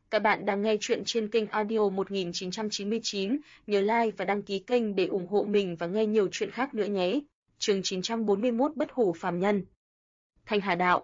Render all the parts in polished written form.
Các bạn đang nghe chuyện trên kênh Audio 1999, nhớ like và đăng ký kênh để ủng hộ mình và nghe nhiều chuyện khác nữa nhé. Chương 941 Bất hủ phàm nhân. Thanh Hà Đạo.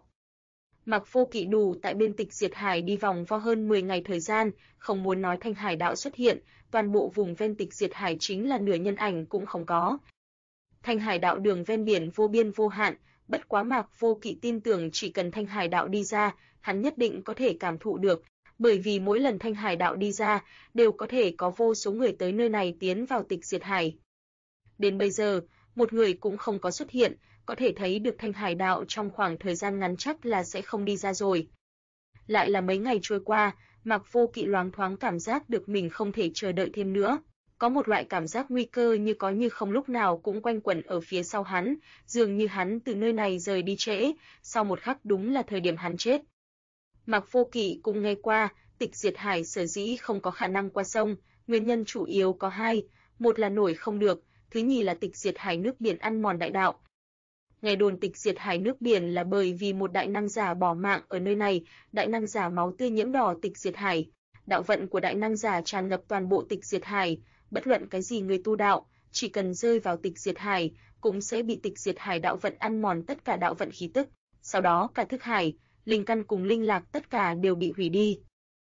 Mạc Vô Kỵ đủ tại bên Tịch Diệt Hải đi vòng vo hơn 10 ngày thời gian, không muốn nói Thanh Hải Đạo xuất hiện, toàn bộ vùng ven Tịch Diệt Hải chính là nửa nhân ảnh cũng không có. Thanh Hải Đạo đường ven biển vô biên vô hạn, bất quá Mạc Vô Kỵ tin tưởng chỉ cần Thanh Hải Đạo đi ra, hắn nhất định có thể cảm thụ được, bởi vì mỗi lần Thanh Hải Đạo đi ra, đều có thể có vô số người tới nơi này tiến vào Tịch Diệt Hải. Đến bây giờ, một người cũng không có xuất hiện, có thể thấy được Thanh Hải Đạo trong khoảng thời gian ngắn chắc là sẽ không đi ra rồi. Lại là mấy ngày trôi qua, Mạc Vô Kỵ loáng thoáng cảm giác được mình không thể chờ đợi thêm nữa. Có một loại cảm giác nguy cơ như có như không lúc nào cũng quanh quẩn ở phía sau hắn, dường như hắn từ nơi này rời đi trễ, sau một khắc đúng là thời điểm hắn chết. Mạc Vô Kỵ cũng nghe qua, Tịch Diệt Hải sở dĩ không có khả năng qua sông, nguyên nhân chủ yếu có hai, một là nổi không được, thứ nhì là Tịch Diệt Hải nước biển ăn mòn đại đạo. Nghe đồn Tịch Diệt Hải nước biển là bởi vì một đại năng giả bỏ mạng ở nơi này, đại năng giả máu tươi nhiễm đỏ Tịch Diệt Hải. Đạo vận của đại năng giả tràn ngập toàn bộ Tịch Diệt Hải, bất luận cái gì người tu đạo, chỉ cần rơi vào Tịch Diệt Hải, cũng sẽ bị Tịch Diệt Hải đạo vận ăn mòn tất cả đạo vận khí tức, sau đó cả thức hải, linh căn cùng linh lạc tất cả đều bị hủy đi.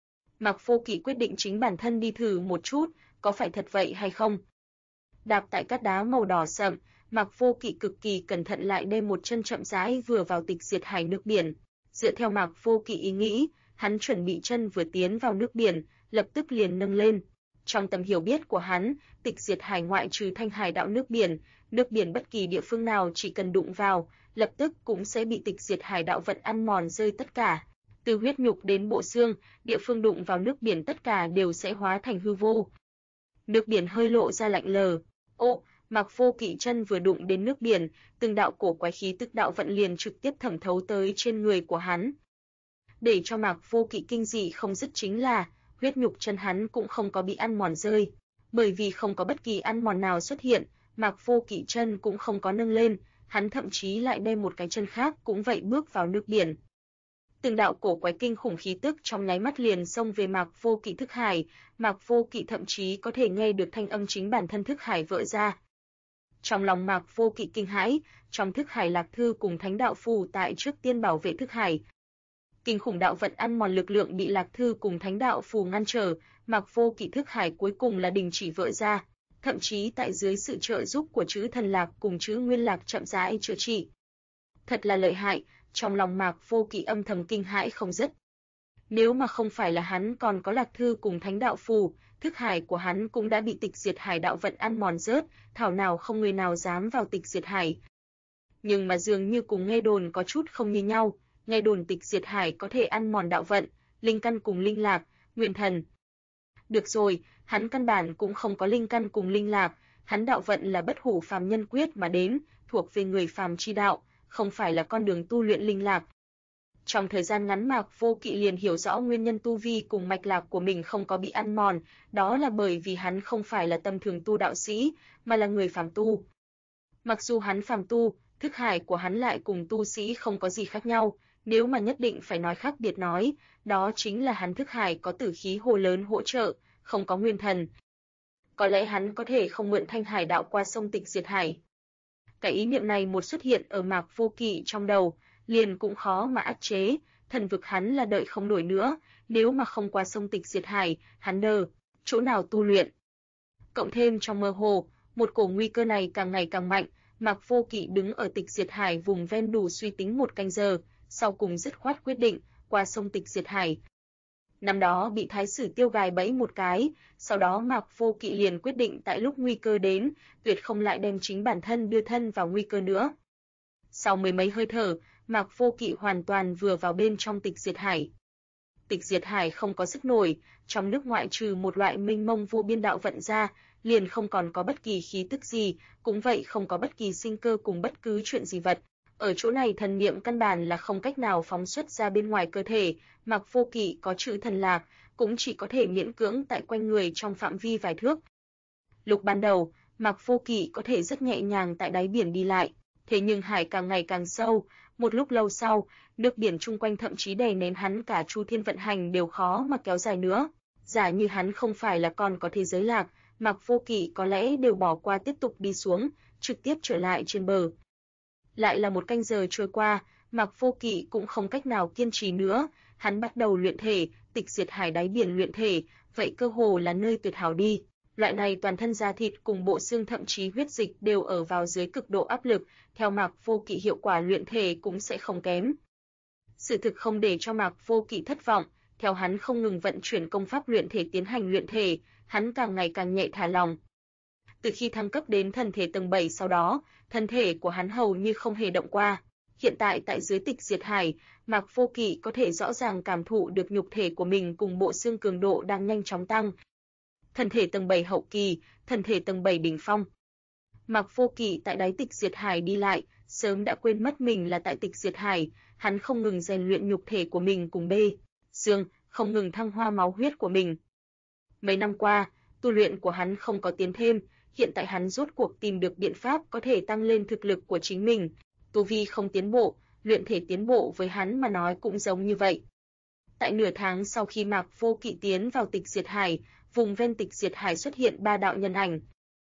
Mạc Vô Kỵ quyết định chính bản thân đi thử một chút, có phải thật vậy hay không. Đạp tại cát đá màu đỏ sậm, Mạc Vô Kỵ cực kỳ cẩn thận lại đem một chân chậm rãi vừa vào Tịch Diệt Hải nước biển. Dựa theo Mạc Vô Kỵ ý nghĩ, hắn chuẩn bị chân vừa tiến vào nước biển, lập tức liền nâng lên. Trong tầm hiểu biết của hắn, Tịch Diệt Hải ngoại trừ Thanh Hải Đạo nước biển bất kỳ địa phương nào chỉ cần đụng vào, lập tức cũng sẽ bị Tịch Diệt Hải đạo vận ăn mòn rơi tất cả. Từ huyết nhục đến bộ xương, địa phương đụng vào nước biển tất cả đều sẽ hóa thành hư vô. Nước biển hơi lộ ra lạnh lờ. Mạc Vô Kỵ chân vừa đụng đến nước biển, từng đạo cổ quái khí tức đạo vận liền trực tiếp thẩm thấu tới trên người của hắn. Để cho Mạc Vô Kỵ kinh dị không dứt chính là, huyết nhục chân hắn cũng không có bị ăn mòn rơi, bởi vì không có bất kỳ ăn mòn nào xuất hiện, Mạc Vô Kỵ chân cũng không có nâng lên, hắn thậm chí lại đem một cái chân khác cũng vậy bước vào nước biển. Từng đạo cổ quái kinh khủng khí tức trong nháy mắt liền xông về Mạc Vô Kỵ thức hải, Mạc Vô Kỵ thậm chí có thể nghe được thanh âm chính bản thân thức hải vỡ ra. Trong lòng Mạc Vô Kỵ kinh hãi, trong thức hải Lạc Thư cùng Thánh Đạo Phù tại trước tiên bảo vệ thức hải. Kinh khủng đạo vận ăn mòn lực lượng bị Lạc Thư cùng Thánh Đạo Phù ngăn trở, Mạc Vô Kỵ thức hải cuối cùng là đình chỉ vỡ ra, thậm chí tại dưới sự trợ giúp của chữ Thần Lạc cùng chữ Nguyên Lạc chậm rãi chữa trị. Thật là lợi hại, trong lòng Mạc Vô Kỵ âm thầm kinh hãi không dứt. Nếu mà không phải là hắn còn có Lạc Thư cùng Thánh Đạo Phù, thức hải của hắn cũng đã bị Tịch Diệt Hải đạo vận ăn mòn rớt, thảo nào không người nào dám vào Tịch Diệt Hải. Nhưng mà dường như cùng nghe đồn có chút không như nhau, nghe đồn Tịch Diệt Hải có thể ăn mòn đạo vận, linh căn cùng linh lạc, nguyện thần. Được rồi, hắn căn bản cũng không có linh căn cùng linh lạc, hắn đạo vận là bất hủ phàm nhân quyết mà đến, thuộc về người phàm chi đạo, không phải là con đường tu luyện linh lạc. Trong thời gian ngắn Mạc Vô Kỵ liền hiểu rõ nguyên nhân tu vi cùng mạch lạc của mình không có bị ăn mòn, đó là bởi vì hắn không phải là tầm thường tu đạo sĩ, mà là người phàm tu. Mặc dù hắn phàm tu, thức hải của hắn lại cùng tu sĩ không có gì khác nhau, nếu mà nhất định phải nói khác biệt nói, đó chính là hắn thức hải có tử khí hồ lớn hỗ trợ, không có nguyên thần. Có lẽ hắn có thể không mượn Thanh Hải đạo qua sông Tịch Diệt Hải. Cái ý niệm này một xuất hiện ở Mạc Vô Kỵ trong đầu, liền cũng khó mà áp chế, thần vực hắn là đợi không nổi nữa, nếu mà không qua sông Tịch Diệt Hải, hắn chỗ nào tu luyện. Cộng thêm trong mơ hồ, một cổ nguy cơ này càng ngày càng mạnh, Mạc Vô Kỵ đứng ở Tịch Diệt Hải vùng ven đủ suy tính một canh giờ, sau cùng dứt khoát quyết định qua sông Tịch Diệt Hải. Năm đó bị Thái Sử Tiêu gài bẫy một cái, sau đó Mạc Vô Kỵ liền quyết định tại lúc nguy cơ đến, tuyệt không lại đem chính bản thân đưa thân vào nguy cơ nữa. Sau mười mấy hơi thở, Mạc Vô Kỵ hoàn toàn vừa vào bên trong Tịch Diệt Hải. Tịch Diệt Hải không có sức nổi, trong nước ngoại trừ một loại mênh mông vô biên đạo vận ra, liền không còn có bất kỳ khí tức gì, cũng vậy không có bất kỳ sinh cơ cùng bất cứ chuyện gì vật. Ở chỗ này thần niệm căn bản là không cách nào phóng xuất ra bên ngoài cơ thể, Mạc Vô Kỵ có chữ Thần Lạc, cũng chỉ có thể miễn cưỡng tại quanh người trong phạm vi vài thước. Lúc ban đầu, Mạc Vô Kỵ có thể rất nhẹ nhàng tại đáy biển đi lại, thế nhưng hải càng ngày càng sâu, một lúc lâu sau, nước biển chung quanh thậm chí đè nén hắn cả chu thiên vận hành đều khó mà kéo dài nữa. Giả như hắn không phải là con có thế giới lạc, Mạc Vô Kỵ có lẽ đều bỏ qua tiếp tục đi xuống, trực tiếp trở lại trên bờ. Lại là một canh giờ trôi qua, Mạc Vô Kỵ cũng không cách nào kiên trì nữa, hắn bắt đầu luyện thể, tịch diệt hải đáy biển luyện thể, vậy cơ hồ là nơi tuyệt hảo đi. Loại này toàn thân da thịt cùng bộ xương thậm chí huyết dịch đều ở vào dưới cực độ áp lực, theo Mạc Vô Kỵ hiệu quả luyện thể cũng sẽ không kém. Sự thực không để cho Mạc Vô Kỵ thất vọng, theo hắn không ngừng vận chuyển công pháp luyện thể tiến hành luyện thể, hắn càng ngày càng nhẹ thả lòng. Từ khi thăng cấp đến thần thể tầng 7 sau đó, thân thể của hắn hầu như không hề động qua. Hiện tại tại dưới tịch diệt hải, Mạc Vô Kỵ có thể rõ ràng cảm thụ được nhục thể của mình cùng bộ xương cường độ đang nhanh chóng tăng. Thần thể tầng 7 hậu kỳ, thần thể tầng 7 đỉnh phong. Mạc Vô Kỵ tại đáy tịch diệt hải đi lại, sớm đã quên mất mình là tại tịch diệt hải, hắn không ngừng rèn luyện nhục thể của mình cùng xương, không ngừng thăng hoa máu huyết của mình. Mấy năm qua, tu luyện của hắn không có tiến thêm, hiện tại hắn rốt cuộc tìm được biện pháp có thể tăng lên thực lực của chính mình. Tu vi không tiến bộ, luyện thể tiến bộ với hắn mà nói cũng giống như vậy. Tại nửa tháng sau khi Mạc Vô Kỵ tiến vào tịch diệt hải, vùng ven tịch diệt hải xuất hiện 3 đạo nhân ảnh.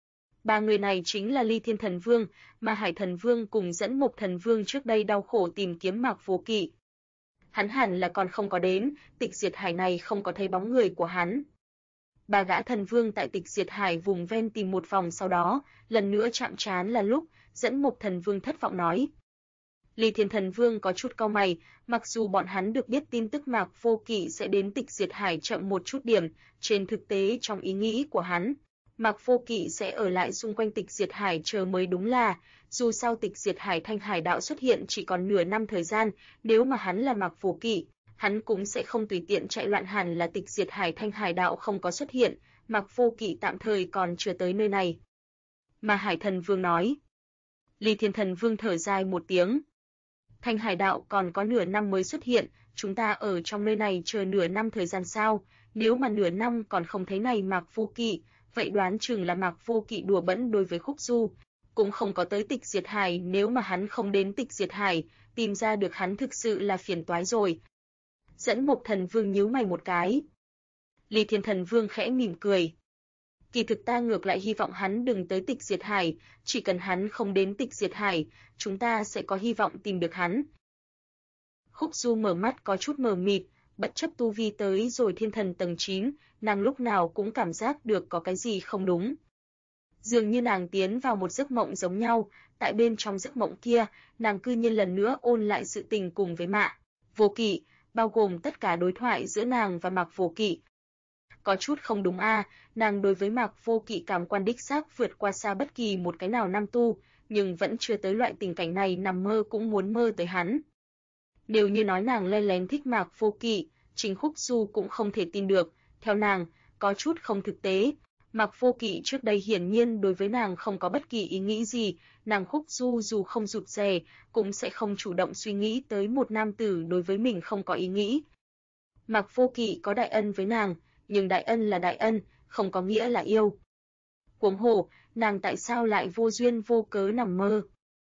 3 người này chính là Ly Thiên Thần Vương, Ma Hải Thần Vương cùng Dẫn Mục Thần Vương trước đây đau khổ tìm kiếm Mạc Vô Kỵ. Hắn hẳn là còn không có đến, tịch diệt hải này không có thấy bóng người của hắn. 3 gã thần vương tại tịch diệt hải vùng ven tìm một vòng sau đó, lần nữa chạm trán là lúc Dẫn Mục Thần Vương thất vọng nói. Ly Thiên Thần Vương có chút cau mày, mặc dù bọn hắn được biết tin tức Mạc Vô Kỵ sẽ đến tịch diệt hải chậm một chút điểm, trên thực tế trong ý nghĩ của hắn, Mạc Vô Kỵ sẽ ở lại xung quanh tịch diệt hải chờ mới đúng là, dù sao tịch diệt hải Thanh Hải Đạo xuất hiện chỉ còn nửa năm thời gian, nếu mà hắn là Mạc Vô Kỵ, hắn cũng sẽ không tùy tiện chạy loạn, hẳn là tịch diệt hải Thanh Hải Đạo không có xuất hiện, Mạc Vô Kỵ tạm thời còn chưa tới nơi này. Mà Hải Thần Vương nói. Ly Thiên Thần Vương thở dài một tiếng. Thanh Hải Đạo còn có nửa năm mới xuất hiện, chúng ta ở trong nơi này chờ nửa năm thời gian sao? Nếu mà nửa năm còn không thấy này Mạc Vô Kỵ, vậy đoán chừng là Mạc Vô Kỵ đùa bỡn đối với Khúc Du, cũng không có tới tịch diệt hải, nếu mà hắn không đến tịch diệt hải, tìm ra được hắn thực sự là phiền toái rồi. Dẫn Mục Thần Vương nhíu mày một cái. Ly Thiên Thần Vương khẽ mỉm cười. Kỳ thực ta ngược lại hy vọng hắn đừng tới tịch diệt hải, chỉ cần hắn không đến tịch diệt hải, chúng ta sẽ có hy vọng tìm được hắn. Khúc Du mở mắt có chút mờ mịt, bất chấp tu vi tới rồi thiên thần tầng 9, nàng lúc nào cũng cảm giác được có cái gì không đúng. Dường như nàng tiến vào một giấc mộng giống nhau, tại bên trong giấc mộng kia, nàng cư nhiên lần nữa ôn lại sự tình cùng với Mạc Vô Kỵ, bao gồm tất cả đối thoại giữa nàng và Mạc Vô Kỵ. Có chút không đúng a, nàng đối với Mạc Vô Kỵ cảm quan đích xác vượt qua xa bất kỳ một cái nào nam tu, nhưng vẫn chưa tới loại tình cảnh này, nằm mơ cũng muốn mơ tới hắn. Nếu như nói nàng len lén thích Mạc Vô Kỵ, chính Khúc Du cũng không thể tin được, theo nàng, có chút không thực tế. Mạc Vô Kỵ trước đây hiển nhiên đối với nàng không có bất kỳ ý nghĩ gì, nàng Khúc Du dù không rụt rè, cũng sẽ không chủ động suy nghĩ tới một nam tử đối với mình không có ý nghĩ. Mạc Vô Kỵ có đại ân với nàng, nhưng đại ân là đại ân, không có nghĩa là yêu. Huống hồ, nàng tại sao lại vô duyên vô cớ nằm mơ?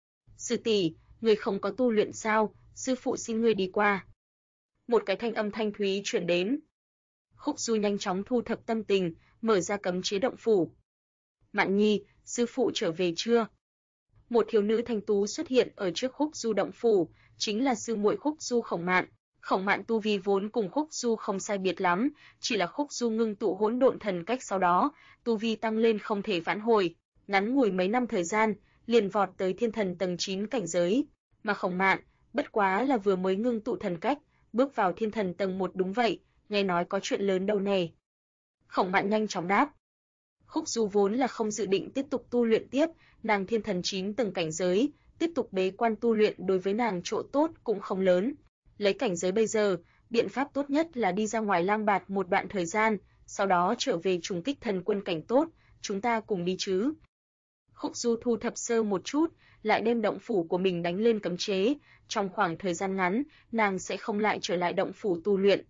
Sư tỷ, người không có tu luyện sao? Sư phụ xin ngươi đi qua. Một cái thanh âm thanh thúy truyền đến. Khúc Du nhanh chóng thu thập tâm tình, mở ra cấm chế động phủ. Mạn Nhi, sư phụ trở về chưa? Một thiếu nữ thanh tú xuất hiện ở trước Khúc Du động phủ, chính là sư muội Khúc Du Khổng Mạn. Khổng Mạn tu vi vốn cùng Khúc Du không sai biệt lắm, chỉ là Khúc Du ngưng tụ hỗn độn thần cách sau đó, tu vi tăng lên không thể vãn hồi, ngắn ngủi mấy năm thời gian, liền vọt tới thiên thần tầng 9 cảnh giới, mà Khổng Mạn bất quá là vừa mới ngưng tụ thần cách, bước vào thiên thần tầng 1 đúng vậy, nghe nói có chuyện lớn đâu nè. Khổng Mạn nhanh chóng đáp. Khúc Du vốn là không dự định tiếp tục tu luyện tiếp, nàng thiên thần 9 tầng cảnh giới, tiếp tục bế quan tu luyện đối với nàng chỗ tốt cũng không lớn. Lấy cảnh giới bây giờ, biện pháp tốt nhất là đi ra ngoài lang bạt một đoạn thời gian, sau đó trở về trùng kích thần quân cảnh tốt, chúng ta cùng đi chứ. Khúc Du thu thập sơ một chút, lại đem động phủ của mình đánh lên cấm chế, trong khoảng thời gian ngắn, nàng sẽ không lại trở lại động phủ tu luyện.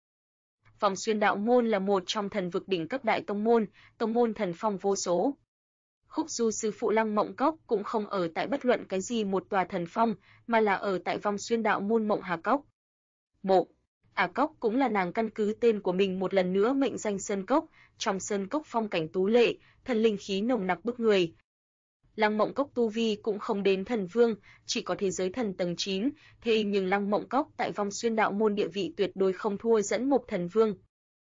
Vòng Xuyên Đạo môn là một trong thần vực đỉnh cấp đại tông môn thần phong vô số. Khúc Du sư phụ Lăng Mộng Cốc cũng không ở tại bất luận cái gì một tòa thần phong, mà là ở tại Vong Xuyên Đạo môn Mộng Hà Cốc. Mộ Hà Cốc cũng là nàng căn cứ tên của mình một lần nữa mệnh danh sơn cốc, trong sơn cốc phong cảnh tú lệ, thần linh khí nồng nặc bức người. Lăng Mộng Cốc tu vi cũng không đến thần vương, chỉ có thế giới thần tầng 9, thế nhưng Lăng Mộng Cốc tại Vong Xuyên Đạo môn địa vị tuyệt đối không thua Dẫn Mục thần vương.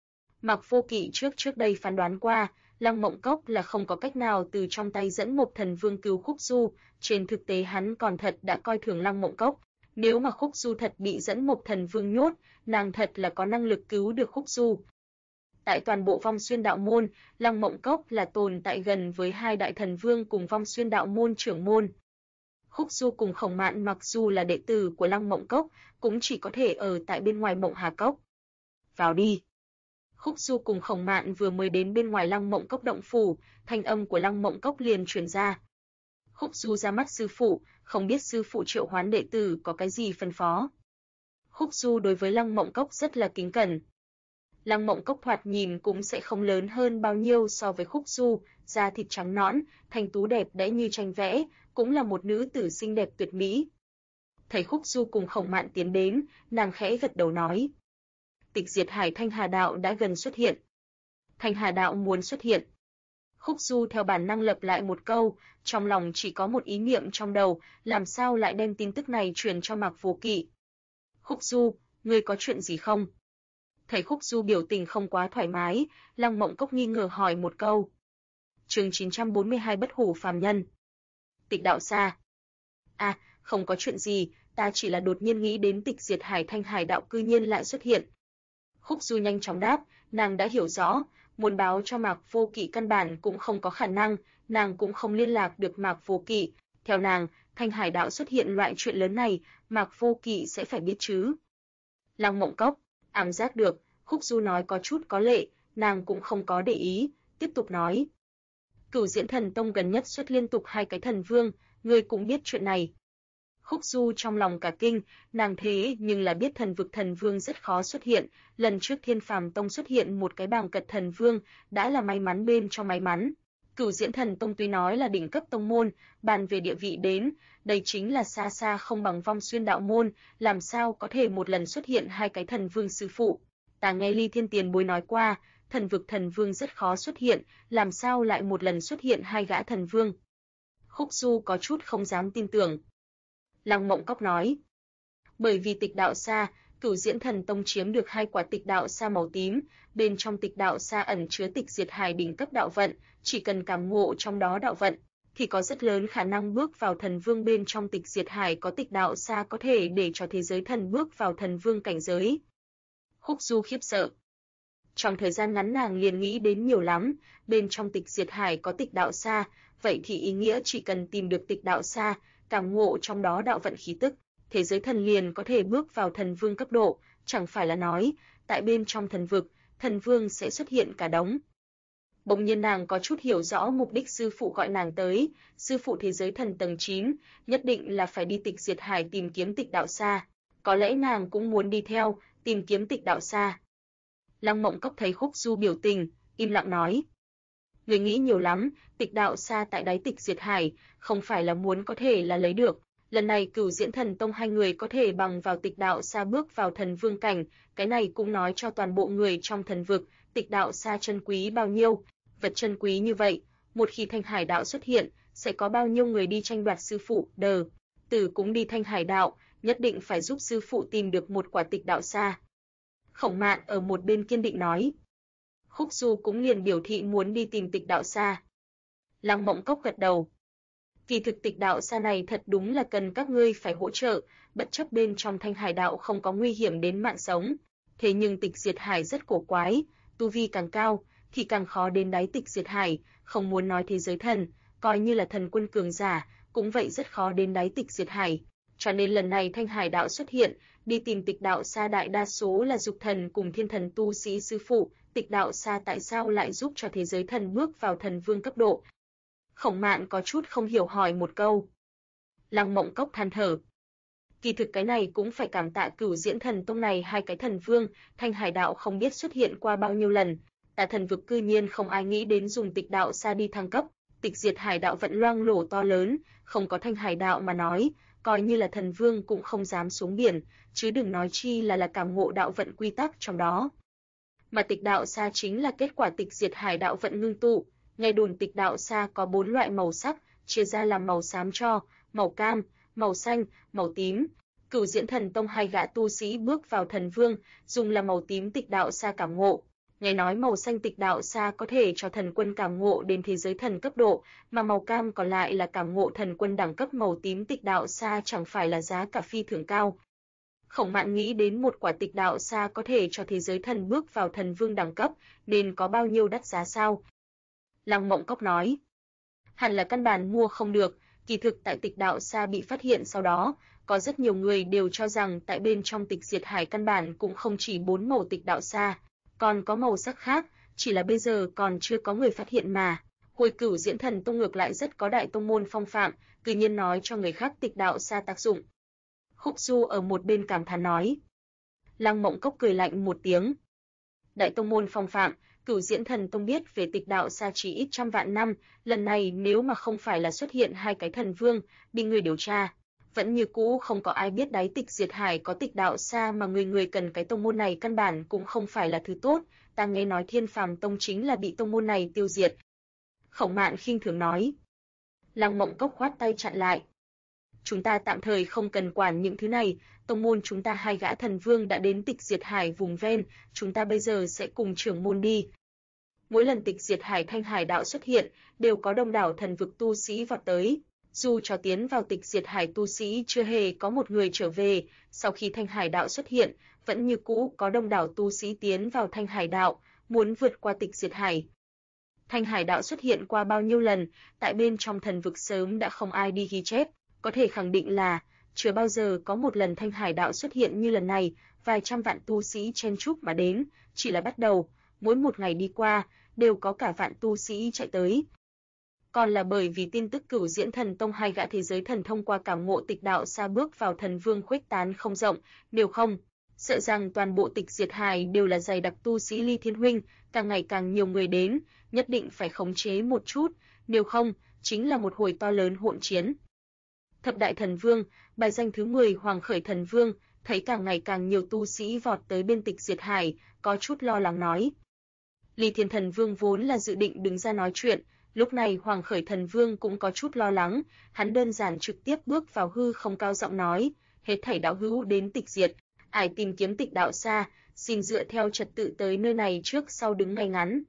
Mạc Vô Kỵ trước đây phán đoán qua, Lăng Mộng Cốc là không có cách nào từ trong tay Dẫn Mục thần vương cứu Khúc Du, trên thực tế hắn còn thật đã coi thường Lăng Mộng Cốc, nếu mà Khúc Du thật bị Dẫn Mục thần vương nhốt, nàng thật là có năng lực cứu được Khúc Du. Tại toàn bộ Vong Xuyên Đạo môn, Lăng Mộng Cốc là tồn tại gần với hai đại thần vương cùng Vong Xuyên Đạo môn trưởng môn. Khúc Du cùng Khổng Mạn mặc dù là đệ tử của Lăng Mộng Cốc, cũng chỉ có thể ở tại bên ngoài Mộng Hà Cốc. Vào đi. Khúc Du cùng Khổng Mạn vừa mới đến bên ngoài Lăng Mộng Cốc động phủ, thanh âm của Lăng Mộng Cốc liền truyền ra. Khúc Du ra mắt sư phụ, không biết sư phụ triệu hoán đệ tử có cái gì phân phó. Khúc Du đối với Lăng Mộng Cốc rất là kính cẩn. Lăng Mộng Cốc thoạt nhìn cũng sẽ không lớn hơn bao nhiêu so với Khúc Du, da thịt trắng nõn, thanh tú đẹp đẽ như tranh vẽ, cũng là một nữ tử xinh đẹp tuyệt mỹ. Thấy Khúc Du cùng Khổng Mạn tiến đến, nàng khẽ gật đầu nói: Tịch diệt hải Thanh Hà Đạo đã gần xuất hiện. Thanh Hà Đạo muốn xuất hiện. Khúc Du theo bản năng lặp lại một câu, trong lòng chỉ có một ý niệm trong đầu, làm sao lại đem tin tức này truyền cho Mạc Vô Kỵ. Khúc Du, ngươi có chuyện gì không? Thấy Khúc Du biểu tình không quá thoải mái, Lăng Mộng Cốc nghi ngờ hỏi một câu. Chương 942 Bất hủ phàm nhân. Tịch Đạo Sa. À, không có chuyện gì, ta chỉ là đột nhiên nghĩ đến tịch diệt hải Thanh Hải Đạo cư nhiên lại xuất hiện. Khúc Du nhanh chóng đáp, nàng đã hiểu rõ, muốn báo cho Mạc Vô Kỵ căn bản cũng không có khả năng, nàng cũng không liên lạc được Mạc Vô Kỵ. Theo nàng, Thanh Hải Đạo xuất hiện loại chuyện lớn này, Mạc Vô Kỵ sẽ phải biết chứ. Lăng Mộng Cốc ám giác được, Khúc Du nói có chút có lệ, nàng cũng không có để ý, tiếp tục nói. Cửu Diễn Thần Tông gần nhất xuất liên tục 2 cái thần vương, ngươi cũng biết chuyện này. Khúc Du trong lòng cả kinh, nàng thế nhưng là biết thần vực thần vương rất khó xuất hiện, lần trước Thiên Phàm Tông xuất hiện một cái bàng cật thần vương, đã là may mắn bên trong may mắn. Cửu Diễn Thần Tông tuy nói là đỉnh cấp tông môn, bàn về địa vị đến, đây chính là xa xa không bằng Vong Xuyên Đạo môn, làm sao có thể một lần xuất hiện 2 cái thần vương sư phụ. Ta nghe Ly Thiên Tiền Bối nói qua, thần vực thần vương rất khó xuất hiện, làm sao lại một lần xuất hiện 2 gã thần vương. Khúc Du có chút không dám tin tưởng. Lăng Mộng Cốc nói, bởi vì tịch đạo sa, Cửu Diễn Thần Tông chiếm được 2 quả tịch đạo sa màu tím, bên trong tịch đạo sa ẩn chứa tịch diệt hải đỉnh cấp đạo vận, chỉ cần cảm ngộ trong đó đạo vận, thì có rất lớn khả năng bước vào thần vương. Bên trong tịch diệt hải có tịch đạo sa có thể để cho thế giới thần bước vào thần vương cảnh giới. Khúc Du khiếp sợ. Trong thời gian ngắn nàng liền nghĩ đến nhiều lắm, bên trong tịch diệt hải có tịch đạo sa, vậy thì ý nghĩa chỉ cần tìm được tịch đạo sa, cảm ngộ trong đó đạo vận khí tức, thế giới thần liền có thể bước vào thần vương cấp độ, chẳng phải là nói, tại bên trong thần vực, thần vương sẽ xuất hiện cả đống. Bỗng nhiên nàng có chút hiểu rõ mục đích sư phụ gọi nàng tới, sư phụ thế giới thần tầng 9, nhất định là phải đi tịch diệt hải tìm kiếm tịch đạo sa, có lẽ nàng cũng muốn đi theo, tìm kiếm tịch đạo sa. Lăng Mộng Cốc thấy Khúc Du biểu tình, im lặng nói. Người nghĩ nhiều lắm, tịch đạo sa tại đáy tịch diệt hải, không phải là muốn có thể là lấy được. Lần này Cửu Diễn Thần Tông 2 người có thể bằng vào tịch đạo sa bước vào thần vương cảnh, cái này cũng nói cho toàn bộ người trong thần vực, tịch đạo sa chân quý bao nhiêu, vật chân quý như vậy, một khi Thanh Hải Đạo xuất hiện, sẽ có bao nhiêu người đi tranh đoạt sư phụ, tử cũng đi Thanh Hải Đạo, nhất định phải giúp sư phụ tìm được một quả tịch đạo sa. Khổng Mạn ở một bên kiên định nói. Khúc Du cũng liền biểu thị muốn đi tìm tịch đạo sa. Lăng Mộng Cốc gật đầu. Kỳ thực tịch đạo sa này thật đúng là cần các ngươi phải hỗ trợ, bất chấp bên trong Thanh Hải Đạo không có nguy hiểm đến mạng sống. Thế nhưng tịch diệt hải rất cổ quái, tu vi càng cao, thì càng khó đến đáy tịch diệt hải, không muốn nói thế giới thần, coi như là thần quân cường giả, cũng vậy rất khó đến đáy tịch diệt hải. Cho nên lần này Thanh Hải Đạo xuất hiện, đi tìm tịch đạo sa đại đa số là dục thần cùng thiên thần tu sĩ sư phụ, tịch đạo sa tại sao lại giúp cho thế giới thần bước vào thần vương cấp độ? Khổng Mạn có chút không hiểu hỏi một câu. Lăng Mộng Cốc than thở. Kỳ thực cái này cũng phải cảm tạ Cửu Diễn Thần Tông này 2 cái thần vương, Thanh Hải Đạo không biết xuất hiện qua bao nhiêu lần, tại thần vực cư nhiên không ai nghĩ đến dùng tịch đạo sa đi thăng cấp, Tịch diệt hải đạo vẫn loang lổ to lớn, không có thanh hải đạo mà nói, coi như là thần vương cũng không dám xuống biển, chứ đừng nói chi là cảm ngộ đạo vận quy tắc trong đó. Mà tịch đạo sa chính là kết quả tịch diệt hải đạo vận ngưng tụ. Nghe đồn tịch đạo sa có 4 loại màu sắc, chia ra làm màu xám tro, màu cam, màu xanh, màu tím. Cửu Diễn Thần Tông hai gã tu sĩ bước vào thần vương, dùng là màu tím tịch đạo sa cảm ngộ. Nghe nói màu xanh tịch đạo sa có thể cho thần quân cảm ngộ đến thế giới thần cấp độ, mà màu cam còn lại là cảm ngộ thần quân đẳng cấp, màu tím tịch đạo sa chẳng phải là giá cả phi thường cao. Khổng Mạn nghĩ đến một quả tịch đạo sa có thể cho thế giới thần bước vào thần vương đẳng cấp, nên có bao nhiêu đắt giá sao? Lăng Mộng Cốc nói, hẳn là căn bản mua không được, kỳ thực tại tịch đạo sa bị phát hiện sau đó, có rất nhiều người đều cho rằng tại bên trong tịch diệt hải căn bản cũng không chỉ 4 màu tịch đạo sa, còn có màu sắc khác, chỉ là bây giờ còn chưa có người phát hiện mà. Hồi Cửu Diễn Thần Tông ngược lại rất có đại tông môn phong phạm, tự nhiên nói cho người khác tịch đạo sa tác dụng. Khúc Du ở một bên cảm thán nói. Lăng Mộng Cốc cười lạnh một tiếng. Đại tông môn phong phạm, Cửu Diễn Thần Tông biết về tịch đạo sa chỉ ít trăm vạn năm, lần này nếu mà không phải là xuất hiện hai cái thần vương, bị người điều tra, vẫn như cũ không có ai biết đáy tịch diệt hải có tịch đạo sa, mà người cần cái tông môn này căn bản cũng không phải là thứ tốt, ta nghe nói Thiên Phàm Tông chính là bị tông môn này tiêu diệt. Khổng Mạn khinh thường nói. Lăng Mộng Cốc khoát tay chặn lại. Chúng ta tạm thời không cần quản những thứ này, tông môn chúng ta hai gã thần vương đã đến tịch diệt hải vùng ven, chúng ta bây giờ sẽ cùng trưởng môn đi. Mỗi lần tịch diệt hải thanh hải đạo xuất hiện, đều có đông đảo thần vực tu sĩ vọt tới. Dù cho tiến vào tịch diệt hải tu sĩ chưa hề có một người trở về, sau khi thanh hải đạo xuất hiện, vẫn như cũ có đông đảo tu sĩ tiến vào thanh hải đạo, muốn vượt qua tịch diệt hải. Thanh hải đạo xuất hiện qua bao nhiêu lần, tại bên trong thần vực sớm đã không ai đi ghi chép, có thể khẳng định là chưa bao giờ có một lần thanh hải đạo xuất hiện như lần này, vài trăm vạn tu sĩ chen chúc mà đến, chỉ là bắt đầu, mỗi một ngày đi qua, đều có cả vạn tu sĩ chạy tới. Còn là bởi vì tin tức Cửu Diễn Thần Tông hai gã thế giới thần thông qua cảm ngộ tịch đạo sa bước vào thần vương khuếch tán không rộng, nếu không, sợ rằng toàn bộ tịch diệt hải đều là dày đặc tu sĩ. Ly Thiên huynh, càng ngày càng nhiều người đến, nhất định phải khống chế một chút, nếu không, chính là một hồi to lớn hỗn chiến. Thập đại thần vương, bài danh thứ 10 Hoàng Khởi Thần Vương, thấy càng ngày càng nhiều tu sĩ vọt tới bên tịch diệt hải, có chút lo lắng nói. Ly Thiên Thần Vương vốn là dự định đứng ra nói chuyện, lúc này Hoàng Khởi Thần Vương cũng có chút lo lắng, hắn đơn giản trực tiếp bước vào hư không cao giọng nói, hết thảy đạo hữu đến tịch diệt, ải tìm kiếm tịch đạo sa, xin dựa theo trật tự tới nơi này trước sau đứng ngay ngắn.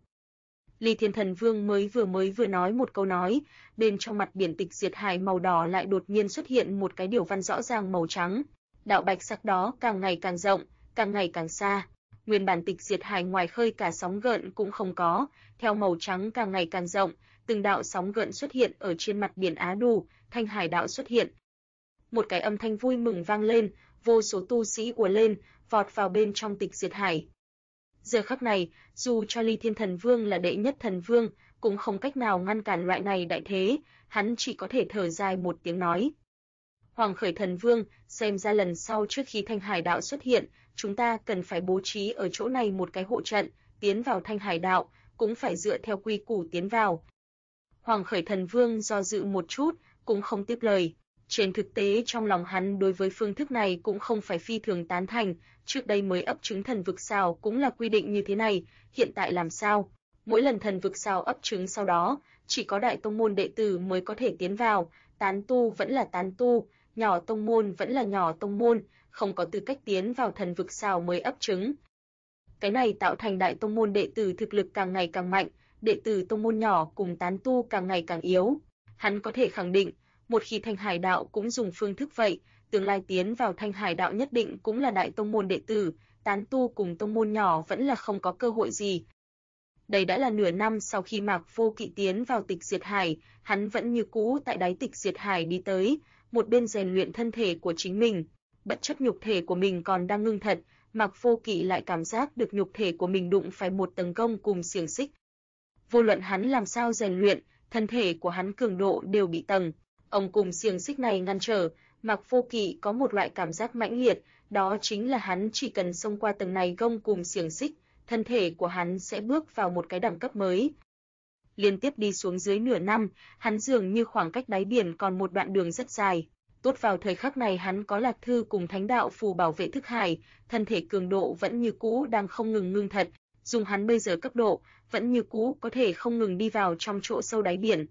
Ly Thiên Thần Vương mới vừa nói một câu nói, bên trong mặt biển tịch diệt hải màu đỏ lại đột nhiên xuất hiện một cái điều văn rõ ràng màu trắng. Đạo bạch sắc đó càng ngày càng rộng, càng ngày càng xa. Nguyên bản tịch diệt hải ngoài khơi cả sóng gợn cũng không có, theo màu trắng càng ngày càng rộng, từng đạo sóng gợn xuất hiện ở trên mặt biển Á Đù, thanh hải đạo xuất hiện. Một cái âm thanh vui mừng vang lên, vô số tu sĩ ùa lên, vọt vào bên trong tịch diệt hải. Giờ khắc này, dù cho Ly Thiên Thần Vương là đệ nhất thần vương, cũng không cách nào ngăn cản loại này đại thế, hắn chỉ có thể thở dài một tiếng nói. Hoàng Khởi Thần Vương, xem ra lần sau trước khi Thanh Hải Đạo xuất hiện, chúng ta cần phải bố trí ở chỗ này một cái hộ trận, tiến vào Thanh Hải Đạo, cũng phải dựa theo quy củ tiến vào. Hoàng Khởi Thần Vương do dự một chút, cũng không tiếp lời. Trên thực tế trong lòng hắn đối với phương thức này cũng không phải phi thường tán thành, trước đây mới ấp trứng thần vực sao cũng là quy định như thế này, hiện tại làm sao? Mỗi lần thần vực sao ấp trứng sau đó, chỉ có đại tông môn đệ tử mới có thể tiến vào, tán tu vẫn là tán tu, nhỏ tông môn vẫn là nhỏ tông môn, không có tư cách tiến vào thần vực sao mới ấp trứng. Cái này tạo thành đại tông môn đệ tử thực lực càng ngày càng mạnh, đệ tử tông môn nhỏ cùng tán tu càng ngày càng yếu. Hắn có thể khẳng định, một khi Thanh Hải Đạo cũng dùng phương thức vậy, tương lai tiến vào Thanh Hải Đạo nhất định cũng là đại tông môn đệ tử, tán tu cùng tông môn nhỏ vẫn là không có cơ hội gì. Đây đã là nửa năm sau khi Mạc Vô Kỵ tiến vào tịch diệt hải, hắn vẫn như cũ tại đáy tịch diệt hải đi tới, một bên rèn luyện thân thể của chính mình. Bất chấp nhục thể của mình còn đang ngưng thật, Mạc Vô Kỵ lại cảm giác được nhục thể của mình đụng phải một tầng gông cùng xiềng xích. Vô luận hắn làm sao rèn luyện, thân thể của hắn cường độ đều bị tầng ông cùng xiềng xích này ngăn trở. Mạc Vô Kỵ có một loại cảm giác mãnh liệt, đó chính là hắn chỉ cần xông qua tầng này gông cùng xiềng xích, thân thể của hắn sẽ bước vào một cái đẳng cấp mới. Liên tiếp đi xuống dưới nửa năm, hắn dường như khoảng cách đáy biển còn một đoạn đường rất dài. Tốt vào thời khắc này hắn có Lạc Thư cùng Thánh Đạo Phù bảo vệ thức hải, thân thể cường độ vẫn như cũ đang không ngừng ngưng thật, dùng hắn bây giờ cấp độ, vẫn như cũ có thể không ngừng đi vào trong chỗ sâu đáy biển.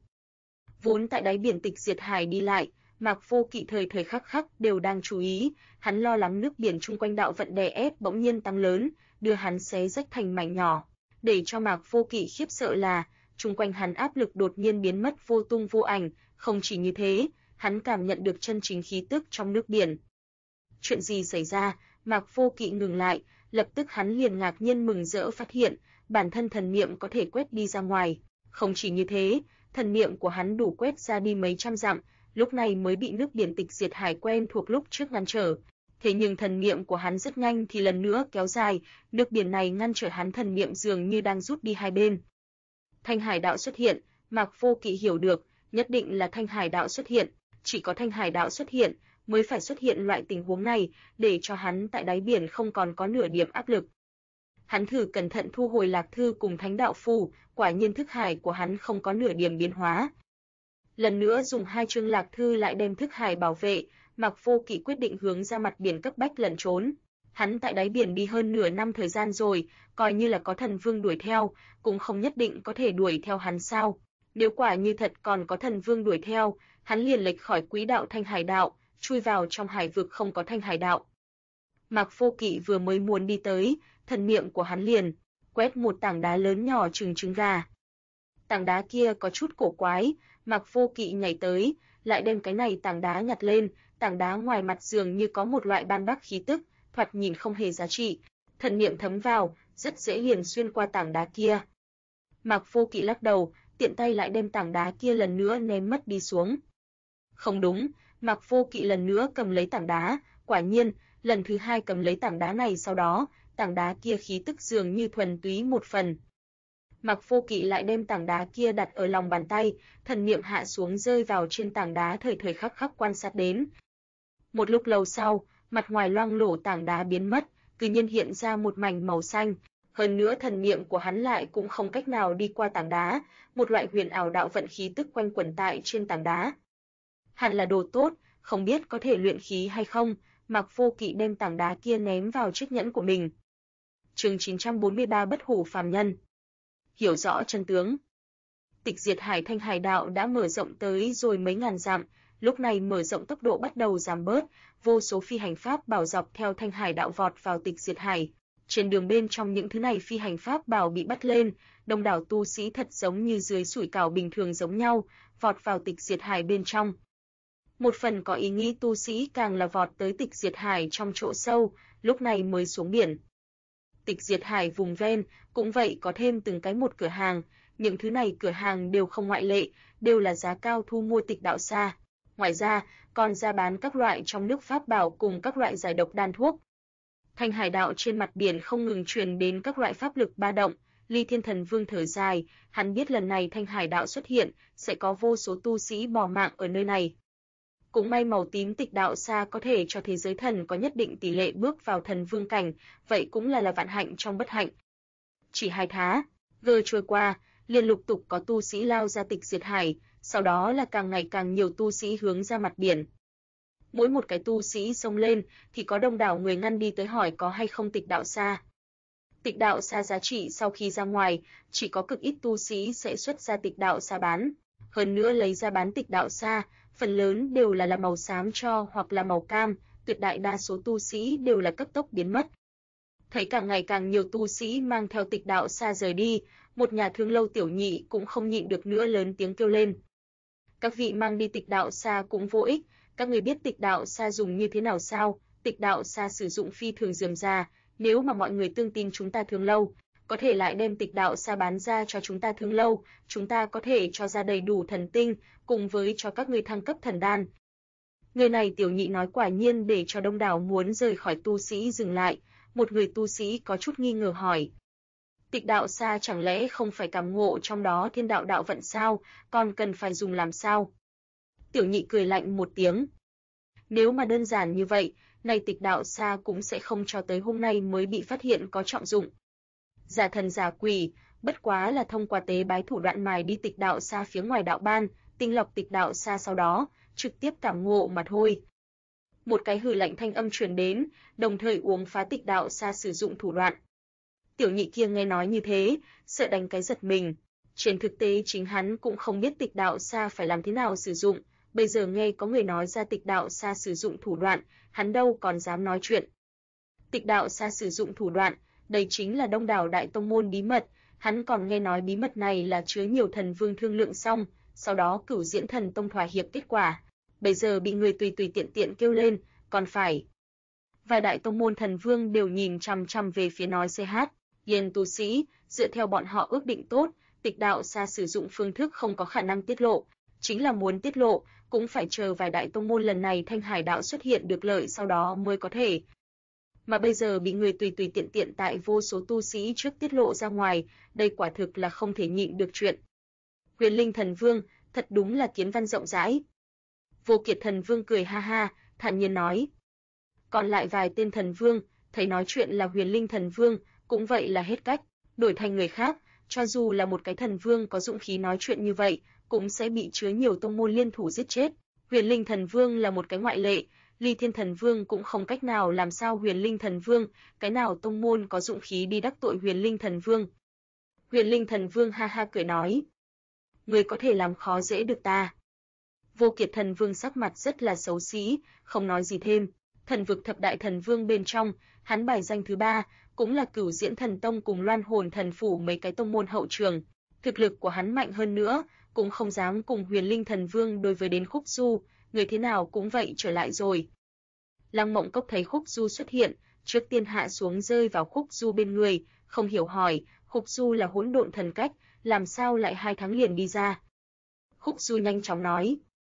Vốn tại đáy biển Tịch Diệt Hải đi lại, Mạc Vô Kỵ thời thời khắc khắc đều đang chú ý, hắn lo lắng nước biển chung quanh đạo vận đè ép bỗng nhiên tăng lớn, đưa hắn xé rách thành mảnh nhỏ. Để cho Mạc Vô Kỵ khiếp sợ là, chung quanh hắn áp lực đột nhiên biến mất vô tung vô ảnh, không chỉ như thế, hắn cảm nhận được chân chính khí tức trong nước biển. Chuyện gì xảy ra? Mạc Vô Kỵ ngừng lại, lập tức hắn liền ngạc nhiên mừng rỡ phát hiện, bản thân thần niệm có thể quét đi ra ngoài. Không chỉ như thế, thần niệm của hắn đủ quét ra đi mấy trăm dặm, lúc này mới bị nước biển Tịch Diệt Hải quen thuộc lúc trước ngăn trở. Thế nhưng thần niệm của hắn rất nhanh thì lần nữa kéo dài, nước biển này ngăn trở hắn thần niệm dường như đang rút đi hai bên. Thanh Hải Đạo xuất hiện, Mạc Vô Kỵ hiểu được, nhất định là Thanh Hải Đạo xuất hiện, chỉ có Thanh Hải Đạo xuất hiện mới phải xuất hiện loại tình huống này, để cho hắn tại đáy biển không còn có nửa điểm áp lực. Hắn thử cẩn thận thu hồi Lạc Thư cùng Thánh Đạo Phù, quả nhiên thức hải của hắn không có nửa điểm biến hóa. Lần nữa dùng 2 chương Lạc Thư lại đem thức hải bảo vệ, Mạc Vô Kỵ quyết định hướng ra mặt biển cấp bách lẩn trốn. Hắn tại đáy biển đi hơn nửa năm thời gian rồi, coi như là có thần vương đuổi theo, cũng không nhất định có thể đuổi theo hắn sao? Nếu quả như thật còn có thần vương đuổi theo, hắn liền lệch khỏi quỹ đạo Thanh Hải Đạo, chui vào trong hải vực không có Thanh Hải Đạo. Mạc Vô Kỵ vừa mới muốn đi tới, thần niệm của hắn liền quét một tảng đá lớn nhỏ chừng trứng gà. Tảng đá kia có chút cổ quái, Mạc Vô Kỵ nhảy tới, lại đem cái này tảng đá nhặt lên, tảng đá ngoài mặt dường như có một loại ban bác khí tức, thoạt nhìn không hề giá trị, thần niệm thấm vào, rất dễ liền xuyên qua tảng đá kia. Mạc Vô Kỵ lắc đầu, tiện tay lại đem tảng đá kia lần nữa ném mất đi xuống. Không đúng, Mạc Vô Kỵ lần nữa cầm lấy tảng đá, quả nhiên, lần thứ hai cầm lấy tảng đá này sau đó, tảng đá kia khí tức dường như thuần túy một phần. Mạc Vô Kỵ lại đem tảng đá kia đặt ở lòng bàn tay, thần niệm hạ xuống rơi vào trên tảng đá thời thời khắc khắc quan sát đến. Một lúc lâu sau, mặt ngoài loang lổ tảng đá biến mất, tự nhiên hiện ra một mảnh màu xanh, hơn nữa thần niệm của hắn lại cũng không cách nào đi qua tảng đá, một loại huyền ảo đạo vận khí tức quanh quẩn tại trên tảng đá. Hẳn là đồ tốt, không biết có thể luyện khí hay không, Mạc Vô Kỵ đem tảng đá kia ném vào chiếc nhẫn của mình. Chương 943 Bất hủ phàm nhân. Hiểu rõ chân tướng. Tịch Diệt Hải Thanh Hải Đạo đã mở rộng tới rồi mấy ngàn dặm, lúc này mở rộng tốc độ bắt đầu giảm bớt, vô số phi hành pháp bảo dọc theo Thanh Hải Đạo vọt vào Tịch Diệt Hải. Trên đường bên trong những thứ này phi hành pháp bảo bị bắt lên, đông đảo tu sĩ thật giống như dưới sủi cảo bình thường giống nhau, vọt vào Tịch Diệt Hải bên trong. Một phần có ý nghĩ tu sĩ càng là vọt tới Tịch Diệt Hải trong chỗ sâu, lúc này mới xuống biển. Tịch Diệt Hải vùng ven, cũng vậy có thêm từng cái một cửa hàng, những thứ này cửa hàng đều không ngoại lệ, đều là giá cao thu mua tịch đạo sa. Ngoài ra, còn ra bán các loại trong nước pháp bảo cùng các loại giải độc đan thuốc. Thanh Hải Đạo trên mặt biển không ngừng truyền đến các loại pháp lực ba động, Ly Thiên Thần Vương thở dài, hắn biết lần này Thanh Hải Đạo xuất hiện, sẽ có vô số tu sĩ bỏ mạng ở nơi này. Cũng may màu tím tịch đạo sa có thể cho thế giới thần có nhất định tỷ lệ bước vào thần vương cảnh, vậy cũng là vạn hạnh trong bất hạnh. Chỉ 2 tháng, vừa trôi qua, liền lục tục có tu sĩ lao ra Tịch Diệt Hải, sau đó là càng ngày càng nhiều tu sĩ hướng ra mặt biển. Mỗi một cái tu sĩ xông lên thì có đông đảo người ngăn đi tới hỏi có hay không tịch đạo sa. Tịch đạo sa giá trị sau khi ra ngoài, chỉ có cực ít tu sĩ sẽ xuất ra tịch đạo sa bán. Hơn nữa lấy ra bán tịch đạo sa, phần lớn đều là màu xám cho hoặc là màu cam, tuyệt đại đa số tu sĩ đều là cấp tốc biến mất. Thấy càng ngày càng nhiều tu sĩ mang theo tịch đạo sa rời đi, một nhà thương lâu tiểu nhị cũng không nhịn được nữa lớn tiếng kêu lên. Các vị mang đi tịch đạo sa cũng vô ích, các người biết tịch đạo sa dùng như thế nào sao? Tịch đạo sa sử dụng phi thường rườm rà, nếu mà mọi người tương tin chúng ta thương lâu, có thể lại đem tịch đạo sa bán ra cho chúng ta thương lâu, chúng ta có thể cho ra đầy đủ thần tinh, cùng với cho các ngươi thăng cấp thần đan. Người này tiểu nhị nói quả nhiên để cho đông đảo muốn rời khỏi tu sĩ dừng lại, một người tu sĩ có chút nghi ngờ hỏi. Tịch đạo sa chẳng lẽ không phải cảm ngộ trong đó thiên đạo đạo vận sao, còn cần phải dùng làm sao? Tiểu nhị cười lạnh một tiếng. Nếu mà đơn giản như vậy, này tịch đạo sa cũng sẽ không cho tới hôm nay mới bị phát hiện có trọng dụng. Giả thần giả quỷ, bất quá là thông qua tế bái thủ đoạn mài đi tịch đạo xa phía ngoài đạo ban, tinh lọc tịch đạo xa sau đó, trực tiếp cảm ngộ mà thôi. Một cái hừ lạnh thanh âm truyền đến, đồng thời uống phá tịch đạo xa sử dụng thủ đoạn. Tiểu nhị kia nghe nói như thế, sợ đánh cái giật mình. Trên thực tế chính hắn cũng không biết tịch đạo xa phải làm thế nào sử dụng, bây giờ nghe có người nói ra tịch đạo xa sử dụng thủ đoạn, hắn đâu còn dám nói chuyện. Tịch đạo xa sử dụng thủ đoạn, đây chính là đông đảo đại tông môn bí mật, hắn còn nghe nói bí mật này là chứa nhiều thần vương thương lượng xong, sau đó Cửu Diễn Thần Tông thỏa hiệp kết quả. Bây giờ bị người tùy tùy tiện tiện kêu lên, còn phải. Vài đại tông môn thần vương đều nhìn chằm chằm về phía nói CH, Yên tu sĩ, dựa theo bọn họ ước định tốt, tịch đạo xa sử dụng phương thức không có khả năng tiết lộ, chính là muốn tiết lộ, cũng phải chờ vài đại tông môn lần này Thanh Hải đạo xuất hiện được lợi sau đó mới có thể. Mà bây giờ bị người tùy tùy tiện tiện tại vô số tu sĩ trước tiết lộ ra ngoài, đây quả thực là không thể nhịn được chuyện. Huyền Linh Thần Vương, thật đúng là kiến văn rộng rãi. Vô Kiệt Thần Vương cười ha ha, thản nhiên nói. Còn lại vài tên thần vương, thấy nói chuyện là Huyền Linh Thần Vương, cũng vậy là hết cách, đổi thành người khác, cho dù là một cái thần vương có dũng khí nói chuyện như vậy, cũng sẽ bị chứa nhiều tông môn liên thủ giết chết. Huyền Linh Thần Vương là một cái ngoại lệ, Ly Thiên Thần Vương cũng không cách nào làm sao Huyền Linh Thần Vương, cái nào tông môn có dũng khí đi đắc tội Huyền Linh Thần Vương. Huyền Linh Thần Vương ha ha cười nói, người có thể làm khó dễ được ta. Vô Kiệt Thần Vương sắc mặt rất là xấu xí, không nói gì thêm. Thần vực thập đại thần vương bên trong, hắn bài danh thứ 3, cũng là Cửu Diễn Thần Tông cùng Loan Hồn Thần Phủ mấy cái tông môn hậu trường. Thực lực của hắn mạnh hơn nữa, cũng không dám cùng Huyền Linh Thần Vương đối với đến Khúc Du, người thế nào cũng vậy trở lại rồi. Lăng Mộng Cốc thấy Khúc Du xuất hiện, trước tiên hạ xuống rơi vào Khúc Du bên người, không hiểu hỏi, Khúc Du là hỗn độn thần cách, làm sao lại 2 tháng liền đi ra? Khúc Du nhanh chóng nói,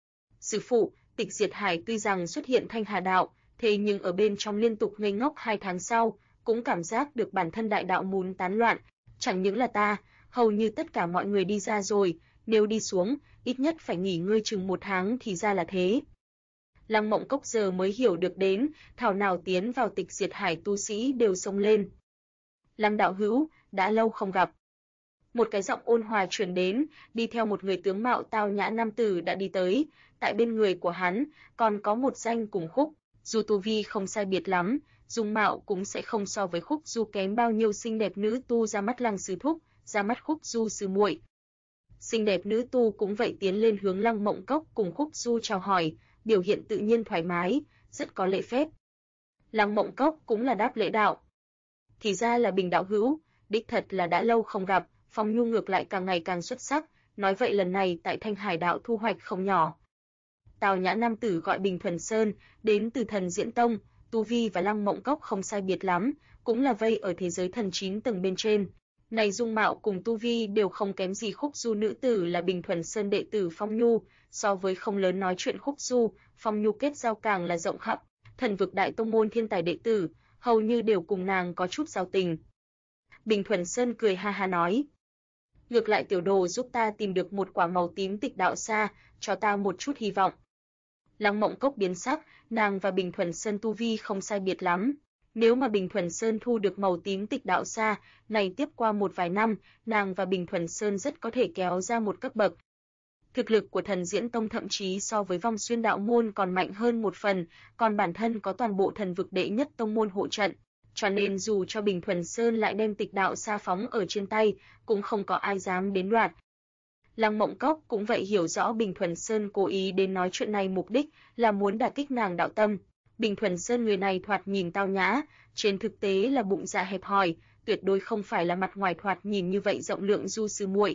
sư phụ, Tịch Diệt Hải tuy rằng xuất hiện Thanh Hà đạo, thế nhưng ở bên trong liên tục ngây ngốc 2 tháng sau, cũng cảm giác được bản thân đại đạo muốn tán loạn, chẳng những là ta, hầu như tất cả mọi người đi ra rồi, nếu đi xuống, ít nhất phải nghỉ ngơi chừng 1 tháng thì ra là thế. Lăng Mộng Cốc giờ mới hiểu được đến, thảo nào tiến vào Tịch Diệt Hải tu sĩ đều xông lên. Lăng đạo hữu, đã lâu không gặp. Một cái giọng ôn hòa truyền đến, đi theo một người tướng mạo tao nhã nam tử đã đi tới, tại bên người của hắn còn có một danh cùng Khúc, dù tu vi không sai biệt lắm, dung mạo cũng sẽ không so với Khúc Du kém bao nhiêu xinh đẹp nữ tu ra mắt Lăng sư thúc, ra mắt Khúc Du sư muội. Xinh đẹp nữ tu cũng vậy tiến lên hướng Lăng Mộng Cốc cùng Khúc Du chào hỏi, biểu hiện tự nhiên thoải mái, rất có lễ phép. Lăng Mộng Cốc cũng là đáp lễ đạo. Thì ra là Bình đạo hữu, đích thật là đã lâu không gặp, Phong Nhu ngược lại càng ngày càng xuất sắc, nói vậy lần này tại Thanh Hải đạo thu hoạch không nhỏ. Tào nhã nam tử gọi Bình Thuần Sơn, đến từ Thần Diễn Tông, tu vi và Lăng Mộng Cốc không sai biệt lắm, cũng là vây ở thế giới thần 9 tầng bên trên. Này dung mạo cùng tu vi đều không kém gì Khúc Du nữ tử là Bình Thuần Sơn đệ tử Phong Nhu, so với không lớn nói chuyện Khúc Du, Phong Nhu kết giao càng là rộng khắp, thần vực đại tông môn thiên tài đệ tử, hầu như đều cùng nàng có chút giao tình. Bình Thuần Sơn cười ha ha nói, ngược lại tiểu đồ giúp ta tìm được một quả màu tím tịch đạo xa, cho ta một chút hy vọng. Lăng Mộng Cốc biến sắc, nàng và Bình Thuần Sơn tu vi không sai biệt lắm. Nếu mà Bình Thuần Sơn thu được màu tím tịch đạo xa, này tiếp qua một vài năm, nàng và Bình Thuần Sơn rất có thể kéo ra một cấp bậc. Thực lực của Thần Diễn Tông thậm chí so với Vong Xuyên đạo môn còn mạnh hơn một phần, còn bản thân có toàn bộ thần vực đệ nhất tông môn hộ trận. Cho nên dù cho Bình Thuần Sơn lại đem tịch đạo xa phóng ở trên tay, cũng không có ai dám đến đoạt. Lăng Mộng Cốc cũng vậy hiểu rõ Bình Thuần Sơn cố ý đến nói chuyện này mục đích là muốn đả kích nàng đạo tâm. Bình Thuần Sơn người này thoạt nhìn tao nhã, trên thực tế là bụng dạ hẹp hòi, tuyệt đối không phải là mặt ngoài thoạt nhìn như vậy rộng lượng du sư muội.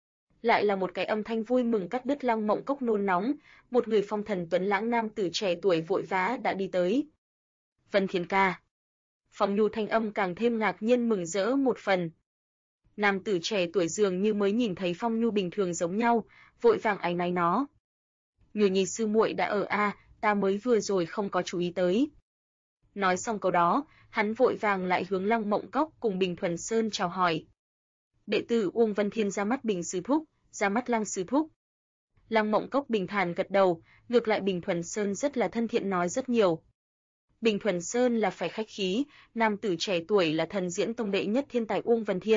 Lại là một cái âm thanh vui mừng cắt đứt Lăng Mộng Cốc nôn nóng, một người phong thần tuấn lãng nam tử trẻ tuổi vội vã đã đi tới. Vân Thiên ca. Phong Nhu thanh âm càng thêm ngạc nhiên mừng rỡ một phần. Nam tử trẻ tuổi dường như mới nhìn thấy Phong Nhu bình thường giống nhau, vội vàng áy náy nó. Như Nhi sư muội đã ở a, ta mới vừa rồi không có chú ý tới. Nói xong câu đó, hắn vội vàng lại hướng Lăng Mộng Cốc cùng Bình Thuần Sơn chào hỏi. Đệ tử Uông Vân Thiên ra mắt Bình sư thúc, ra mắt Lăng sư thúc. Lăng Mộng Cốc bình thản gật đầu, ngược lại Bình Thuần Sơn rất là thân thiện nói rất nhiều. Bình Thuần Sơn là phải khách khí, nam tử trẻ tuổi là Thần Diễn Tông đệ nhất thiên tài Uông Vân Thiên.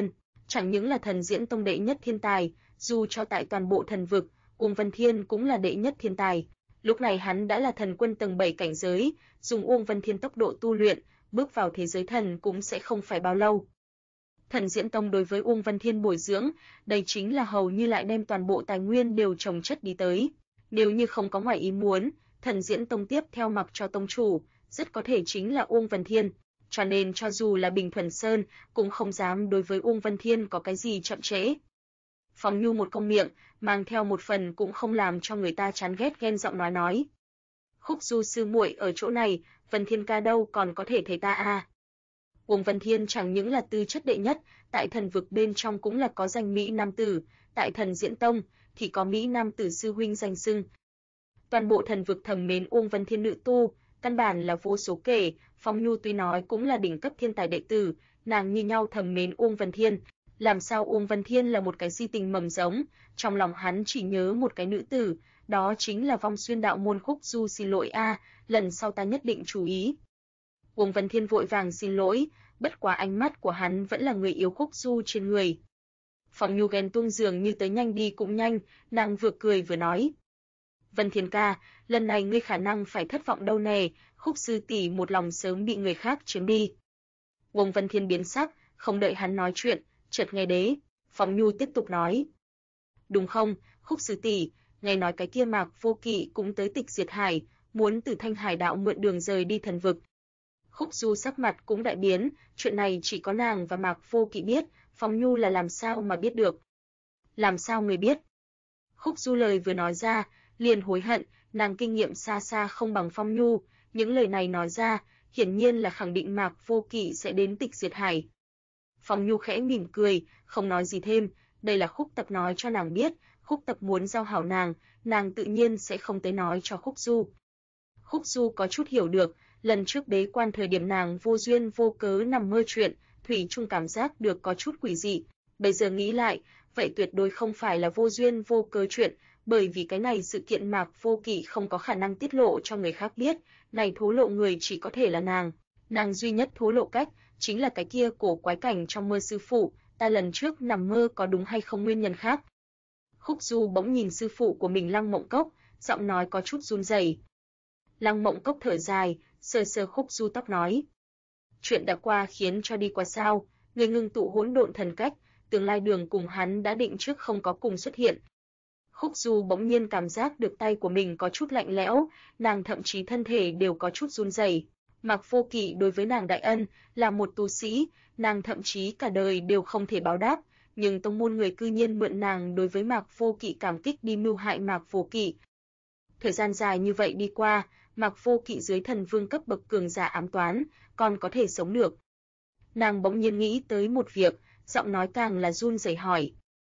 Chẳng những là Thần Diễn Tông đệ nhất thiên tài, dù cho tại toàn bộ thần vực, Uông Vân Thiên cũng là đệ nhất thiên tài. Lúc này hắn đã là thần quân tầng 7 cảnh giới, dùng Uông Vân Thiên tốc độ tu luyện, bước vào thế giới thần cũng sẽ không phải bao lâu. Thần Diễn Tông đối với Uông Vân Thiên bồi dưỡng, đây chính là hầu như lại đem toàn bộ tài nguyên đều chồng chất đi tới. Nếu như không có ngoài ý muốn, Thần Diễn Tông tiếp theo mặc cho tông chủ, rất có thể chính là Uông Vân Thiên. Cho nên cho dù là Bình Thuần Sơn, cũng không dám đối với Uông Vân Thiên có cái gì chậm trễ. Phong Nhu một công miệng, mang theo một phần cũng không làm cho người ta chán ghét ghen giọng nói. Khúc Du sư muội ở chỗ này, Vân Thiên ca đâu còn có thể thấy ta à? Uông Vân Thiên chẳng những là tư chất đệ nhất, tại thần vực bên trong cũng là có danh mỹ nam tử, tại Thần Diễn Tông thì có mỹ nam tử sư huynh danh xưng. Toàn bộ thần vực thầm mến Uông Vân Thiên nữ tu, căn bản là vô số kể. Phong Nhu tuy nói cũng là đỉnh cấp thiên tài đệ tử, nàng như nhau thầm mến Uông Vân Thiên. Làm sao Uông Vân Thiên là một cái si tình mầm giống, trong lòng hắn chỉ nhớ một cái nữ tử, đó chính là Vong Xuyên đạo môn Khúc Du. Xin lỗi a, lần sau ta nhất định chú ý. Uông Vân Thiên vội vàng xin lỗi, bất quá ánh mắt của hắn vẫn là người yêu Khúc Du trên người. Phong Nhu ghen tuông dường như tới nhanh đi cũng nhanh, nàng vừa cười vừa nói. Vân Thiên ca, lần này ngươi khả năng phải thất vọng đâu nè, Khúc sư tỷ một lòng sớm bị người khác chiếm đi. Uông Vân Thiên biến sắc, không đợi hắn nói chuyện, chợt nghe đế, Phong Nhu tiếp tục nói. Đúng không, Khúc sư tỷ, nghe nói cái kia Mạc Vô Kỵ cũng tới Tịch Diệt Hải, muốn từ Thanh Hải đạo mượn đường rời đi thần vực. Khúc Du sắc mặt cũng đại biến, chuyện này chỉ có nàng và Mạc Vô Kỵ biết, Phong Nhu là làm sao mà biết được. Làm sao người biết? Khúc Du lời vừa nói ra, liền hối hận, nàng kinh nghiệm xa xa không bằng Phong Nhu, những lời này nói ra, hiển nhiên là khẳng định Mạc Vô Kỵ sẽ đến Tịch Diệt Hải. Phong Nhu khẽ mỉm cười, không nói gì thêm, đây là Khúc Tập nói cho nàng biết, Khúc Tập muốn giao hảo nàng tự nhiên sẽ không tới nói cho Khúc Du. Khúc Du có chút hiểu được, lần trước bế quan thời điểm nàng vô duyên vô cớ nằm mơ chuyện, thủy chung cảm giác được có chút quỷ dị. Bây giờ nghĩ lại, vậy tuyệt đối không phải là vô duyên vô cớ chuyện, bởi vì cái này sự kiện Mạc Vô Kỵ không có khả năng tiết lộ cho người khác biết, này thố lộ người chỉ có thể là nàng. Nàng duy nhất thố lộ cách, chính là cái kia cổ quái cảnh trong mơ sư phụ, ta lần trước nằm mơ có đúng hay không nguyên nhân khác. Khúc Du bỗng nhìn sư phụ của mình Lăng Mộng Cốc, giọng nói có chút run rẩy. Lăng Mộng Cốc thở dài, sờ sờ Khúc Du tóc nói. Chuyện đã qua khiến cho đi qua sao, người ngưng tụ hỗn độn thần cách, tương lai đường cùng hắn đã định trước không có cùng xuất hiện. Khúc Du bỗng nhiên cảm giác được tay của mình có chút lạnh lẽo, nàng thậm chí thân thể đều có chút run rẩy. Mạc Vô Kỵ đối với nàng đại ân, là một tu sĩ, nàng thậm chí cả đời đều không thể báo đáp, nhưng tông môn người cư nhiên mượn nàng đối với Mạc Vô Kỵ cảm kích đi mưu hại Mạc Vô Kỵ. Thời gian dài như vậy đi qua, Mạc Vô Kỵ dưới thần vương cấp bậc cường giả ám toán, còn có thể sống được. Nàng bỗng nhiên nghĩ tới một việc, giọng nói càng là run rẩy hỏi.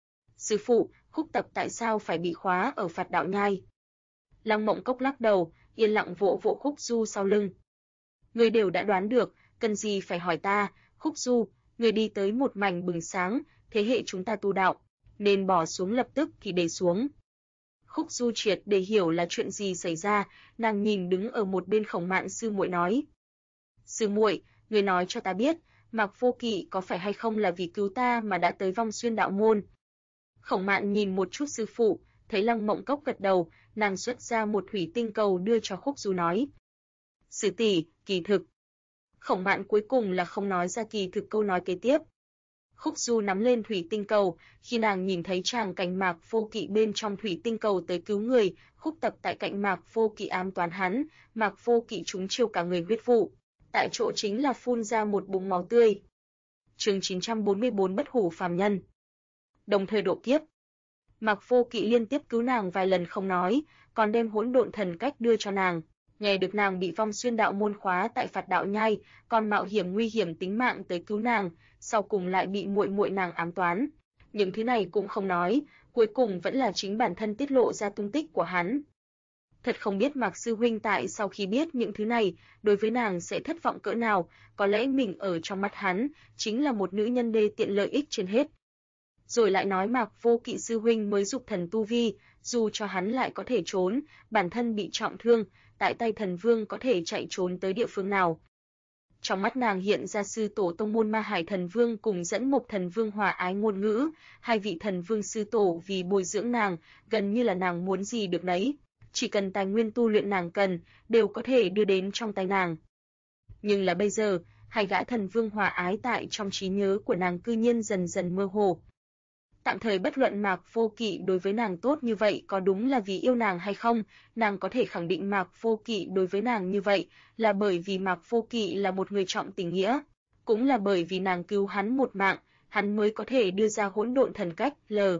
Sư phụ, Khúc Tập tại sao phải bị khóa ở Phạt Đạo Nhai? Lăng Mộng Cốc lắc đầu, yên lặng vỗ vỗ Khúc Du sau lưng. Ngươi đều đã đoán được, cần gì phải hỏi ta, Khúc Du, ngươi đi tới một mảnh bừng sáng, thế hệ chúng ta tu đạo, nên bỏ xuống lập tức thì để xuống. Khúc Du triệt để hiểu là chuyện gì xảy ra, nàng nhìn đứng ở một bên Khổng Mạn sư muội nói. Sư muội, ngươi nói cho ta biết, Mạc Vô Kỵ có phải hay không là vì cứu ta mà đã tới Vong Xuyên đạo môn? Khổng Mạn nhìn một chút sư phụ, thấy Lăng Mộng Cốc gật đầu, nàng xuất ra một thủy tinh cầu đưa cho Khúc Du nói. Sư tỷ, kỳ thực. Khổng Mạn cuối cùng là không nói ra kỳ thực câu nói kế tiếp. Khúc Du nắm lên thủy tinh cầu, khi nàng nhìn thấy tràng cảnh Mạc Vô Kỵ bên trong thủy tinh cầu tới cứu người, Khúc Tập tại cạnh Mạc Vô Kỵ ám toán hắn, Mạc Vô Kỵ trúng chiêu cả người huyết vụ, tại chỗ chính là phun ra một búng máu tươi. Chương 944 Bất hủ phàm nhân. Đồng thời độ kiếp. Mạc Vô Kỵ liên tiếp cứu nàng vài lần không nói, còn đem hỗn độn thần cách đưa cho nàng. Nghe được nàng bị Vong Xuyên đạo môn khóa tại Phạt Đạo Nhai, còn mạo hiểm nguy hiểm tính mạng tới cứu nàng, sau cùng lại bị muội muội nàng ám toán. Những thứ này cũng không nói, cuối cùng vẫn là chính bản thân tiết lộ ra tung tích của hắn. Thật không biết Mạc sư huynh tại sau khi biết những thứ này, đối với nàng sẽ thất vọng cỡ nào, có lẽ mình ở trong mắt hắn chính là một nữ nhân đê tiện lợi ích trên hết. Rồi lại nói Mạc Vô Kỵ sư huynh mới dục thần tu vi, dù cho hắn lại có thể trốn, bản thân bị trọng thương, tại tay thần vương có thể chạy trốn tới địa phương nào. Trong mắt nàng hiện ra sư tổ tông môn Ma Hải Thần Vương cùng Dẫn Mộc Thần Vương hòa ái ngôn ngữ, hai vị thần vương sư tổ vì bồi dưỡng nàng, gần như là nàng muốn gì được nấy, chỉ cần tài nguyên tu luyện nàng cần, đều có thể đưa đến trong tay nàng. Nhưng là bây giờ, hai gã thần vương hòa ái tại trong trí nhớ của nàng cư nhiên dần dần mơ hồ. Tạm thời bất luận Mạc Vô Kỵ đối với nàng tốt như vậy có đúng là vì yêu nàng hay không, nàng có thể khẳng định Mạc Vô Kỵ đối với nàng như vậy là bởi vì Mạc Vô Kỵ là một người trọng tình nghĩa, cũng là bởi vì nàng cứu hắn một mạng, hắn mới có thể đưa ra hỗn độn thần cách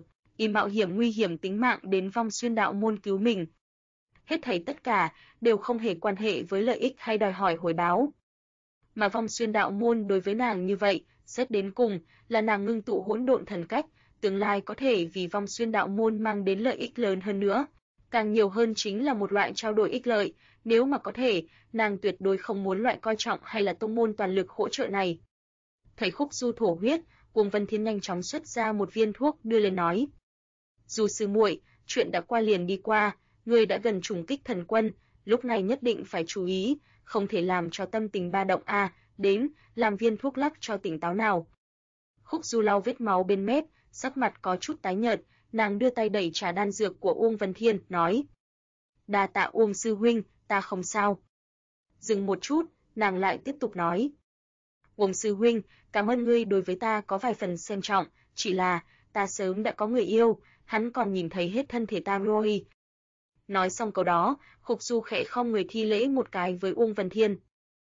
y mạo hiểm nguy hiểm tính mạng đến Vong Xuyên đạo môn cứu mình. Hết thảy tất cả đều không hề quan hệ với lợi ích hay đòi hỏi hồi báo. Mà Vong Xuyên đạo môn đối với nàng như vậy, xét đến cùng là nàng ngưng tụ hỗn độn thần cách, tương lai có thể vì Vong Xuyên đạo môn mang đến lợi ích lớn hơn nữa. Càng nhiều hơn chính là một loại trao đổi ích lợi, nếu mà có thể, nàng tuyệt đối không muốn loại coi trọng hay là tông môn toàn lực hỗ trợ này. Thấy Khúc Du thổ huyết, Uông Vân Thiên nhanh chóng xuất ra một viên thuốc đưa lên nói: "Du sư muội, chuyện đã qua liền đi qua, ngươi đã gần trùng kích thần quân, lúc này nhất định phải chú ý, không thể làm cho tâm tình ba động a, đến, làm viên thuốc lắc cho tỉnh táo nào." Khúc Du lau vết máu bên mép, sắc mặt có chút tái nhợt, nàng đưa tay đẩy trà đan dược của Uông Vân Thiên, nói: "Đa tạ Uông sư huynh, ta không sao." Dừng một chút, nàng lại tiếp tục nói: "Uông sư huynh, cảm ơn ngươi đối với ta có vài phần xem trọng, chỉ là ta sớm đã có người yêu, hắn còn nhìn thấy hết thân thể ta rồi." Nói xong câu đó, Khúc Du khẽ khom người thi lễ một cái với Uông Vân Thiên.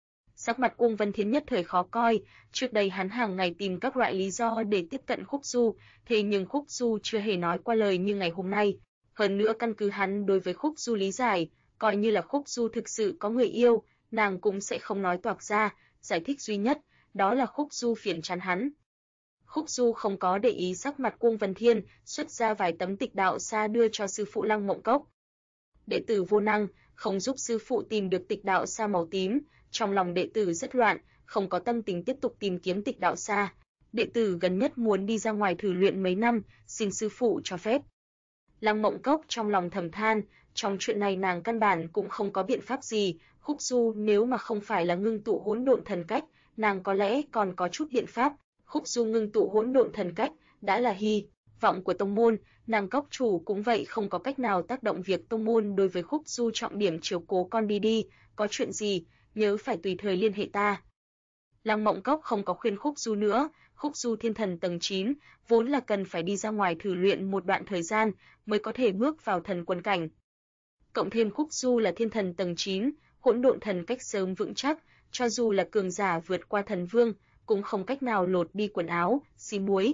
Sắc mặt Uông Vân Thiên nhất thời khó coi, trước đây hắn hàng ngày tìm các loại lý do để tiếp cận Khúc Du, thế nhưng Khúc Du chưa hề nói qua lời như ngày hôm nay. Hơn nữa căn cứ hắn đối với Khúc Du lý giải, coi như là Khúc Du thực sự có người yêu, nàng cũng sẽ không nói toạc ra, giải thích duy nhất, đó là Khúc Du phiền chán hắn. Khúc Du không có để ý sắc mặt Uông Vân Thiên, xuất ra vài tấm tịch đạo sa đưa cho sư phụ Lăng Mộng Cốc. Đệ tử vô năng, không giúp sư phụ tìm được tịch đạo sa màu tím, trong lòng đệ tử rất loạn, không có tâm tình tiếp tục tìm kiếm tịch đạo sa. Đệ tử gần nhất muốn đi ra ngoài thử luyện mấy năm, xin sư phụ cho phép. Lăng Mộng Cốc trong lòng thầm than, trong chuyện này nàng căn bản cũng không có biện pháp gì, Khúc Du nếu mà không phải là ngưng tụ hỗn độn thần cách, nàng có lẽ còn có chút biện pháp. Khúc Du ngưng tụ hỗn độn thần cách đã là hy vọng của tông môn, nàng cốc chủ cũng vậy không có cách nào tác động việc tông môn đối với Khúc Du trọng điểm chiếu cố con đi, có chuyện gì, nhớ phải tùy thời liên hệ ta. Lăng Mộng Cốc không có khuyên Khúc Du nữa, Khúc Du thiên thần tầng 9, vốn là cần phải đi ra ngoài thử luyện một đoạn thời gian mới có thể bước vào thần quân cảnh. Cộng thêm Khúc Du là thiên thần tầng 9, hỗn độn thần cách sớm vững chắc, cho dù là cường giả vượt qua thần vương, cũng không cách nào lột đi quần áo, xí muối,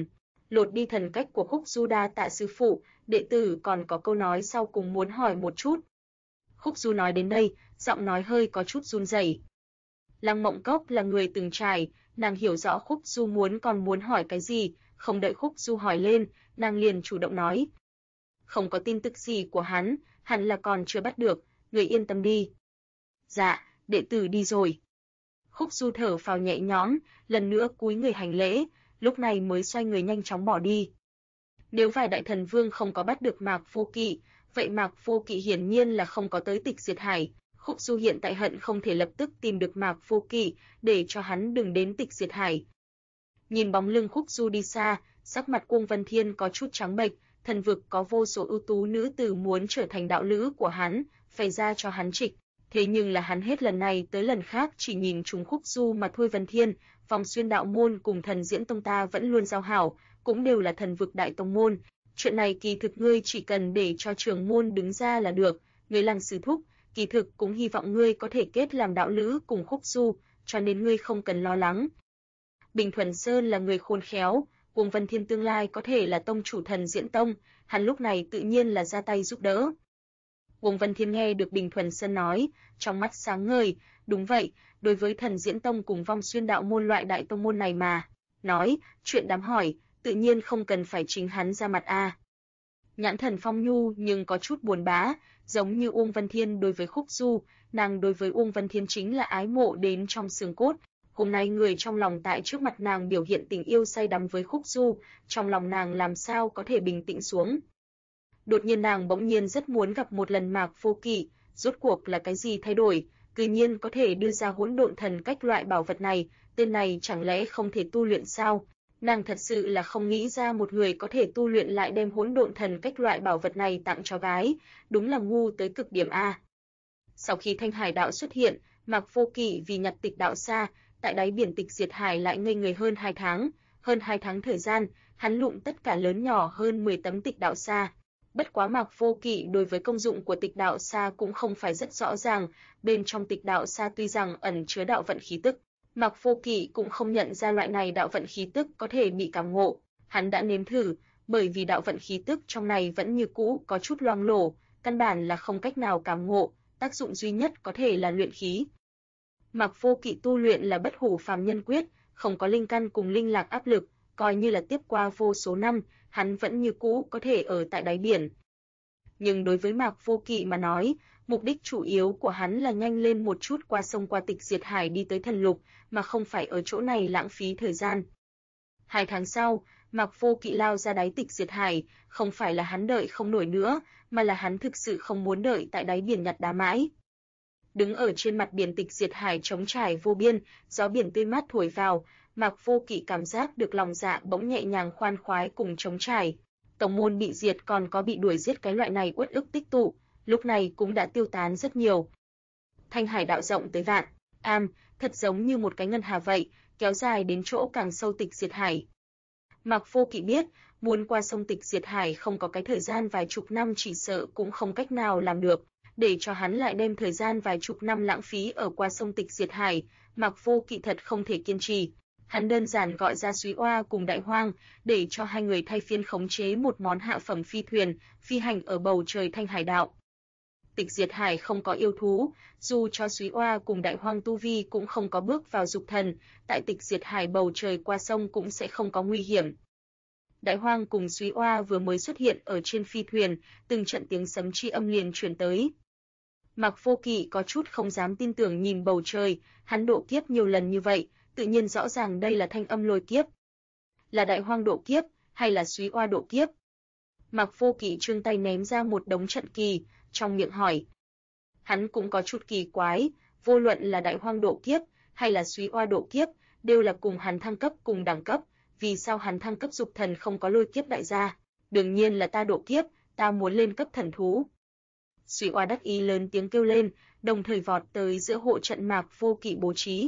lột đi thần cách của Khúc Du. Đa tạ sư phụ, đệ tử còn có câu nói sau cùng muốn hỏi một chút. Khúc Du nói đến đây, giọng nói hơi có chút run rẩy. Lăng Mộng Cốc là người từng trải, nàng hiểu rõ Khúc Du còn muốn hỏi cái gì, không đợi Khúc Du hỏi lên, nàng liền chủ động nói: "Không có tin tức gì của hắn, hẳn là còn chưa bắt được, người yên tâm đi." "Dạ, đệ tử đi rồi." Khúc Du thở phào nhẹ nhõm, lần nữa cúi người hành lễ, lúc này mới xoay người nhanh chóng bỏ đi. Nếu vài đại thần vương không có bắt được Mạc Vô Kỵ, vậy Mạc Vô Kỵ hiển nhiên là không có tới Tịch Diệt Hải. Khúc Du hiện tại hận không thể lập tức tìm được Mạc Vô Kỵ, để cho hắn đừng đến Tịch Diệt Hải. Nhìn bóng lưng Khúc Du đi xa, sắc mặt Uông Vân Thiên có chút trắng bệch, thần vực có vô số ưu tú nữ tử muốn trở thành đạo lữ của hắn, phải ra cho hắn trịch. Thế nhưng là hắn hết lần này tới lần khác chỉ nhìn trúng Khúc Du mà thôi. Vân Thiên, Vong Xuyên đạo môn cùng Thần Diễn tông ta vẫn luôn giao hảo, cũng đều là thần vực đại tông môn. Chuyện này kỳ thực ngươi chỉ cần để cho trưởng môn đứng ra là được, ngươi Lăng sư thúc, kỳ thực cũng hy vọng ngươi có thể kết làm đạo lữ cùng Khúc Du, cho nên ngươi không cần lo lắng. Bình Thuần Sơn là người khôn khéo, Uông Vân Thiên tương lai có thể là tông chủ Thần Diễn tông, hắn lúc này tự nhiên là ra tay giúp đỡ. Uông Vân Thiên nghe được Bình Thuần Sơn nói, trong mắt sáng ngời, đúng vậy, đối với Thần Diễn tông cùng Vong Xuyên đạo môn loại đại tông môn này mà nói, chuyện đám hỏi, tự nhiên không cần phải chính hắn ra mặt a. Nhãn thần phong nhu nhưng có chút buồn bã, giống như Uông Vân Thiên đối với Khúc Du, nàng đối với Uông Vân Thiên chính là ái mộ đến trong xương cốt. Hôm nay người trong lòng tại trước mặt nàng biểu hiện tình yêu say đắm với Khúc Du, trong lòng nàng làm sao có thể bình tĩnh xuống. Đột nhiên nàng bỗng nhiên rất muốn gặp một lần Mạc Vô Kỵ, rốt cuộc là cái gì thay đổi, cư nhiên có thể đưa ra hỗn độn thần cách loại bảo vật này, tên này chẳng lẽ không thể tu luyện sao? Nàng thật sự là không nghĩ ra một người có thể tu luyện lại đem hỗn độn thần cách loại bảo vật này tặng cho gái, đúng là ngu tới cực điểm a. Sau khi Thanh Hải đạo xuất hiện, Mạc Vô Kỵ vì nhặt tịch đạo xa, tại đáy biển Tịch Diệt Hải lại ngây người hơn 2 tháng. Hơn 2 tháng thời gian, hắn lụm tất cả lớn nhỏ hơn 10 tấm tịch đạo xa. Bất quá Mạc Vô Kỵ đối với công dụng của tịch đạo xa cũng không phải rất rõ ràng, bên trong tịch đạo xa tuy rằng ẩn chứa đạo vận khí tức, Mạc Vô Kỵ cũng không nhận ra loại này đạo vận khí tức có thể bị cảm ngộ. Hắn đã nếm thử, bởi vì đạo vận khí tức trong này vẫn như cũ có chút loang lổ, căn bản là không cách nào cảm ngộ, tác dụng duy nhất có thể là luyện khí. Mạc Vô Kỵ tu luyện là Bất Hủ Phàm Nhân Quyết, không có linh căn cùng linh lạc áp lực, coi như là tiếp qua vô số năm, hắn vẫn như cũ có thể ở tại đáy biển. Nhưng đối với Mạc Vô Kỵ mà nói, mục đích chủ yếu của hắn là nhanh lên một chút qua sông qua Tịch Diệt Hải đi tới Thần Lục, mà không phải ở chỗ này lãng phí thời gian. 2 tháng sau, Mạc Vô Kỵ lao ra đáy Tịch Diệt Hải, không phải là hắn đợi không nổi nữa, mà là hắn thực sự không muốn đợi tại đáy biển nhặt đá mãi. Đứng ở trên mặt biển Tịch Diệt Hải trống trải vô biên, gió biển tươi mát thổi vào, Mạc Vô Kỵ cảm giác được lòng dạ bỗng nhẹ nhàng khoan khoái cùng trống trải. Tông môn bị diệt còn có bị đuổi giết cái loại này uất ức tích tụ, lúc này cũng đã tiêu tán rất nhiều. Thanh Hải đạo rộng tới vạn am, thật giống như một cái ngân hà vậy, kéo dài đến chỗ càng sâu Tịch Diệt Hải. Mạc Vô Kỵ biết, muốn qua sông Tịch Diệt Hải không có cái thời gian vài chục năm chỉ sợ cũng không cách nào làm được, để cho hắn lại đem thời gian vài chục năm lãng phí ở qua sông Tịch Diệt Hải, Mạc Vô Kỵ thật không thể kiên trì. Hắn đơn giản gọi ra Súy Oa cùng Đại Hoang, để cho hai người thay phiên khống chế một món hạ phẩm phi thuyền, phi hành ở bầu trời Thanh Hải đạo. Tịch Diệt Hải không có yêu thú, dù cho Súy Oa cùng Đại Hoang tu vi cũng không có bước vào dục thần, tại Tịch Diệt Hải bầu trời qua sông cũng sẽ không có nguy hiểm. Đại Hoang cùng Súy Oa vừa mới xuất hiện ở trên phi thuyền, từng trận tiếng sấm chi âm liền truyền tới. Mạc Vô Kỵ có chút không dám tin tưởng nhìn bầu trời, hắn độ kiếp nhiều lần như vậy, tự nhiên rõ ràng đây là thanh âm lôi kiếp. Là Đại Hoang độ kiếp, hay là Súy Oa độ kiếp? Mạc Vô Kỵ trương tay ném ra một đống trận kỳ, trong miệng hỏi. Hắn cũng có chút kỳ quái, vô luận là Đại Hoang độ kiếp, hay là Súy Oa độ kiếp, đều là cùng hắn thăng cấp cùng đẳng cấp, vì sao hắn thăng cấp dục thần không có lôi kiếp đại gia? Đương nhiên là ta độ kiếp, ta muốn lên cấp thần thú. Súy Oa đắc ý lớn tiếng kêu lên, đồng thời vọt tới giữa hộ trận Mạc Vô Kỵ bố trí.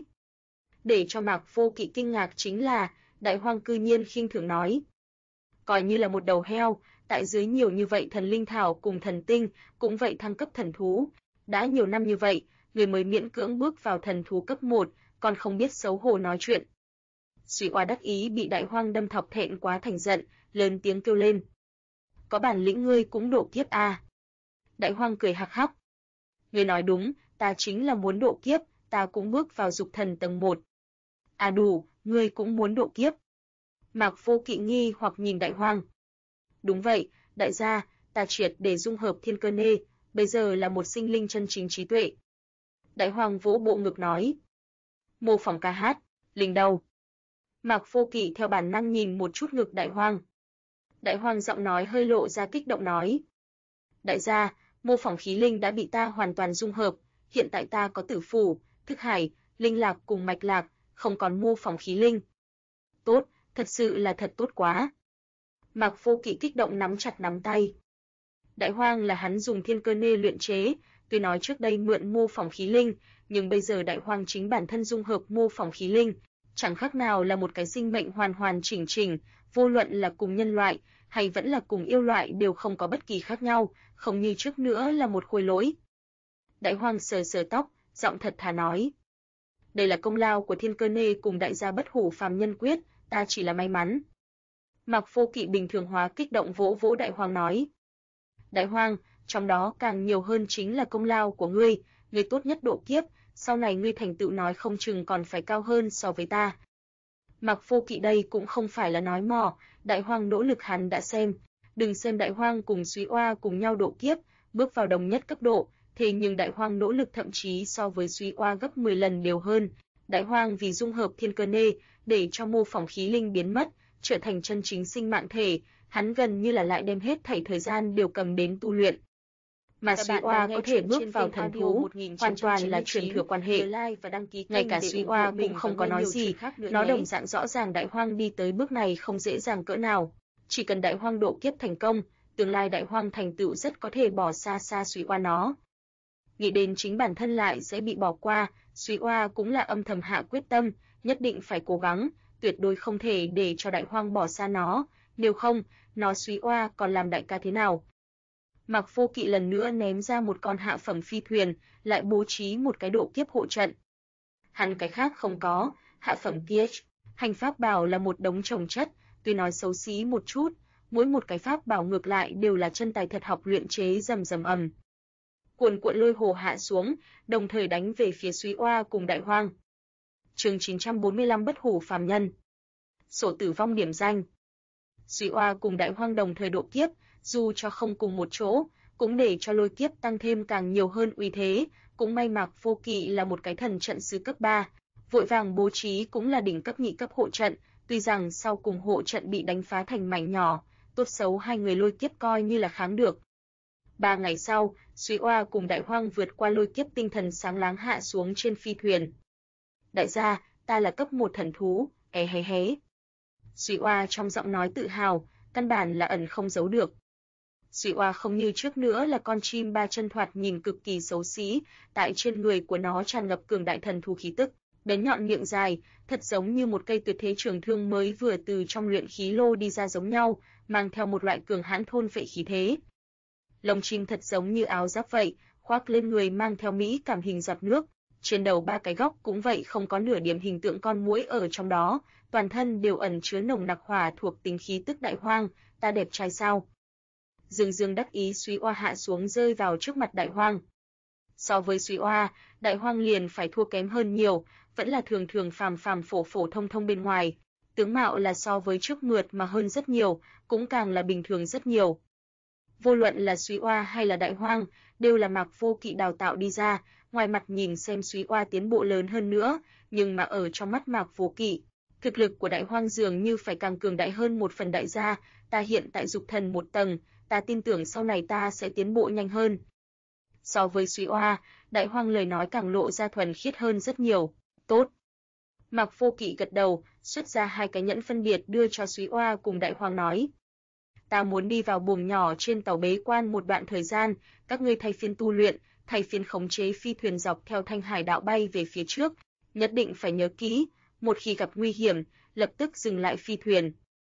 Để cho Mạc Vô Kỵ kinh ngạc chính là, Đại Hoang cư nhiên khinh thường nói. Coi như là một đầu heo, tại dưới nhiều như vậy thần linh thảo cùng thần tinh, cũng vậy thăng cấp thần thú. Đã nhiều năm như vậy, người mới miễn cưỡng bước vào thần thú cấp 1, còn không biết xấu hổ nói chuyện. Súy Oa đắc ý bị Đại Hoang đâm thọc thẹn quá thành giận, lớn tiếng kêu lên. Có bản lĩnh ngươi cũng độ kiếp à? Đại Hoang cười hắc hắc. Ngươi nói đúng, ta chính là muốn độ kiếp, ta cũng bước vào dục thần tầng 1. À đủ, ngươi cũng muốn độ kiếp. Mạc Vô Kỵ nghi hoặc nhìn Đại Hoang. Đúng vậy, đại gia, ta triệt để dung hợp thiên cơ nê, bây giờ là một sinh linh chân chính trí tuệ. Đại Hoang vỗ bộ ngực nói. Mô phỏng ca hát, linh đầu. Mạc Vô Kỵ theo bản năng nhìn một chút ngực Đại Hoang. Đại Hoang giọng nói hơi lộ ra kích động nói. Đại gia, mô phỏng khí linh đã bị ta hoàn toàn dung hợp, hiện tại ta có tử phủ, thức hải, linh lạc cùng mạch lạc, không còn mô phỏng khí linh. Tốt, thật sự là thật tốt quá. Mạc Vô Kỵ kích động nắm chặt nắm tay. Đại Hoang là hắn dùng thiên cơ nê luyện chế, tuy nói trước đây mượn mô phỏng khí linh, nhưng bây giờ Đại Hoang chính bản thân dung hợp mô phỏng khí linh, chẳng khác nào là một cái sinh mệnh hoàn hoàn chỉnh chỉnh, vô luận là cùng nhân loại hay vẫn là cùng yêu loại đều không có bất kỳ khác nhau, không như trước nữa là một khối lỗi. Đại Hoang sờ sờ tóc, giọng thật thà nói. Đây là công lao của thiên cơ nê cùng đại gia Bất Hủ Phàm Nhân Quyết, ta chỉ là may mắn. Mạc Vô Kỵ bình thường hóa kích động vỗ vỗ Đại Hoang nói. Đại Hoang, trong đó càng nhiều hơn chính là công lao của ngươi tốt nhất độ kiếp, sau này ngươi thành tựu nói không chừng còn phải cao hơn so với ta. Mạc Vô Kỵ đây cũng không phải là nói mò, Đại Hoang nỗ lực hắn đã xem, đừng xem Đại Hoang cùng Súy Oa cùng nhau độ kiếp, bước vào đồng nhất cấp độ, thế nhưng Đại Hoang nỗ lực thậm chí so với Súy Oa gấp 10 lần đều hơn. Đại Hoang vì dung hợp thiên cơ nê, để cho mô phỏng khí linh biến mất, trở thành chân chính sinh mạng thể, hắn gần như là lại đem hết thảy thời gian đều cầm đến tu luyện. Mà Suy Oa có thể bước vào thần thú, hoàn toàn là truyền thừa quan hệ. Ngay cả Suy Oa cũng không có nói gì, nó đồng dạng rõ ràng Đại Hoang đi tới bước này không dễ dàng cỡ nào. Chỉ cần Đại Hoang độ kiếp thành công, tương lai Đại Hoang thành tựu rất có thể bỏ xa xa Suy Oa nó. Nghĩ đến chính bản thân lại sẽ bị bỏ qua, Suy Oa cũng là âm thầm hạ quyết tâm, nhất định phải cố gắng, tuyệt đối không thể để cho Đại Hoang bỏ xa nó, nếu không, nó Suy Oa còn làm đại ca thế nào? Mạc Vô Kỵ lần nữa ném ra một con hạ phẩm phi thuyền, lại bố trí một cái độ kiếp hộ trận. Hắn cái khác không có, hạ phẩm kia, hành pháp bảo là một đống chồng chất, tuy nói xấu xí một chút, mỗi một cái pháp bảo ngược lại đều là chân tài thật học luyện chế rầm rầm ầm. Cuồn cuộn lôi hồ hạ xuống, đồng thời đánh về phía Suy Oa cùng Đại Hoang. Chương 945 Bất hủ phàm nhân. Sổ tử vong điểm danh. Suy Oa cùng Đại Hoang đồng thời độ kiếp, dù cho không cùng một chỗ, cũng để cho lôi kiếp tăng thêm càng nhiều hơn uy thế, cũng may Mạc Vô Kỵ là một cái thần trận sư cấp 3, vội vàng bố trí cũng là đỉnh cấp nhị cấp hộ trận, tuy rằng sau cùng hộ trận bị đánh phá thành mảnh nhỏ, tốt xấu hai người lôi kiếp coi như là kháng được. 3 ngày sau, Suy Oa cùng Đại Hoang vượt qua lôi kiếp tinh thần sáng láng hạ xuống trên phi thuyền. Đại gia, ta là cấp 1 thần thú, hé hé. Suy Oa trong giọng nói tự hào, căn bản là ẩn không giấu được. Suy Oa không như trước nữa là con chim ba chân thoạt nhìn cực kỳ xấu xí, tại trên người của nó tràn ngập cường đại thần thú khí tức, bén nhọn miệng dài, thật giống như một cây tuyệt thế trường thương mới vừa từ trong luyện khí lô đi ra giống nhau, mang theo một loại cường hãn thôn phệ khí thế. Lông chim thật giống như áo giáp vậy, khoác lên người mang theo mỹ cảm hình giọt nước, trên đầu 3 cái góc cũng vậy không có nửa điểm hình tượng con muỗi ở trong đó, toàn thân đều ẩn chứa nồng nặc hỏa thuộc tính khí tức Đại Hoang, ta đẹp trai sao? Dương Dương đắc ý Suy Oa hạ xuống rơi vào trước mặt Đại Hoang. So với Suy Oa, Đại Hoang liền phải thua kém hơn nhiều, vẫn là thường thường phàm phàm phổ phổ thông thông bên ngoài, tướng mạo là so với trước mượt mà hơn rất nhiều, cũng càng là bình thường rất nhiều. Vô luận là Suy Oa hay là Đại Hoang, đều là Mạc Vô Kỵ đào tạo đi ra, ngoài mặt nhìn xem Suy Oa tiến bộ lớn hơn nữa, nhưng mà ở trong mắt Mạc Vô Kỵ, thực lực của Đại Hoang dường như phải càng cường đại hơn một phần. Đại gia, ta hiện tại dục thần 1 tầng, ta tin tưởng sau này ta sẽ tiến bộ nhanh hơn. So với Suy Oa, Đại Hoang lời nói càng lộ ra thuần khiết hơn rất nhiều. Tốt. Mạc Vô Kỵ gật đầu, xuất ra 2 cái nhẫn phân biệt đưa cho Suy Oa cùng Đại Hoang nói. Ta muốn đi vào buồng nhỏ trên tàu bế quan một đoạn thời gian, các ngươi thay phiên tu luyện, thay phiên khống chế phi thuyền dọc theo Thanh Hải đạo bay về phía trước, nhất định phải nhớ kỹ, một khi gặp nguy hiểm, lập tức dừng lại phi thuyền.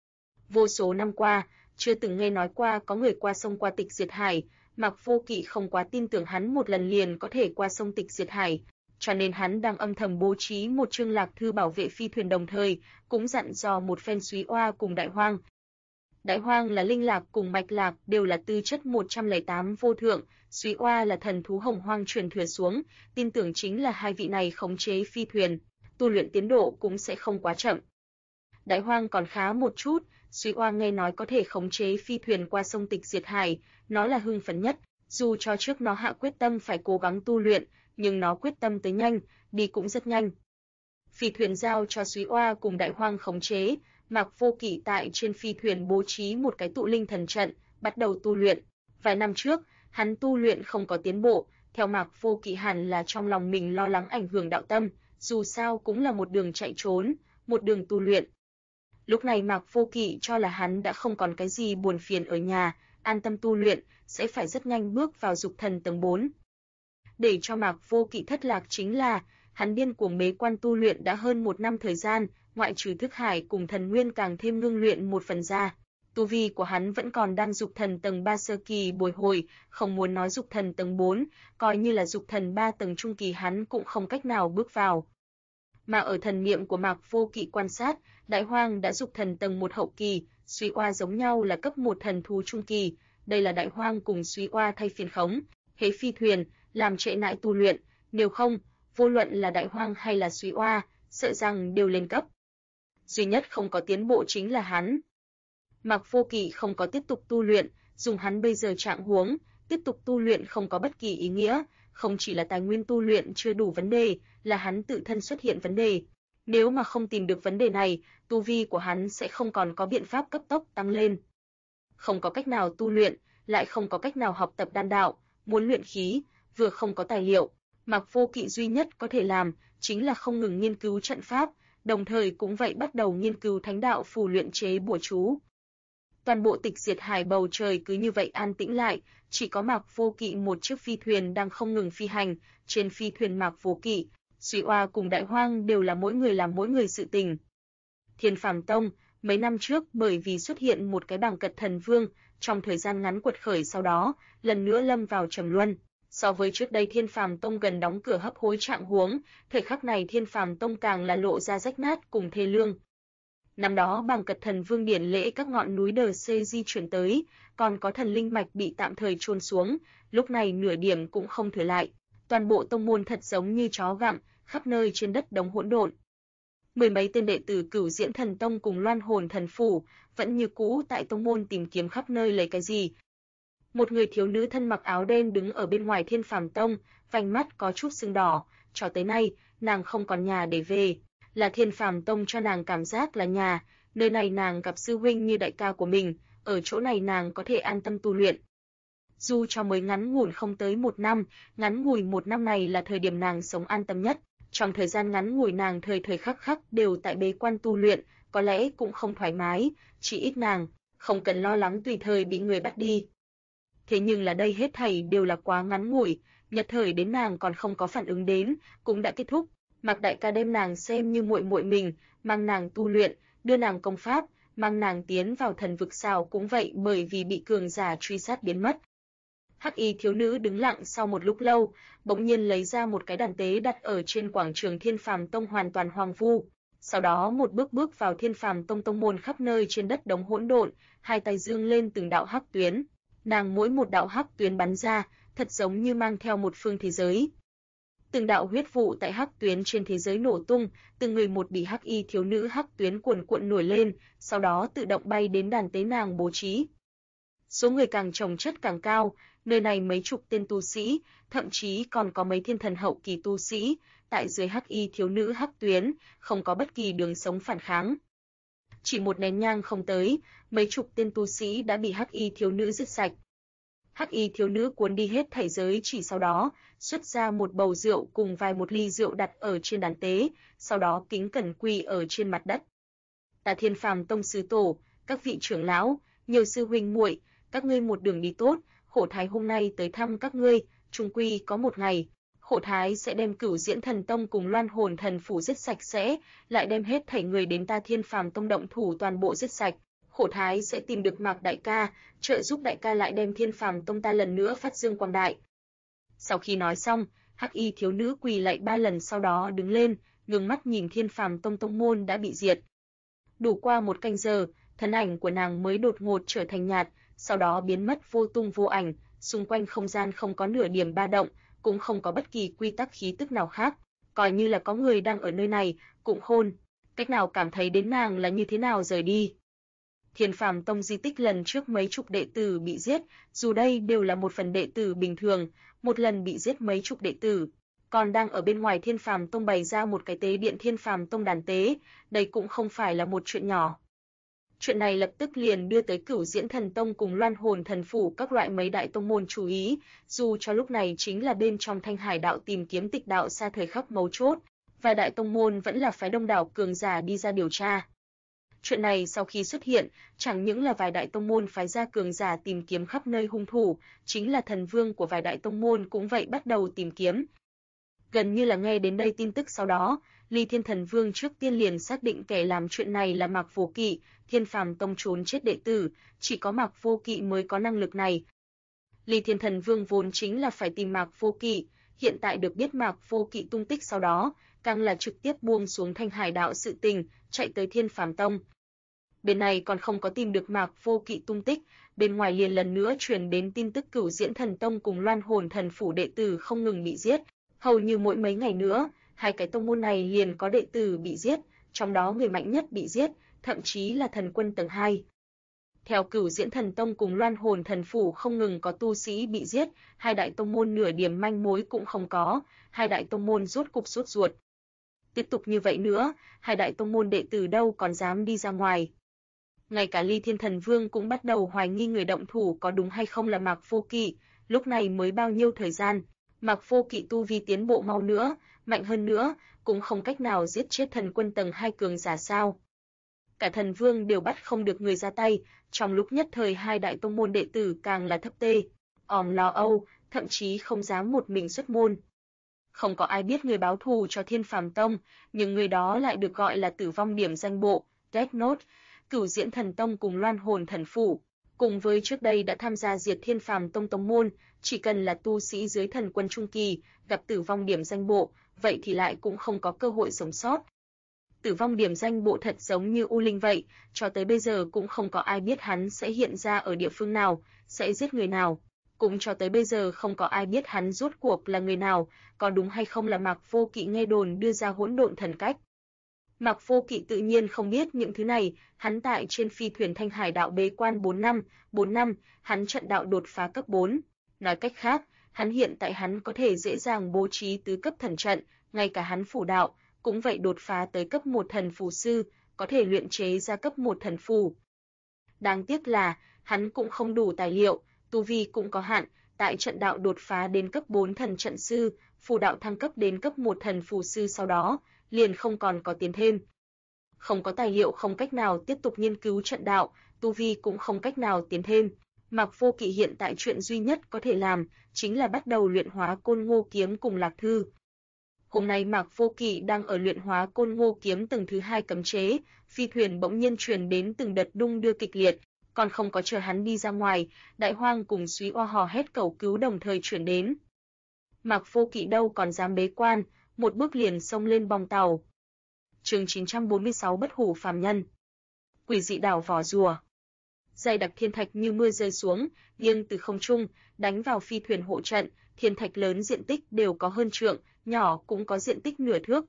Vô số năm qua, chưa từng nghe nói qua có người qua sông qua Tịch Diệt Hải, Mạc Vô Kỵ không quá tin tưởng hắn một lần liền có thể qua sông Tịch Diệt Hải, cho nên hắn đang âm thầm bố trí một chương lạc thư bảo vệ phi thuyền, đồng thời cũng dặn dò một phen Suy Oa cùng Đại Hoang. Đại Hoang là linh lạc cùng mạch lạc đều là tư chất 108 vô thượng, Suy Oa là thần thú hồng hoang truyền thừa xuống, tin tưởng chính là hai vị này khống chế phi thuyền, tu luyện tiến độ cũng sẽ không quá chậm. Đại Hoang còn khá một chút, Suy Oa nghe nói có thể khống chế phi thuyền qua sông Tịch Diệt Hải, nó là hưng phấn nhất, dù cho trước nó hạ quyết tâm phải cố gắng tu luyện, nhưng nó quyết tâm tới nhanh, đi cũng rất nhanh. Phi thuyền giao cho Suy Oa cùng Đại Hoang khống chế, Mạc Vô Kỵ tại trên phi thuyền bố trí một cái tụ linh thần trận, bắt đầu tu luyện. Vài năm trước, hắn tu luyện không có tiến bộ, theo Mạc Vô Kỵ hẳn là trong lòng mình lo lắng ảnh hưởng đạo tâm, dù sao cũng là một đường chạy trốn, một đường tu luyện. Lúc này Mạc Vô Kỵ cho là hắn đã không còn cái gì buồn phiền ở nhà, an tâm tu luyện, sẽ phải rất nhanh bước vào dục thần tầng 4. Để cho Mạc Vô Kỵ thất lạc chính là, hắn điên cuồng bế quan tu luyện đã hơn 1 năm thời gian, ngoại trừ thức hải cùng thần nguyên càng thêm ngưng luyện một phần ra. Tu vi của hắn vẫn còn đang dục thần tầng 3 sơ kỳ bồi hồi, không muốn nói dục thần tầng 4, coi như là dục thần 3 tầng trung kỳ hắn cũng không cách nào bước vào. Mà ở thần niệm của Mạc Vô Kỵ quan sát, Đại Hoang đã dục thần tầng 1 hậu kỳ, Suy Oa giống nhau là cấp 1 thần thú trung kỳ, đây là Đại Hoang cùng Suy Oa thay phiên khống, hế phi thuyền, làm trễ nải tu luyện, nếu không, vô luận là Đại Hoang hay là Suy Oa, sợ rằng đều lên cấp. Duy nhất không có tiến bộ chính là hắn. Mạc Vô Kỵ không có tiếp tục tu luyện, dùng hắn bây giờ trạng huống, tiếp tục tu luyện không có bất kỳ ý nghĩa, không chỉ là tài nguyên tu luyện chưa đủ vấn đề, là hắn tự thân xuất hiện vấn đề. Nếu mà không tìm được vấn đề này, tu vi của hắn sẽ không còn có biện pháp cấp tốc tăng lên. Không có cách nào tu luyện, lại không có cách nào học tập đan đạo, muốn luyện khí, vừa không có tài liệu, Mạc Vô Kỵ duy nhất có thể làm chính là không ngừng nghiên cứu trận pháp, đồng thời cũng vậy bắt đầu nghiên cứu thánh đạo phù luyện chế bùa chú. Toàn bộ Tịch Diệt Hải bầu trời cứ như vậy an tĩnh lại, chỉ có Mạc Vô Kỵ một chiếc phi thuyền đang không ngừng phi hành, trên phi thuyền Mạc Vô Kỵ, Duy Oa cùng Đại Hoang đều là mỗi người làm mỗi người sự tình. Thiên Phàm Tông, mấy năm trước bởi vì xuất hiện một cái bảng cật thần vương, trong thời gian ngắn quật khởi sau đó, lần nữa lâm vào trầm luân. So với trước đây Thiên Phàm Tông gần đóng cửa hấp hối trạng huống, thời khắc này Thiên Phàm Tông càng là lộ ra rách nát cùng thê lương. Năm đó bảng cật thần vương điển lễ các ngọn núi đờ xê di chuyển tới, còn có thần linh mạch bị tạm thời chôn xuống, lúc này nửa điểm cũng không thừa lại. Toàn bộ tông môn thật giống như chó gặm, khắp nơi trên đất đống hỗn độn. Mười mấy tên đệ tử Cửu Diễn Thần Tông cùng Loan Hồn Thần Phủ vẫn như cũ tại tông môn tìm kiếm khắp nơi lấy cái gì. Một người thiếu nữ thân mặc áo đen đứng ở bên ngoài Thiên Phàm Tông, vành mắt có chút sưng đỏ, cho tới nay nàng không còn nhà để về, là Thiên Phàm Tông cho nàng cảm giác là nhà, nơi này nàng gặp sư huynh như đại ca của mình, ở chỗ này nàng có thể an tâm tu luyện. Dù cho mới ngắn ngủn không tới một năm, ngắn ngủi một năm này là thời điểm nàng sống an tâm nhất. Trong thời gian ngắn ngủi nàng thời thời khắc khắc đều tại bế quan tu luyện, có lẽ cũng không thoải mái, chỉ ít nàng không cần lo lắng tùy thời bị người bắt đi. Thế nhưng là đây hết thảy đều là quá ngắn ngủi, nhật thời đến nàng còn không có phản ứng đến, cũng đã kết thúc. Mạc đại ca đem nàng xem như muội muội mình, mang nàng tu luyện, đưa nàng công pháp, mang nàng tiến vào thần vực sao cũng vậy bởi vì bị cường giả truy sát biến mất. Hắc y thiếu nữ đứng lặng sau một lúc lâu, bỗng nhiên lấy ra một cái đàn tế đặt ở trên quảng trường Thiên Phàm Tông hoàn toàn hoang vu. Sau đó một bước bước vào Thiên Phàm Tông tông môn khắp nơi trên đất đống hỗn độn, hai tay dương lên từng đạo hắc tuyến. Nàng mỗi một đạo hắc tuyến bắn ra, thật giống như mang theo một phương thế giới. Từng đạo huyết vụ tại hắc tuyến trên thế giới nổ tung, từng người một bị hắc y thiếu nữ hắc tuyến cuồn cuộn nổi lên, sau đó tự động bay đến đàn tế nàng bố trí. Số người càng chồng chất càng cao, nơi này mấy chục tên tu sĩ, thậm chí còn có mấy thiên thần hậu kỳ tu sĩ, tại dưới hắc y thiếu nữ hắc tuyến, không có bất kỳ đường sống phản kháng. Chỉ một nén nhang không tới, mấy chục tên tu sĩ đã bị hắc y thiếu nữ giết sạch. Hắc y thiếu nữ cuốn đi hết thảy giới chỉ sau đó, xuất ra một bầu rượu cùng một ly rượu đặt ở trên đàn tế, sau đó kính cẩn quỳ ở trên mặt đất. Ta Thiên Phàm Tông sư tổ, các vị trưởng lão, nhiều sư huynh muội, các ngươi một đường đi tốt, Hổ Thái hôm nay tới thăm các ngươi, chung quy có một ngày, Hổ Thái sẽ đem Cửu Diễn Thần Tông cùng Loan Hồn Thần Phủ giết sạch sẽ, lại đem hết thảy người đến ta Thiên Phàm Tông động thủ toàn bộ giết sạch. Hổ Thái sẽ tìm được Mạc đại ca, trợ giúp đại ca lại đem Thiên Phàm Tông ta lần nữa phát dương quang đại. Sau khi nói xong, hắc y thiếu nữ quỳ lạy 3 lần sau đó đứng lên, ngước mắt nhìn Thiên Phàm Tông tông môn đã bị diệt. Đủ qua một canh giờ, thân ảnh của nàng mới đột ngột trở thành nhạt, sau đó biến mất vô tung vô ảnh, xung quanh không gian không có nửa điểm ba động, cũng không có bất kỳ quy tắc khí tức nào khác, coi như là có người đang ở nơi này, cũng khôn, cách nào cảm thấy đến nàng là như thế nào rời đi. Thiên Phàm Tông di tích lần trước mấy chục đệ tử bị giết, dù đây đều là một phần đệ tử bình thường, một lần bị giết mấy chục đệ tử, còn đang ở bên ngoài Thiên Phàm Tông bày ra một cái tế điện Thiên Phàm Tông đàn tế, đây cũng không phải là một chuyện nhỏ. Chuyện này lập tức liền đưa tới Cửu Diễn Thần Tông cùng Loan Hồn Thần Phủ các loại mấy đại tông môn chú ý, dù cho lúc này chính là bên trong Thanh Hải đạo tìm kiếm tịch đạo xa thời khắc mấu chốt, và đại tông môn vẫn là phái đông đảo cường giả đi ra điều tra. Chuyện này sau khi xuất hiện, chẳng những là vài đại tông môn phái ra cường giả tìm kiếm khắp nơi hung thủ, chính là thần vương của vài đại tông môn cũng vậy bắt đầu tìm kiếm. Gần như là nghe đến đây tin tức sau đó, Ly Thiên Thần Vương trước tiên liền xác định kẻ làm chuyện này là Mạc Vô Kỵ, Thiên Phàm Tông trốn chết đệ tử, chỉ có Mạc Vô Kỵ mới có năng lực này. Ly Thiên Thần Vương vốn chính là phải tìm Mạc Vô Kỵ, hiện tại được biết Mạc Vô Kỵ tung tích sau đó, càng là trực tiếp buông xuống Thanh Hải đạo sự tình, chạy tới Thiên Phàm Tông. Bên này còn không có tìm được Mạc Vô Kỵ tung tích, bên ngoài liền lần nữa truyền đến tin tức Cửu Diễn Thần Tông cùng Loan Hồn Thần Phủ đệ tử không ngừng bị giết, hầu như mỗi mấy ngày nữa, hai cái tông môn này liền có đệ tử bị giết, trong đó người mạnh nhất bị giết, thậm chí là thần quân tầng 2. Theo Cửu Diễn Thần Tông cùng Loan Hồn Thần Phủ không ngừng có tu sĩ bị giết, hai đại tông môn nửa điểm manh mối cũng không có, hai đại tông môn rốt cục sốt ruột. Tiếp tục như vậy nữa, hai đại tông môn đệ tử đâu còn dám đi ra ngoài. Ngay cả Ly Thiên Thần Vương cũng bắt đầu hoài nghi người động thủ có đúng hay không là Mạc Vô Kỵ, lúc này mới bao nhiêu thời gian, Mạc Vô Kỵ tu vi tiến bộ mau nữa, mạnh hơn nữa, cũng không cách nào giết chết thần quân tầng 2 cường giả sao? Cả thần vương đều bắt không được người ra tay, trong lúc nhất thời hai đại tông môn đệ tử càng là thấp tê, lo âu, thậm chí không dám một mình xuất môn. Không có ai biết người báo thù cho Thiên Phàm Tông, nhưng người đó lại được gọi là Tử Vong Điểm Danh Bộ, Death Note, Cửu Diễn Thần Tông cùng Loan Hồn Thần Phủ, cùng với trước đây đã tham gia diệt Thiên Phàm Tông tông môn, chỉ cần là tu sĩ dưới thần quân trung kỳ, gặp Tử Vong Điểm Danh Bộ, vậy thì lại cũng không có cơ hội sống sót. Tử Vong Điểm Danh Bộ thật giống như U Linh vậy, cho tới bây giờ cũng không có ai biết hắn sẽ hiện ra ở địa phương nào, sẽ giết người nào. Cũng cho tới bây giờ không có ai biết hắn rốt cuộc là người nào, có đúng hay không là Mạc Vô Kỵ nghe đồn đưa ra hỗn độn thần cách. Mạc Vô Kỵ tự nhiên không biết những thứ này, hắn tại trên phi thuyền Thanh Hải đạo bế quan 4 năm, hắn trận đạo đột phá cấp 4. Nói cách khác, hắn hiện tại hắn có thể dễ dàng bố trí tứ cấp thần trận, ngay cả hắn phù đạo, cũng vậy đột phá tới cấp 1 thần phù sư, có thể luyện chế ra cấp 1 thần phù. Đáng tiếc là, hắn cũng không đủ tài liệu, tu vi cũng có hạn, tại trận đạo đột phá đến cấp 4 thần trận sư, phù đạo thăng cấp đến cấp 1 thần phù sư sau đó, liền không còn có tiến thêm. Không có tài liệu không cách nào tiếp tục nghiên cứu trận đạo, tu vi cũng không cách nào tiến thêm. Mạc Vô Kỵ hiện tại chuyện duy nhất có thể làm, chính là bắt đầu luyện hóa Côn Ngô kiếm cùng Lạc Thư. Hôm nay Mạc Vô Kỵ đang ở luyện hóa Côn Ngô kiếm tầng thứ 2 cấm chế, phi thuyền bỗng nhiên truyền đến từng đợt đung đưa kịch liệt, còn không có chờ hắn đi ra ngoài, Đại Hoang cùng Súy Oa hò hét cầu cứu đồng thời truyền đến. Mạc Vô Kỵ đâu còn dám bế quan, một bước liền xông lên bong tàu. Chương 946 Bất hủ phàm nhân. Quỷ dị đảo vỏ rùa. Dày đặc thiên thạch như mưa rơi xuống, nghiêng từ không trung, đánh vào phi thuyền hộ trận, thiên thạch lớn diện tích đều có hơn trượng, nhỏ cũng có diện tích nửa thước.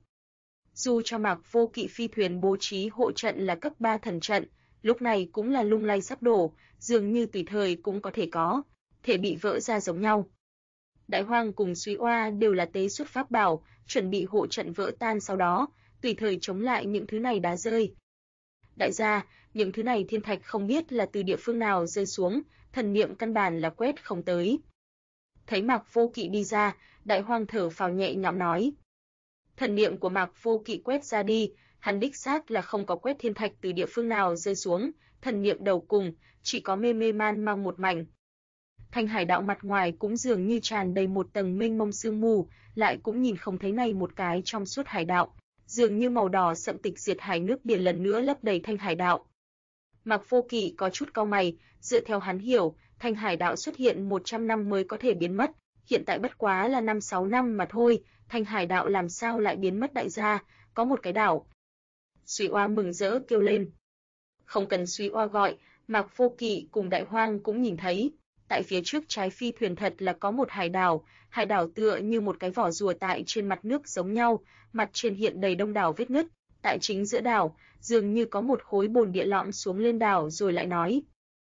Dù cho Mạc Vô Kỵ phi thuyền bố trí hộ trận là cấp 3 thần trận, lúc này cũng là lung lay sắp đổ, dường như tùy thời cũng có thể bị vỡ ra giống nhau. Đại Hoang cùng Súy Oa đều là tế xuất pháp bảo, chuẩn bị hộ trận vỡ tan sau đó, tùy thời chống lại những thứ này đá rơi. Đại gia, những thứ này thiên thạch không biết là từ địa phương nào rơi xuống, thần niệm căn bản là quét không tới. Thấy Mạc Vô Kỵ đi ra, Đại Hoang thở phào nhẹ nhõm nói. Thần niệm của Mạc Vô Kỵ quét ra đi, hắn đích xác là không có quét thiên thạch từ địa phương nào rơi xuống, thần niệm đầu cùng, chỉ có mê mê man mang một mảnh. Thanh Hải đạo mặt ngoài cũng dường như tràn đầy một tầng mênh mông sương mù, lại cũng nhìn không thấy này một cái trong suốt hải đạo, dường như màu đỏ sậm tịch diệt hải nước biển lần nữa lấp đầy Thanh Hải đạo. Mạc Vô Kỵ có chút cau mày, dựa theo hắn hiểu, Thanh Hải đạo xuất hiện 100 năm mới có thể biến mất, hiện tại bất quá là 5-6 năm mà thôi, Thanh Hải đạo làm sao lại biến mất đại gia, có một cái đảo. Súy Oa mừng rỡ kêu lên. Không cần Súy Oa gọi, Mạc Vô Kỵ cùng Đại Hoang cũng nhìn thấy, tại phía trước trái phi thuyền thật là có một hải đảo tựa như một cái vỏ rùa tại trên mặt nước giống nhau, mặt trên hiện đầy đông đảo vết nứt, tại chính giữa đảo, dường như có một khối bồn địa lõm xuống lên đảo rồi lại nói.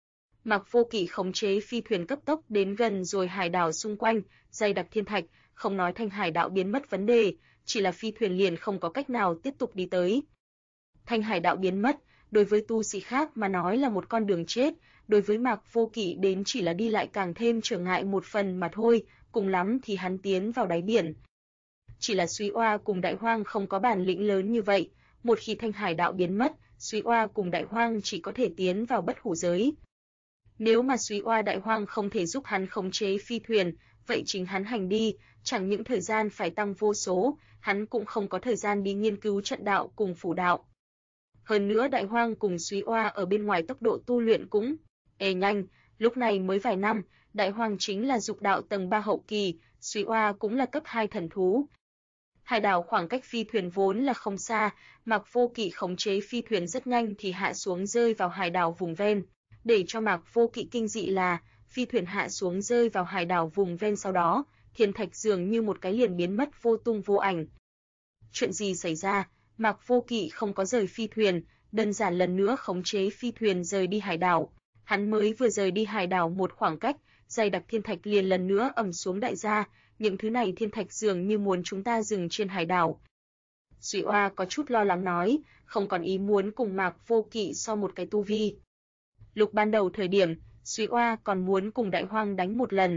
Mạc Vô Kỵ khống chế phi thuyền cấp tốc đến gần rồi hải đảo xung quanh, dày đặc thiên thạch, không nói Thanh Hải đạo biến mất vấn đề, chỉ là phi thuyền liền không có cách nào tiếp tục đi tới. Thanh Hải đạo biến mất, đối với tu sĩ khác mà nói là một con đường chết, đối với Mạc Vô Kỵ đến chỉ là đi lại càng thêm trở ngại một phần mà thôi, cùng lắm thì hắn tiến vào đáy biển. Chỉ là Súy Oa cùng Đại Hoang không có bản lĩnh lớn như vậy, một khi Thanh Hải đạo biến mất, Súy Oa cùng Đại Hoang chỉ có thể tiến vào bất hủ giới. Nếu mà Súy Oa Đại Hoang không thể giúp hắn khống chế phi thuyền, vậy chính hắn hành đi, chẳng những thời gian phải tăng vô số, hắn cũng không có thời gian đi nghiên cứu trận đạo cùng phù đạo. Hơn nữa Đại Hoang cùng Súy Oa ở bên ngoài tốc độ tu luyện cũng nhanh, lúc này mới vài năm, Đại Hoang chính là dục đạo tầng 3 hậu kỳ, Súy Oa cũng là cấp 2 thần thú. Hải đảo khoảng cách phi thuyền vốn là không xa, Mạc Vô Kỵ khống chế phi thuyền rất nhanh thì hạ xuống rơi vào hải đảo vùng ven. Để cho Mạc Vô Kỵ kinh dị là, phi thuyền hạ xuống rơi vào hải đảo vùng ven sau đó, thiên thạch dường như một cái liền biến mất vô tung vô ảnh. Chuyện gì xảy ra? Mạc Vô Kỵ không có rời phi thuyền, đơn giản lần nữa khống chế phi thuyền rời đi hải đảo. Hắn mới vừa rời đi hải đảo một khoảng cách, dày đặc thiên thạch liền lần nữa ầm xuống đại gia, những thứ này thiên thạch dường như muốn chúng ta dừng trên hải đảo. Súy Oa có chút lo lắng nói, không còn ý muốn cùng Mạc Vô Kỵ so một cái tu vi. Lúc ban đầu thời điểm, Súy Oa còn muốn cùng Đại Hoang đánh một lần,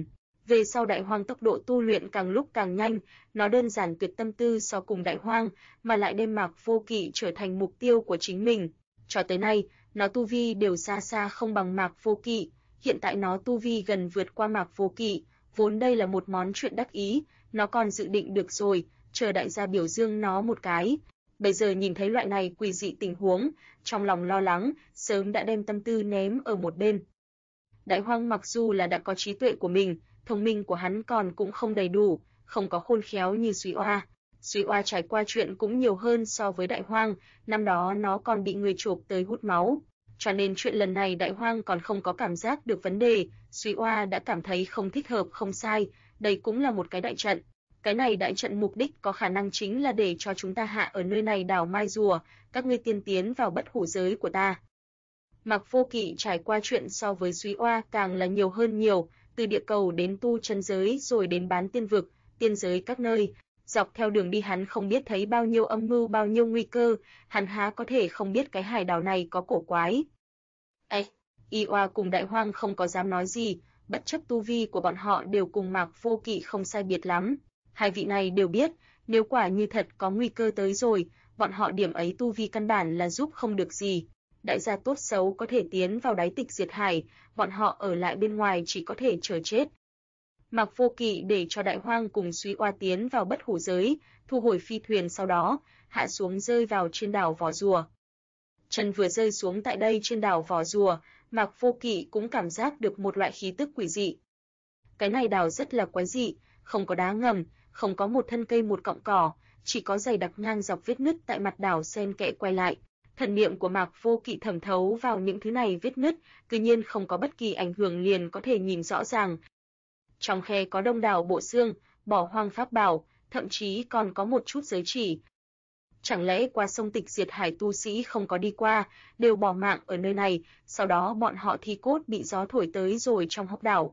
Về sau Đại Hoang tốc độ tu luyện càng lúc càng nhanh, nó đơn giản tuyệt tâm tư so cùng Đại Hoang, mà lại đem Mạc Vô Kỵ trở thành mục tiêu của chính mình. Cho tới nay, nó tu vi đều xa xa không bằng Mạc Vô Kỵ, hiện tại nó tu vi gần vượt qua Mạc Vô Kỵ, vốn đây là một món chuyện đắc ý, nó còn dự định được rồi, chờ đại gia biểu dương nó một cái. Bây giờ nhìn thấy loại này quỷ dị tình huống, trong lòng lo lắng, sớm đã đem tâm tư ném ở một bên. Đại Hoang mặc dù là đã có trí tuệ của mình, thông minh của hắn còn cũng không đầy đủ, không có khôn khéo như Súy Oa. Súy Oa trải qua chuyện cũng nhiều hơn so với Đại Hoang, năm đó nó còn bị người chộp tới hút máu. Cho nên chuyện lần này Đại Hoang còn không có cảm giác được vấn đề, Súy Oa đã cảm thấy không thích hợp không sai, đây cũng là một cái đại trận. Cái này đại trận mục đích có khả năng chính là để cho chúng ta hạ ở nơi này đào mai rùa, các ngươi tiên tiến vào bất hủ giới của ta. Mạc Vô Kỵ trải qua chuyện so với Súy Oa càng là nhiều hơn nhiều, từ địa cầu đến tu chân giới rồi đến bán tiên vực, tiên giới các nơi. Dọc theo đường đi hắn không biết thấy bao nhiêu âm mưu bao nhiêu nguy cơ, hắn há có thể không biết cái hải đảo này có cổ quái. Y Oa cùng Đại Hoang không có dám nói gì, bất chấp tu vi của bọn họ đều cùng Mạc Vô Kỵ không sai biệt lắm. Hai vị này đều biết, nếu quả như thật có nguy cơ tới rồi, bọn họ điểm ấy tu vi căn bản là giúp không được gì. Đại gia tốt xấu có thể tiến vào đáy tịch diệt hải, bọn họ ở lại bên ngoài chỉ có thể chờ chết. Mạc Vô Kỵ để cho Đại Hoang cùng Súy Oa tiến vào bất hủ giới, thu hồi phi thuyền sau đó, hạ xuống rơi vào trên đảo Vỏ Rùa. Chân vừa rơi xuống tại đây trên đảo Vỏ Rùa, Mạc Vô Kỵ cũng cảm giác được một loại khí tức quỷ dị. Cái này đảo rất là quái dị, không có đá ngầm, không có một thân cây một cọng cỏ, chỉ có dày đặc ngang dọc vết nứt tại mặt đảo xen kẽ quay lại. Thần niệm của Mạc Vô Kỵ thẩm thấu vào những thứ này vết nứt, tự nhiên không có bất kỳ ảnh hưởng liền có thể nhìn rõ ràng. Trong khe có đông đảo bộ xương, bỏ hoang pháp bảo, thậm chí còn có một chút giới chỉ. Chẳng lẽ qua sông tịch diệt hải tu sĩ không có đi qua, đều bỏ mạng ở nơi này, sau đó bọn họ thi cốt bị gió thổi tới rồi trong hốc đảo.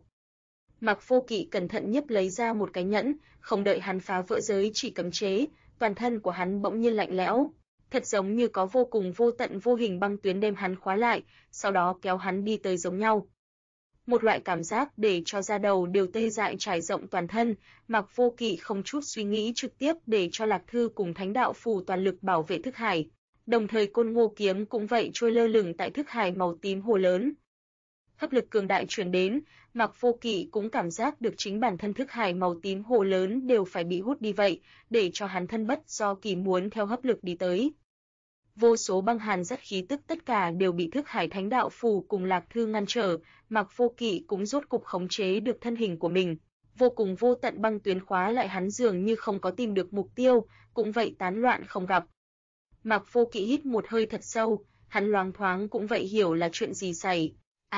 Mạc Vô Kỵ cẩn thận nhấp lấy ra một cái nhẫn, không đợi hắn phá vỡ giới chỉ cấm chế, toàn thân của hắn bỗng nhiên lạnh lẽo, thật giống như có vô cùng vô tận vô hình băng tuyến đem hắn khóa lại, sau đó kéo hắn đi tới giống nhau. Một loại cảm giác để cho da đầu đều tê dại trải rộng toàn thân, Mạc Vô Kỵ không chút suy nghĩ trực tiếp để cho Lạc Thư cùng Thánh Đạo Phù toàn lực bảo vệ thức hải, đồng thời Côn Ngô kiếm cũng vậy trôi lơ lửng tại thức hải màu tím hồ lớn. Hấp lực cường đại truyền đến, Mạc Vô Kỵ cũng cảm giác được chính bản thân thức hải màu tím hồ lớn đều phải bị hút đi vậy, để cho hắn thân bất do kỳ muốn theo hấp lực đi tới. Vô số băng hàn rất khí tức tất cả đều bị thức hải Thánh Đạo Phù cùng Lạc Thư ngăn trở, Mạc Vô Kỵ cũng rốt cục khống chế được thân hình của mình. Vô cùng vô tận băng tuyến khóa lại hắn dường như không có tìm được mục tiêu, cũng vậy tán loạn không gặp. Mạc Vô Kỵ hít một hơi thật sâu, hắn loáng thoáng cũng vậy hiểu là chuyện gì xảy.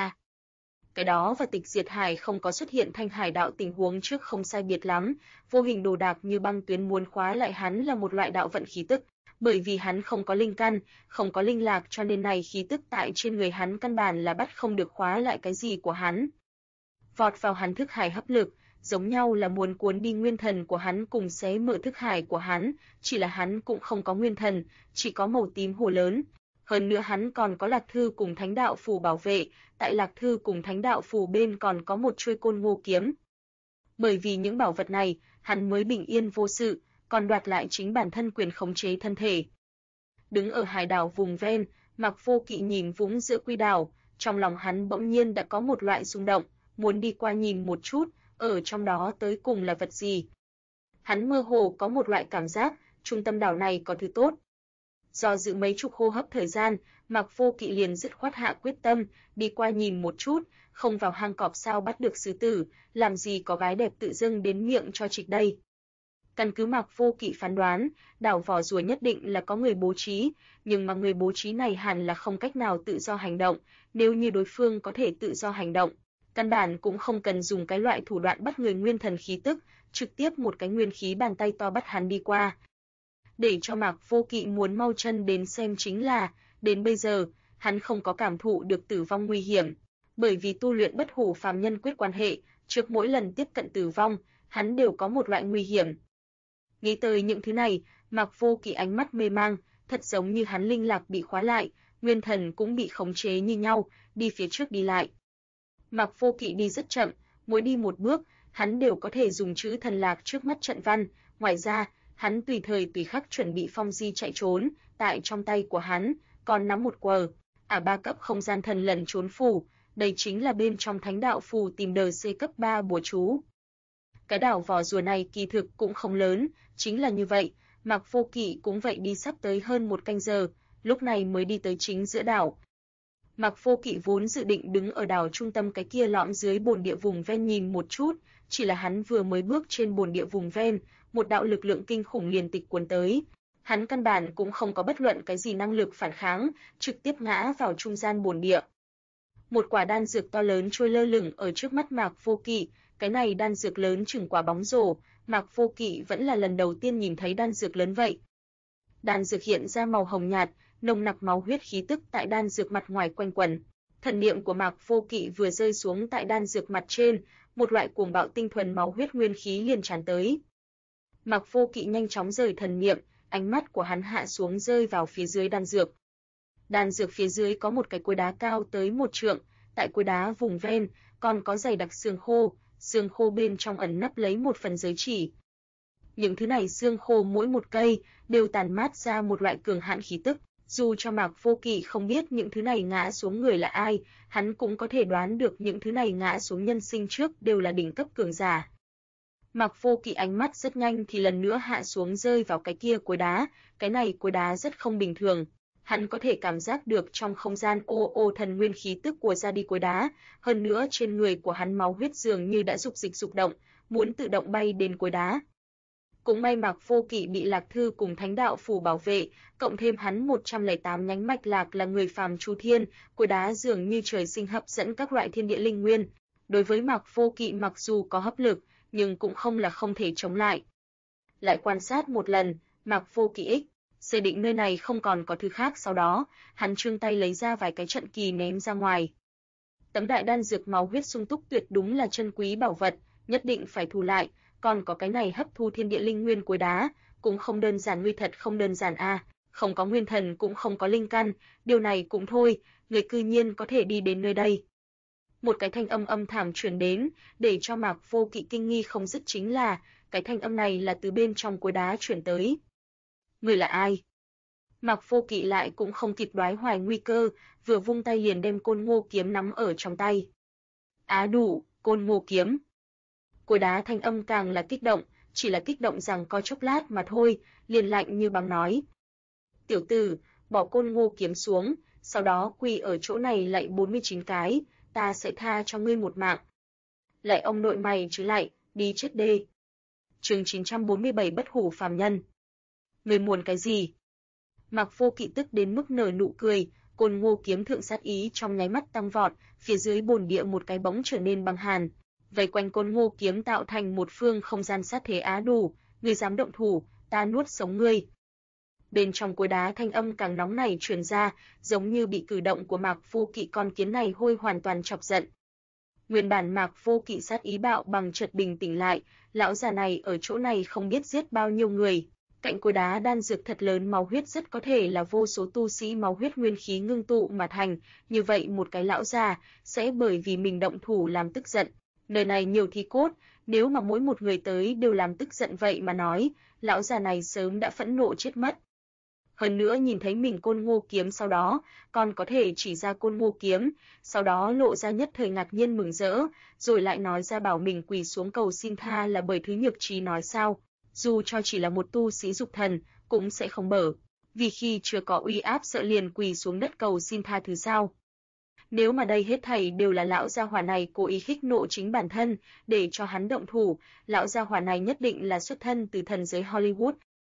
Cái đó và tịch diệt hải không có xuất hiện thanh hải đạo tình huống trước không sai biệt lắm, vô hình đồ đạc như băng tuyến muốn khóa lại hắn là một loại đạo vận khí tức, bởi vì hắn không có linh căn, không có linh lạc cho nên này khí tức tại trên người hắn căn bản là bắt không được khóa lại cái gì của hắn. Vọt vào hắn thức hải hấp lực, giống nhau là muốn cuốn đi nguyên thần của hắn cùng xé mở thức hải của hắn, chỉ là hắn cũng không có nguyên thần, chỉ có màu tím hồ lớn. Hơn nữa hắn còn có Lạc Thư cùng Thánh Đạo Phù bảo vệ, tại Lạc Thư cùng Thánh Đạo Phù bên còn có một chuôi Côn Ngô kiếm. Bởi vì những bảo vật này, hắn mới bình yên vô sự, còn đoạt lại chính bản thân quyền khống chế thân thể. Đứng ở hải đảo vùng ven, Mạc Vô Kỵ nhìn vũng giữa quy đảo, trong lòng hắn bỗng nhiên đã có một loại xung động, muốn đi qua nhìn một chút, ở trong đó tới cùng là vật gì. Hắn mơ hồ có một loại cảm giác, trung tâm đảo này có thứ tốt. Do dự mấy chục hô hấp thời gian, Mạc Vô Kỵ liền dứt khoát hạ quyết tâm, đi qua nhìn một chút, không vào hang cọp sao bắt được sư tử, làm gì có gái đẹp tự dưng đến miệng cho trịch đây. Căn cứ Mạc Vô Kỵ phán đoán, đảo Vỏ Rùa nhất định là có người bố trí, nhưng mà người bố trí này hẳn là không cách nào tự do hành động, nếu như đối phương có thể tự do hành động, căn bản cũng không cần dùng cái loại thủ đoạn bắt người nguyên thần khí tức, trực tiếp một cái nguyên khí bàn tay to bắt hắn đi qua. Để cho Mạc Vô Kỵ muốn mau chân đến xem chính là, đến bây giờ, hắn không có cảm thụ được tử vong nguy hiểm, bởi vì tu luyện bất hủ phàm nhân quyết quan hệ, trước mỗi lần tiếp cận tử vong, hắn đều có một loại nguy hiểm. Nghĩ tới những thứ này, Mạc Vô Kỵ ánh mắt mê mang, thật giống như hắn linh lạc bị khóa lại, nguyên thần cũng bị khống chế như nhau, đi phía trước đi lại. Mạc Vô Kỵ đi rất chậm, mỗi đi một bước, hắn đều có thể dùng chữ thần lạc trước mắt trận văn. Ngoài ra, hắn tùy thời tùy khắc chuẩn bị phong di chạy trốn, tại trong tay của hắn còn nắm một quờ 3 cấp không gian thần lần trốn phù, đây chính là bên trong thánh đạo phù tìm đời C cấp 3 bùa chú. Cái đảo vỏ rùa này kỳ thực cũng không lớn, chính là như vậy, Mạc Vô Kỵ cũng vậy đi sắp tới hơn 1 canh giờ, lúc này mới đi tới chính giữa đảo. Mạc Vô Kỵ vốn dự định đứng ở đảo trung tâm cái kia lõm dưới bồn địa vùng ven nhìn một chút, chỉ là hắn vừa mới bước trên bồn địa vùng ven, một đạo lực lượng kinh khủng liền tịch cuốn tới. Hắn căn bản cũng không có bất luận cái gì năng lực phản kháng, trực tiếp ngã vào trung gian bồn địa. Một quả đan dược to lớn trôi lơ lửng ở trước mắt Mạc Vô Kỵ, cái này đan dược lớn chừng quả bóng rổ, Mạc Vô Kỵ vẫn là lần đầu tiên nhìn thấy đan dược lớn vậy. Đan dược hiện ra màu hồng nhạt, nồng nặc máu huyết khí tức tại đan dược mặt ngoài quanh quẩn. Thần niệm của Mạc Vô Kỵ vừa rơi xuống tại đan dược mặt trên, một loại cuồng bạo tinh thuần máu huyết nguyên khí liền tràn tới. Mạc Vô Kỵ nhanh chóng rời thần niệm, ánh mắt của hắn hạ xuống rơi vào phía dưới đan dược. Đan dược phía dưới có một cái cối đá cao tới 1 trượng, tại cối đá vùng ven còn có dày đặc xương khô bên trong ẩn nấp lấy một phần giới chỉ. Những thứ này xương khô mỗi một cây đều tàn mát ra một loại cường hãn khí tức, dù cho Mạc Vô Kỵ không biết những thứ này ngã xuống người là ai, hắn cũng có thể đoán được những thứ này ngã xuống nhân sinh trước đều là đỉnh cấp cường giả. Mạc Vô Kỵ ánh mắt rất nhanh thì lần nữa hạ xuống rơi vào cái kia cối đá, cái này cối đá rất không bình thường. Hắn có thể cảm giác được trong không gian ô thần nguyên khí tức của ra đi cối đá, hơn nữa trên người của hắn máu huyết dường như đã dục dịch dục động, muốn tự động bay đến cối đá. Cũng may Mạc Vô Kỵ bị Lạc Thư cùng Thánh đạo phủ bảo vệ, cộng thêm hắn 108 nhánh mạch lạc là người phàm Chu Thiên, cối đá dường như trời sinh hấp dẫn các loại thiên địa linh nguyên. Đối với Mạc Vô Kỵ mặc dù có hấp lực, nhưng cũng không là không thể chống lại. Lại quan sát một lần, Mạc Vô Kỵ xác định nơi này không còn có thứ khác, sau đó, hắn trương tay lấy ra vài cái trận kỳ ném ra ngoài. Tấm đại đan dược máu huyết sung túc tuyệt đúng là chân quý bảo vật, nhất định phải thu lại, còn có cái này hấp thu thiên địa linh nguyên cối đá, cũng không đơn giản, nguy thật không đơn giản a, không có nguyên thần cũng không có linh căn, điều này cũng thôi, người cư nhiên có thể đi đến nơi đây. Một cái thanh âm âm thảm truyền đến, để cho Mạc Vô Kỵ kinh nghi không dứt, chính là, cái thanh âm này là từ bên trong cối đá truyền tới. Người là ai? Mạc Vô Kỵ lại cũng không kịp đoái hoài nguy cơ, vừa vung tay liền đem Côn Ngô kiếm nắm ở trong tay. Đủ, Côn Ngô kiếm. Cối đá thanh âm càng là kích động, chỉ là kích động rằng có chốc lát mà thôi, liền lạnh như băng nói: "Tiểu tử, bỏ Côn Ngô kiếm xuống, sau đó quỳ ở chỗ này lạy 49 cái, ta sẽ tha cho ngươi một mạng." Lại ông nội mày chứ lại, đi chết đê. Chương 947 bất hủ phàm nhân. Ngươi muốn cái gì? Mạc Vô Kỵ tức đến mức nở nụ cười, Côn Ngô kiếm thượng sát ý trong nháy mắt tăng vọt, phía dưới bồn địa một cái bóng trở nên băng hàn, vây quanh Côn Ngô kiếm tạo thành một phương không gian sát thế. Đủ, ngươi dám động thủ, ta nuốt sống ngươi. Bên trong cối đá thanh âm càng nóng này truyền ra, giống như bị cử động của Mạc Vô Kỵ con kiến này hôi hoàn toàn chọc giận. Nguyên bản Mạc Vô Kỵ sát ý bạo bằng chợt bình tĩnh lại, lão già này ở chỗ này không biết giết bao nhiêu người. Cạnh cối đá đan dược thật lớn máu huyết rất có thể là vô số tu sĩ máu huyết nguyên khí ngưng tụ mà thành, như vậy một cái lão già sẽ bởi vì mình động thủ làm tức giận. Nơi này nhiều thi cốt, nếu mà mỗi một người tới đều làm tức giận vậy mà nói, lão già này sớm đã phẫn nộ chết mất. Hơn nữa nhìn thấy mình Côn Ngô kiếm sau đó, còn có thể chỉ ra Côn Ngô kiếm, sau đó lộ ra nhất thời ngạc nhiên mừng rỡ, rồi lại nói ra bảo mình quỳ xuống cầu xin tha là bởi thứ nhược trí nói sao. Dù cho chỉ là một tu sĩ dục thần, cũng sẽ không bở, vì khi chưa có uy áp sợ liền quỳ xuống đất cầu xin tha thứ sao. Nếu mà đây hết thảy đều là lão gia hỏa này cố ý khích nộ chính bản thân, để cho hắn động thủ, lão gia hỏa này nhất định là xuất thân từ thần giới Hollywood.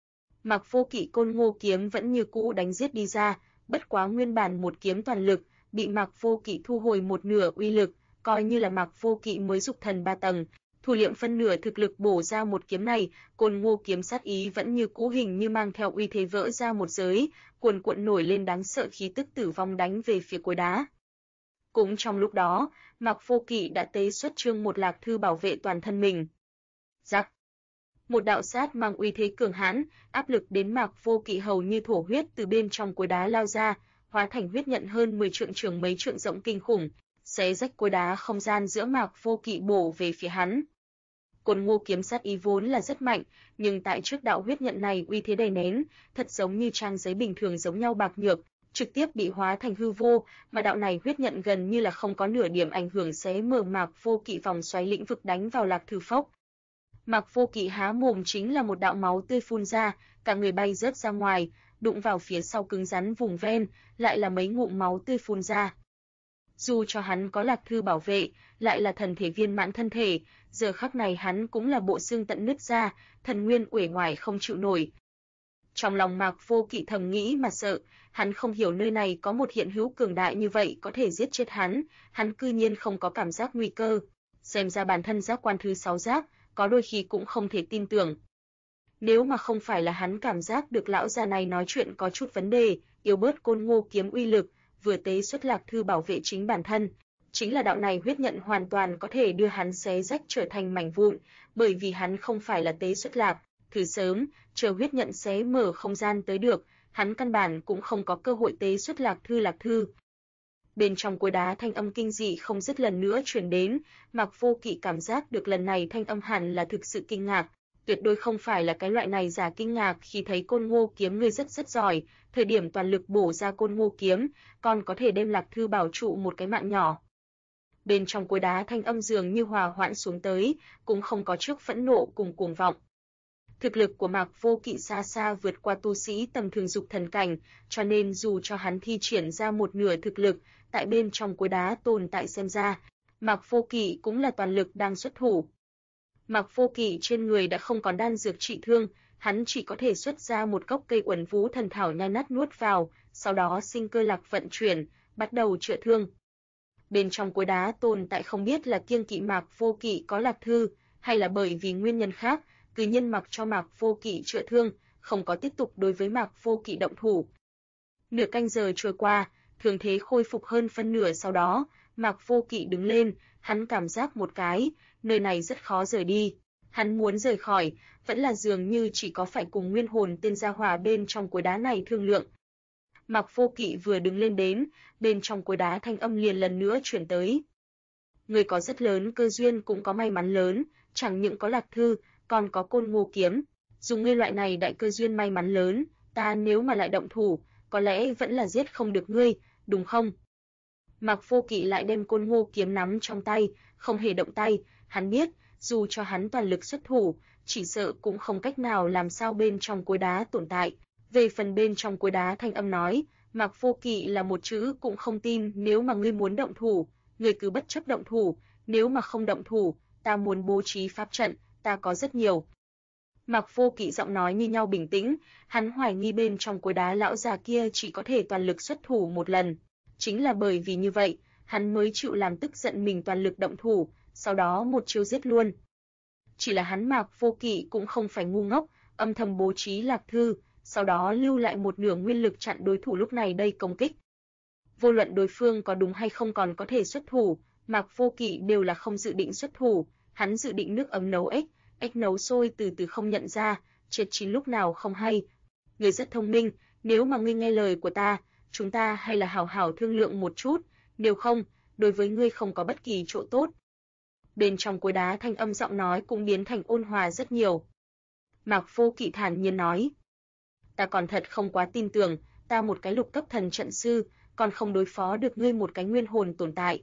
Mạc Vô Kỵ Côn Ngô kiếm vẫn như cũ đánh giết đi ra, bất quá nguyên bản một kiếm toàn lực, bị Mạc Vô Kỵ thu hồi một nửa uy lực, coi như là Mạc Vô Kỵ mới dục thần 3 tầng. Thủ liệm phân nửa thực lực bổ ra một kiếm này, Côn Ngô kiếm sát ý vẫn như cũ, hình như mang theo uy thế vỡ ra một giới, cuồn cuộn nổi lên đáng sợ khí tức tử vong đánh về phía cối đá. Cũng trong lúc đó, Mạc Vô Kỵ đã tế xuất chương một Lạc Thư bảo vệ toàn thân mình. Rắc. Một đạo sát mang uy thế cường hãn, áp lực đến Mạc Vô Kỵ hầu như thổ huyết từ bên trong cối đá lao ra, hóa thành huyết nhận hơn 10 trượng trường mấy trượng rộng kinh khủng, xé rách cối đá không gian giữa Mạc Vô Kỵ bổ về phía hắn. Côn Ngô kiếm sát ý vốn là rất mạnh, nhưng tại trước đạo huyết nhận này uy thế đè nén, thật giống như trang giấy bình thường giống nhau bạc nhược, trực tiếp bị hóa thành hư vô, mà đạo này huyết nhận gần như là không có nửa điểm ảnh hưởng xé mở Mạc Vô Kỵ vòng xoáy lĩnh vực đánh vào Lạc Thư phốc. Mạc Vô Kỵ há mồm chính là một đạo máu tươi phun ra, cả người bay rớt ra ngoài, đụng vào phía sau cứng rắn vùng ven, lại là mấy ngụm máu tươi phun ra. Dù cho hắn có Lạc Thư bảo vệ, lại là thần thể viên mãn thân thể, giờ khắc này hắn cũng là bộ xương tận nứt ra, thần nguyên uể oải không chịu nổi. Trong lòng Mạc Vô Kỵ thầm nghĩ mà sợ, hắn không hiểu nơi này có một hiện hữu cường đại như vậy có thể giết chết hắn cư nhiên không có cảm giác nguy cơ. Xem ra bản thân giác quan thứ 6 giác, có đôi khi cũng không thể tin tưởng. Nếu mà không phải là hắn cảm giác được lão già này nói chuyện có chút vấn đề, yếu bớt Côn Ngô kiếm uy lực, vừa tế xuất Lạc Thư bảo vệ chính bản thân, chính là đạo này huyết nhận hoàn toàn có thể đưa hắn xé rách trở thành mảnh vụn, bởi vì hắn không phải là tế xuất Lạc Thư sớm, chờ huyết nhận xé mở không gian tới được, hắn căn bản cũng không có cơ hội tế xuất Lạc Thư. Bên trong cối đá thanh âm kinh dị không dứt lần nữa truyền đến, Mạc Vô Kỵ cảm giác được lần này thanh âm hẳn là thực sự kinh ngạc, tuyệt đối không phải là cái loại này giả kinh ngạc khi thấy Côn Ngô kiếm ngươi rất giỏi, thời điểm toàn lực bổ ra Côn Ngô kiếm, còn có thể đem Lạc Thư bảo trụ một cái mạng nhỏ. Bên trong cối đá thanh âm dường như hòa hoãn xuống tới, cũng không có trước phẫn nộ cùng cuồng vọng. Thực lực của Mạc Vô Kỵ xa xa vượt qua tu sĩ tầm thường dục thần cảnh, cho nên dù cho hắn thi triển ra một nửa thực lực, tại bên trong cối đá tồn tại xem ra, Mạc Vô Kỵ cũng là toàn lực đang xuất thủ. Mạc Vô Kỵ trên người đã không còn đan dược trị thương, hắn chỉ có thể xuất ra một gốc cây Uẩn Vũ thần thảo nhai nát nuốt vào, sau đó sinh cơ lạc vận chuyển, bắt đầu chữa thương. Bên trong cối đá tồn tại không biết là kiêng kỵ Mạc Vô Kỵ có Lạc Thư, hay là bởi vì nguyên nhân khác, cứ nhân mặc cho Mạc Vô Kỵ chữa thương, không có tiếp tục đối với Mạc Vô Kỵ động thủ. Nửa canh giờ trôi qua, thương thế khôi phục hơn phân nửa, sau đó, Mạc Vô Kỵ đứng lên, hắn cảm giác một cái, nơi này rất khó rời đi. Hắn muốn rời khỏi, vẫn là dường như chỉ có phải cùng nguyên hồn tên gia hỏa bên trong cối đá này thương lượng. Mạc Vô Kỵ vừa đứng lên đến, bên trong cối đá thanh âm liền lần nữa chuyển tới. Người có rất lớn cơ duyên cũng có may mắn lớn, chẳng những có Lạc Thư, còn có Côn Ngô kiếm. Dùng ngươi loại này đại cơ duyên may mắn lớn, ta nếu mà lại động thủ, có lẽ vẫn là giết không được ngươi, đúng không? Mạc Vô Kỵ lại đem Côn Ngô kiếm nắm trong tay, không hề động tay, hắn biết, dù cho hắn toàn lực xuất thủ, chỉ sợ cũng không cách nào làm sao bên trong cối đá tồn tại. Về phần bên trong cối đá thanh âm nói, Mạc Vô Kỵ là một chữ cũng không tin, nếu mà ngươi muốn động thủ, ngươi cứ bất chấp động thủ, nếu mà không động thủ, ta muốn bố trí pháp trận, ta có rất nhiều. Mạc Vô Kỵ giọng nói như nhau bình tĩnh, hắn hoài nghi bên trong cối đá lão già kia chỉ có thể toàn lực xuất thủ một lần. Chính là bởi vì như vậy, hắn mới chịu làm tức giận mình toàn lực động thủ, sau đó một chiêu giết luôn. Chỉ là hắn Mạc Vô Kỵ cũng không phải ngu ngốc, âm thầm bố trí Lạc Thư, sau đó lưu lại một nửa nguyên lực chặn đối thủ lúc này đây công kích. Vô luận đối phương có đúng hay không còn có thể xuất thủ, Mạc Vô Kỵ đều là không dự định xuất thủ, hắn dự định nước ấm nấu ếch nấu sôi từ từ không nhận ra, chết chín lúc nào không hay. Ngươi rất thông minh, nếu mà ngươi nghe lời của ta, chúng ta hay là hảo hảo thương lượng một chút, nếu không, đối với ngươi không có bất kỳ chỗ tốt. Bên trong cối đá thanh âm giọng nói cũng biến thành ôn hòa rất nhiều. Mạc Vô Kỵ thản nhiên nói, ta còn thật không quá tin tưởng, ta một cái lục cấp thần trận sư, còn không đối phó được ngươi một cái nguyên hồn tồn tại.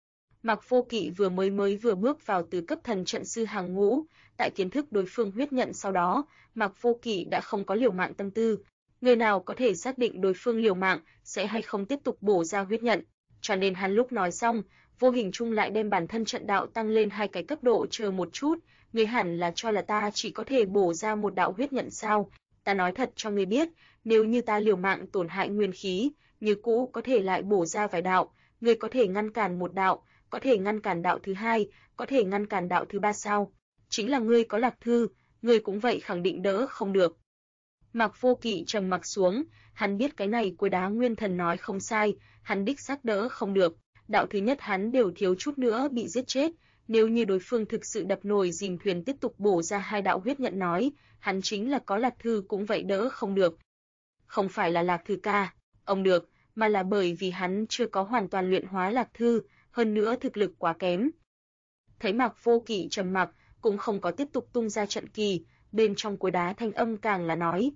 Mạc Vô Kỵ vừa bước vào từ cấp thần trận sư hàng ngũ, tại kiến thức đối phương huyết nhận sau đó, Mạc Vô Kỵ đã không có liều mạng tâm tư. Người nào có thể xác định đối phương liều mạng sẽ hay không tiếp tục bổ ra huyết nhận, cho nên hắn lúc nói xong, vô hình chung lại đem bản thân trận đạo tăng lên 2 cái cấp độ. Chờ một chút, ngươi hẳn là cho là ta chỉ có thể bổ ra một đạo huyết nhận sao? Ta nói thật cho ngươi biết, nếu như ta liều mạng tổn hại nguyên khí, như cũ có thể lại bổ ra vài đạo, ngươi có thể ngăn cản một đạo, có thể ngăn cản đạo thứ 2, có thể ngăn cản đạo thứ 3 sao? Chính là ngươi có Lạc Thư, ngươi cũng vậy khẳng định đỡ không được. Mạc Vô Kỵ trầm mặc xuống, hắn biết cái này cối đá nguyên thần nói không sai, hắn đích xác đỡ không được. Đạo thứ nhất hắn đều thiếu chút nữa bị giết chết, nếu như đối phương thực sự đập nồi dìm thuyền tiếp tục bổ ra 2 đạo huyết nhận nói, hắn chính là có Lạc Thư cũng vậy đỡ không được. Không phải là Lạc Thư ca, ông được, mà là bởi vì hắn chưa có hoàn toàn luyện hóa Lạc Thư, hơn nữa thực lực quá kém. Thấy Mạc Vô Kỵ trầm mặc, cũng không có tiếp tục tung ra trận kỳ, bên trong cối đá thanh âm càng là nói.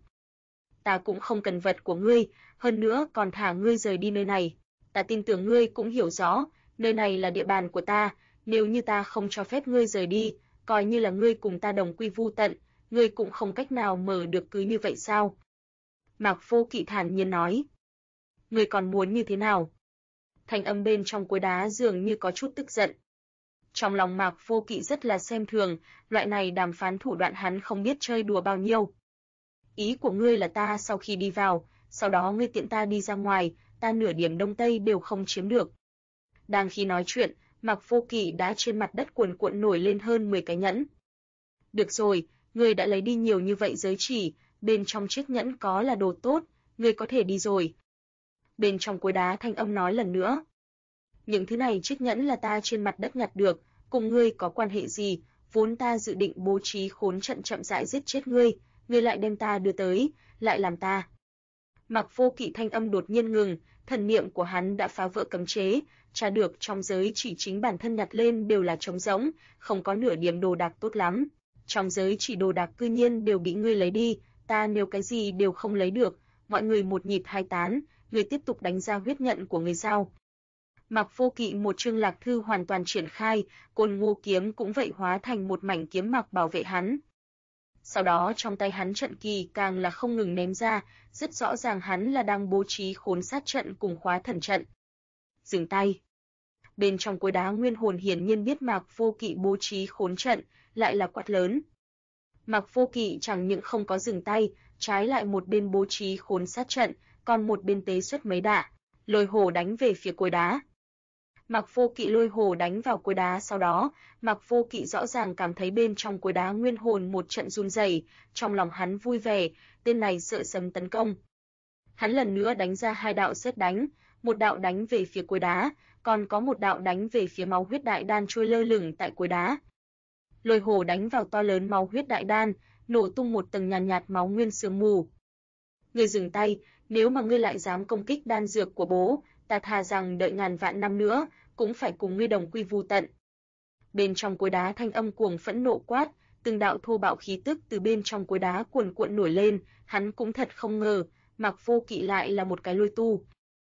Ta cũng không cần vật của ngươi, hơn nữa còn thả ngươi rời đi nơi này. Ta tin tưởng ngươi cũng hiểu rõ, nơi này là địa bàn của ta, nếu như ta không cho phép ngươi rời đi, coi như là ngươi cùng ta đồng quy vu tận, ngươi cũng không cách nào mở được cứ như vậy sao? Mạc Vô Kỵ thản nhiên nói. Ngươi còn muốn như thế nào? Thanh âm bên trong cối đá dường như có chút tức giận. Trong lòng Mạc Vô Kỵ rất là xem thường, loại này đàm phán thủ đoạn hắn không biết chơi đùa bao nhiêu. Ý của ngươi là ta sau khi đi vào, sau đó ngươi tiện ta đi ra ngoài, ta nửa điểm đông tây đều không chiếm được. Đang khi nói chuyện, Mạc Vô Kỵ đã trên mặt đất cuồn cuộn nổi lên hơn 10 cái nhẫn. Được rồi, ngươi đã lấy đi nhiều như vậy giới chỉ, bên trong chiếc nhẫn có là đồ tốt, ngươi có thể đi rồi. Bên trong cối đá thanh âm nói lần nữa. Những thứ này chiếc nhẫn là ta trên mặt đất nhặt được, cùng ngươi có quan hệ gì, vốn ta dự định bố trí khốn trận chậm rãi giết chết ngươi, ngươi lại đem ta đưa tới, lại làm ta. Mạc Vô Kỵ thanh âm đột nhiên ngừng, thần niệm của hắn đã phá vỡ cấm chế, tra được trong giới chỉ chính bản thân nhặt lên đều là trống rỗng, không có nửa điểm đồ đạc tốt lắm. Trong giới chỉ đồ đạc cư nhiên đều bị ngươi lấy đi, ta nếu cái gì đều không lấy được, mọi người một nhịp hai tán, ngươi tiếp tục đánh ra huyết nhận của ngươi sao? Mạc Vô Kỵ một chương lạc thư hoàn toàn triển khai, Côn Ngô kiếm cũng vậy hóa thành một mảnh kiếm mặc bảo vệ hắn. Sau đó trong tay hắn trận kỳ càng là không ngừng ném ra, rất rõ ràng hắn là đang bố trí khốn sát trận cùng khóa thần trận. Dừng tay. Bên trong cối đá nguyên hồn hiển nhiên biết Mạc Vô Kỵ bố trí khốn trận, lại là quát lớn. Mạc Vô Kỵ chẳng những không có dừng tay, trái lại một bên bố trí khốn sát trận, còn một bên tế xuất mấy đả, lôi hồ đánh về phía cối đá. Mạc Vô Kỵ lôi hồ đánh vào cối đá, sau đó, Mạc Vô Kỵ rõ ràng cảm thấy bên trong cối đá nguyên hồn một trận run rẩy, trong lòng hắn vui vẻ, tên này sợ sấm tấn công. Hắn lần nữa đánh ra hai đạo sét đánh, một đạo đánh về phía cối đá, còn có một đạo đánh về phía máu huyết đại đan trôi lơ lửng tại cối đá. Lôi hồ đánh vào to lớn máu huyết đại đan, nổ tung một tầng nhàn nhạt máu nguyên sương mù. Ngươi dừng tay, nếu mà ngươi lại dám công kích đan dược của bố, ta thà rằng đợi ngàn vạn năm nữa, cũng phải cùng ngươi đồng quy vu tận. Bên trong cối đá thanh âm cuồng phẫn nộ quát, từng đạo thô bạo khí tức từ bên trong cối đá cuồn cuộn nổi lên, hắn cũng thật không ngờ, Mạc Vô Kỵ lại là một cái lôi tu.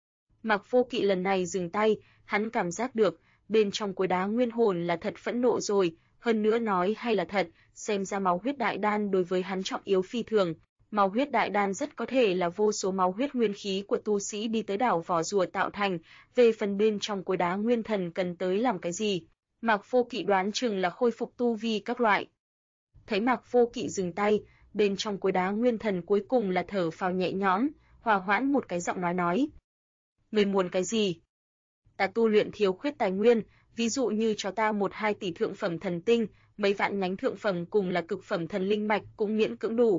Mạc Vô Kỵ lần này dừng tay, hắn cảm giác được, bên trong cối đá nguyên hồn là thật phẫn nộ rồi, hơn nữa nói hay là thật, xem ra máu huyết đại đan đối với hắn trọng yếu phi thường. Máu huyết đại đan rất có thể là vô số máu huyết nguyên khí của tu sĩ đi tới đảo vỏ rùa tạo thành, về phần bên trong cối đá nguyên thần cần tới làm cái gì, Mạc Vô Kỵ đoán chừng là khôi phục tu vi các loại. Thấy Mạc Vô Kỵ dừng tay, bên trong cối đá nguyên thần cuối cùng là thở phào nhẹ nhõm, hòa hoãn một cái giọng nói. Ngươi muốn cái gì? Ta tu luyện thiếu khuyết tài nguyên, ví dụ như cho ta 1-2 tỷ thượng phẩm thần tinh, mấy vạn nhánh thượng phẩm cùng là cực phẩm thần linh mạch cũng miễn cưỡng đủ.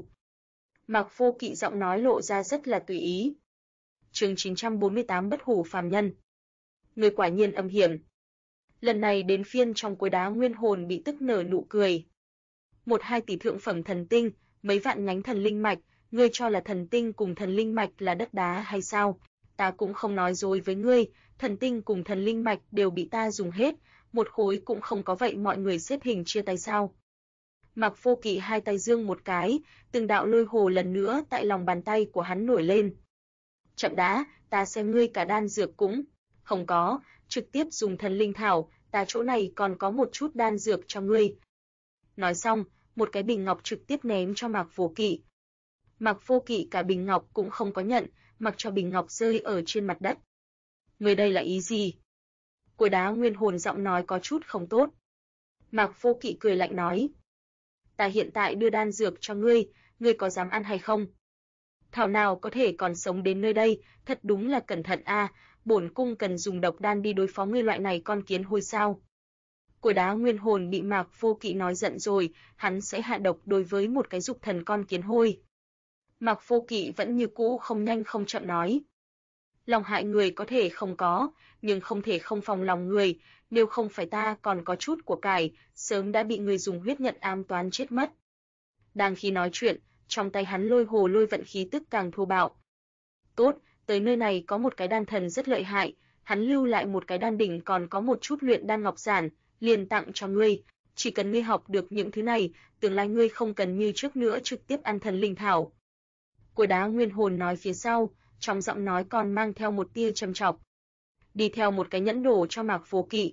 Mạc Vô Kỵ giọng nói lộ ra rất là tùy ý. Chương 948 bất hủ phàm nhân. Người quả nhiên âm hiểm. Lần này đến phiên trong cối đá nguyên hồn bị tức nở nụ cười. 1-2 tỷ thượng phẩm thần tinh, mấy vạn nhánh thần linh mạch, ngươi cho là thần tinh cùng thần linh mạch là đất đá hay sao? Ta cũng không nói dối với ngươi, thần tinh cùng thần linh mạch đều bị ta dùng hết, một khối cũng không có, vậy mọi người xếp hình chia tay sao? Mạc Vô Kỵ hai tay giương một cái, từng đạo lôi hồ lần nữa tại lòng bàn tay của hắn nổi lên. Chậm đã, ta xem ngươi cả đan dược cũng không có, trực tiếp dùng thần linh thảo, ta chỗ này còn có một chút đan dược cho ngươi. Nói xong, một cái bình ngọc trực tiếp ném cho Mạc Vô Kỵ. Mạc Vô Kỵ cả bình ngọc cũng không có nhận, mặc cho bình ngọc rơi ở trên mặt đất. Ngươi đây là ý gì? Cối đá nguyên hồn giọng nói có chút không tốt. Mạc Vô Kỵ cười lạnh nói. Ta hiện tại đưa đan dược cho ngươi, ngươi có dám ăn hay không? Thảo nào có thể còn sống đến nơi đây, thật đúng là cẩn thận a, bổn cung cần dùng độc đan đi đối phó ngươi loại này con kiến hôi sao? Cối đá nguyên hồn bị Mạc Vô Kỵ nói giận rồi, hắn sẽ hạ độc đối với một cái dục thần con kiến hôi. Mạc Vô Kỵ vẫn như cũ không nhanh không chậm nói. Lòng hại người có thể không có, nhưng không thể không phòng lòng người, nếu không phải ta còn có chút của cải, sớm đã bị người dùng huyết nhận ám toán chết mất. Đang khi nói chuyện, trong tay hắn lôi hồ lôi vận khí tức càng thô bạo. Tốt, tới nơi này có một cái đan thần rất lợi hại, hắn lưu lại một cái đan đỉnh còn có một chút luyện đan ngọc giản, liền tặng cho ngươi, Chỉ cần ngươi học được những thứ này, tương lai ngươi không cần như trước nữa trực tiếp ăn thần linh thảo. Cối đá nguyên hồn nói phía sau, trong giọng nói còn mang theo một tia trầm trọng. Đi theo một cái nhẫn đổ cho Mạc Vô Kỵ.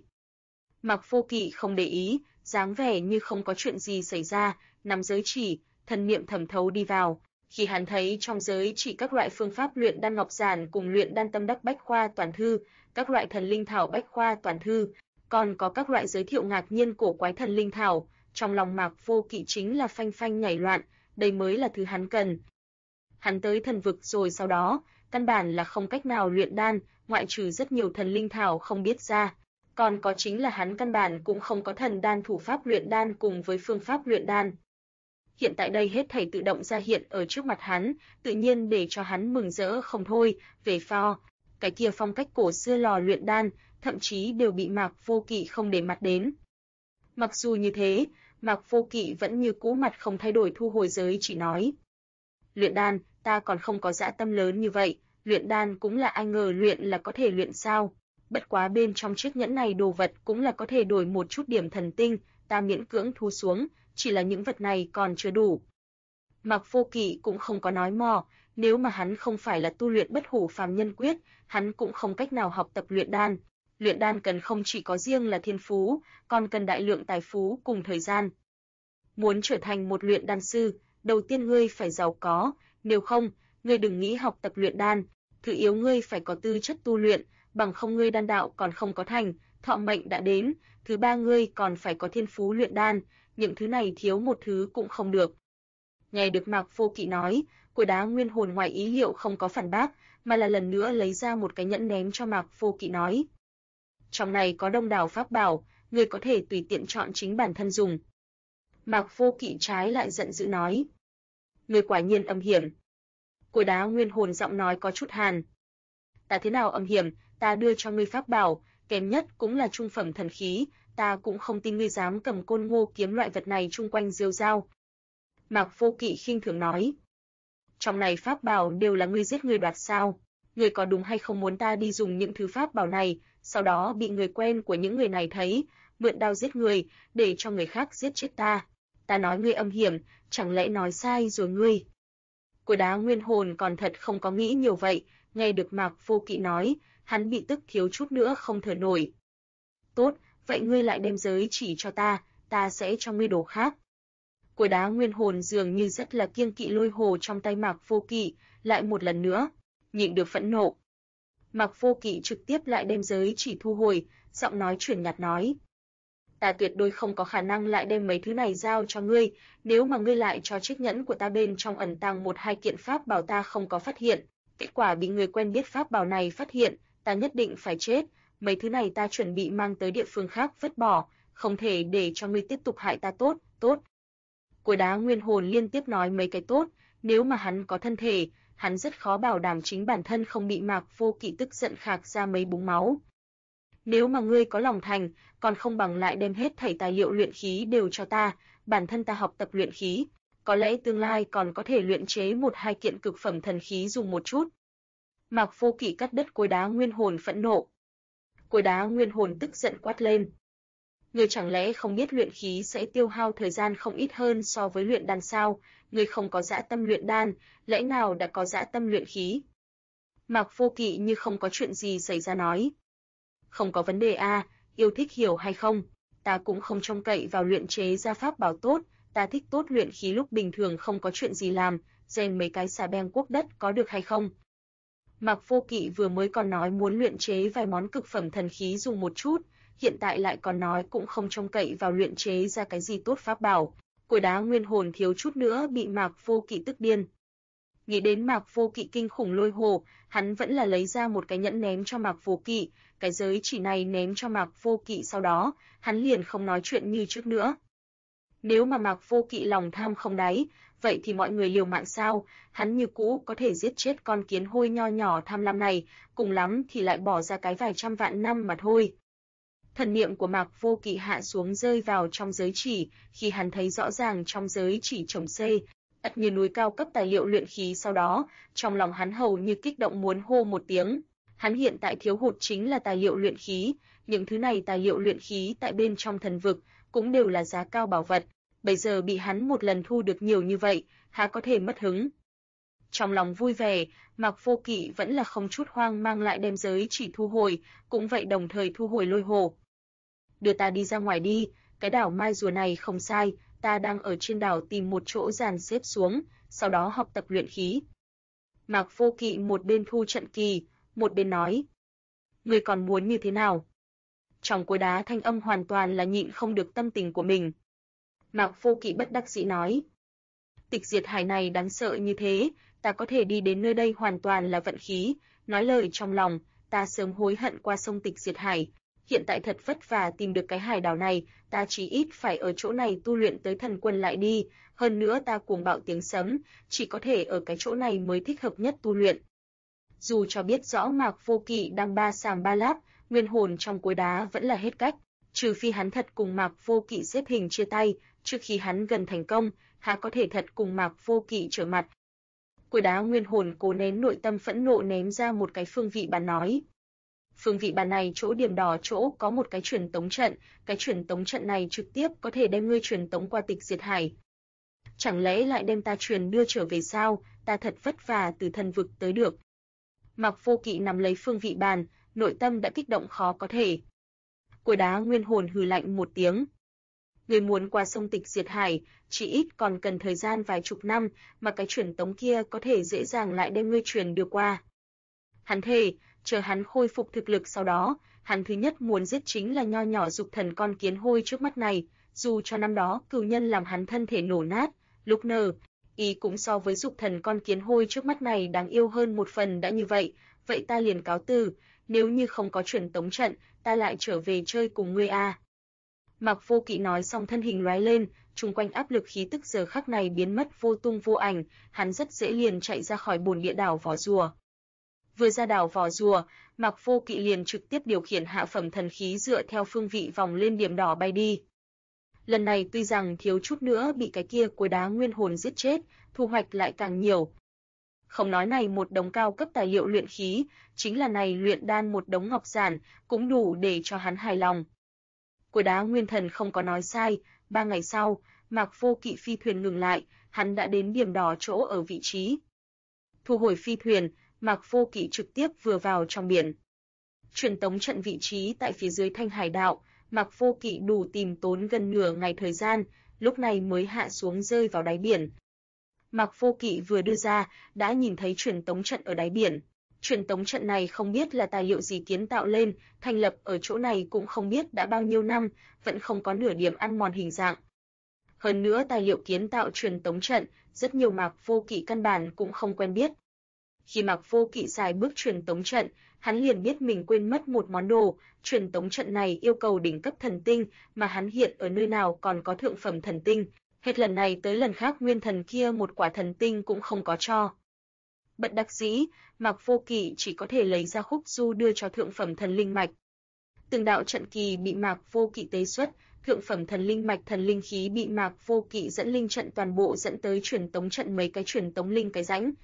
Mạc Vô Kỵ không để ý, dáng vẻ như không có chuyện gì xảy ra, nắm giới chỉ, thần niệm thẩm thấu đi vào. Khi hắn thấy trong giới chỉ các loại phương pháp luyện đan ngọc giản cùng luyện đan tâm đắc bách khoa toàn thư, các loại thần linh thảo bách khoa toàn thư, còn có các loại giới thiệu ngạc nhiên cổ quái thần linh thảo, trong lòng Mạc Vô Kỵ chính là phanh phanh nhảy loạn, đây mới là thứ hắn cần. Hắn tới thần vực rồi sau đó, căn bản là không cách nào luyện đan, ngoại trừ rất nhiều thần linh thảo không biết ra, còn có chính là hắn căn bản cũng không có thần đan thủ pháp luyện đan cùng với phương pháp luyện đan. Hiện tại đây hết thảy tự động ra hiện ở trước mặt hắn, tự nhiên để cho hắn mừng rỡ không thôi, về cái kia phong cách cổ xưa lò luyện đan, thậm chí đều bị Mạc Vô Kỵ không để mặt đến. Mặc dù như thế, Mạc Vô Kỵ vẫn như cũ mặt không thay đổi thu hồi giới chỉ nói. Luyện đan, ta còn không có dã tâm lớn như vậy, luyện đan cũng là ai ngờ luyện là có thể luyện sao. Bất quá bên trong chiếc nhẫn này đồ vật cũng là có thể đổi một chút điểm thần tinh, ta miễn cưỡng thu xuống, chỉ là những vật này còn chưa đủ. Mạc Vô Kỵ cũng không có nói mò, nếu mà hắn không phải là tu luyện bất hủ phàm nhân quyết, hắn cũng không cách nào học tập luyện đan. Luyện đan cần không chỉ có riêng là thiên phú, còn cần đại lượng tài phú cùng thời gian. Muốn trở thành một luyện đan sư, đầu tiên ngươi phải giàu có, nếu không, ngươi đừng nghĩ học tập luyện đan, thứ yếu ngươi phải có tư chất tu luyện, bằng không ngươi đan đạo còn không có thành, thọ mệnh đã đến, thứ ba ngươi còn phải có thiên phú luyện đan, những thứ này thiếu một thứ cũng không được. Nghe được Mạc Vô Kỵ nói, Cối đá nguyên hồn ngoài ý liệu không có phản bác, mà là lần nữa lấy ra một cái nhẫn ném cho Mạc Vô Kỵ nói. Trong này có đông đảo pháp bảo, ngươi có thể tùy tiện chọn chính bản thân dùng. Mạc Vô Kỵ trái lại giận dữ nói. Ngươi quả nhiên âm hiểm. Cối đá nguyên hồn giọng nói có chút hàn. Ta thế nào âm hiểm, ta đưa cho ngươi pháp bảo, kém nhất cũng là trung phẩm thần khí, ta cũng không tin ngươi dám cầm côn ngô kiếm loại vật này chung quanh rêu rao. Mạc Vô Kỵ khinh thường nói. Trong này pháp bảo đều là ngươi giết người đoạt sao? Ngươi có đúng hay không muốn ta đi dùng những thứ pháp bảo này, sau đó bị người quen của những người này thấy, mượn đao giết người, để cho người khác giết chết ta? Ta nói ngươi âm hiểm, chẳng lẽ nói sai rồi ngươi? Cối đá nguyên hồn còn thật không có nghĩ nhiều vậy, nghe được Mạc Vô Kỵ nói, hắn bị tức thiếu chút nữa không thở nổi. Tốt, vậy ngươi lại đem giới chỉ cho ta sẽ cho ngươi đồ khác. Cối đá nguyên hồn dường như rất là kiêng kỵ lôi hồ trong tay Mạc Vô Kỵ, lại một lần nữa, nhịn được phẫn nộ. Mạc Vô Kỵ trực tiếp lại đem giới chỉ thu hồi, giọng nói chuyển nhạt nói. Ta tuyệt đối không có khả năng lại đem mấy thứ này giao cho ngươi, nếu mà ngươi lại cho chiếc nhẫn của ta bên trong ẩn tàng một hai kiện pháp bảo ta không có phát hiện, kết quả bị người quen biết pháp bảo này phát hiện, ta nhất định phải chết, mấy thứ này ta chuẩn bị mang tới địa phương khác vứt bỏ, không thể để cho ngươi tiếp tục hại ta tốt. Cối đá nguyên hồn liên tiếp nói mấy cái tốt, nếu mà hắn có thân thể, hắn rất khó bảo đảm chính bản thân không bị Mạc Vô Kỵ tức giận khạc ra mấy búng máu. Nếu mà ngươi có lòng thành, còn không bằng lại đem hết thảy tài liệu luyện khí đều cho ta, bản thân ta học tập luyện khí, có lẽ tương lai còn có thể luyện chế một hai kiện cực phẩm thần khí dùng một chút. Mạc Vô Kỵ cắt đứt cối đá nguyên hồn phẫn nộ. Cối đá nguyên hồn tức giận quát lên. Ngươi chẳng lẽ không biết luyện khí sẽ tiêu hao thời gian không ít hơn so với luyện đan sao? Ngươi không có dã tâm luyện đan, lẽ nào đã có dã tâm luyện khí? Mạc Vô Kỵ như không có chuyện gì xảy ra nói. Không có vấn đề a, yêu thích hiểu hay không? Ta cũng không trông cậy vào luyện chế ra pháp bảo tốt, ta thích tốt luyện khí lúc bình thường không có chuyện gì làm, rèn mấy cái xà beng cuốc đất có được hay không? Mạc Vô Kỵ vừa mới còn nói muốn luyện chế vài món cực phẩm thần khí dùng một chút, hiện tại lại còn nói cũng không trông cậy vào luyện chế ra cái gì tốt pháp bảo. Cối đá nguyên hồn thiếu chút nữa bị Mạc Vô Kỵ tức điên. Nghĩ đến Mạc Vô Kỵ kinh khủng lôi hồ, hắn vẫn là lấy ra một cái nhẫn ném cho Mạc Vô Kỵ, cái giới chỉ này ném cho Mạc Vô Kỵ sau đó, hắn liền không nói chuyện như trước nữa. Nếu mà Mạc Vô Kỵ lòng tham không đáy, vậy thì mọi người liều mạng sao, hắn như cũ có thể giết chết con kiến hôi nho nhỏ tham lam này, cùng lắm thì lại bỏ ra cái vài trăm vạn năm mà thôi. Thần niệm của Mạc Vô Kỵ hạ xuống rơi vào trong giới chỉ, khi hắn thấy rõ ràng trong giới chỉ trồng xê, ắt như núi cao cấp tài liệu luyện khí sau đó, trong lòng hắn hầu như kích động muốn hô một tiếng. Hắn hiện tại thiếu hụt chính là tài liệu luyện khí, những thứ này tài liệu luyện khí tại bên trong thần vực cũng đều là giá cao bảo vật, bây giờ bị hắn một lần thu được nhiều như vậy, há có thể mất hứng. Trong lòng vui vẻ, Mạc Vô Kỵ vẫn là không chút hoang mang lại đem giới chỉ thu hồi, cũng vậy đồng thời thu hồi lôi hồ. Đưa ta đi ra ngoài đi, cái đảo Mai Rùa này không sai, ta đang ở trên đảo tìm một chỗ dàn xếp xuống, sau đó học tập luyện khí. Mạc Vô Kỵ một bên thu trận kỳ, một bên nói. Ngươi còn muốn như thế nào? Trong cối đá thanh âm hoàn toàn là nhịn không được tâm tình của mình. Mạc Vô Kỵ bất đắc dĩ nói. Tịch diệt hải này đáng sợ như thế, ta có thể đi đến nơi đây hoàn toàn là vận khí, nói lời trong lòng, ta sớm hối hận qua sông tịch diệt hải, hiện tại thật vất vả tìm được cái hải đảo này, ta chỉ ít phải ở chỗ này tu luyện tới thần quân lại đi, hơn nữa ta cuồng bạo tiếng sấm, chỉ có thể ở cái chỗ này mới thích hợp nhất tu luyện. Dù cho biết rõ Mạc Vô Kỵ đang ba sàm ba láp, nguyên hồn trong cối đá vẫn là hết cách, trừ phi hắn thật cùng Mạc Vô Kỵ xếp hình chia tay, trước khi hắn gần thành công, há có thể thật cùng Mạc Vô Kỵ trở mặt. Cối đá nguyên hồn cố nén nội tâm phẫn nộ ném ra một cái phương vị bàn nói. Phương vị bàn này chỗ điểm đỏ chỗ có một cái truyền tống trận, cái truyền tống trận này trực tiếp có thể đem ngươi truyền tống qua tịch diệt hải. Chẳng lẽ lại đem ta truyền đưa trở về sao, ta thật vất vả từ thần vực tới được. Mạc Vô Kỵ nắm lấy phương vị bàn, nội tâm đã kích động khó có thể. Cối đá nguyên hồn hừ lạnh một tiếng. Người muốn qua sông tịch diệt hải, chỉ ít còn cần thời gian vài chục năm, mà cái truyền tống kia có thể dễ dàng lại đem ngươi truyền đưa qua. Hắn thề, chờ hắn khôi phục thực lực sau đó, hắn thứ nhất muốn giết chính là nho nhỏ dục thần con kiến hôi trước mắt này, dù cho năm đó cừu nhân làm hắn thân thể nổ nát, lúc nở, ý cũng so với dục thần con kiến hôi trước mắt này đáng yêu hơn một phần đã như vậy, vậy ta liền cáo từ, nếu như không có truyền tống trận, ta lại trở về chơi cùng ngươi a. Mạc Vô Kỵ nói xong thân hình lóe lên, chung quanh áp lực khí tức giờ khắc này biến mất vô tung vô ảnh, hắn rất dễ liền chạy ra khỏi bồn địa đảo Vỏ Rùa. Vừa ra đảo Vỏ Rùa, Mạc Vô Kỵ liền trực tiếp điều khiển hạ phẩm thần khí dựa theo phương vị vòng lên điểm đỏ bay đi. Lần này tuy rằng thiếu chút nữa bị cái kia cối đá nguyên hồn giết chết, thu hoạch lại càng nhiều. Không nói này một đống cao cấp tài liệu luyện khí, chính là này luyện đan một đống ngọc giản, cũng đủ để cho hắn hài lòng. Cối đá nguyên thần không có nói sai, 3 ngày sau, Mạc Vô Kỵ phi thuyền ngừng lại, hắn đã đến điểm đỏ chỗ ở vị trí. Thu hồi phi thuyền, Mạc Vô Kỵ trực tiếp vừa vào trong biển. Truyền tống trận vị trí tại phía dưới Thanh Hải Đạo, Mạc Vô Kỵ đủ tìm tốn gần nửa ngày thời gian, lúc này mới hạ xuống rơi vào đáy biển. Mạc Vô Kỵ vừa đưa ra, đã nhìn thấy truyền tống trận ở đáy biển. Truyền tống trận này không biết là tài liệu gì kiến tạo lên, thành lập ở chỗ này cũng không biết đã bao nhiêu năm, vẫn không có nửa điểm ăn mòn hình dạng. Hơn nữa tài liệu kiến tạo truyền tống trận, rất nhiều Mạc Vô Kỵ căn bản cũng không quen biết. Khi Mạc Vô Kỵ xài bước truyền tống trận, hắn liền biết mình quên mất một món đồ, truyền tống trận này yêu cầu đỉnh cấp thần tinh, mà hắn hiện ở nơi nào còn có thượng phẩm thần tinh, hết lần này tới lần khác nguyên thần kia một quả thần tinh cũng không có cho. Bất đắc dĩ, Mạc Vô Kỵ chỉ có thể lấy ra khúc du đưa cho thượng phẩm thần linh mạch. Từng đạo trận kỳ bị Mạc Vô Kỵ tế xuất, thượng phẩm thần linh mạch thần linh khí bị Mạc Vô Kỵ dẫn linh trận toàn bộ dẫn tới truyền tống trận mấy cái truyền tống linh cái rãnh.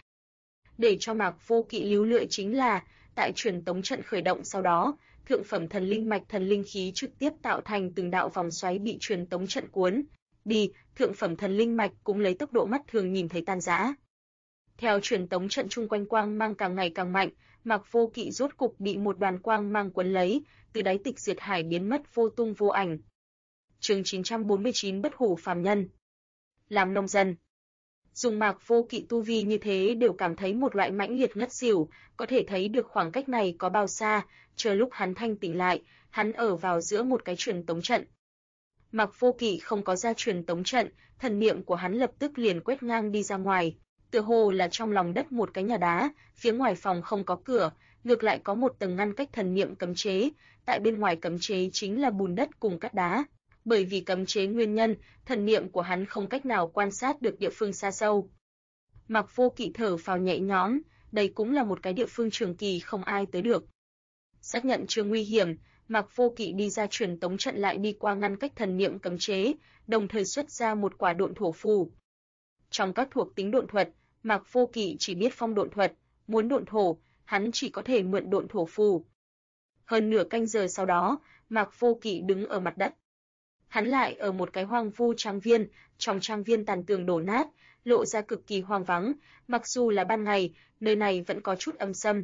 Để cho Mạc Vô Kỵ lưu luyện chính là, tại truyền tống trận khởi động sau đó, thượng phẩm thần linh mạch thần linh khí trực tiếp tạo thành từng đạo vòng xoáy bị truyền tống trận cuốn đi, thượng phẩm thần linh mạch cũng lấy tốc độ mắt thường nhìn thấy tan rã. Theo truyền tống trận chung quanh quang mang càng ngày càng mạnh, Mạc Vô Kỵ rốt cục bị một đoàn quang mang cuốn lấy, từ đáy tịch diệt hải biến mất vô tung vô ảnh. Chương 949 Bất hủ phàm nhân. Làm nông dân. Dùng Mạc Vô Kỵ tu vi như thế đều cảm thấy một loại mãnh liệt ngất xỉu, có thể thấy được khoảng cách này có bao xa, chờ lúc hắn thanh tỉnh lại, hắn ở vào giữa một cái truyền tống trận. Mạc Vô Kỵ không có ra truyền tống trận, thần niệm của hắn lập tức liền quét ngang đi ra ngoài. Tựa hồ là trong lòng đất một cái nhà đá, phía ngoài phòng không có cửa, ngược lại có một tầng ngăn cách thần niệm cấm chế, tại bên ngoài cấm chế chính là bùn đất cùng cát đá. Bởi vì cấm chế nguyên nhân, thần niệm của hắn không cách nào quan sát được địa phương xa sâu. Mạc Vô Kỵ thở phào nhẹ nhõm, đây cũng là một cái địa phương trường kỳ không ai tới được. Xác nhận chưa nguy hiểm, Mạc Vô Kỵ đi ra truyền tống trận lại đi qua ngăn cách thần niệm cấm chế, đồng thời xuất ra một quả độn thổ phù. Trong các thuộc tính độn thuật, Mạc Vô Kỵ chỉ biết phong độn thuật, muốn độn thổ, hắn chỉ có thể mượn độn thổ phù. Hơn nửa canh giờ sau đó, Mạc Vô Kỵ đứng ở mặt đất. Hắn lại ở một cái hoang vu trang viên, trong trang viên tàn tường đổ nát, lộ ra cực kỳ hoang vắng, mặc dù là ban ngày, nơi này vẫn có chút âm sâm.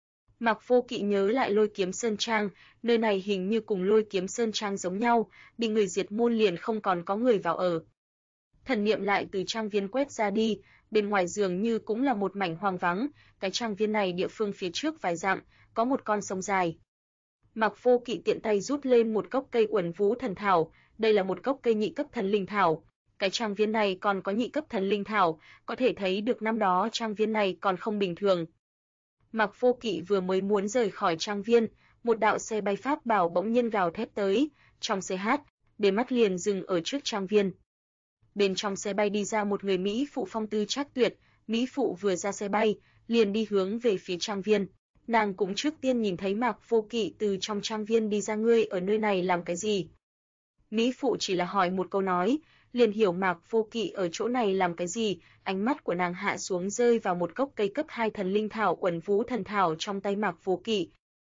Mạc Vô Kỵ nhớ lại Lôi Kiếm Sơn Trang, nơi này hình như cùng Lôi Kiếm Sơn Trang giống nhau, bị người diệt môn liền không còn có người vào ở. Thần niệm lại từ trang viên quét ra đi, bên ngoài dường như cũng là một mảnh hoang vắng, cái trang viên này địa phương phía trước vài dặm, có một con sông dài. Mạc Vô Kỵ tiện tay rút lên một gốc cây Uẩn Vũ Thần Thảo, đây là một gốc cây nhị cấp thần linh thảo. Cái trang viên này còn có nhị cấp thần linh thảo, có thể thấy được năm đó trang viên này còn không bình thường. Mạc Vô Kỵ vừa mới muốn rời khỏi trang viên, một đạo xe bay pháp bảo bỗng nhiên gào thét tới, trong xe hát, đôi mắt liền dừng ở trước trang viên. Bên trong xe bay đi ra một người Mỹ phụ phong tư trác tuyệt, Mỹ phụ vừa ra xe bay, liền đi hướng về phía trang viên. Nàng cũng trước tiên nhìn thấy Mạc Vô Kỵ từ trong trang viên đi ra, ngươi ở nơi này làm cái gì? Mỹ phụ chỉ là hỏi một câu nói, liền hiểu Mạc Vô Kỵ ở chỗ này làm cái gì, ánh mắt của nàng hạ xuống rơi vào một gốc cây cấp 2 thần linh thảo Uẩn Vũ Thần Thảo trong tay Mạc Vô Kỵ.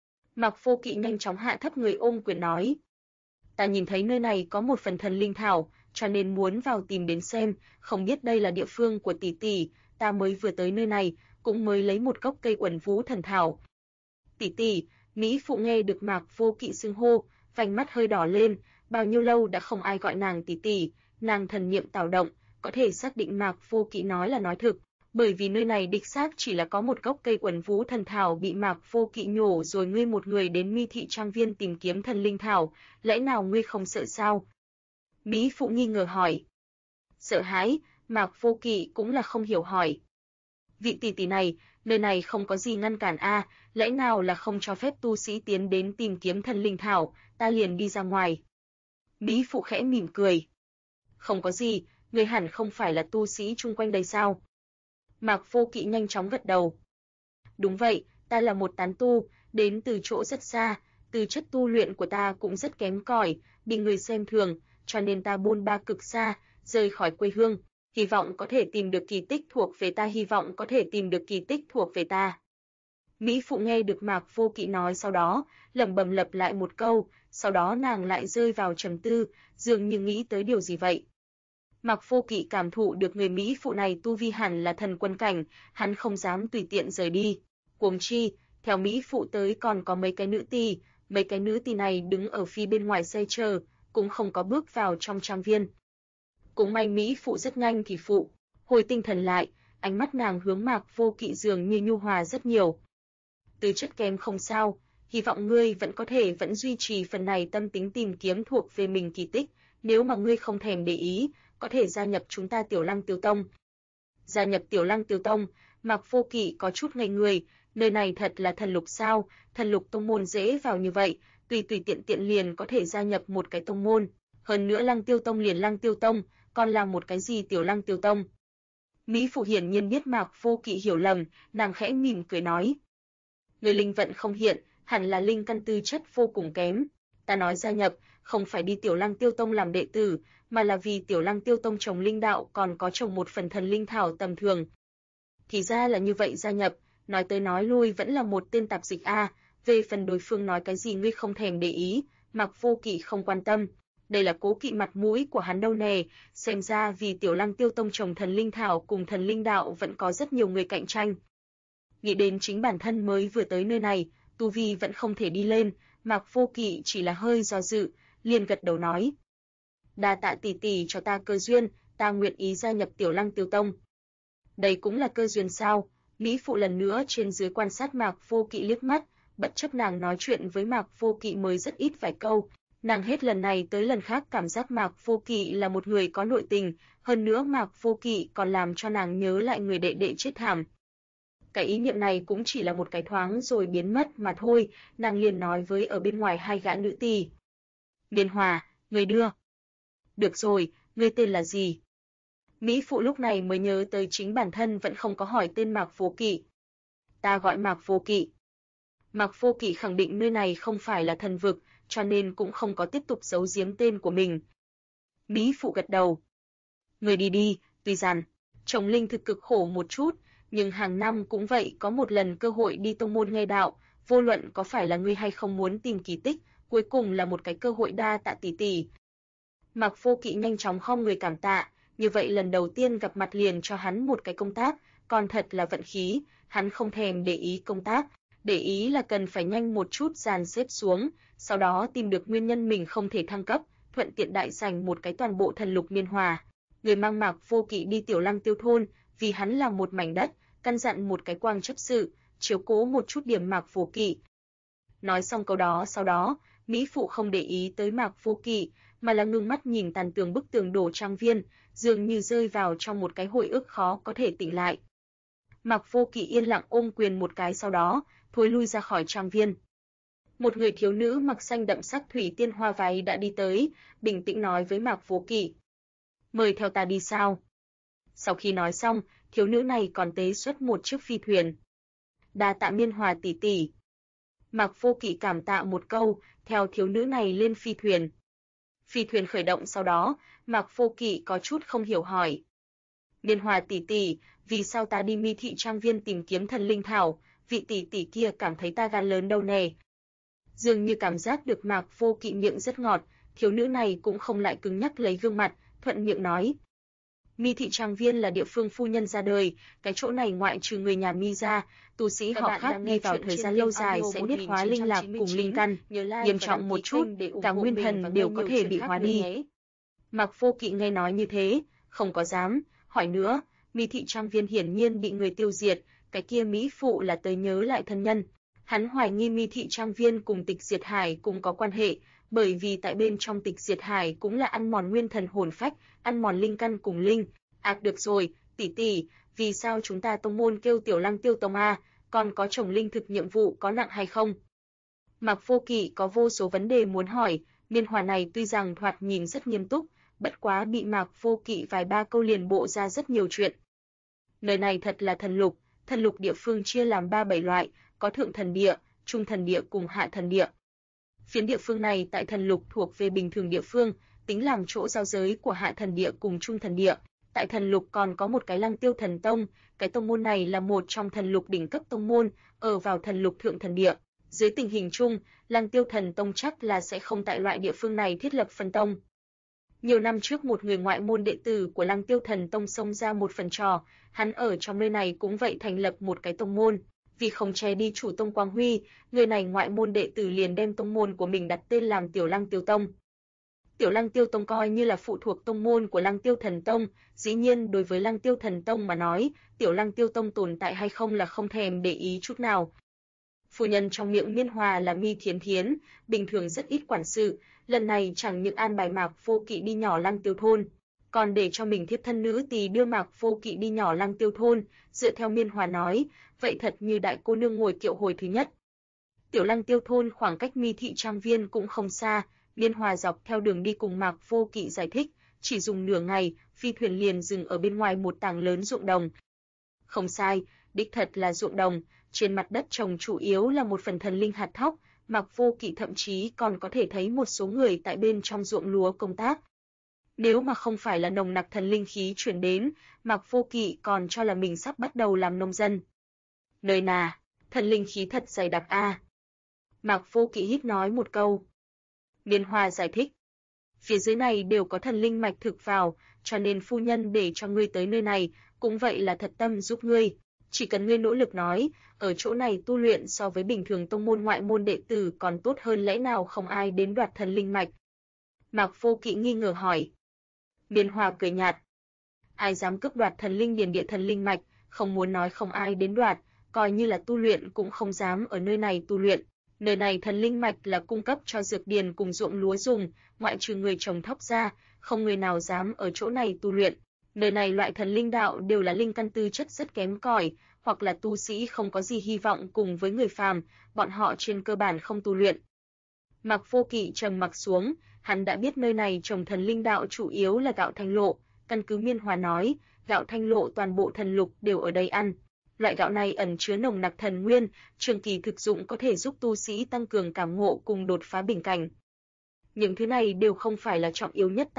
Mạc Vô Kỵ nhanh chóng hạ thấp người ôm quyền nói: "Ta nhìn thấy nơi này có một phần thần linh thảo, cho nên muốn vào tìm đến xem, không biết đây là địa phương của tỷ tỷ, ta mới vừa tới nơi này, cũng mới lấy một gốc cây Uẩn Vũ Thần Thảo." "Tỷ tỷ." Mỹ phụ nghe được Mạc Vô Kỵ xưng hô, vành mắt hơi đỏ lên, bao nhiêu lâu đã không ai gọi nàng tỷ tỷ, nàng thần niệm tạo động, có thể xác định Mạc Vô Kỵ nói là nói thực, bởi vì nơi này đích xác chỉ là có một gốc cây Uẩn Vũ Thần Thảo bị Mạc Vô Kỵ nhổ rồi, ngươi một người đến Mi thị trang viên tìm kiếm thần linh thảo, lẽ nào ngươi không sợ sao? Mỹ phụ nghi ngờ hỏi. Sợ hãi, Mạc Vô Kỵ cũng là không hiểu hỏi. Vị tỷ tỷ này, nơi này không có gì ngăn cản a, lẽ nào là không cho phép tu sĩ tiến đến tìm kiếm thần linh thảo, ta liền đi ra ngoài. Mỹ phụ khẽ mỉm cười. Không có gì, người hẳn không phải là tu sĩ chung quanh đây sao? Mạc Vô Kỵ nhanh chóng gật đầu. Đúng vậy, ta là một tán tu, đến từ chỗ rất xa, tư chất tu luyện của ta cũng rất kém cỏi, bị người xem thường, cho nên ta bôn ba cực xa, rời khỏi quê hương, hy vọng có thể tìm được kỳ tích thuộc về ta, hy vọng có thể tìm được kỳ tích thuộc về ta. Mỹ phụ nghe được Mạc Vô Kỵ nói sau đó, lẩm bẩm lặp lại một câu, sau đó nàng lại rơi vào trầm tư, dường như nghĩ tới điều gì vậy. Mạc Vô Kỵ cảm thụ được người Mỹ phụ này tu vi hẳn là thần quân cảnh, hắn không dám tùy tiện rời đi. Huống chi, theo Mỹ phụ tới còn có mấy cái nữ tỳ này đứng ở phía bên ngoài xe chờ, cũng không có bước vào trong trang viên. Cũng may Mỹ phụ rất nhanh thì hồi tinh thần lại, ánh mắt nàng hướng Mạc Vô Kỵ dường như nhu hòa rất nhiều. Tư chất kém không sao, hy vọng ngươi vẫn có thể vẫn duy trì phần này tâm tính tìm kiếm thuộc về mình kỳ tích, nếu mà ngươi không thèm để ý, có thể gia nhập chúng ta Tiểu Lăng Tiêu Tông. Gia nhập Tiểu Lăng Tiêu Tông, Mạc Vô Kỵ có chút ngây người, nơi này thật là thần lục sao, thần lục tông môn dễ vào như vậy, tùy tùy tiện tiện liền có thể gia nhập một cái tông môn, hơn nữa Lăng Tiêu Tông liền Lăng Tiêu Tông, còn là một cái gì Tiểu Lăng Tiêu Tông. Mỹ phụ hiển nhiên biết Mạc Vô Kỵ hiểu lầm, nàng khẽ mỉm cười nói: "Người linh vận không hiện, hẳn là linh căn tư chất vô cùng kém. Ta nói gia nhập, không phải đi Tiểu Lăng Tiêu Tông làm đệ tử, mà là vì Tiểu Lăng Tiêu Tông trồng linh đạo còn có trồng một phần thần linh thảo tầm thường." Thì ra là như vậy, gia nhập, nói tới nói lui vẫn là một tên tạp dịch a, về phần đối phương nói cái gì ngươi không thèm để ý, Mạc Vô Kỵ không quan tâm. Đây là cố kỵ mặt mũi của hắn đâu nè, xem ra vì Tiểu Lăng Tiêu Tông trồng thần linh thảo cùng thần linh đạo vẫn có rất nhiều người cạnh tranh. Nghĩ đến chính bản thân mới vừa tới nơi này, tu vi vẫn không thể đi lên, Mạc Vô Kỵ chỉ là hơi do dự, liền gật đầu nói: "Đa tạ tỷ tỷ cho ta cơ duyên, ta nguyện ý gia nhập Tiểu Lăng Tiêu Tông." Đây cũng là cơ duyên sao? Mỹ phụ lần nữa trên dưới quan sát Mạc Vô Kỵ liếc mắt, bất chấp nàng nói chuyện với Mạc Vô Kỵ mới rất ít vài câu, nàng hết lần này tới lần khác cảm giác Mạc Vô Kỵ là một người có nội tình, hơn nữa Mạc Vô Kỵ còn làm cho nàng nhớ lại người đệ đệ chết thảm. Cái ý niệm này cũng chỉ là một cái thoáng rồi biến mất mà thôi, nàng liền nói với ở bên ngoài hai gã nữ tỳ: "Liên Hòa, người đưa." "Được rồi, ngươi tên là gì?" Mỹ phụ lúc này mới nhớ tới chính bản thân vẫn không có hỏi tên Mạc Vô Kỵ. "Ta gọi Mạc Vô Kỵ." Mạc Vô Kỵ khẳng định nơi này không phải là thần vực, cho nên cũng không có tiếp tục giấu giếm tên của mình. Mỹ phụ gật đầu. "Người đi đi, tuy rằng trồng linh thực cực khổ một chút, nhưng hàng năm cũng vậy có một lần cơ hội đi tông môn nghe đạo, vô luận có phải là ngươi hay không muốn tìm kỳ tích, cuối cùng là một cái cơ hội, đa tạ tỷ tỷ. Mạc Vô Kỵ nhanh chóng khom người cảm tạ, như vậy lần đầu tiên gặp mặt liền cho hắn một cái công tác, còn thật là vận khí, hắn không thèm để ý công tác, để ý là cần phải nhanh một chút dàn xếp xuống, sau đó tìm được nguyên nhân mình không thể thăng cấp, thuận tiện đại giành một cái toàn bộ thần lục Miên Hòa. Người mang Mạc Vô Kỵ đi Tiểu Lăng Tiêu thôn, vì hắn là một mảnh đất, căn dặn một cái quang chấp sự, chiếu cố một chút điểm Mạc Vô Kỵ. Nói xong câu đó sau đó, mỹ phụ không để ý tới Mạc Vô Kỵ, mà là ngưng mắt nhìn tàn tường bức tường đổ trang viên, dường như rơi vào trong một cái hồi ức khó có thể tỉnh lại. Mạc Vô Kỵ yên lặng ôm quyền một cái, sau đó thối lui ra khỏi trang viên. Một người thiếu nữ mặc xanh đậm sắc thủy tiên hoa váy đã đi tới, bình tĩnh nói với Mạc Vô Kỵ: "Mời theo ta đi sao?" Sau khi nói xong, thiếu nữ này còn tế xuất một chiếc phi thuyền. "Đa tạ Miên Hòa tỷ tỷ." Mạc Vô Kỵ cảm tạ một câu, theo thiếu nữ này lên phi thuyền. Phi thuyền khởi động sau đó, Mạc Vô Kỵ có chút không hiểu hỏi: "Miên Hòa tỷ tỷ, vì sao ta đi Mi thị trang viên tìm kiếm thần linh thảo, vị tỷ tỷ kia cảm thấy ta gan lớn đâu nè?" Dường như cảm giác được Mạc Vô Kỵ miệng rất ngọt, thiếu nữ này cũng không lại cứng nhắc lấy gương mặt, thuận miệng nói: "Mi thị trang viên là địa phương phu nhân ra đời, cái chỗ này ngoại trừ người nhà Mi ra, tu sĩ họ khác đi vào thời gian lâu dài sẽ niết hóa linh lạc cùng linh căn, nghiêm trọng một chút, cả nguyên thần đều có thể bị hóa đi." Mạc Vô Kỵ nghe nói như thế, không có dám hỏi nữa. Mi thị trang viên hiển nhiên bị người tiêu diệt, cái kia mỹ phụ là tới nhớ lại thân nhân. Hắn hoài nghi Mi thị trang viên cùng Tịch Diệt Hải cũng có quan hệ, bởi vì tại bên trong Tịch Diệt Hải cũng là ăn mòn nguyên thần hồn phách, ăn mòn linh căn cùng linh. Được rồi, tỷ tỷ, vì sao chúng ta tông môn kêu Tiểu Lăng Tiêu tông a, còn có trồng linh thực nhiệm vụ có nặng hay không? Mạc Vô Kỵ có vô số vấn đề muốn hỏi, Miên Hòa này tuy rằng thoạt nhìn rất nghiêm túc, bất quá bị Mạc Vô Kỵ vài ba câu liền bộ ra rất nhiều chuyện. Nơi này thật là thần lục địa phương chia làm 3-7 loại, có thượng thần địa, trung thần địa cùng hạ thần địa. Phiến địa phương này tại thần lục thuộc về bình thường địa phương, tính làm chỗ giao giới của hạ thần địa cùng trung thần địa. Tại thần lục còn có một cái Lăng Tiêu thần tông, cái tông môn này là một trong thần lục đỉnh cấp tông môn, ở vào thần lục thượng thần địa. Dưới tình hình chung, Lăng Tiêu thần tông chắc là sẽ không tại loại địa phương này thiết lập phân tông. Nhiều năm trước một người ngoại môn đệ tử của Lăng Tiêu thần tông xông ra một phần trò, hắn ở trong nơi này cũng vậy thành lập một cái tông môn. Vì không che đi chủ tông quang huy, người này ngoại môn đệ tử liền đem tông môn của mình đặt tên làm Tiểu Lăng Tiêu tông. Tiểu Lăng Tiêu tông coi như là phụ thuộc tông môn của Lăng Tiêu thần tông, dĩ nhiên đối với Lăng Tiêu thần tông mà nói, Tiểu Lăng Tiêu tông tồn tại hay không là không thèm để ý chút nào. Phu nhân trong miệng Miên Hòa là Mi Thiến Thiến, bình thường rất ít quản sự, lần này chẳng những an bài Mạc Vô Kỵ đi nhỏ Lăng Tiêu thôn, còn để cho mình thiếp thân nữ tỳ đưa Mạc Vô Kỵ đi nhỏ Lăng Tiêu thôn, dựa theo Miên Hòa nói, vậy thật như đại cô nương ngồi kiệu hồi thứ nhất. Tiểu Lăng Tiêu thôn khoảng cách Mi thị trang viên cũng không xa, Miên Hòa dọc theo đường đi cùng Mạc Vô Kỵ giải thích, chỉ dùng nửa ngày, phi thuyền liền dừng ở bên ngoài một tảng lớn ruộng đồng. Không sai, đích thật là ruộng đồng, trên mặt đất trồng chủ yếu là một phần thần linh hạt thóc, Mạc Vô Kỵ thậm chí còn có thể thấy một số người tại bên trong ruộng lúa công tác. Nếu mà không phải là nồng nặc thần linh khí chuyển đến, Mạc Vô Kỵ còn cho là mình sắp bắt đầu làm nông dân. Nơi nà, thần linh khí thật dày đặc a. Mạc Vô Kỵ hít nói một câu. Miên Hòa giải thích, phía dưới này đều có thần linh mạch thực vào, cho nên phu nhân để cho ngươi tới nơi này, cũng vậy là thật tâm giúp ngươi. Chỉ cần ngươi nỗ lực nói, ở chỗ này tu luyện so với bình thường tông môn ngoại môn đệ tử còn tốt hơn, lẽ nào không ai đến đoạt thần linh mạch? Mạc Vô Kỵ nghi ngờ hỏi. Miên Hòa cười nhạt. Ai dám cướp đoạt thần linh điền địa thần linh mạch, không muốn nói không ai đến đoạt, coi như là tu luyện cũng không dám ở nơi này tu luyện. Nơi này thần linh mạch là cung cấp cho dược điền cùng ruộng lúa dùng, ngoại trừ người trồng thóc ra, không người nào dám ở chỗ này tu luyện. Nơi này loại thần linh đạo đều là linh căn tư chất rất kém cỏi, hoặc là tu sĩ không có gì hy vọng cùng với người phàm, bọn họ trên cơ bản không tu luyện. Mạc Vô Kỵ trầm mặc xuống, hắn đã biết nơi này trồng thần linh đạo chủ yếu là gạo thanh lộ, căn cứ Miên Hòa nói, gạo thanh lộ toàn bộ thần lục đều ở đây ăn. Loại gạo này ẩn chứa nồng nặc thần nguyên, trường kỳ thực dụng có thể giúp tu sĩ tăng cường cảm ngộ cùng đột phá bình cảnh. Những thứ này đều không phải là trọng yếu nhất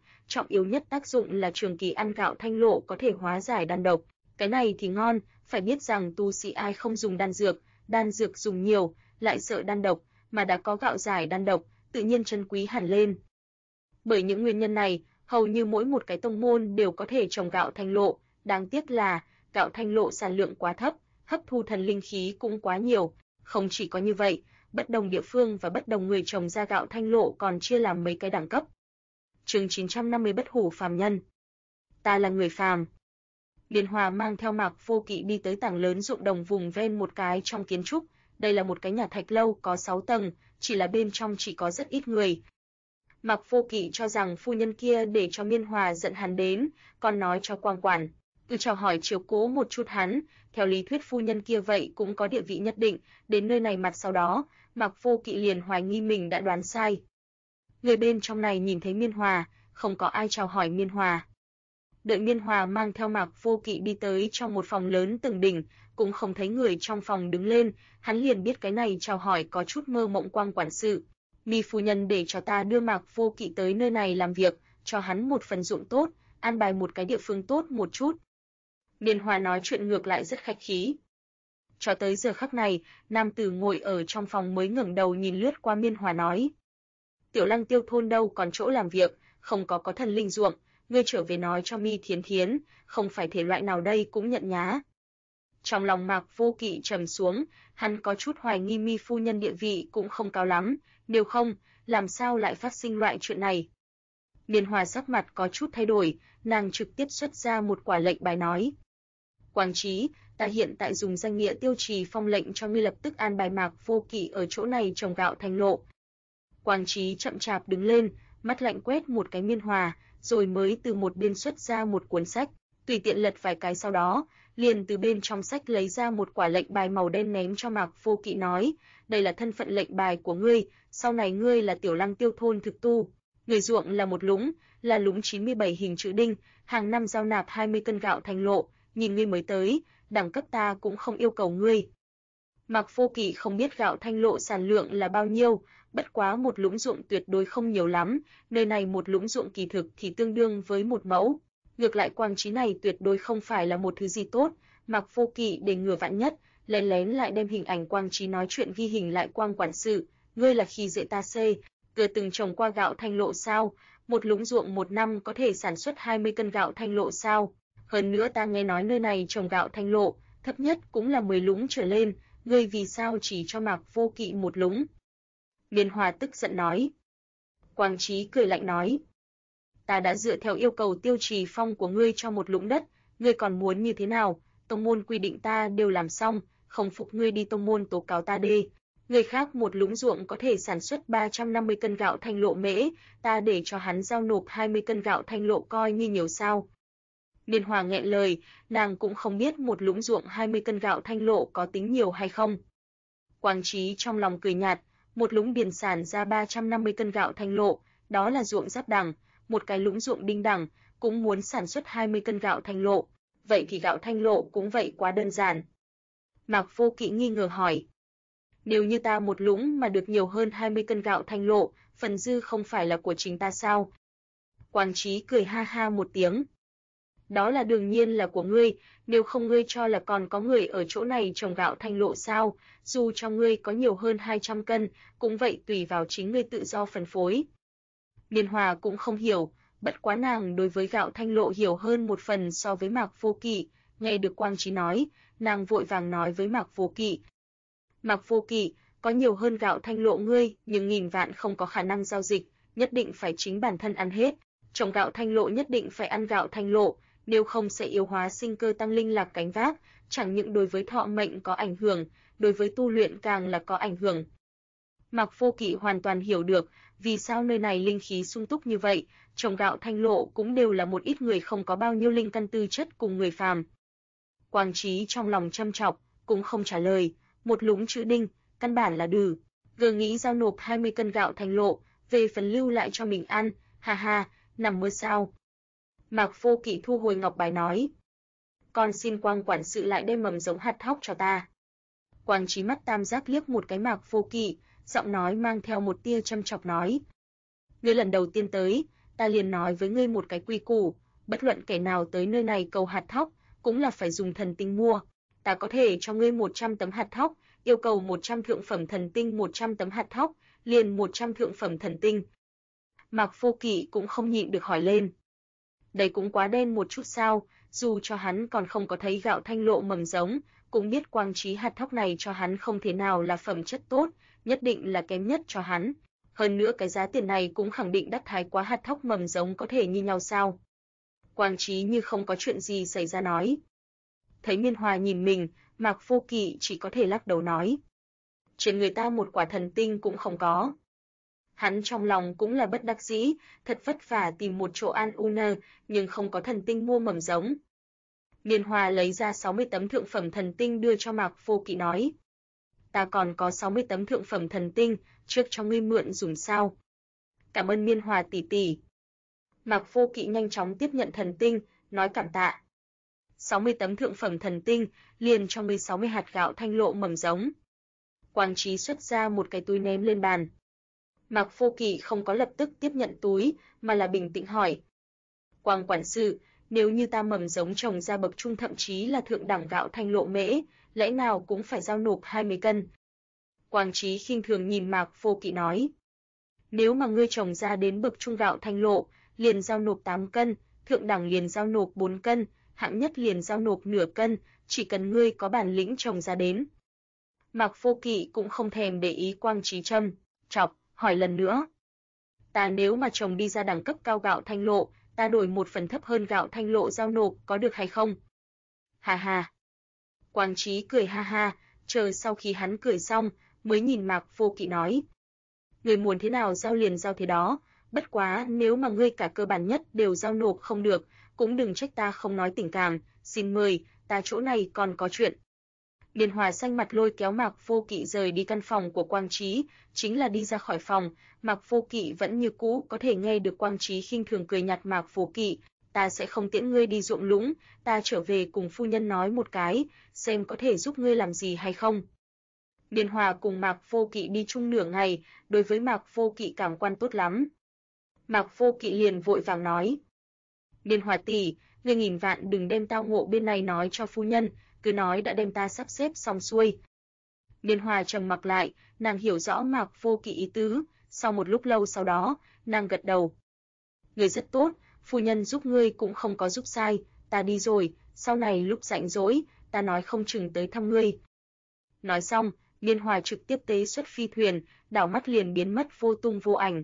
tác dụng là trường kỳ ăn gạo thanh lộ có thể hóa giải đan độc. Cái này thì ngon, phải biết rằng tu sĩ ai không dùng đan dược, đan dược dùng nhiều, lại sợ đan độc, mà đã có gạo giải đan độc, tự nhiên trân quý hẳn lên. Bởi những nguyên nhân này, hầu như mỗi một cái tông môn đều có thể trồng gạo thanh lộ, đáng tiếc là gạo thanh lộ sản lượng quá thấp, hấp thu thần linh khí cũng quá nhiều. Không chỉ có như vậy, bất đồng địa phương và bất đồng người trồng ra gạo thanh lộ còn chia làm mấy cái đẳng cấp. Chương 950 Bất hủ phàm nhân. Ta là người phàm. Liên Hòa mang theo Mạc Vô Kỵ đi tới tảng lớn ruộng đồng vùng ven một cái trong kiến trúc. Đây là một cái nhà thạch lâu có 6 tầng, chỉ là bên trong chỉ có rất ít người. Mạc Vô Kỵ cho rằng phu nhân kia để cho Miên Hòa dẫn hắn đến, còn nói cho Quang Quản chào hỏi chiếu cố một chút hắn, theo lý thuyết phu nhân kia vậy cũng có địa vị nhất định, đến nơi này mặt sau đó, Mạc Vô Kỵ liền hoài nghi mình đã đoán sai. Người bên trong này nhìn thấy Miên Hòa, không có ai chào hỏi Miên Hòa. Đợi Miên Hòa mang theo Mạc Vô Kỵ đi tới trong một phòng lớn tầng đỉnh, cũng không thấy người trong phòng đứng lên, hắn liền biết cái này chào hỏi có chút mơ mộng. Quang quản sự, Mi phu nhân để cho ta đưa Mạc Vô Kỵ tới nơi này làm việc, cho hắn một phần ruộng tốt, an bài một cái địa phương tốt một chút. Miên Hòa nói chuyện ngược lại rất khách khí. Cho tới giờ khắc này, nam tử ngồi ở trong phòng mới ngẩng đầu nhìn lướt qua Miên Hòa nói: Tiểu Lăng Tiêu thôn đâu còn chỗ làm việc, không có thần linh ruộng, ngươi trở về nói cho Mi Thiến Thiến, không phải thể loại nào đây cũng nhận nhá. Trong lòng Mạc Vô Kỵ trầm xuống, hắn có chút hoài nghi Mi phu nhân địa vị cũng không cao lắm, nếu không, làm sao lại phát sinh loại chuyện này. Miên Hòa sắc mặt có chút thay đổi, nàng trực tiếp xuất ra một quả lệnh bài nói: Quang Trí, ta hiện tại dùng danh nghĩa Tiêu Trì Phong lệnh cho ngươi lập tức an bài Mạc Vô Kỵ ở chỗ này trồng gạo thanh lộ. Quang Trí chậm chạp đứng lên, mắt lạnh quét một cái Miên Hòa, rồi mới từ một bên xuất ra một cuốn sách, tùy tiện lật vài cái sau đó, liền từ bên trong sách lấy ra một quả lệnh bài màu đen ném cho Mạc Vô Kỵ nói: Đây là thân phận lệnh bài của ngươi, sau này ngươi là Tiểu Lăng Tiêu thôn thực tu. Người ruộng là một lũng, là lũng 97 hình chữ đinh, hàng năm giao nạp 20 cân gạo thanh lộ, nhìn ngươi mới tới, đẳng cấp ta cũng không yêu cầu ngươi. Mạc Vô Kỵ không biết gạo thanh lộ sản lượng là bao nhiêu, bất quá một lũng ruộng tuyệt đối không nhiều lắm, nơi này một lũng ruộng kỳ thực thì tương đương với một mẫu. Ngược lại Quang Trí này tuyệt đối không phải là một thứ gì tốt, Mạc Vô Kỵ để ngừa vạn nhất, lén lén lại đem hình ảnh Quang Trí nói chuyện ghi hình lại. Quang quản sự, ngươi là khi dễ ta xê, ngươi từng trồng qua gạo thanh lộ sao? Một lũng ruộng một năm có thể sản xuất 20 cân gạo thanh lộ sao? Hơn nữa ta nghe nói nơi này trồng gạo thanh lộ, thấp nhất cũng là 10 lũng trở lên, ngươi vì sao chỉ cho Mạc Vô Kỵ một lũng? Miên Hòa tức giận nói. Quang Trí cười lạnh nói: Ta đã dựa theo yêu cầu Tiêu Trì Phong của ngươi cho một lũng đất, ngươi còn muốn như thế nào? Tông môn quy định ta đều làm xong, không phục ngươi đi tông môn tố cáo ta đi. Người khác một lũng ruộng có thể sản xuất 350 cân gạo thanh lộ mễ, ta để cho hắn giao nộp 20 cân gạo thanh lộ coi như nhiều sao? Miên Hòa nghẹn lời, nàng cũng không biết một lũng ruộng 20 cân gạo thanh lộ có tính nhiều hay không. Quang Trí trong lòng cười nhạt, một lũng điền sản ra 350 cân gạo thanh lộ, đó là ruộng giáp đẳng, một cái lũng ruộng đinh đẳng cũng muốn sản xuất 20 cân gạo thanh lộ, vậy thì gạo thanh lộ cũng vậy quá đơn giản. Mạc Vô Kỵ nghi ngờ hỏi: Nếu như ta một lũng mà được nhiều hơn 20 cân gạo thanh lộ, phần dư không phải là của chính ta sao? Quang Trí cười ha ha một tiếng: Đó là đương nhiên là của ngươi, nếu không ngươi cho là còn có người ở chỗ này trồng gạo thanh lộ sao? Dù cho ngươi có nhiều hơn 200 cân, cũng vậy tùy vào chính ngươi tự do phân phối. Miên Hòa cũng không hiểu, bất quá nàng đối với gạo thanh lộ hiểu hơn một phần so với Mạc Vô Kỵ, nghe được Quang Trí nói, nàng vội vàng nói với Mạc Vô Kỵ: Mạc Vô Kỵ, có nhiều hơn gạo thanh lộ ngươi, nhưng nghìn vạn không có khả năng giao dịch, nhất định phải chính bản thân ăn hết. Trồng gạo thanh lộ nhất định phải ăn gạo thanh lộ, nếu không sẽ yếu hóa sinh cơ tăng linh lạc cánh vác, chẳng những đối với thọ mệnh có ảnh hưởng, đối với tu luyện càng là có ảnh hưởng. Mạc Vô Kỵ hoàn toàn hiểu được, vì sao nơi này linh khí sung túc như vậy, trồng gạo thanh lộ cũng đều là một ít người không có bao nhiêu linh căn tư chất cùng người phàm. Quang Trí trong lòng châm chọc, cũng không trả lời, một lũng chữ đinh, căn bản là đừ, vừa nghĩ giao nộp 20 cân gạo thanh lộ, về phần lưu lại cho mình ăn, ha ha, nằm mơ sao. Mạc Vô Kỵ thu hồi ngọc bài nói: Con xin Quang quản sự lại đem mầm giống hạt thóc cho ta. Quang Trí mắt tam giác liếc một cái Mạc Vô Kỵ, giọng nói mang theo một tia châm chọc nói: Ngươi lần đầu tiên tới, ta liền nói với ngươi một cái quy củ, bất luận kẻ nào tới nơi này cầu hạt thóc, cũng là phải dùng thần tinh mua. Ta có thể cho ngươi 100 tấm hạt thóc, yêu cầu 100 thượng phẩm thần tinh, 100 tấm hạt thóc, liền 100 thượng phẩm thần tinh. Mạc Vô Kỵ cũng không nhịn được hỏi lên. Đây cũng quá đen một chút sao, dù cho hắn còn không có thấy gạo thanh lộ mầm giống, cũng biết quang trí hạt thóc này cho hắn không thể nào là phẩm chất tốt, nhất định là kém nhất cho hắn. Hơn nữa cái giá tiền này cũng khẳng định đắt thái quá, hạt thóc mầm giống có thể như nhau sao? Quang trí như không có chuyện gì xảy ra nói. Thấy Miên Hòa nhìn mình, Mạc Vô Kỵ chỉ có thể lắc đầu nói. Trên người ta một quả thần tinh cũng không có. Hắn trong lòng cũng là bất đắc dĩ, thật vất vả tìm một chỗ an u nơ, nhưng không có thần tinh mua mầm giống. Miên Hòa lấy ra 60 tấm thượng phẩm thần tinh đưa cho Mạc Vô Kỵ nói. Ta còn có 60 tấm thượng phẩm thần tinh, trước cho ngươi mượn dùng sao. Cảm ơn Miên Hòa tỷ tỷ. Mạc Vô Kỵ nhanh chóng tiếp nhận thần tinh, nói cảm tạ. 60 tấm thượng phẩm thần tinh, liền cho ngươi 60 hạt gạo thanh lộ mầm giống. Quang Trí xuất ra một cái túi ném lên bàn. Mạc Vô Kỵ không có lập tức tiếp nhận túi, mà là bình tĩnh hỏi. Quang quản sự, nếu như ta mầm giống trồng ra bậc trung thậm chí là thượng đẳng gạo thanh lộ mễ, lẽ nào cũng phải giao nộp 20 cân. Quang Trí khinh thường nhìn Mạc Vô Kỵ nói. Nếu mà ngươi trồng ra đến bậc trung gạo thanh lộ, liền giao nộp 8 cân, thượng đẳng liền giao nộp 4 cân, hạng nhất liền giao nộp nửa cân, chỉ cần ngươi có bản lĩnh trồng ra đến. Mạc Vô Kỵ cũng không thèm để ý Quang Trí châm chọc, hỏi lần nữa. Ta nếu mà trồng đi ra đẳng cấp cao gạo thanh lộ, ta đổi một phần thấp hơn gạo thanh lộ giao nộp có được hay không? Ha ha. Quang Trí cười ha ha, chờ sau khi hắn cười xong, mới nhìn Mạc Vô Kỵ nói. Người muốn thế nào giao liền giao thế đó, bất quá nếu mà ngươi cả cơ bản nhất đều giao nộp không được, cũng đừng trách ta không nói tình cảm, xin mời, ta chỗ này còn có chuyện. Miên Hòa xanh mặt lôi kéo Mạc Vô Kỵ rời đi căn phòng của Quang Trí, chính là đi ra khỏi phòng, Mạc Vô Kỵ vẫn như cũ có thể nghe được Quang Trí khinh thường cười nhạt. Mạc Vô Kỵ, ta sẽ không tiễn ngươi đi ruộng lũng, ta trở về cùng phu nhân nói một cái, xem có thể giúp ngươi làm gì hay không. Miên Hòa cùng Mạc Vô Kỵ đi chung nửa ngày, đối với Mạc Vô Kỵ cảm quan tốt lắm. Mạc Vô Kỵ liền vội vàng nói. Miên Hòa tỷ, ngươi nghìn vạn đừng đem tao ngộ bên này nói cho phu nhân, cứ nói đã đem ta sắp xếp xong xuôi. Miên Hòa trầm mặc lại, nàng hiểu rõ Mạc Vô Kỵ ý tứ, sau một lúc lâu sau đó, nàng gật đầu. Ngươi rất tốt, phu nhân giúp ngươi cũng không có giúp sai, ta đi rồi, sau này lúc rảnh rỗi, ta nói không chừng tới thăm ngươi. Nói xong, Miên Hòa trực tiếp tế xuất phi thuyền, đảo mắt liền biến mất vô tung vô ảnh.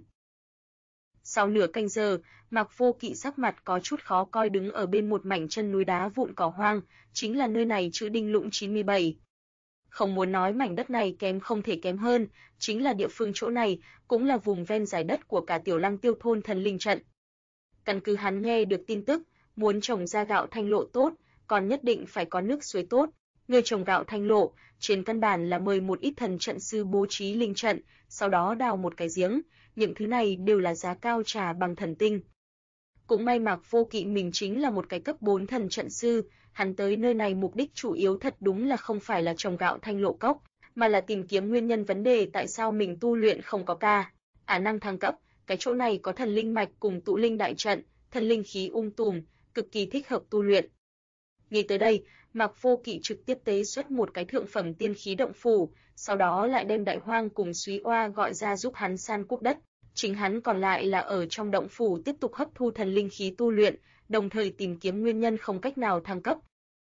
Sau nửa canh giờ, Mạc Vô Kỵ sắc mặt có chút khó coi đứng ở bên một mảnh chân núi đá vụn cỏ hoang, chính là nơi này chữ Đinh Lũng 97. Không muốn nói mảnh đất này kém không thể kém hơn, chính là địa phương chỗ này, cũng là vùng ven giải đất của cả Tiểu Lăng Tiêu thôn thần linh trận. Căn cứ hắn nghe được tin tức, muốn trồng ra gạo thanh lộ tốt, còn nhất định phải có nước suối tốt. Người trồng gạo thanh lộ, trên căn bản là mời một ít thần trận sư bố trí linh trận, sau đó đào một cái giếng, những thứ này đều là giá cao trả bằng thần tinh. Cũng may Mạc Vô Kỵ mình chính là một cái cấp 4 thần trận sư, hắn tới nơi này mục đích chủ yếu thật đúng là không phải là trồng gạo thanh lộ cốc, mà là tìm kiếm nguyên nhân vấn đề tại sao mình tu luyện không có năng thăng cấp, cái chỗ này có thần linh mạch cùng tụ linh đại trận, thần linh khí tùm, cực kỳ thích hợp tu luyện. Nghĩ tới đây, Mạc Vô Kỵ trực tiếp tế xuất một cái thượng phẩm tiên khí động phủ, sau đó lại đem Đại Hoang cùng Súy Oa gọi ra giúp hắn san cuốc đất. Chính hắn còn lại là ở trong động phủ tiếp tục hấp thu thần linh khí tu luyện, đồng thời tìm kiếm nguyên nhân không cách nào thăng cấp.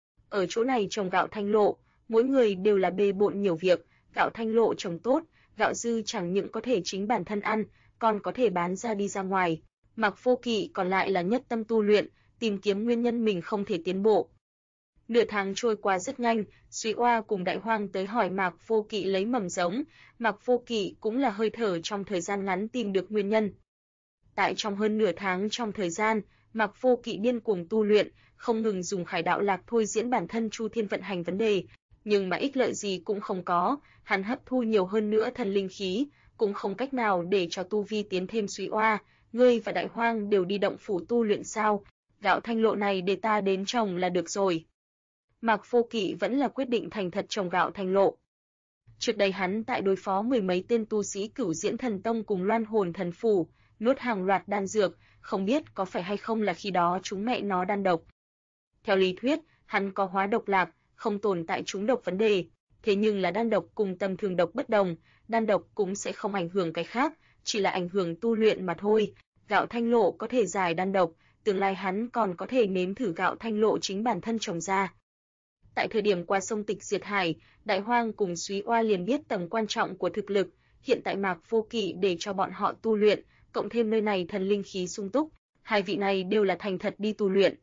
Ở chỗ này trồng gạo thanh lộ, mỗi người đều là bề bộn nhiều việc, gạo thanh lộ trồng tốt, gạo dư chẳng những có thể chính bản thân ăn, còn có thể bán ra đi ra ngoài. Mạc Vô Kỵ còn lại là nhất tâm tu luyện, tìm kiếm nguyên nhân mình không thể tiến bộ. Nửa tháng trôi qua rất nhanh, Súy Oa cùng Đại Hoang tới hỏi Mạc Vô Kỵ lấy mầm giống, Mạc Vô Kỵ cũng là hơi thở trong thời gian ngắn tìm được nguyên nhân. Tại trong hơn nửa tháng trong thời gian, Mạc Vô Kỵ điên cuồng tu luyện, không ngừng dùng khải đạo lạc thôi diễn bản thân Chu Thiên vận hành vấn đề, nhưng mà ích lợi gì cũng không có, hắn hấp thu nhiều hơn nữa thần linh khí, cũng không cách nào để cho tu vi tiến thêm. Súy Oa, ngươi và Đại Hoang đều đi động phủ tu luyện sao? Gạo thanh lộ này để ta đến trồng là được rồi. Mạc Vô Kỵ vẫn là quyết định thành thật trồng gạo thanh lộ. Trước đây hắn tại đối phó mười mấy tên tu sĩ Cửu Diễn Thần Tông cùng Loan Hồn Thần Phủ, nuốt hàng loạt đan dược, không biết có phải hay không là khi đó chúng mẹ nó đan độc. Theo lý thuyết, hắn có hóa độc lạc, không tồn tại trúng độc vấn đề, Thế nhưng là đan độc cùng tầm thường độc bất đồng, đan độc cũng sẽ không ảnh hưởng cái khác, chỉ là ảnh hưởng tu luyện mà thôi. Gạo Thanh Lộ có thể giải đan độc, tương lai hắn còn có thể nếm thử gạo Thanh Lộ chính bản thân trồng ra. Tại thời điểm qua sông Tịch diệt hải, Đại Hoang cùng Súy Oa liền biết tầm quan trọng của thực lực, hiện tại Mạc Vô Kỵ để cho bọn họ tu luyện, cộng thêm nơi này thần linh khí sung túc, hai vị này đều là thành thật đi tu luyện.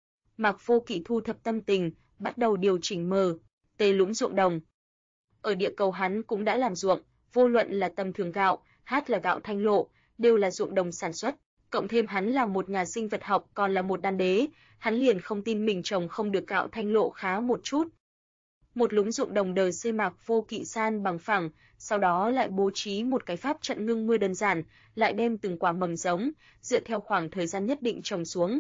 Mạc Vô Kỵ thu thập tâm tình, bắt đầu điều chỉnh tê lũng ruộng đồng. Ở địa cầu hắn cũng đã làm ruộng, vô luận là tầm thường gạo, là gạo Thanh Lộ, đều là ruộng đồng sản xuất, cộng thêm hắn là một nhà sinh vật học còn là một đan đế, hắn liền không tin mình trồng không được gạo Thanh Lộ khá một chút. Một lũng ruộng đồng đời xây Mạc Vô Kỵ san bằng phẳng, sau đó lại bố trí một cái pháp trận ngưng mưa đơn giản, lại đem từng quả mầm giống, dựa theo khoảng thời gian nhất định trồng xuống.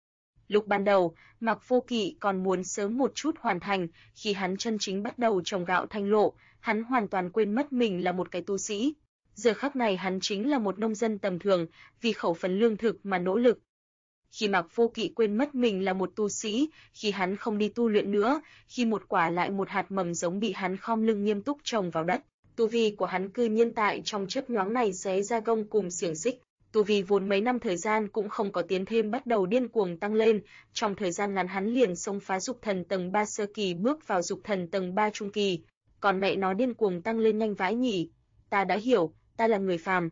Lúc ban đầu, Mạc Vô Kỵ còn muốn sớm một chút hoàn thành, khi hắn chân chính bắt đầu trồng gạo Thanh Lộ, hắn hoàn toàn quên mất mình là một cái tu sĩ. Giờ khắc này hắn chính là một nông dân tầm thường, vì khẩu phần lương thực mà nỗ lực. Khi Mạc Vô Kỵ quên mất mình là một tu sĩ, khi hắn không đi tu luyện nữa, khi một quả lại một hạt mầm giống bị hắn khom lưng nghiêm túc trồng vào đất, tu vi của hắn cư nhiên tại trong chớp nhoáng này xé ra gông cùng xiềng xích. Tu vi vốn mấy năm thời gian cũng không có tiến thêm bắt đầu điên cuồng tăng lên, trong thời gian ngắn hắn liền xông phá dục thần tầng 3 sơ kỳ bước vào dục thần tầng 3 trung kỳ, còn mẹ nó điên cuồng tăng lên nhanh vãi nhỉ, ta đã hiểu, ta là người phàm.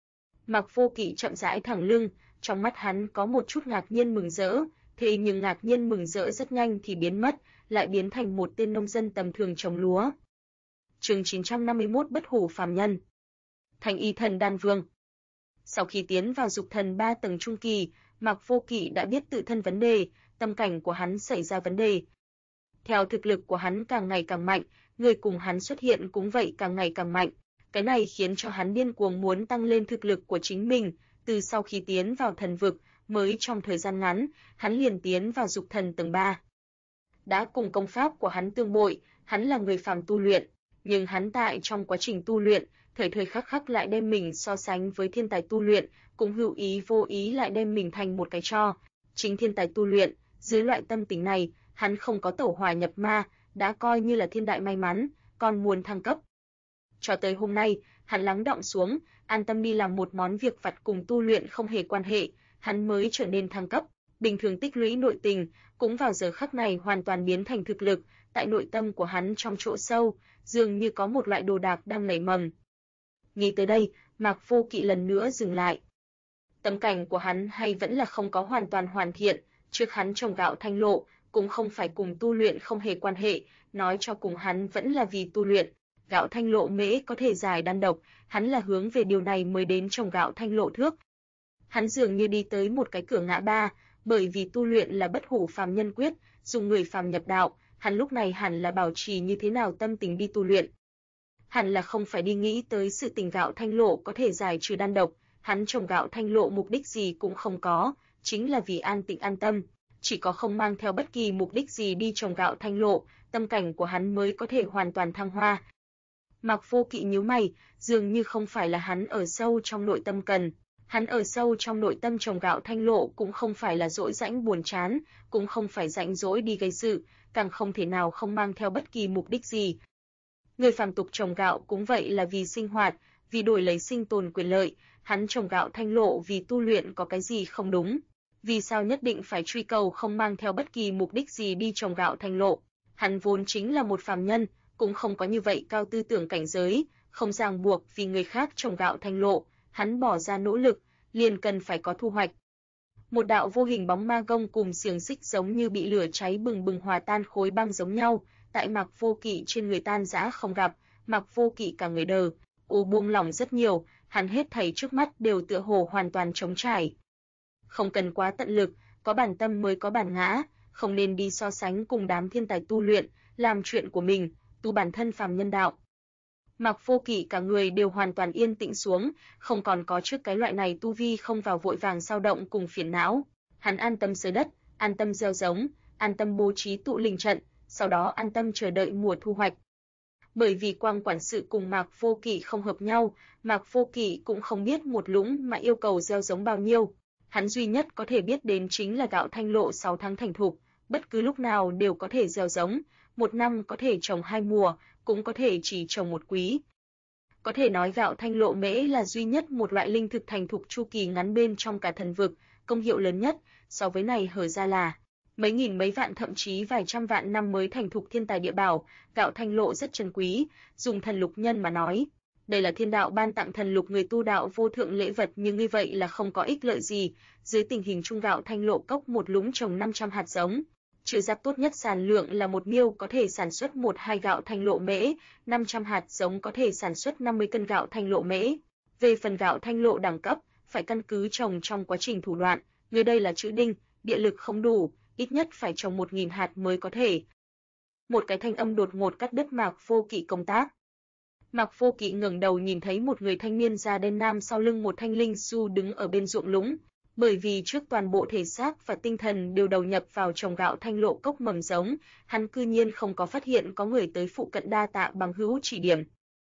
Mạc Vô Kỵ chậm rãi thẳng lưng, trong mắt hắn có một chút ngạc nhiên mừng rỡ, thế nhưng ngạc nhiên mừng rỡ rất nhanh thì biến mất, lại biến thành một tên nông dân tầm thường trồng lúa. Chương 951 Bất hủ phàm nhân. Thành Y Thần Đan Vương. Sau khi tiến vào dục thần 3 tầng trung kỳ, Mạc Vô Kỵ đã biết tự thân vấn đề, tâm cảnh của hắn xảy ra vấn đề. Theo thực lực của hắn càng ngày càng mạnh, người cùng hắn xuất hiện cũng vậy càng ngày càng mạnh. Cái này khiến cho hắn điên cuồng muốn tăng lên thực lực của chính mình, từ sau khi tiến vào thần vực, mới trong thời gian ngắn, hắn liền tiến vào dục thần tầng 3. Đã cùng công pháp của hắn tương bội, hắn là người phàm tu luyện, nhưng hắn tại trong quá trình tu luyện, thời thời khắc khắc lại đem mình so sánh với thiên tài tu luyện, cũng hữu ý vô ý lại đem mình thành một cái tro. Chính thiên tài tu luyện, dưới loại tâm tình này, hắn không có tẩu hỏa nhập ma, đã coi như là thiên đại may mắn, còn muốn thăng cấp. Cho tới hôm nay, hắn lắng đọng xuống, an tâm đi làm một món việc vặt cùng tu luyện không hề quan hệ, hắn mới trở nên thăng cấp. Bình thường tích lũy nội tình, cũng vào giờ khắc này hoàn toàn biến thành thực lực, tại nội tâm của hắn trong chỗ sâu, dường như có một loại đồ đạc đang nảy mầm. Nghĩ tới đây, Mạc Vô Kỵ lần nữa dừng lại. Tâm cảnh của hắn hay vẫn là không có hoàn toàn hoàn thiện, trước hắn trồng gạo Thanh Lộ, cũng không phải cùng tu luyện không hề quan hệ, nói cho cùng hắn vẫn là vì tu luyện. Gạo Thanh Lộ mễ có thể giải đan độc, hắn là hướng về điều này mới đến trồng gạo Thanh Lộ thước. Hắn dường như đi tới một cái cửa ngã ba, bởi vì tu luyện là bất hủ phàm nhân quyết, dùng người phàm nhập đạo, hắn lúc này hẳn là bảo trì như thế nào tâm tình đi tu luyện. Hẳn là không phải đi nghĩ tới sự tình gạo Thanh Lộ có thể giải trừ đan độc, hắn trồng gạo Thanh Lộ mục đích gì cũng không có, chính là vì an tịnh an tâm, chỉ có không mang theo bất kỳ mục đích gì đi trồng gạo Thanh Lộ, tâm cảnh của hắn mới có thể hoàn toàn thăng hoa. Mạc Vô Kỵ nhíu mày, dường như không phải là hắn ở sâu trong nội tâm cần. Hắn ở sâu trong nội tâm trồng gạo Thanh Lộ cũng không phải là dỗi rãnh buồn chán, cũng không phải rảnh rỗi đi gây sự, càng không thể nào không mang theo bất kỳ mục đích gì. Người phàm tục trồng gạo cũng vậy là vì sinh hoạt, vì đổi lấy sinh tồn quyền lợi, hắn trồng gạo Thanh Lộ vì tu luyện có cái gì không đúng. Vì sao nhất định phải truy cầu không mang theo bất kỳ mục đích gì đi trồng gạo Thanh Lộ? Hắn vốn chính là một phàm nhân, cũng không có như vậy cao tư tưởng cảnh giới, không ràng buộc vì người khác trồng gạo Thanh Lộ, hắn bỏ ra nỗ lực, liền cần phải có thu hoạch. Một đạo vô hình bóng ma gông cùng xiềng xích giống như bị lửa cháy bừng bừng hòa tan khối băng giống nhau, tại Mạc Vô Kỵ trên người tan rã không gặp, Mạc Vô Kỵ cả người đờ, buông lỏng rất nhiều, hắn hết thảy trước mắt đều tựa hồ hoàn toàn trống trải. Không cần quá tận lực, có bản tâm mới có bản ngã, không nên đi so sánh cùng đám thiên tài tu luyện, làm chuyện của mình, tu bản thân phàm nhân đạo. Mạc Vô Kỵ cả người đều hoàn toàn yên tĩnh xuống, không còn có trước cái loại này tu vi không vào vội vàng dao động cùng phiền não. Hắn an tâm sới đất, an tâm gieo giống, an tâm bố trí tụ linh trận, sau đó an tâm chờ đợi mùa thu hoạch. Bởi vì Quang quản sự cùng Mạc Vô Kỵ không hợp nhau, Mạc Vô Kỵ cũng không biết một lũng mà yêu cầu gieo giống bao nhiêu. Hắn duy nhất có thể biết đến chính là gạo Thanh Lộ 6 tháng thành thục, bất cứ lúc nào đều có thể gieo giống, một năm có thể trồng 2 mùa, cũng có thể chỉ trồng một quý. Có thể nói gạo thanh lộ mễ là duy nhất một loại linh thực thành thục chu kỳ ngắn bên trong cả thần vực, công hiệu lớn nhất, so với này hở ra là mấy nghìn mấy vạn thậm chí vài trăm vạn năm mới thành thục thiên tài địa bảo, gạo thanh lộ rất trân quý, dùng thần lục nhân mà nói. Đây là thiên đạo ban tặng thần lục người tu đạo vô thượng lễ vật, nhưng như vậy là không có ích lợi gì. Dưới tình hình chung gạo thanh lộ cốc một lũng trồng 500 hạt giống, trừ giáp tốt nhất sản lượng là một miêu có thể sản xuất 1-2 gạo thanh lộ mễ, 500 hạt giống có thể sản xuất 50 cân gạo thanh lộ mễ. Về phần gạo thanh lộ đẳng cấp, phải căn cứ trồng trong quá trình thủ đoạn, người đây là chữ đinh, địa lực không đủ, ít nhất phải trồng 1000 hạt mới có thể. Một cái thanh âm đột ngột cắt đứt Mạc Vô Kỵ công tác. Mạc Vô Kỵ ngẩng đầu nhìn thấy một người thanh niên da đen nam sau lưng một thanh linh su đứng ở bên ruộng lũng, bởi vì trước toàn bộ thể xác và tinh thần đều đầu nhập vào trồng gạo thanh lộ cốc mầm giống, hắn cư nhiên không có phát hiện có người tới phụ cận đa tạ bằng hữu chỉ điểm.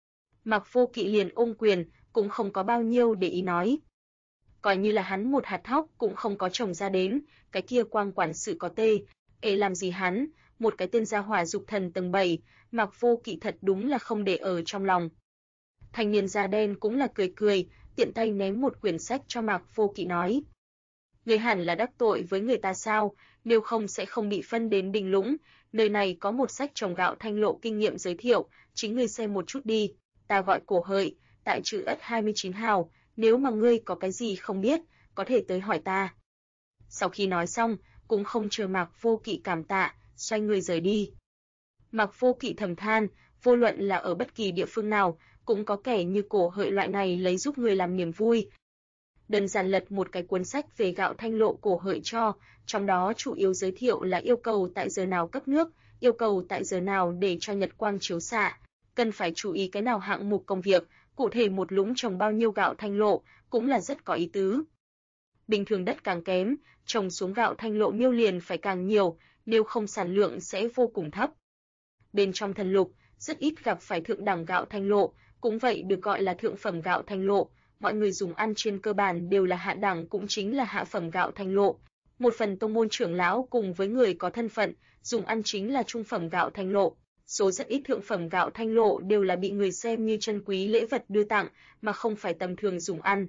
Mạc Vô Kỵ liền ôm quyền, cũng không có bao nhiêu để ý nói. Coi như là hắn một hạt thóc cũng không có trồng ra đến, cái kia quang quản sự có tê, làm gì hắn, một cái tên gia hỏa dục thần tầng 7, Mạc Vô Kỵ thật đúng là không để ở trong lòng. Thanh niên da đen cũng là cười cười, tiện tay ném một quyển sách cho Mạc Vô Kỵ nói. Người hẳn là đắc tội với người ta sao, nếu không sẽ không bị phân đến đình lũng, nơi này có một sách trồng gạo thanh lộ kinh nghiệm giới thiệu, chính ngươi xem một chút đi, ta gọi Cổ Hợi, tại Trừ Ất 29 hào, nếu mà ngươi có cái gì không biết, có thể tới hỏi ta. Sau khi nói xong, cũng không chờ Mạc Vô Kỵ cảm tạ, xoay người rời đi. Mạc Vô Kỵ thầm than, vô luận là ở bất kỳ địa phương nào, cũng có kẻ như Cổ Hợi loại này lấy giúp người làm niềm vui. Đơn giản lật một cái cuốn sách về gạo thanh lộ Cổ Hợi cho, trong đó chủ yếu giới thiệu là yêu cầu tại giờ nào cấp nước, yêu cầu tại giờ nào để cho nhật quang chiếu xạ, cần phải chú ý cái nào hạng mục công việc, cụ thể một lũng trồng bao nhiêu gạo thanh lộ, cũng là rất có ý tứ. Bình thường đất càng kém, trồng xuống gạo thanh lộ miêu liền phải càng nhiều, nếu không sản lượng sẽ vô cùng thấp. Bên trong thần lục, rất ít gặp phải thượng đẳng gạo thanh lộ, cũng vậy được gọi là thượng phẩm gạo thanh lộ, mọi người dùng ăn trên cơ bản đều là hạ đẳng cũng chính là hạ phẩm gạo thanh lộ. Một phần tông môn trưởng lão cùng với người có thân phận, dùng ăn chính là trung phẩm gạo thanh lộ. Số rất ít thượng phẩm gạo thanh lộ đều là bị người xem như chân quý lễ vật đưa tặng, mà không phải tầm thường dùng ăn.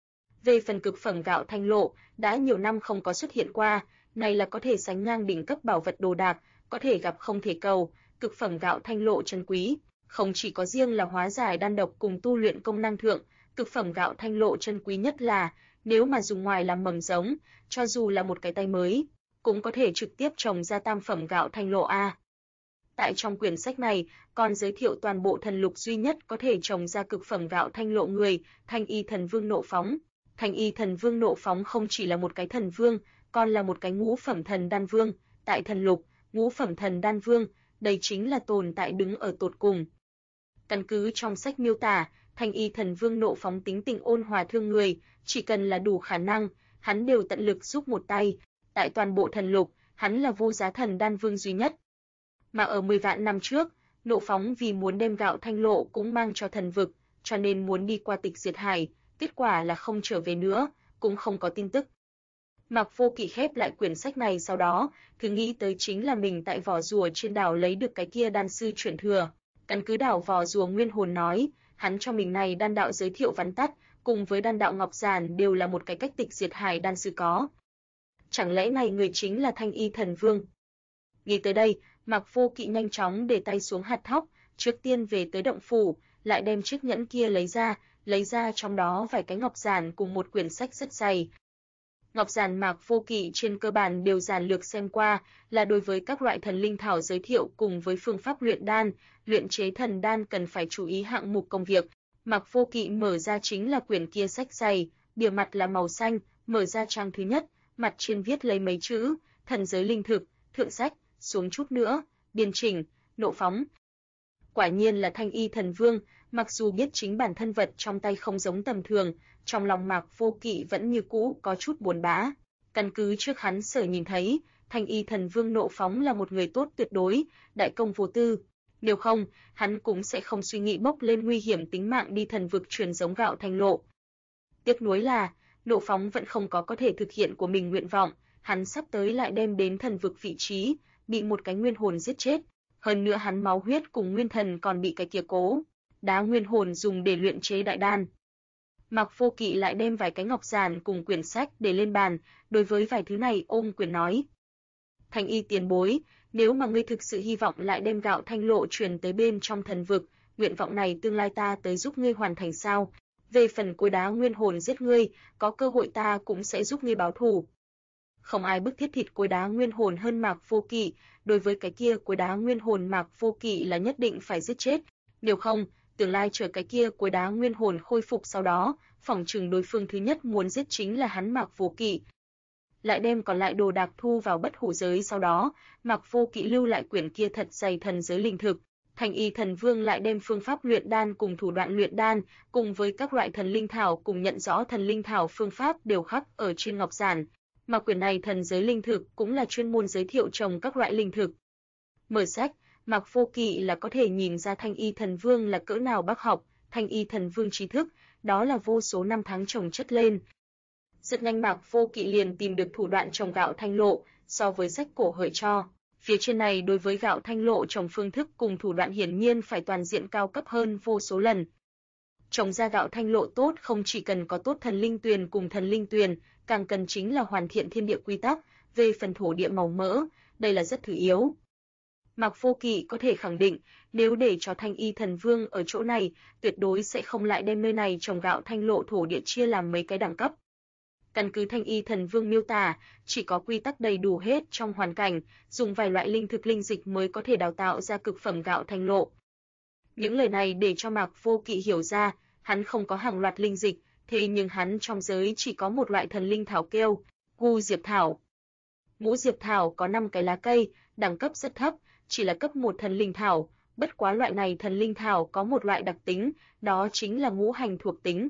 Về phần cực phẩm gạo thanh lộ, đã nhiều năm không có xuất hiện qua, này là có thể sánh ngang đỉnh cấp bảo vật đồ đạc, có thể gặp không thể cầu, cực phẩm gạo thanh lộ chân quý, không chỉ có riêng là hóa giải đan độc cùng tu luyện công năng thượng, cực phẩm gạo thanh lộ chân quý nhất là, nếu mà dùng ngoài làm mầm giống, cho dù là một cái tay mới, cũng có thể trực tiếp trồng ra tam phẩm gạo thanh lộ a. Tại trong quyển sách này, còn giới thiệu toàn bộ thần lục duy nhất có thể trồng ra cực phẩm gạo thanh lộ người, Thanh Y Thần Vương Nộ Phóng. Thanh Y Thần Vương Nộ Phóng không chỉ là một cái thần vương, còn là một cái ngũ phẩm thần đan vương, tại thần lục, ngũ phẩm thần đan vương, đây chính là tồn tại đứng ở tột cùng. Căn cứ trong sách miêu tả, Thanh Y Thần Vương Nộ Phóng tính tình ôn hòa thương người, chỉ cần là đủ khả năng, hắn đều tận lực giúp một tay. Tại toàn bộ thần lục, hắn là vô giá thần đan vương duy nhất. Mà ở 10 vạn năm trước, Nộ Phóng vì muốn đem gạo thanh lộ cũng mang cho thần vực, cho nên muốn đi qua tịch diệt hải, kết quả là không trở về nữa, cũng không có tin tức. Mạc Vô Kỵ khép lại quyển sách này sau đó, cứ nghĩ tới chính là mình tại vỏ rùa trên đảo lấy được cái kia đan sư chuyển thừa. Căn cứ đảo vỏ rùa nguyên hồn nói, hắn cho mình này đan đạo giới thiệu vắn tắt, cùng với đan đạo ngọc giản đều là một cái cách tịch diệt hải đan sư có. Chẳng lẽ này người chính là Thanh Y Thần Vương? Nghĩ tới đây, Mạc Vô Kỵ nhanh chóng để tay xuống hạt thóc, trước tiên về tới động phủ, lại đem chiếc nhẫn kia lấy ra trong đó vài cái ngọc giản cùng một quyển sách rất dày. Ngọc giản Mạc Vô Kỵ trên cơ bản đều giản lược xem qua, là đối với các loại thần linh thảo giới thiệu cùng với phương pháp luyện đan, luyện chế thần đan cần phải chú ý hạng mục công việc. Mạc Vô Kỵ mở ra chính là quyển kia sách dày, bìa mặt là màu xanh, mở ra trang thứ nhất, mặt trên viết lấy mấy chữ, thần giới linh thực, thượng sách, xuống chút nữa, biên chỉnh, Nộ Phóng. Quả nhiên là Thanh Y Thần Vương, mặc dù biết chính bản thân vật trong tay không giống tầm thường, trong lòng Mạc Vô Kỵ vẫn như cũ có chút buồn bã. Căn cứ trước hắn sở nhìn thấy, Thanh Y Thần Vương Nộ Phóng là một người tốt tuyệt đối, đại công vô tư. Nếu không, hắn cũng sẽ không suy nghĩ bốc lên nguy hiểm tính mạng đi thần vực truyền giống gạo thanh lộ. Tiếc nuối là, Nộ Phóng vẫn không có thể thực hiện của mình nguyện vọng, hắn sắp tới lại đem đến thần vực vị trí, bị một cái nguyên hồn giết chết. Hơn nữa hắn máu huyết cùng nguyên thần còn bị cái kia cố đá nguyên hồn dùng để luyện chế đại đan. Mạc Vô Kỵ lại đem vài cái ngọc giản cùng quyển sách để lên bàn, đối với vài thứ này ôm quyền nói: Thanh Y tiền bối, nếu mà ngươi thực sự hy vọng lại đem gạo thanh lộ truyền tới bên trong thần vực, nguyện vọng này tương lai ta tới giúp ngươi hoàn thành sao? Về phần cối đá nguyên hồn giết ngươi, có cơ hội ta cũng sẽ giúp ngươi báo thù. Không ai bức thiết thịt cối đá nguyên hồn hơn Mạc Vô Kỵ, đối với cái kia cối đá nguyên hồn Mạc Vô Kỵ là nhất định phải giết chết, nếu không, tương lai chờ cái kia cối đá nguyên hồn khôi phục sau đó, phỏng chừng đối phương thứ nhất muốn giết chính là hắn Mạc Vô Kỵ. Lại đem còn lại đồ đạc thu vào bất hủ giới sau đó, Mạc Vô Kỵ lưu lại quyển kia thật dày thần giới linh thực. Thanh Y Thần Vương lại đem phương pháp luyện đan cùng thủ đoạn luyện đan, cùng với các loại thần linh thảo cùng nhận rõ thần linh thảo phương pháp đều khắc ở trên ngọc giản. Mà quyển này thần giới linh thực cũng là chuyên môn giới thiệu trồng các loại linh thực. Mở sách, Mạc Vô Kỵ là có thể nhìn ra Thanh Y Thần Vương là cỡ nào bác học, Thanh Y Thần Vương trí thức, đó là vô số năm tháng trồng chất lên. Rất nhanh Mạc Vô Kỵ liền tìm được thủ đoạn trồng gạo thanh lộ, so với sách cổ hợi cho. Phía trên này đối với gạo thanh lộ trồng phương thức cùng thủ đoạn hiển nhiên phải toàn diện cao cấp hơn vô số lần. Trồng ra gạo thanh lộ tốt không chỉ cần có tốt thần linh tuyền cùng thần linh tuyền, càng cần chính là hoàn thiện thiên địa quy tắc, về phần thổ địa màu mỡ, đây là rất thứ yếu. Mạc Vô Kỵ có thể khẳng định, nếu để cho Thanh Y Thần Vương ở chỗ này, tuyệt đối sẽ không lại đem nơi này trồng gạo thanh lộ thổ địa chia làm mấy cái đẳng cấp. Căn cứ Thanh Y Thần Vương miêu tả, chỉ có quy tắc đầy đủ hết trong hoàn cảnh, dùng vài loại linh thực linh dịch mới có thể đào tạo ra cực phẩm gạo thanh lộ. Những lời này để cho Mạc Vô Kỵ hiểu ra, hắn không có hàng loạt linh dịch, thế nhưng hắn trong giới chỉ có một loại thần linh thảo kêu, Ngũ Diệp Thảo. Ngũ Diệp Thảo có 5 cái lá cây, đẳng cấp rất thấp, chỉ là cấp 1 thần linh thảo, bất quá loại này thần linh thảo có một loại đặc tính, đó chính là ngũ hành thuộc tính.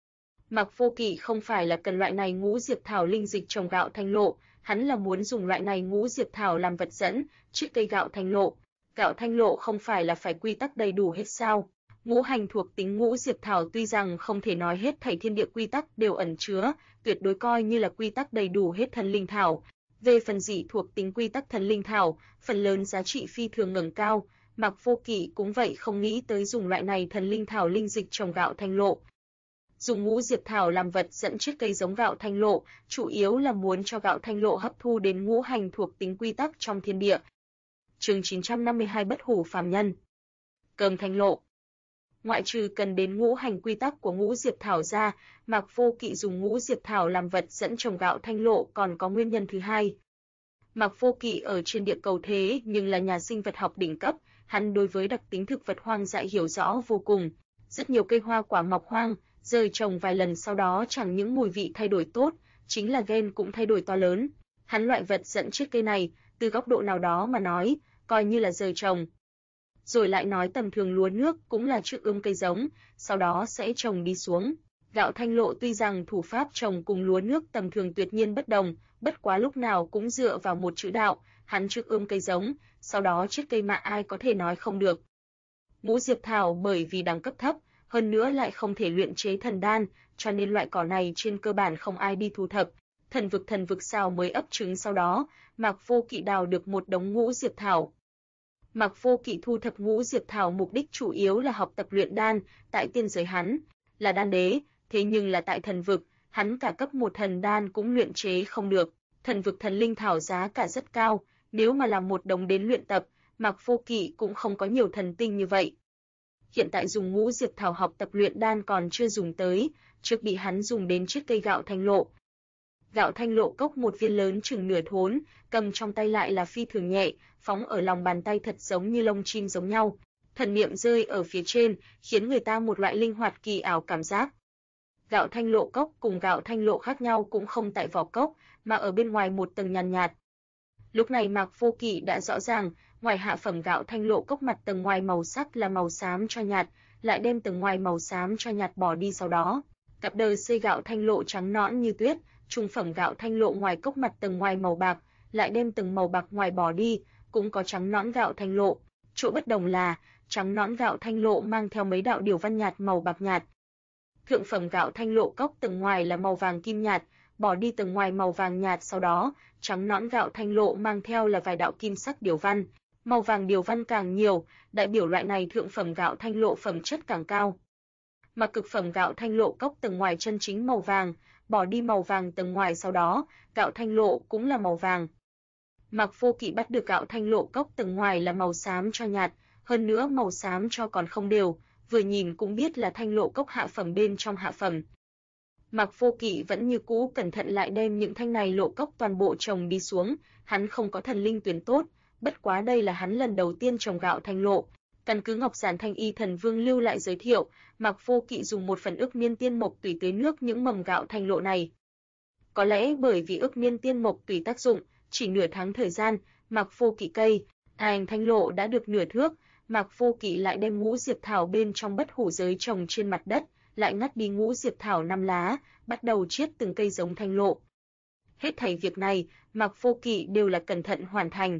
Mạc Vô Kỵ không phải là cần loại này Ngũ Diệp Thảo linh dịch trồng gạo thanh lộ, hắn là muốn dùng loại này Ngũ Diệp Thảo làm vật dẫn, trước cây gạo thanh lộ. Gạo thanh lộ không phải là phải quy tắc đầy đủ hết sao? Ngũ hành thuộc tính Ngũ Diệp Thảo tuy rằng không thể nói hết thảy thiên địa quy tắc đều ẩn chứa, tuyệt đối coi như là quy tắc đầy đủ hết thần linh thảo. Về phần dị thuộc tính quy tắc thần linh thảo, phần lớn giá trị phi thường ngẩng cao, Mạc Vô Kỵ cũng vậy không nghĩ tới dùng loại này thần linh thảo linh dịch trồng gạo thanh lộ. Dùng Ngũ Diệp Thảo làm vật dẫn chiếc cây giống gạo thanh lộ, chủ yếu là muốn cho gạo thanh lộ hấp thu đến ngũ hành thuộc tính quy tắc trong thiên địa. Chương 952 Bất hủ phàm nhân. Cơm thanh lộ. Ngoại trừ cần đến ngũ hành quy tắc của Ngũ Diệp Thảo ra, Mạc Vô Kỵ dùng Ngũ Diệp Thảo làm vật dẫn trồng gạo thanh lộ còn có nguyên nhân thứ hai. Mạc Vô Kỵ ở trên địa cầu thế nhưng là nhà sinh vật học đỉnh cấp, hắn đối với đặc tính thực vật hoang dại hiểu rõ vô cùng. Rất nhiều cây hoa quả mọc hoang, rời trồng vài lần sau đó chẳng những mùi vị thay đổi tốt, chính là gen cũng thay đổi to lớn. Hắn loại vật dẫn chiếc cây này, từ góc độ nào đó mà nói, coi như là rời trồng. Rồi lại nói tầm thường lúa nước cũng là trước ươm cây giống, sau đó sẽ trồng đi xuống. Gạo thanh lộ tuy rằng thủ pháp trồng cùng lúa nước tầm thường tuyệt nhiên bất đồng, bất quá lúc nào cũng dựa vào một chữ đạo, hắn trước ươm cây giống, sau đó chiết cây mà ai có thể nói không được. Ngũ Diệp Thảo bởi vì đẳng cấp thấp, hơn nữa lại không thể luyện chế thần đan, cho nên loại cỏ này trên cơ bản không ai đi thu thập. Thần vực sao mới ấp trứng sau đó, Mạc Vô Kỵ đào được một đống Ngũ Diệp Thảo. Mạc Vô Kỵ thu thập Ngũ Diệp Thảo mục đích chủ yếu là học tập luyện đan, tại tiên giới hắn là đan đế, thế nhưng là tại thần vực, hắn cả cấp 1 thần đan cũng luyện chế không được. Thần vực thần linh thảo giá cả rất cao, nếu mà làm một đống đến luyện tập, Mạc Vô Kỵ cũng không có nhiều thần tinh như vậy. Hiện tại dùng Ngũ Diệp Thảo học tập luyện đan còn chưa dùng tới, trước bị hắn dùng đến chiếc cây gạo thanh lộ. Gạo thanh lộ cốc một viên lớn chừng nửa thốn, cầm trong tay lại là phi thường nhẹ, phóng ở lòng bàn tay thật giống như lông chim giống nhau. Thần niệm rơi ở phía trên, khiến người ta một loại linh hoạt kỳ ảo cảm giác. Gạo thanh lộ cốc cùng gạo thanh lộ khác nhau cũng không tại vỏ cốc, mà ở bên ngoài một tầng nhàn nhạt. Lúc này Mạc Vô Kỵ đã rõ ràng, ngoài hạ phẩm gạo thanh lộ cốc mặt tầng ngoài màu sắc là màu xám cho nhạt, lại đem tầng ngoài màu xám cho nhạt bỏ đi sau đó. Cặp đời xây gạo thanh lộ trắng nõn như tuyết, trung phẩm gạo thanh lộ ngoài cốc mặt tầng ngoài màu bạc, lại đem tầng màu bạc ngoài bỏ đi, cũng có trắng nõn gạo thanh lộ. Chỗ bất đồng là, trắng nõn gạo thanh lộ mang theo mấy đạo điều văn nhạt màu bạc nhạt. Thượng phẩm gạo thanh lộ cốc tầng ngoài là màu vàng kim nhạt, bỏ đi tầng ngoài màu vàng nhạt sau đó, trắng nõn gạo thanh lộ mang theo là vài đạo kim sắc điều văn. Màu vàng điều văn càng nhiều, đại biểu loại này thượng phẩm gạo thanh lộ phẩm chất càng cao. Mà cực phẩm gạo thanh lộ cốc tầng ngoài chân chính màu vàng, bỏ đi màu vàng tầng ngoài sau đó, gạo thanh lộ cũng là màu vàng. Mạc Vô Kỵ bắt được gạo thanh lộ cốc tầng ngoài là màu xám cho nhạt, hơn nữa màu xám cho còn không đều, vừa nhìn cũng biết là thanh lộ cốc hạ phẩm bên trong hạ phẩm. Mạc Vô Kỵ vẫn như cũ cẩn thận lại đem những thanh này lộ cốc toàn bộ trồng đi xuống, hắn không có thần linh tuyển tốt, bất quá đây là hắn lần đầu tiên trồng gạo thanh lộ. Căn cứ Ngọc Giản Thanh Y Thần Vương lưu lại giới thiệu, Mạc Vô Kỵ dùng một phần ức miên tiên mộc tùy tưới nước những mầm gạo thanh lộ này. Có lẽ bởi vì ức miên tiên mộc tùy tác dụng, chỉ nửa tháng thời gian, Mạc Vô Kỵ cây thành thanh lộ đã được nửa thước, Mạc Vô Kỵ lại đem ngũ diệp thảo bên trong bất hủ giới trồng trên mặt đất, lại ngắt đi ngũ diệp thảo 5 lá, bắt đầu chiết từng cây giống thanh lộ. Hết thảy việc này, Mạc Vô Kỵ đều là cẩn thận hoàn thành.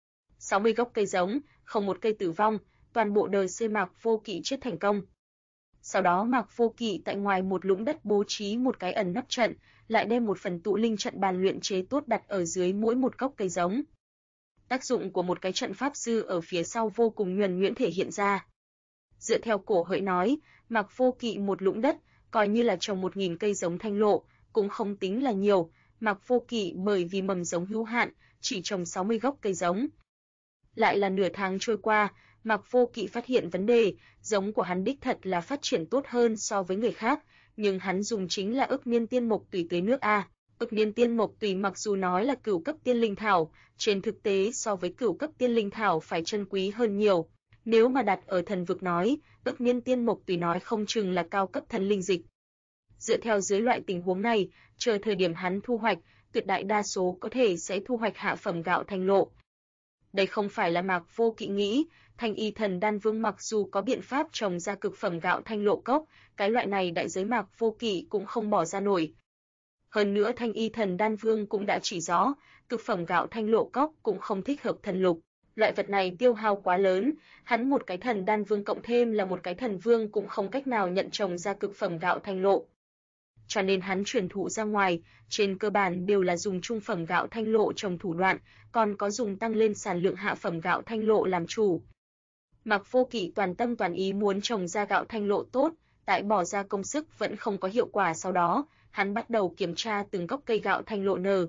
60 gốc cây giống, không một cây tử vong, toàn bộ đời xây Mạc Vô Kỵ chiết thành công. Sau đó Mạc Vô Kỵ tại ngoài một lũng đất bố trí một cái ẩn nấp trận, lại đem một phần tụ linh trận bàn luyện chế tốt đặt ở dưới mỗi một gốc cây giống. Tác dụng của một cái trận pháp sư ở phía sau vô cùng nhuần nhuyễn thể hiện ra. Dựa theo cổ hợi nói, Mạc Vô Kỵ một lũng đất, coi như là trồng 1000 cây giống thanh lộ, cũng không tính là nhiều, Mạc Vô Kỵ bởi vì mầm giống hữu hạn, chỉ trồng 60 gốc cây giống. Lại là nửa tháng trôi qua, Mạc Vô Kỵ phát hiện vấn đề, giống của hắn đích thật là phát triển tốt hơn so với người khác, nhưng hắn dùng chính là ức miên tiên mộc tùy tưới nước a. Ức miên tiên mộc tùy mặc dù nói là cửu cấp tiên linh thảo, trên thực tế so với cửu cấp tiên linh thảo phải chân quý hơn nhiều. Nếu mà đặt ở thần vực nói, ức miên tiên mộc tùy nói không chừng là cao cấp thần linh dịch. Dựa theo dưới loại tình huống này, chờ thời điểm hắn thu hoạch, tuyệt đại đa số có thể sẽ thu hoạch hạ phẩm gạo thanh lộ. Đây không phải là Mạc Vô Kỵ nghĩ, Thanh Y Thần Đan Vương mặc dù có biện pháp trồng ra cực phẩm gạo thanh lộ cốc, cái loại này đại giới Mạc Vô Kỵ cũng không bỏ ra nổi. Hơn nữa Thanh Y Thần Đan Vương cũng đã chỉ rõ, cực phẩm gạo thanh lộ cốc cũng không thích hợp thần lục. Loại vật này tiêu hao quá lớn, hắn một cái thần đan vương cộng thêm là một cái thần vương cũng không cách nào nhận trồng ra cực phẩm gạo thanh lộ. Cho nên hắn truyền thụ ra ngoài, trên cơ bản đều là dùng trung phẩm gạo thanh lộ trồng thủ đoạn, còn có dùng tăng lên sản lượng hạ phẩm gạo thanh lộ làm chủ. Mạc Vô Kỵ toàn tâm toàn ý muốn trồng ra gạo thanh lộ tốt, tại bỏ ra công sức vẫn không có hiệu quả, sau đó, hắn bắt đầu kiểm tra từng gốc cây gạo thanh lộ nở.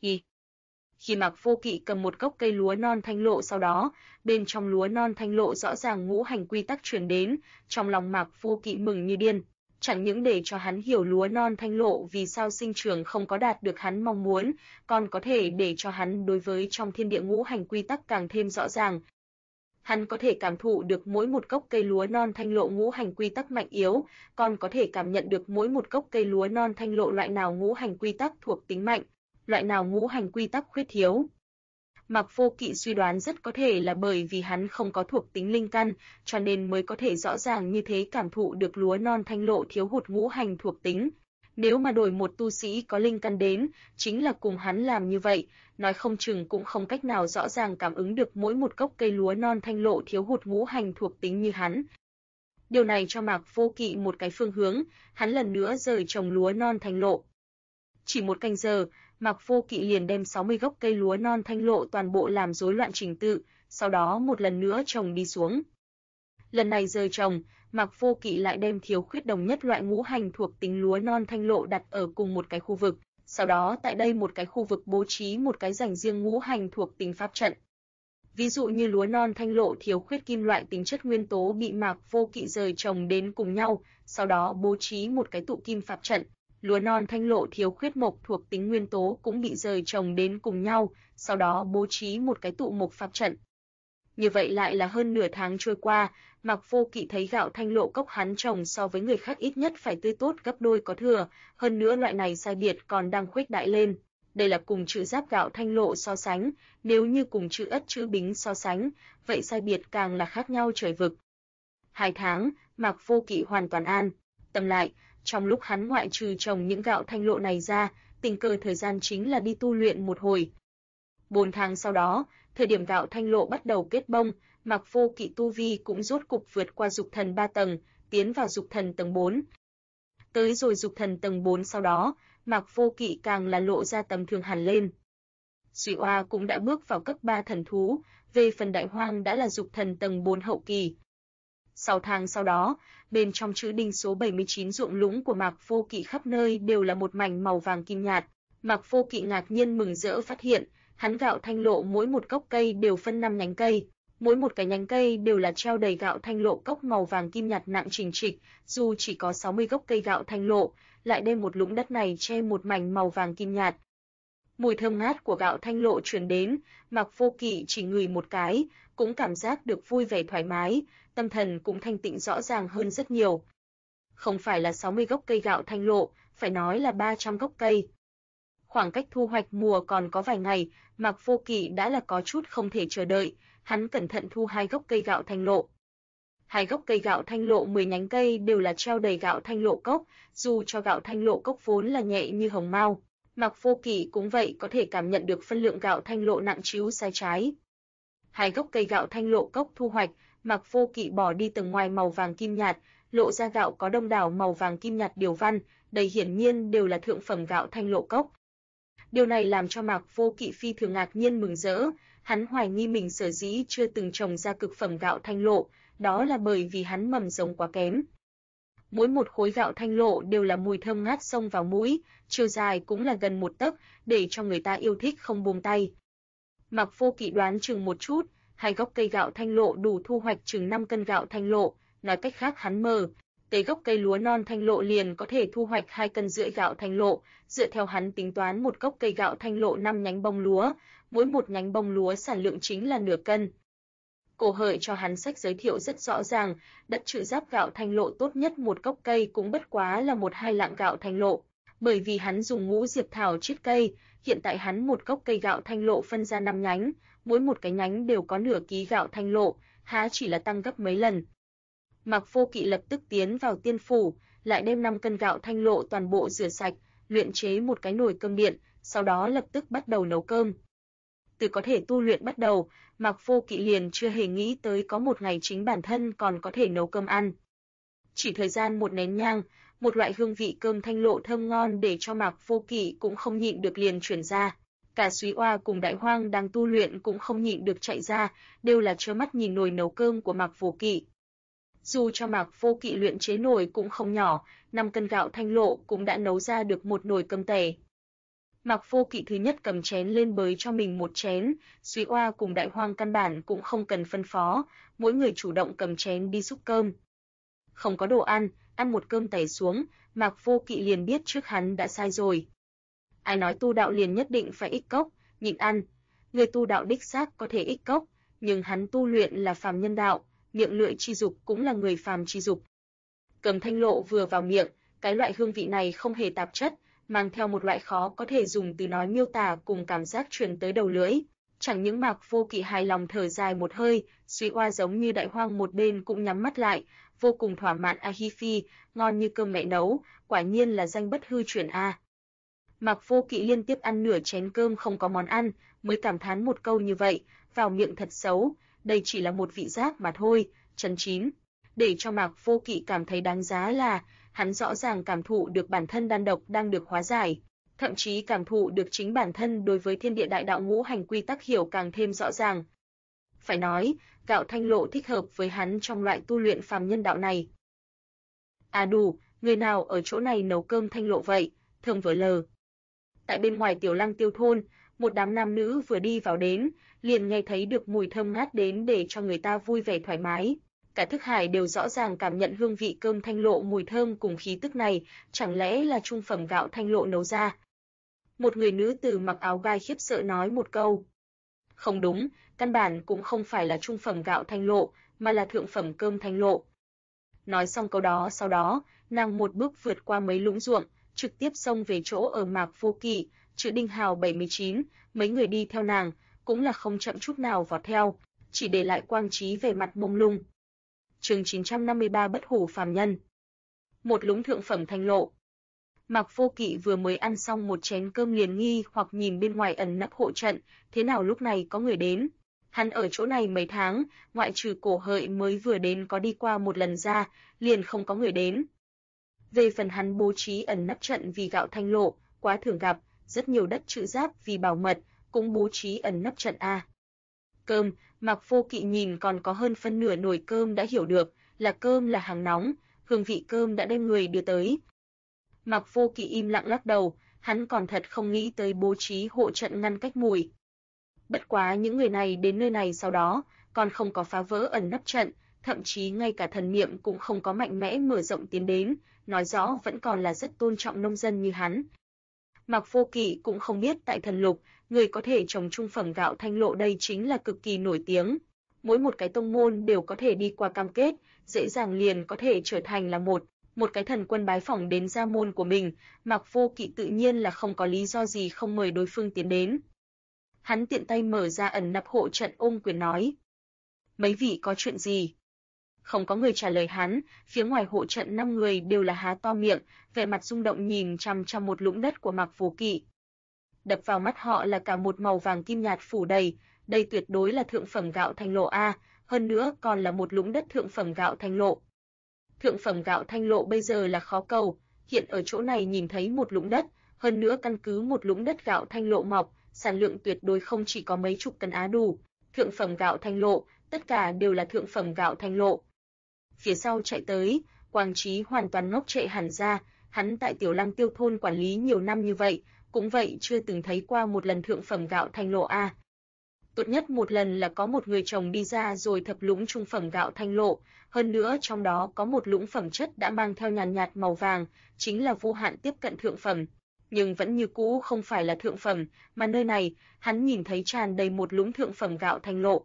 Khi Mạc Vô Kỵ cầm một gốc cây lúa non thanh lộ sau đó, bên trong lúa non thanh lộ rõ ràng ngũ hành quy tắc truyền đến, trong lòng Mạc Vô Kỵ mừng như điên. Chẳng những để cho hắn hiểu lúa non thanh lộ vì sao sinh trưởng không có đạt được hắn mong muốn, còn có thể để cho hắn đối với trong thiên địa ngũ hành quy tắc càng thêm rõ ràng. Hắn có thể cảm thụ được mỗi một gốc cây lúa non thanh lộ ngũ hành quy tắc mạnh yếu, còn có thể cảm nhận được mỗi một gốc cây lúa non thanh lộ loại nào ngũ hành quy tắc thuộc tính mạnh, loại nào ngũ hành quy tắc khuyết thiếu. Mạc Vô Kỵ suy đoán rất có thể là bởi vì hắn không có thuộc tính linh căn, cho nên mới có thể rõ ràng như thế cảm thụ được lúa non thanh lộ thiếu hụt ngũ hành thuộc tính. Nếu mà đổi một tu sĩ có linh căn đến, chính là cùng hắn làm như vậy, nói không chừng cũng không cách nào rõ ràng cảm ứng được mỗi một gốc cây lúa non thanh lộ thiếu hụt ngũ hành thuộc tính như hắn. Điều này cho Mạc Vô Kỵ một cái phương hướng, hắn lần nữa rời trồng lúa non thanh lộ. Chỉ một canh giờ, Mạc Vô Kỵ liền đem 60 gốc cây lúa non thanh lộ toàn bộ làm rối loạn trình tự, sau đó một lần nữa trồng đi xuống. Lần này rời trồng, Mạc Vô Kỵ lại đem thiếu khuyết đồng nhất loại ngũ hành thuộc tính lúa non thanh lộ đặt ở cùng một cái khu vực, sau đó tại đây một cái khu vực bố trí một cái dành riêng ngũ hành thuộc tính pháp trận. Ví dụ như lúa non thanh lộ thiếu khuyết kim loại tính chất nguyên tố bị Mạc Vô Kỵ rời trồng đến cùng nhau, sau đó bố trí một cái tụ kim pháp trận. Lúa non thanh lộ thiếu khuyết mộc thuộc tính nguyên tố cũng bị rời trồng đến cùng nhau, sau đó bố trí một cái tụ mộc pháp trận. Như vậy lại là hơn nửa tháng trôi qua, Mạc Vô Kỵ thấy gạo thanh lộ cốc hắn trồng so với người khác ít nhất phải tươi tốt gấp đôi có thừa, hơn nữa loại này sai biệt còn đang khuếch đại lên. Đây là cùng chữ giáp gạo thanh lộ so sánh, nếu như cùng chữ ất chữ bính so sánh, vậy sai biệt càng là khác nhau trời vực. 2 tháng, Mạc Vô Kỵ hoàn toàn an tâm lại. Trong lúc hắn ngoại trừ trồng những gạo thanh lộ này ra, tình cờ thời gian chính là đi tu luyện một hồi. 4 tháng sau đó, thời điểm gạo thanh lộ bắt đầu kết bông, Mạc Vô Kỵ tu vi cũng rốt cục vượt qua dục thần 3 tầng, tiến vào dục thần tầng 4. Tới rồi dục thần tầng 4 sau đó, Mạc Vô Kỵ càng là lộ ra tầm thường hẳn lên. Duy Oa cũng đã bước vào cấp 3 thần thú, về phần Đại Hoang đã là dục thần tầng 4 hậu kỳ. 6 tháng sau đó, bên trong chữ đinh số 79 ruộng lũng của Mạc Vô Kỵ khắp nơi đều là một mảnh màu vàng kim nhạt. Mạc Vô Kỵ ngạc nhiên mừng rỡ phát hiện, hắn gạo thanh lộ mỗi một gốc cây đều phân 5 nhánh cây, mỗi một cái nhánh cây đều là treo đầy gạo thanh lộ cốc màu vàng kim nhạt nặng chỉnh trịch, dù chỉ có 60 gốc cây gạo thanh lộ, lại đem một lũng đất này che một mảnh màu vàng kim nhạt. Mùi thơm ngát của gạo thanh lộ truyền đến, Mạc Vô Kỵ chỉ ngửi một cái, cũng cảm giác được vui vẻ thoải mái, tâm thần cũng thanh tịnh rõ ràng hơn rất nhiều. Không phải là 60 gốc cây gạo thanh lộ, phải nói là 300 gốc cây. Khoảng cách thu hoạch mùa còn có vài ngày, Mạc Vô Kỵ đã là có chút không thể chờ đợi, hắn cẩn thận thu 2 gốc cây gạo thanh lộ. 2 gốc cây gạo thanh lộ 10 nhánh cây đều là treo đầy gạo thanh lộ cốc, dù cho gạo thanh lộ cốc vốn là nhẹ như hồng mao, Mạc Vô Kỵ cũng vậy có thể cảm nhận được phân lượng gạo thanh lộ nặng trĩu sai trái. 2 gốc cây gạo thanh lộ cốc thu hoạch, Mạc Vô Kỵ bỏ đi tầng ngoài màu vàng kim nhạt, lộ ra gạo có đông đảo màu vàng kim nhạt điều văn, đây hiển nhiên đều là thượng phẩm gạo thanh lộ cốc. Điều này làm cho Mạc Vô Kỵ phi thường ngạc nhiên mừng rỡ, hắn hoài nghi mình sở dĩ chưa từng trồng ra cực phẩm gạo thanh lộ, đó là bởi vì hắn mầm giống quá kém. Mỗi một khối gạo thanh lộ đều là mùi thơm ngát xông vào mũi, chiều dài cũng là gần 1 tấc, để cho người ta yêu thích không buông tay. Mạc Vô Kỵ đoán chừng một chút, 2 gốc cây gạo thanh lộ đủ thu hoạch chừng 5 cân gạo thanh lộ, nói cách khác hắn tới gốc cây lúa non thanh lộ liền có thể thu hoạch 2,5 cân gạo thanh lộ, dựa theo hắn tính toán một gốc cây gạo thanh lộ 5 nhánh bông lúa, mỗi một nhánh bông lúa sản lượng chính là nửa cân. Cổ hợi cho hắn sách giới thiệu rất rõ ràng, đất trữ giáp gạo thanh lộ tốt nhất một gốc cây cũng bất quá là 1-2 lạng gạo thanh lộ, bởi vì hắn dùng ngũ diệp thảo chiết cây, hiện tại hắn một gốc cây gạo thanh lộ phân ra 5 nhánh, mỗi một cái nhánh đều có nửa ký gạo thanh lộ, há chỉ là tăng gấp mấy lần. Mạc Vô Kỵ lập tức tiến vào tiên phủ, lại đem 5 cân gạo thanh lộ toàn bộ rửa sạch, luyện chế một cái nồi cơm điện, sau đó lập tức bắt đầu nấu cơm. Từ có thể tu luyện bắt đầu, Mạc Vô Kỵ liền chưa hề nghĩ tới có một ngày chính bản thân còn có thể nấu cơm ăn. Chỉ thời gian một nén nhang, một loại hương vị cơm thanh lộ thơm ngon để cho Mạc Vô Kỵ cũng không nhịn được liền truyền ra. Cả Súy Oa cùng Đại Hoang đang tu luyện cũng không nhịn được chạy ra, đều là trơ mắt nhìn nồi nấu cơm của Mạc Vô Kỵ. Dù cho Mạc Vô Kỵ luyện chế nồi cũng không nhỏ, 5 cân gạo thanh lộ cũng đã nấu ra được một nồi cơm tẻ. Mạc Vô Kỵ thứ nhất cầm chén lên bới cho mình một chén, Súy Oa cùng Đại Hoang căn bản cũng không cần phân phó, mỗi người chủ động cầm chén đi xúc cơm. Không có đồ ăn, ăn một cơm tẻ xuống, Mạc Vô Kỵ liền biết trước hắn đã sai rồi. Ai nói tu đạo liền nhất định phải ích cốc, nhịn ăn, người tu đạo đích xác có thể ích cốc, nhưng hắn tu luyện là phàm nhân đạo, miệng lưỡi chi dục cũng là người phàm chi dục. Cơm thanh lộ vừa vào miệng, cái loại hương vị này không hề tạp chất, mang theo một loại khó có thể dùng từ nói miêu tả cùng cảm giác truyền tới đầu lưỡi. Chẳng những Mạc Vô Kỵ hài lòng thở dài một hơi, Súy Oa giống như Đại Hoang một bên cũng nhắm mắt lại, vô cùng thỏa mãn. A Hi Phi, ngon như cơm mẹ nấu, quả nhiên là danh bất hư truyền a. Mạc Vô Kỵ liên tiếp ăn nửa chén cơm không có món ăn, mới cảm thán một câu như vậy, vào miệng thật xấu, đây chỉ là một vị giác mà thôi, chân chín. Để cho Mạc Vô Kỵ cảm thấy đáng giá là, hắn rõ ràng cảm thụ được bản thân đan độc đang được hóa giải, thậm chí cảm thụ được chính bản thân đối với thiên địa đại đạo ngũ hành quy tắc hiểu càng thêm rõ ràng. Phải nói, gạo thanh lộ thích hợp với hắn trong loại tu luyện phàm nhân đạo này. À đủ, người nào ở chỗ này nấu cơm thanh lộ vậy, thơm vỡ lờ. Tại bên ngoài Tiểu Lăng Tiêu thôn, một đám nam nữ vừa đi vào đến, liền nghe thấy được mùi thơm ngát đến để cho người ta vui vẻ thoải mái. Cả thức hải đều rõ ràng cảm nhận hương vị cơm thanh lộ mùi thơm cùng khí tức này, chẳng lẽ là trung phẩm gạo thanh lộ nấu ra. Một người nữ tử mặc áo gai khiếp sợ nói một câu. Không đúng, căn bản cũng không phải là trung phẩm gạo thanh lộ, mà là thượng phẩm cơm thanh lộ. Nói xong câu đó sau đó, nàng một bước vượt qua mấy lũng ruộng, trực tiếp xông về chỗ ở Mạc Vô Kỵ, chữ Đinh Hào 79, mấy người đi theo nàng, cũng là không chậm chút nào vọt theo, chỉ để lại Quang Trí vẻ mặt mông lung. Chương 953 Bất hủ phàm nhân. Một lũng thượng phẩm thanh lộ. Mạc Vô Kỵ vừa mới ăn xong một chén cơm liền nghi hoặc nhìn bên ngoài ẩn nấp hộ trận, thế nào lúc này có người đến. Hắn ở chỗ này mấy tháng, ngoại trừ Cổ Hợi mới vừa đến có đi qua một lần ra, liền không có người đến. Về phần hắn bố trí ẩn nấp trận vì gạo thanh lộ, quá thường gặp, rất nhiều đất trữ giáp vì bảo mật, cũng bố trí ẩn nấp trận a. Cơm, Mạc Vô Kỵ nhìn còn có hơn phân nửa nồi cơm đã hiểu được, là cơm là hàng nóng, hương vị cơm đã đem người đưa tới. Mạc Vô Kỵ im lặng lắc đầu, hắn còn thật không nghĩ tới bố trí hộ trận ngăn cách mùi. Bất quá những người này đến nơi này sau đó, còn không có phá vỡ ẩn nấp trận, thậm chí ngay cả thần niệm cũng không có mạnh mẽ mở rộng tiến đến, nói rõ vẫn còn là rất tôn trọng nông dân như hắn. Mạc Vô Kỵ cũng không biết tại Thần Lục, người có thể trồng trung phẩm gạo Thanh Lộ đây chính là cực kỳ nổi tiếng. Mỗi một cái tông môn đều có thể đi qua cam kết, dễ dàng liền có thể trở thành là một cái thần quân bái phỏng đến gia môn của mình, Mạc Vô Kỵ tự nhiên là không có lý do gì không mời đối phương tiến đến. Hắn tiện tay mở ra ẩn nấp hộ trận ôm quyền nói. Mấy vị có chuyện gì? Không có người trả lời hắn, phía ngoài hộ trận 5 người đều là há to miệng, vẻ mặt rung động nhìn chằm chằm một lũng đất của Mạc Vô Kỵ. Đập vào mắt họ là cả một màu vàng kim nhạt phủ đầy, đây tuyệt đối là thượng phẩm gạo Thanh Lộ a, hơn nữa còn là một lũng đất thượng phẩm gạo Thanh Lộ. Thượng phẩm gạo Thanh Lộ bây giờ là khó cầu, hiện ở chỗ này nhìn thấy một lũng đất, hơn nữa căn cứ một lũng đất gạo Thanh Lộ mọc, sản lượng tuyệt đối không chỉ có mấy chục cân á đủ. Thượng phẩm gạo Thanh Lộ, tất cả đều là thượng phẩm gạo Thanh Lộ. Phía sau chạy tới, Quang Trí hoàn toàn ngốc trệ hẳn ra, hắn tại Tiểu Lăng Tiêu thôn quản lý nhiều năm như vậy, cũng vậy chưa từng thấy qua một lần thượng phẩm gạo Thanh Lộ a. Tốt nhất một lần là có một người chồng đi ra rồi thập lũng trung phẩm gạo Thanh Lộ, hơn nữa trong đó có một lũng phẩm chất đã mang theo nhàn nhạt màu vàng, chính là vô hạn tiếp cận thượng phẩm, nhưng vẫn như cũ không phải là thượng phẩm, mà nơi này, hắn nhìn thấy tràn đầy một lũng thượng phẩm gạo Thanh Lộ.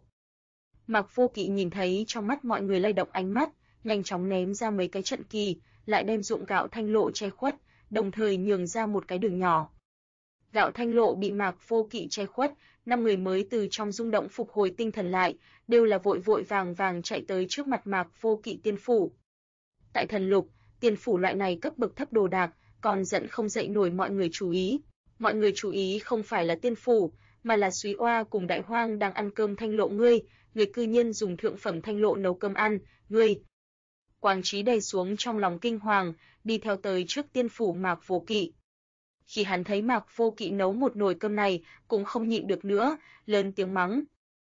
Mạc Vô Kỵ nhìn thấy trong mắt mọi người lay động ánh mắt, nhanh chóng ném ra mấy cái trận kỳ, lại đem ruộng gạo Thanh Lộ che khuất, đồng thời nhường ra một cái đường nhỏ. Gạo Thanh Lộ bị Mạc Vô Kỵ che khuất, 5 người mới từ trong rung động phục hồi tinh thần lại, đều là vội vội vàng vàng chạy tới trước mặt Mạc Vô Kỵ tiên phủ. Tại Thần Lục, tiên phủ loại này cấp bậc thấp đồ đạc, còn giận không dậy nổi mọi người chú ý. Mọi người chú ý không phải là tiên phủ, mà là Súy Oa cùng Đại Hoang đang ăn cơm Thanh Lộ ngươi cư nhiên dùng thượng phẩm Thanh Lộ nấu cơm ăn, ngươi. Quang Trí đầy xuống trong lòng kinh hoàng, đi theo tới trước tiên phủ Mạc Vô Kỵ. Khi hắn thấy Mạc Vô Kỵ nấu một nồi cơm này, cũng không nhịn được nữa, lớn tiếng mắng.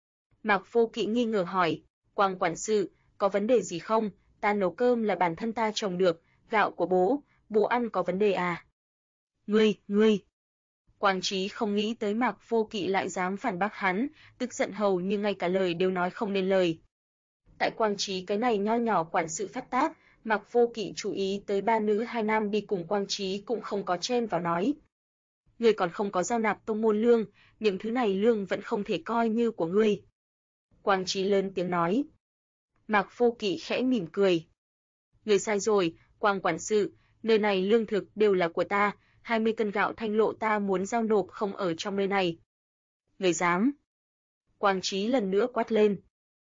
Mạc Vô Kỵ nghi ngờ hỏi, Quang quản sự, có vấn đề gì không? Ta nấu cơm là bản thân ta trồng được, gạo của bố ăn có vấn đề à? Ngươi. Quang Trí không nghĩ tới Mạc Vô Kỵ lại dám phản bác hắn, tức giận hầu như ngay cả lời đều nói không nên lời. Tại Quang Trí cái này nho nhỏ quản sự phát tác, Mạc Vô Kỵ chú ý tới 3 nữ 2 nam đi cùng Quang Trí cũng không có chen vào nói. Ngươi còn không có giao nạp tông môn lương, những thứ này lương vẫn không thể coi như của ngươi. Quang Trí lớn tiếng nói. Mạc Vô Kỵ khẽ mỉm cười. Ngươi sai rồi, Quang quản sự, nơi này lương thực đều là của ta, 20 cân gạo Thanh Lộ ta muốn giao nộp không ở trong nơi này. Ngươi dám? Quang Trí lần nữa quát lên.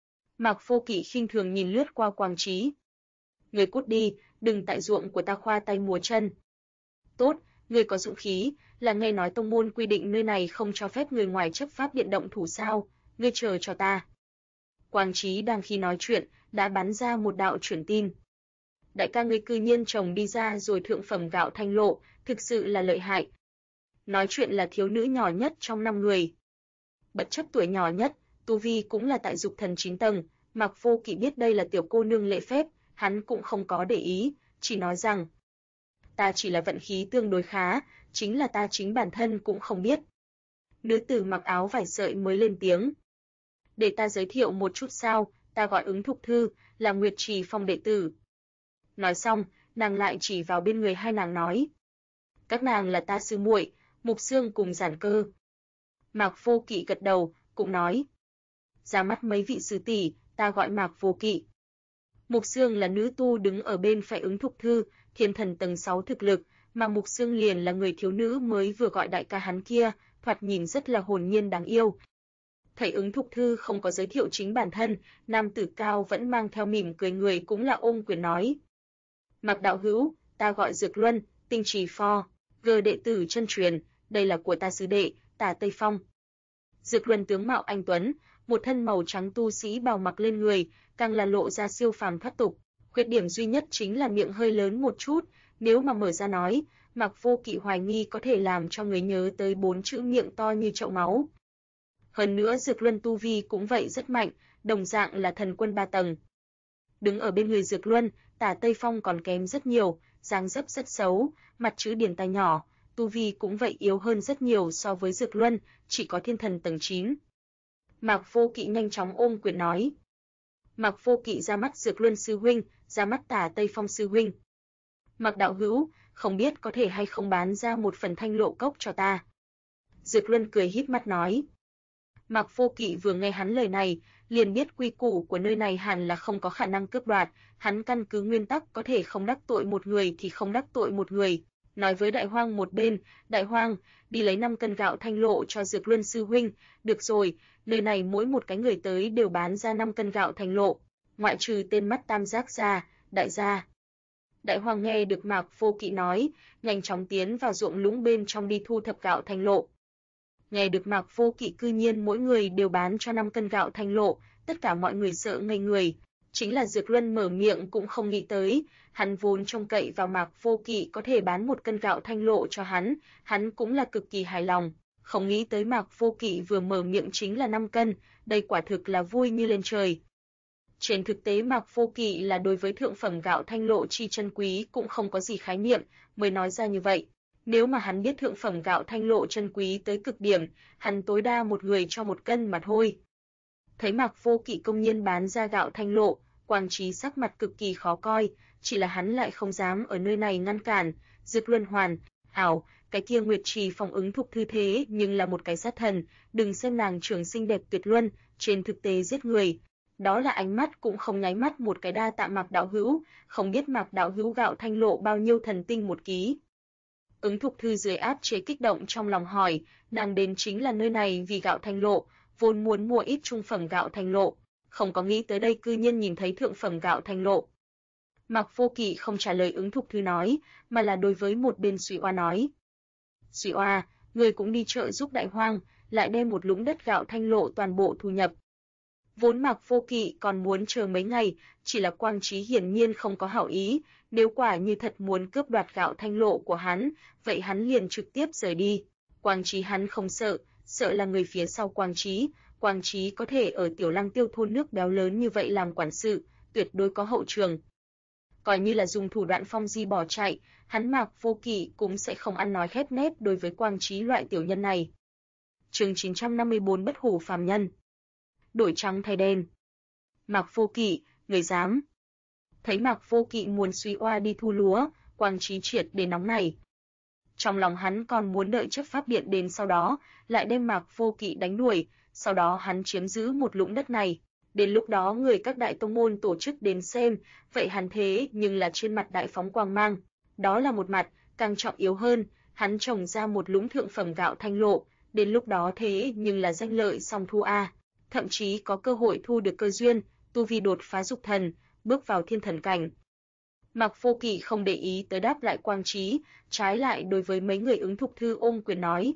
Mạc Vô Kỵ khinh thường nhìn lướt qua Quang Trí. Ngươi cút đi, đừng tại ruộng của ta khoa tay múa chân. Tốt, ngươi có dũng khí, là nghe nói tông môn quy định nơi này không cho phép người ngoài chấp pháp điện động thủ sao, ngươi chờ cho ta. Quang Trí đang khi nói chuyện, đã bắn ra một đạo truyền tin. Đại ca ngươi cư nhiên trồng đi ra rồi thượng phẩm gạo Thanh Lộ, thực sự là lợi hại. Nói chuyện là thiếu nữ nhỏ nhất trong 5 người. Bất chấp tuổi nhỏ nhất, tu vi cũng là tại dục thần 9 tầng, Mạc Vô Kỵ biết đây là tiểu cô nương lễ phép, hắn cũng không có để ý, chỉ nói rằng ta chỉ là vận khí tương đối khá, chính là ta chính bản thân cũng không biết. Nữ tử mặc áo vải sợi mới lên tiếng. Để ta giới thiệu một chút sao, ta gọi Ứng Thục Thư, là Nguyệt Trì Phong đệ tử. Nói xong, nàng lại chỉ vào bên người hai nàng nói. Các nàng là ta sư muội, Mục Xương cùng Giản Cơ. Mạc Vô Kỵ gật đầu, cũng nói. Ra mắt mấy vị sư tỷ, ta gọi Mạc Vô Kỵ. Mục Xương là nữ tu đứng ở bên phải Ứng Thục Thư, thiên thần tầng 6 thực lực, mà Mục Xương liền là người thiếu nữ mới vừa gọi đại ca hắn kia, thoạt nhìn rất là hồn nhiên đáng yêu. Thấy Ứng Thục Thư không có giới thiệu chính bản thân, nam tử cao vẫn mang theo mỉm cười người cũng là ôm quyền nói. Mạc đạo hữu, ta gọi Dược Luân, Tinh Trì Pho, đệ tử chân truyền, đây là của ta sư đệ, Tả Tây Phong. Dược Luân tướng mạo anh tuấn, một thân màu trắng tu sĩ bào mặc lên người, càng là lộ ra siêu phàm thoát tục. Khuyết điểm duy nhất chính là miệng hơi lớn một chút, nếu mà mở ra nói, Mạc Vô Kỵ hoài nghi có thể làm cho người nhớ tới 4 chữ miệng to như chậu máu. Hơn nữa Dược Luân tu vi cũng vậy rất mạnh, đồng dạng là thần quân 3 tầng. Đứng ở bên người Dược Luân, Tả Tây Phong còn kém rất nhiều, dáng dấp rất xấu, mặt chữ điển tai nhỏ, tu vi cũng vậy yếu hơn rất nhiều so với Dược Luân, chỉ có thiên thần tầng 9. Mạc Vô Kỵ nhanh chóng ôm quyền nói. Mạc Vô Kỵ ra mắt Dược Luân sư huynh, ra mắt Tả Tây Phong sư huynh. Mạc đạo hữu, không biết có thể hay không bán ra một phần Thanh Lộ cốc cho ta. Dược Luân cười híp mắt nói. Mạc Vô Kỵ vừa nghe hắn lời này, liền biết quy củ của nơi này hẳn là không có khả năng cướp đoạt, hắn căn cứ nguyên tắc có thể không đắc tội một người thì không đắc tội một người. Nói với Đại Hoang một bên, Đại Hoang, đi lấy 5 cân gạo Thanh Lộ cho Dược Luân sư huynh, được rồi, nơi này mỗi một cái người tới đều bán ra 5 cân gạo Thanh Lộ, ngoại trừ tên mắt tam giác ra, đại gia. Đại Hoang nghe được Mạc Vô Kỵ nói, nhanh chóng tiến vào ruộng lũng bên trong đi thu thập gạo Thanh Lộ. Nghe được Mạc Vô Kỵ cư nhiên mỗi người đều bán cho 5 cân gạo Thanh Lộ, tất cả mọi người sợ ngây người. Chính là Dược Luân mở miệng cũng không nghĩ tới, hắn vốn trông cậy vào Mạc Vô Kỵ có thể bán 1 cân gạo Thanh Lộ cho hắn cũng là cực kỳ hài lòng. Không nghĩ tới Mạc Vô Kỵ vừa mở miệng chính là 5 cân, đây quả thực là vui như lên trời. Trên thực tế Mạc Vô Kỵ là đối với thượng phẩm gạo Thanh Lộ chi chân quý cũng không có gì khái niệm, mới nói ra như vậy. Nếu mà hắn biết thượng phẩm gạo Thanh Lộ chân quý tới cực điểm, hắn tối đa một người cho 1 cân mà thôi. Thấy Mạc Vô Kỵ công nhiên bán ra gạo Thanh Lộ, Quang Trí sắc mặt cực kỳ khó coi, chỉ là hắn lại không dám ở nơi này ngăn cản. Dược Luân hoàn hảo, cái kia Nguyệt Trì Phong ứng thục thư thế nhưng là một cái sát thần, đừng xem nàng trưởng xinh đẹp tuyệt luân, trên thực tế giết người. Đó là ánh mắt cũng không nháy mắt một cái đa tạ Mạc đạo hữu, không biết Mạc đạo hữu gạo Thanh Lộ bao nhiêu thần tinh một ký. Ứng thục thư dưới áp chế kích động trong lòng hỏi, nàng đến chính là nơi này vì gạo Thanh Lộ, vốn muốn mua ít trung phẩm gạo Thanh Lộ, không có nghĩ tới đây cư nhiên nhìn thấy thượng phẩm gạo Thanh Lộ. Mạc Vô Kỵ không trả lời ứng thục thư nói, mà là đối với một bên Suy Oa nói. Suy Oa, người cũng đi chợ giúp Đại Hoang, lại đem một lũng đất gạo Thanh Lộ toàn bộ thu nhập. Vốn Mạc Vô Kỵ còn muốn chờ mấy ngày, chỉ là Quang Trí hiển nhiên không có hảo ý, nếu quả như thật muốn cướp đoạt gạo Thanh Lộ của hắn, vậy hắn liền trực tiếp rời đi. Quang Trí hắn không sợ, sợ là người phía sau Quang Trí có thể ở Tiểu Lăng Tiêu thôn nước béo lớn như vậy làm quản sự, tuyệt đối có hậu trường. Coi như là dùng thủ đoạn phong di bỏ chạy, hắn Mạc Vô Kỵ cũng sẽ không ăn nói khép nép đối với Quang Trí loại tiểu nhân này. Chương 954 Bất hủ phàm nhân. Đổi trắng thay đen. Mạc Vô Kỵ, người dám? Thấy Mạc Vô Kỵ muốn Suy Oa đi thu lúa, Quang Trí triệt để nóng này. Trong lòng hắn còn muốn đợi chấp pháp điện đến sau đó, lại đem Mạc Vô Kỵ đánh đuổi, sau đó hắn chiếm giữ một lũng đất này. Đến lúc đó người các đại tông môn tổ chức đến xem, vậy hắn thế nhưng là trên mặt đại phóng quang mang. Đó là một mặt, càng trọng yếu hơn, hắn trồng ra một lũng thượng phẩm gạo Thanh Lộ, đến lúc đó thế nhưng là danh lợi song thu a, thậm chí có cơ hội thu được cơ duyên, tu vi đột phá dục thần, bước vào thiên thần cảnh. Mạc Vô Kỵ không để ý tới đáp lại Quang Trí, trái lại đối với mấy người ứng thục thư ôm quyền nói.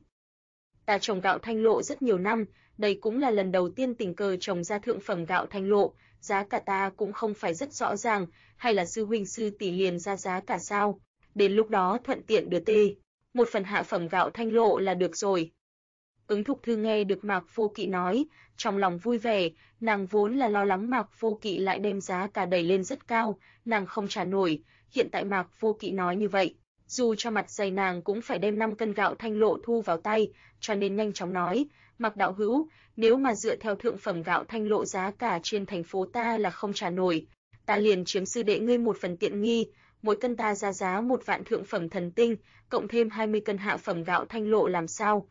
Ta trồng gạo Thanh Lộ rất nhiều năm, đây cũng là lần đầu tiên tình cờ trồng ra thượng phẩm gạo Thanh Lộ, giá cả ta cũng không phải rất rõ ràng, hay là sư huynh sư tỷ liền ra giá cả sao? Đến lúc đó thuận tiện đưa tê, 1 phần hạ phẩm gạo Thanh Lộ là được rồi. Ứng thục thư nghe được Mạc Vô Kỵ nói, trong lòng vui vẻ, nàng vốn là lo lắng Mạc Vô Kỵ lại đem giá cả đẩy lên rất cao, nàng không trả nổi, hiện tại Mạc Vô Kỵ nói như vậy, dù cho mặt dày nàng cũng phải đem 5 cân gạo Thanh Lộ thu vào tay, cho nên nhanh chóng nói, Mạc đạo hữu, nếu mà dựa theo thượng phẩm gạo Thanh Lộ giá cả trên thành phố ta là không trả nổi, ta liền chiếm sư đệ ngươi 1 phần tiện nghi, mỗi cân ta ra giá 1 vạn thượng phẩm thần tinh, cộng thêm 20 cân hạ phẩm gạo Thanh Lộ làm sao?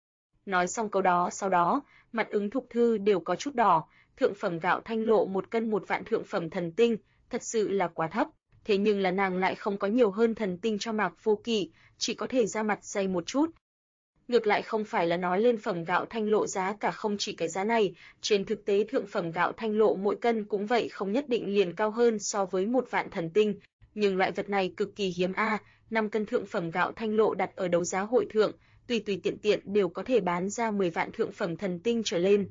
Nói xong câu đó sau đó, mặt ứng thục thư đều có chút đỏ, thượng phẩm gạo Thanh Lộ 1 cân 1 vạn thượng phẩm thần tinh, thật sự là quá thấp, thế nhưng là nàng lại không có nhiều hơn thần tinh cho Mạc Vô Kỵ, chỉ có thể ra mặt dày một chút. Ngược lại không phải là nói lên phẩm gạo Thanh Lộ giá cả không chỉ cái giá này, trên thực tế thượng phẩm gạo Thanh Lộ mỗi cân cũng vậy không nhất định liền cao hơn so với 1 vạn thần tinh, nhưng loại vật này cực kỳ hiếm a, 5 cân thượng phẩm gạo Thanh Lộ đặt ở đấu giá hội thượng, tùy tiện đều có thể bán ra 10 vạn thượng phẩm thần tinh trở lên.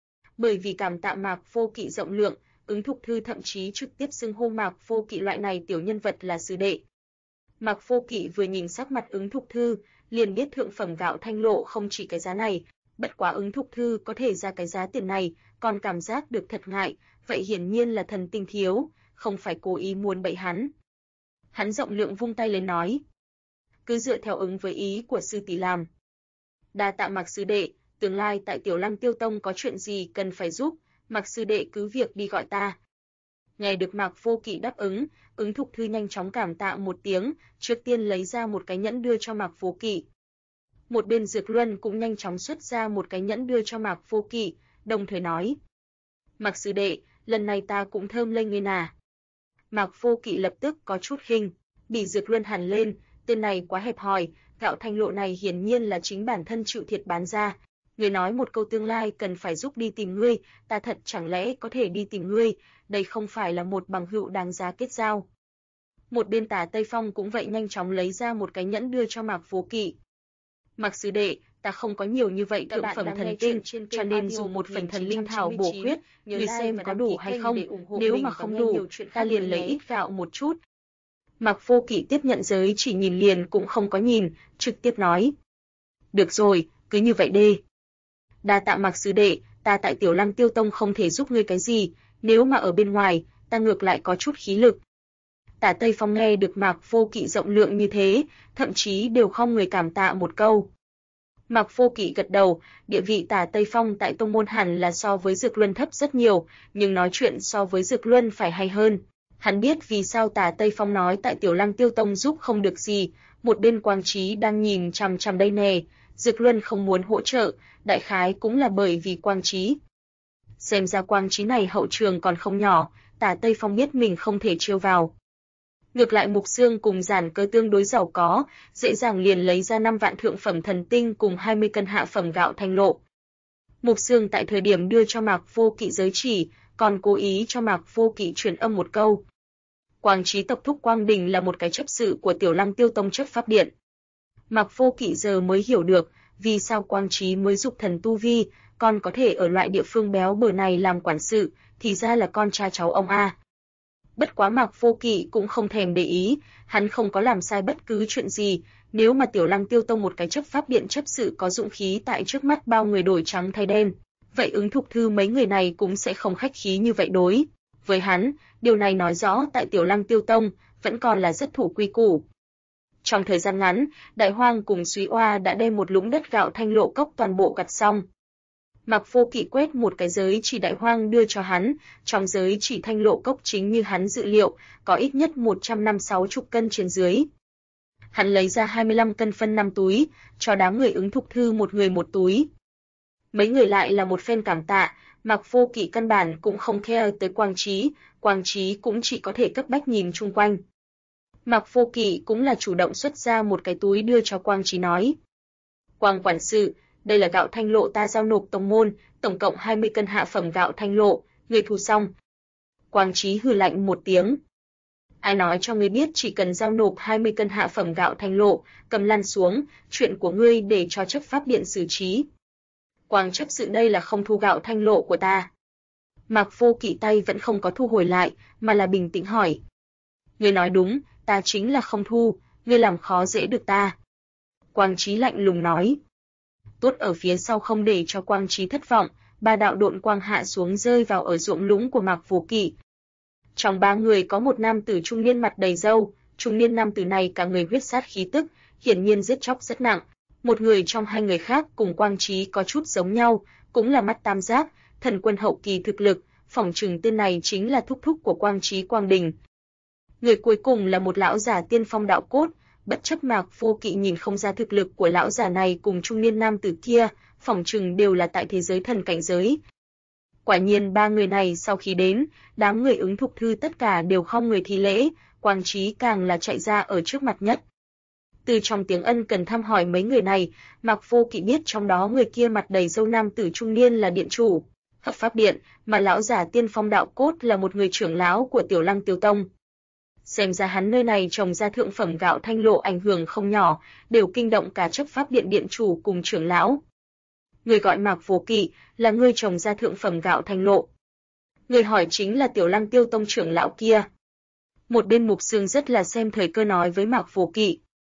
Bởi vì cảm tạ Mạc Vô Kỵ rộng lượng, ứng thục thư thậm chí trực tiếp xưng hô Mạc Vô Kỵ loại này tiểu nhân vật là sư đệ. Mạc Vô Kỵ vừa nhìn sắc mặt ứng thục thư, liền biết thượng phẩm gạo Thanh Lộ không chỉ cái giá này, Bất quá Ứng Thục Thư có thể ra cái giá tiền này, còn cảm giác được thật ngại, vậy hiển nhiên là thần tinh thiếu, không phải cố ý muốn bậy hắn. Hắn rộng lượng vung tay lên nói, cứ dựa theo ứng với ý của sư tỷ làm. Đa tạ Mạc sư đệ, tương lai tại Tiểu Lăng Tiêu Tông có chuyện gì cần phải giúp, Mạc sư đệ cứ việc đi gọi ta. Nghe được Mạc Vô Kỵ đáp ứng, Ứng Thục Thư nhanh chóng cảm tạ một tiếng, trước tiên lấy ra một cái nhẫn đưa cho Mạc Vô Kỵ. Một bên Dược Luân cũng nhanh chóng xuất ra một cái nhẫn đưa cho Mạc Vô Kỵ, đồng thời nói: "Mạc sư đệ, lần này ta cũng thơm lây ngươi nà." Mạc Vô Kỵ lập tức có chút khinh, bị Dược Luân hằn lên, tên này quá hẹp hòi, gạo thanh lộ này hiển nhiên là chính bản thân chịu thiệt bán ra. Người nói một câu tương lai cần phải giúp đi tìm ngươi, ta thật chẳng lẽ có thể đi tìm ngươi, đây không phải là một bằng hữu đáng giá kết giao. Một bên Tả Tây Phong cũng vậy nhanh chóng lấy ra một cái nhẫn đưa cho Mạc Vô Kỵ. Mạc sư đệ, ta không có nhiều như vậy thượng phẩm thần tinh, cho nên dùng một phần thần linh thảo bổ khuyết, người xem có đủ hay không, nếu mà không đủ, ta liền lấy ít gạo một chút. Mạc Vô Kỵ tiếp nhận giới chỉ nhìn liền cũng không có nhìn, trực tiếp nói: "Được rồi, cứ như vậy đi. Đa tạ Mạc sư đệ, ta tại Tiểu Lăng Tiêu Tông không thể giúp ngươi cái gì, nếu mà ở bên ngoài, ta ngược lại có chút khí lực." Tả Tây Phong nghe được Mạc Vô Kỵ rộng lượng như thế, thậm chí đều không người cảm tạ một câu. Mạc Vô Kỵ gật đầu, địa vị Tả Tây Phong tại tông môn hẳn là so với Dược Luân thấp rất nhiều, nhưng nói chuyện so với Dược Luân phải hay hơn. Hắn biết vì sao Tả Tây Phong nói tại Tiểu Lăng Tiêu Tông giúp không được gì, một bên Quang Trí đang nhìn chằm chằm đây nè, Dược Luân không muốn hỗ trợ, đại khái cũng là bởi vì Quang Trí. Xem ra Quang Trí này hậu trường còn không nhỏ, Tả Tây Phong biết mình không thể chiêu vào. Ngược lại Mục Xương cùng Giản Cơ tương đối giàu có, dễ dàng liền lấy ra 5 vạn thượng phẩm thần tinh cùng 20 cân hạ phẩm gạo thanh lộ. Mục Xương tại thời điểm đưa cho Mạc Vô Kỵ giới chỉ, còn cố ý cho Mạc Vô Kỵ truyền âm một câu. Quang Trí tộc thúc Quang Đình là một cái chấp sự của Tiểu Lăng Tiêu Tông chấp pháp điện. Mạc Vô Kỵ giờ mới hiểu được, vì sao Quang Trí mới dục thần tu vi, còn có thể ở loại địa phương béo bở này làm quản sự, thì ra là con cha cháu ông a. Bất quá Mạc Vô Kỵ cũng không thèm để ý, hắn không có làm sai bất cứ chuyện gì, nếu mà Tiểu Lăng Tiêu Tông một cái chấp pháp điện chấp sự có dũng khí tại trước mắt bao người đổi trắng thay đen, vậy Ứng Thục Thư mấy người này cũng sẽ không khách khí như vậy đối. Với hắn, điều này nói rõ tại Tiểu Lăng Tiêu Tông vẫn còn là rất thủ quy củ. Trong thời gian ngắn, Đại Hoang cùng Súy Oa đã đem một lũng đất gạo thanh lộ cốc toàn bộ gặt xong. Mạc Vô Kỵ quét một cái giới chỉ Đại Hoang đưa cho hắn, trong giới chỉ thanh lộ cốc chính như hắn dự liệu, có ít nhất 150-160 cân trên dưới. Hắn lấy ra 25 cân phân 5 túi, cho đám người Ứng Thục Thư một người một túi. Mấy người lại là một phen cảm tạ, Mạc Vô Kỵ căn bản cũng không care tới Quang Trí cũng chỉ có thể cấp bách nhìn chung quanh. Mạc Vô Kỵ cũng là chủ động xuất ra một cái túi đưa cho Quang Trí nói: "Quang quản sự, đây là gạo thanh lộ ta giao nộp tông môn, tổng cộng 20 cân hạ phẩm gạo thanh lộ, ngươi thu xong." Quang Trí hừ lạnh một tiếng: "Ai nói cho ngươi biết chỉ cần giao nộp 20 cân hạ phẩm gạo thanh lộ, cầm lăn xuống, chuyện của ngươi để cho chấp pháp điện xử trí." Quang chấp sự đây là không thu gạo thanh lộ của ta. Mạc Vô Kỵ tay vẫn không có thu hồi lại, mà là bình tĩnh hỏi: "Ngươi nói đúng, ta chính là không thu, ngươi làm khó dễ được ta." Quang Trí lạnh lùng nói. Tốt ở phía sau không để cho Quang Trí thất vọng, 3 đạo độn quang hạ xuống rơi vào ở ruộng lũng của Mạc Vô Kỵ. Trong 3 người có một nam tử trung niên mặt đầy râu, trung niên nam tử này cả người huyết sát khí tức, hiển nhiên giết chóc rất nặng. Một người trong hai người khác cùng Quang Trí có chút giống nhau, cũng là mắt tam giác, thần quân hậu kỳ thực lực, phỏng chừng tên này chính là thúc thúc của Quang Trí Quang Đình. Người cuối cùng là một lão giả tiên phong đạo cốt, bất chấp Mạc Vô Kỵ nhìn không ra thực lực của lão giả này cùng trung niên nam tử kia, phỏng chừng đều là tại thế giới thần cảnh giới. Quả nhiên 3 người này sau khi đến, đám người Ứng Thục Thư tất cả đều không người thi lễ, Quang Trí càng là chạy ra ở trước mặt nhất. Từ trong tiếng ân cần thăm hỏi mấy người này, Mạc Vô Kỵ biết trong đó người kia mặt đầy râu nam tử trung niên là điện chủ, hợp pháp điện, mà lão giả tiên phong đạo cốt là một người trưởng lão của Tiểu Lăng Tiêu Tông. Xem ra hắn nơi này trồng ra thượng phẩm gạo thanh lộ ảnh hưởng không nhỏ, đều kinh động cả chấp pháp điện điện chủ cùng trưởng lão. Người gọi Mạc Vô Kỵ là người trồng ra thượng phẩm gạo thanh lộ. Người hỏi chính là Tiểu Lăng Tiêu Tông trưởng lão kia. Một bên Mục Xương rất là xem thời cơ nói với Mạc Vô Kỵ.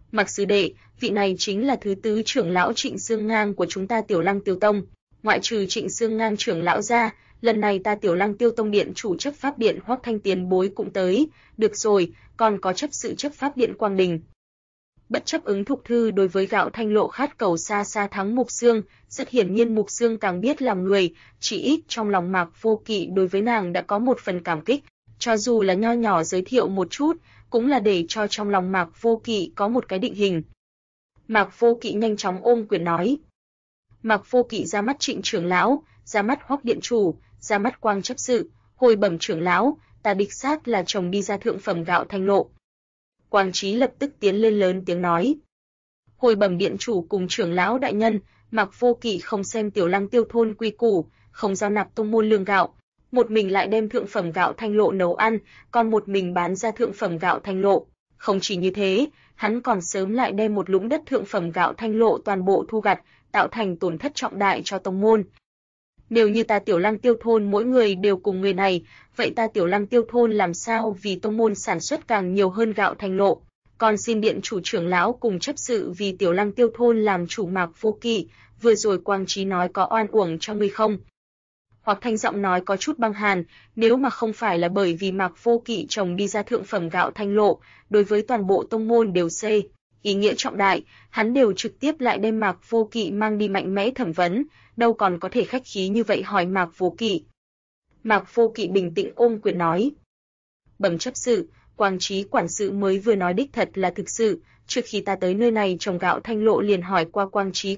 Mạc sư đệ, vị này chính là thứ tứ trưởng lão Trịnh Xương Ngang của chúng ta Tiểu Lăng Tiêu Tông. Ngoại trừ Trịnh Xương Ngang trưởng lão ra, lần này ta Tiểu Lăng Tiêu Tông điện chủ chấp pháp điện Hoắc Thanh tiền bối cũng tới. Được rồi, còn có chấp sự chấp pháp điện Quang Đình. Bất chấp ứng thục thư đối với Gạo Thanh Lộ khát cầu xa xa thắng Mục Xương, rất hiển nhiên Mục Xương càng biết làm người, chỉ ít trong lòng Mạc Vô Kỵ đối với nàng đã có một phần cảm kích, cho dù là nho nhỏ giới thiệu một chút, cũng là để cho trong lòng Mạc Vô Kỵ có một cái định hình. Mạc Vô Kỵ nhanh chóng ôm quyền nói. Mạc Vô Kỵ ra mắt Trịnh trưởng lão, ra mắt Hoắc điện chủ, ra mắt Quang chấp sự, hồi bẩm trưởng lão, ta đích xác là chồng đi ra thượng phẩm Gạo Thanh Lộ. Quang Chí lập tức tiến lên lớn tiếng nói. Hồi bẩm điện chủ cùng trưởng lão đại nhân, Mạc Vô Kỵ không xem Tiểu Lăng Tiêu thôn quy củ, không giao nạp tông môn lương gạo, một mình lại đem thượng phẩm Gạo Thanh Lộ nấu ăn, còn một mình bán ra thượng phẩm Gạo Thanh Lộ. Không chỉ như thế, hắn còn sớm lại đem một lũng đất thượng phẩm Gạo Thanh Lộ toàn bộ thu gặt, tạo thành tổn thất trọng đại cho tông môn. Nếu như ta Tiểu Lăng Tiêu thôn mỗi người đều cùng người này, vậy ta Tiểu Lăng Tiêu thôn làm sao vì tông môn sản xuất càng nhiều hơn Gạo Thanh Lộ? Còn xin điện chủ trưởng lão cùng chấp sự vì Tiểu Lăng Tiêu thôn làm chủ. Mạc Vô Kỵ, vừa rồi Quang Chí nói có oan uổng cho ngươi không? Hoặc Thanh giọng nói có chút băng hàn, nếu mà không phải là bởi vì Mạc Vô Kỵ chồng đi ra thượng phẩm Gạo Thanh Lộ, đối với toàn bộ tông môn đều ý nghĩa trọng đại, hắn đều trực tiếp lại đem Mạc Vô Kỵ mang đi mạnh mẽ thẩm vấn, đâu còn có thể khách khí như vậy hỏi Mạc Vô Kỵ. Mạc Vô Kỵ bình tĩnh ôm quyền nói. Bẩm chấp sự, Quang Chí quản sự mới vừa nói đích thật là thực sự, trước khi ta tới nơi này trồng Gạo Thanh Lộ liền hỏi qua Quang Chí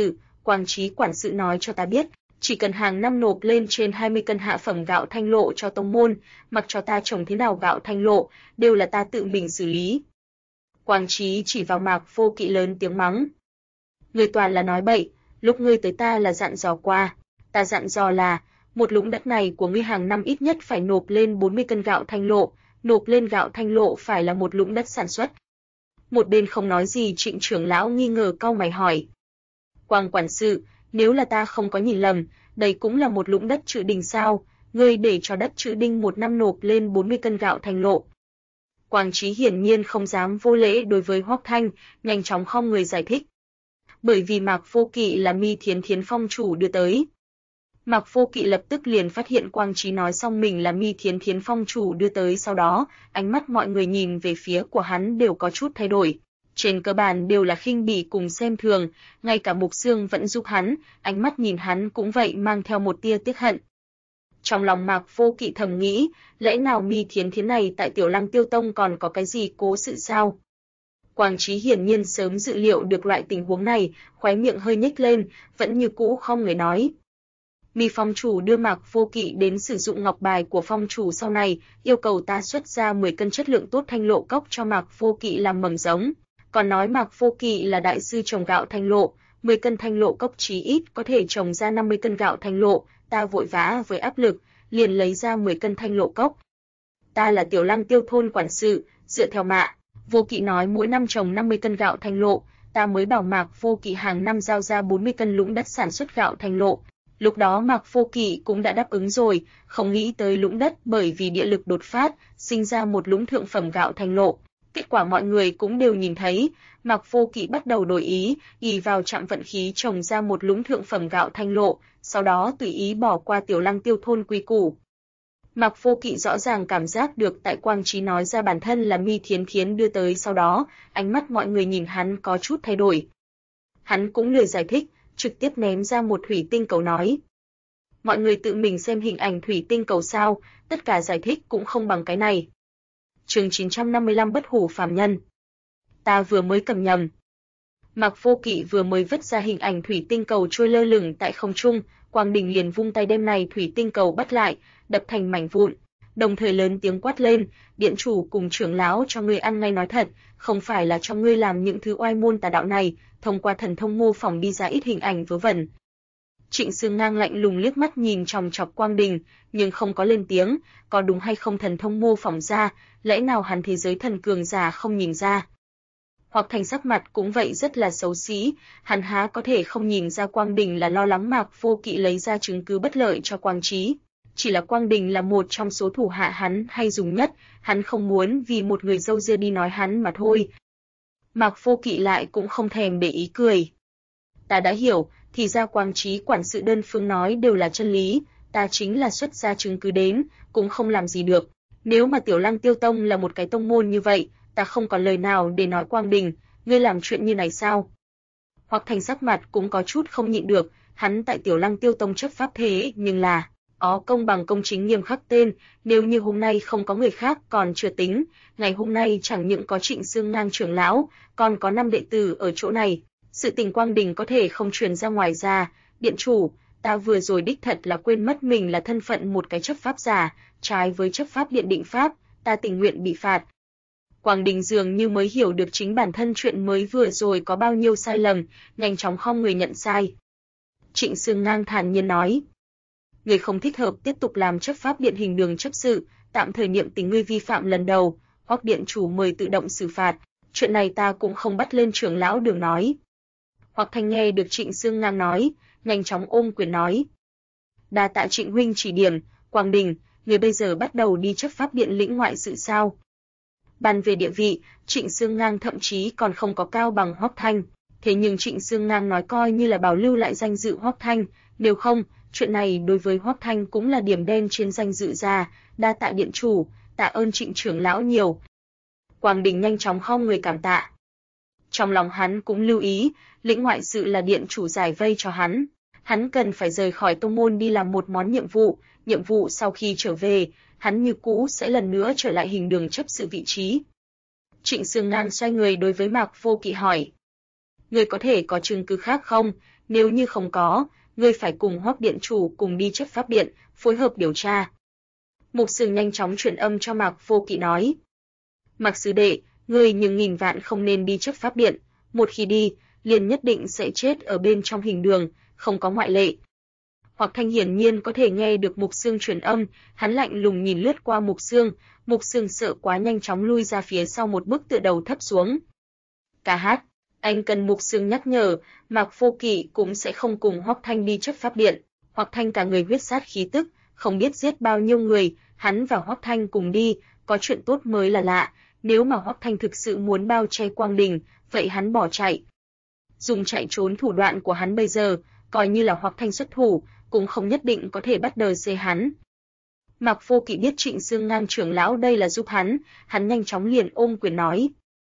quản sự nói cho ta biết, chỉ cần hàng năm nộp lên trên 20 cân hạ phẩm Gạo Thanh Lộ cho tông môn, mặc cho ta trồng thế nào Gạo Thanh Lộ, đều là ta tự mình xử lý. Quang Chí chỉ vào Mạc Vô Kỵ lớn tiếng mắng. Ngươi toàn là nói bậy, lúc ngươi tới ta là dặn dò qua, ta dặn dò là, một lũng đất này của ngươi hàng năm ít nhất phải nộp lên 40 cân Gạo Thanh Lộ, nộp lên Gạo Thanh Lộ phải là một lũng đất sản xuất. Một bên không nói gì Trịnh trưởng lão nghi ngờ cau mày hỏi. Quang quản sự, nếu là ta không có nhìn lầm, đây cũng là một lũng đất Trữ Đình sao, ngươi để cho đất Trữ Đình một năm nộp lên 40 cân Gạo Thanh Lộ. Quang Chí hiển nhiên không dám vô lễ đối với Hoắc Thanh, nhanh chóng khom người giải thích. Bởi vì Mạc Vô Kỵ là Mi Thiến Thiến phong chủ đưa tới. Mạc Vô Kỵ lập tức liền phát hiện Quang Chí nói xong mình là Mi Thiến Thiến phong chủ đưa tới, sau đó, ánh mắt mọi người nhìn về phía của hắn đều có chút thay đổi. Trên cơ bản đều là khinh bỉ cùng xem thường, ngay cả Mục Xương vẫn giúp hắn, ánh mắt nhìn hắn cũng vậy mang theo một tia tiếc hận. Trong lòng Mạc Vô Kỵ thầm nghĩ, lẽ nào Mi Thiến Thiến này tại Tiểu Lăng Tiêu Tông còn có cái gì cố sự sao? Quang Chí hiển nhiên sớm dự liệu được loại tình huống này, khóe miệng hơi nhếch lên, vẫn như cũ không người nói. Mi phong chủ đưa Mạc Vô Kỵ đến sử dụng ngọc bài của phong chủ sau này, yêu cầu ta xuất ra 10 cân chất lượng tốt Thanh Lộ cốc cho Mạc Vô Kỵ làm mầm giống, còn nói Mạc Vô Kỵ là đại sư trồng Gạo Thanh Lộ, 10 cân Thanh Lộ cốc chí ít có thể trồng ra 50 cân Gạo Thanh Lộ, ta vội vã với áp lực, liền lấy ra 10 cân Thanh Lộ cốc. Ta là Tiểu Lăng Tiêu thôn quản sự, dựa theo Mạc Vô Kỵ nói mỗi năm trồng 50 cân Gạo Thanh Lộ, ta mới bảo Mạc Vô Kỵ hàng năm giao ra 40 cân lũng đất sản xuất Gạo Thanh Lộ. Lúc đó Mạc Vô Kỵ cũng đã đáp ứng rồi, không nghĩ tới lũng đất bởi vì địa lực đột phát, sinh ra một lũng thượng phẩm Gạo Thanh Lộ. Kết quả mọi người cũng đều nhìn thấy, Mạc Vô Kỵ bắt đầu đổi ý, ỷ vào chạm vận khí trồng ra một lũng thượng phẩm Gạo Thanh Lộ, sau đó tùy ý bỏ qua Tiểu Lăng Tiêu thôn quy củ. Mạc Vô Kỵ rõ ràng cảm giác được tại Quang Chí nói ra bản thân là Mi Thiến Thiến đưa tới, sau đó, ánh mắt mọi người nhìn hắn có chút thay đổi. Hắn cũng lười giải thích, trực tiếp ném ra một thủy tinh cầu nói. Mọi người tự mình xem hình ảnh thủy tinh cầu sao, tất cả giải thích cũng không bằng cái này. Chương 955 Bất hủ phàm nhân. Ta vừa mới cầm nhầm. Mạc Vô Kỵ vừa mới vứt ra hình ảnh thủy tinh cầu trôi lơ lửng tại không trung, Quang Đình liền vung tay đem này thủy tinh cầu bắt lại, đập thành mảnh vụn, đồng thời lớn tiếng quát lên, điện chủ cùng trưởng lão cho ngươi ăn ngay nói thật, không phải là cho ngươi làm những thứ oai môn tà đạo này, thông qua thần thông mô phỏng đi ra ít hình ảnh vớ vẩn. Trịnh Sương Ngang lạnh lùng liếc mắt nhìn chòng chọc Quang Đình, nhưng không có lên tiếng, có đúng hay không thần thông mô phỏng ra, lẽ nào hắn thế giới thần cường giả không nhìn ra? Hoặc Thành sắc mặt cũng vậy rất là xấu xí, hắn há có thể không nhìn ra Quang Đình là lo lắng Mạc Vô Kỵ lấy ra chứng cứ bất lợi cho Quang Chí. Chỉ là Quang Đình là một trong số thủ hạ hắn hay dùng nhất, hắn không muốn vì một người râu ria đi nói hắn mà thôi. Mạc Vô Kỵ lại cũng không thèm để ý cười. Ta đã hiểu, thì ra Quang Trí quản sự đơn phương nói đều là chân lý, ta chính là xuất ra chứng cứ đến, cũng không làm gì được. Nếu mà Tiểu Lăng Tiêu Tông là một cái tông môn như vậy, ta không còn lời nào để nói Quang Đình, ngươi làm chuyện như này sao? Hoặc Thành sắc mặt cũng có chút không nhịn được, hắn tại Tiểu Lăng Tiêu Tông chấp pháp thế nhưng là công bằng công chính nghiêm khắc tên, nếu như hôm nay không có người khác còn chưa tính, ngày hôm nay chẳng những có Trịnh Xương Ngang trưởng lão, còn có 5 đệ tử ở chỗ này, sự tình Quang Đình có thể không truyền ra ngoài ra. Điện chủ, ta vừa rồi đích thật là quên mất mình là thân phận một cái chấp pháp giả, trái với chấp pháp điện định pháp, ta tình nguyện bị phạt. Quang Đình dường như mới hiểu được chính bản thân chuyện mới vừa rồi có bao nhiêu sai lầm, nhanh chóng khom người nhận sai. Trịnh Xương Ngang thản nhiên nói, người không thích hợp tiếp tục làm chấp pháp điện hình đường chấp sự, tạm thời niệm tình ngươi vi phạm lần đầu, hoặc điện chủ mời tự động xử phạt, chuyện này ta cũng không bắt lên trưởng lão Đường nói. Hoặc Thanh nghe được Trịnh Xương Ngang nói, nhanh chóng ôm quyền nói, đa tạ Trịnh huynh chỉ điểm, Quang Đình, người bây giờ bắt đầu đi chấp pháp điện lĩnh ngoại sự sao? Bàn về địa vị, Trịnh Xương Ngang thậm chí còn không có cao bằng Hoắc Thanh, thế nhưng Trịnh Xương Ngang nói coi như là bảo lưu lại danh dự Hoắc Thanh, nếu không, chuyện này đối với Hoắc Thanh cũng là điểm đen trên danh dự ra, đa tạ điện chủ, tạ ơn Trịnh trưởng lão nhiều. Quang Đình nhanh chóng khom người cảm tạ. Trong lòng hắn cũng lưu ý, lĩnh ngoại sự là điện chủ giải vây cho hắn cần phải rời khỏi tông môn đi làm một món nhiệm vụ sau khi trở về, hắn như cũ sẽ lần nữa trở lại hình đường chấp sự vị trí. Trịnh Xương Ngang xoay người đối với Mạc Vô Kỵ hỏi, ngươi có thể có chứng cứ khác không? Nếu như không có, ngươi phải cùng Hoắc điện chủ cùng đi chấp pháp điện, phối hợp điều tra. Mục Sừng nhanh chóng truyền âm cho Mạc Vô Kỵ nói, Mạc sư đệ, ngươi nhưng nghìn vạn không nên đi chấp pháp điện, một khi đi, liền nhất định sẽ chết ở bên trong hình đường, không có ngoại lệ. Hoặc Thanh hiển nhiên có thể nghe được Mục Sương truyền âm, hắn lạnh lùng nhìn lướt qua Mục Sương sợ quá nhanh chóng lui ra phía sau một bước tựa đầu thấp xuống. Ca hát, anh cần Mục Sương nhắc nhở, Mạc Vô Kỵ cũng sẽ không cùng Hoắc Thanh đi chấp pháp điện. Hoắc Thanh cả người huyết sát khí tức, không biết giết bao nhiêu người, hắn và Hoắc Thanh cùng đi, có chuyện tốt mới là lạ, nếu mà Hoắc Thanh thực sự muốn bao che Quang Đình, vậy hắn bỏ chạy. Dùng chạy trốn thủ đoạn của hắn bây giờ, coi như là Hoắc Thanh xuất thủ, cũng không nhất định có thể bắt đờ dê hắn. Mạc Vô Kỵ biết Trịnh Xương Ngang trưởng lão đây là giúp hắn nhanh chóng liền ôm quyền nói,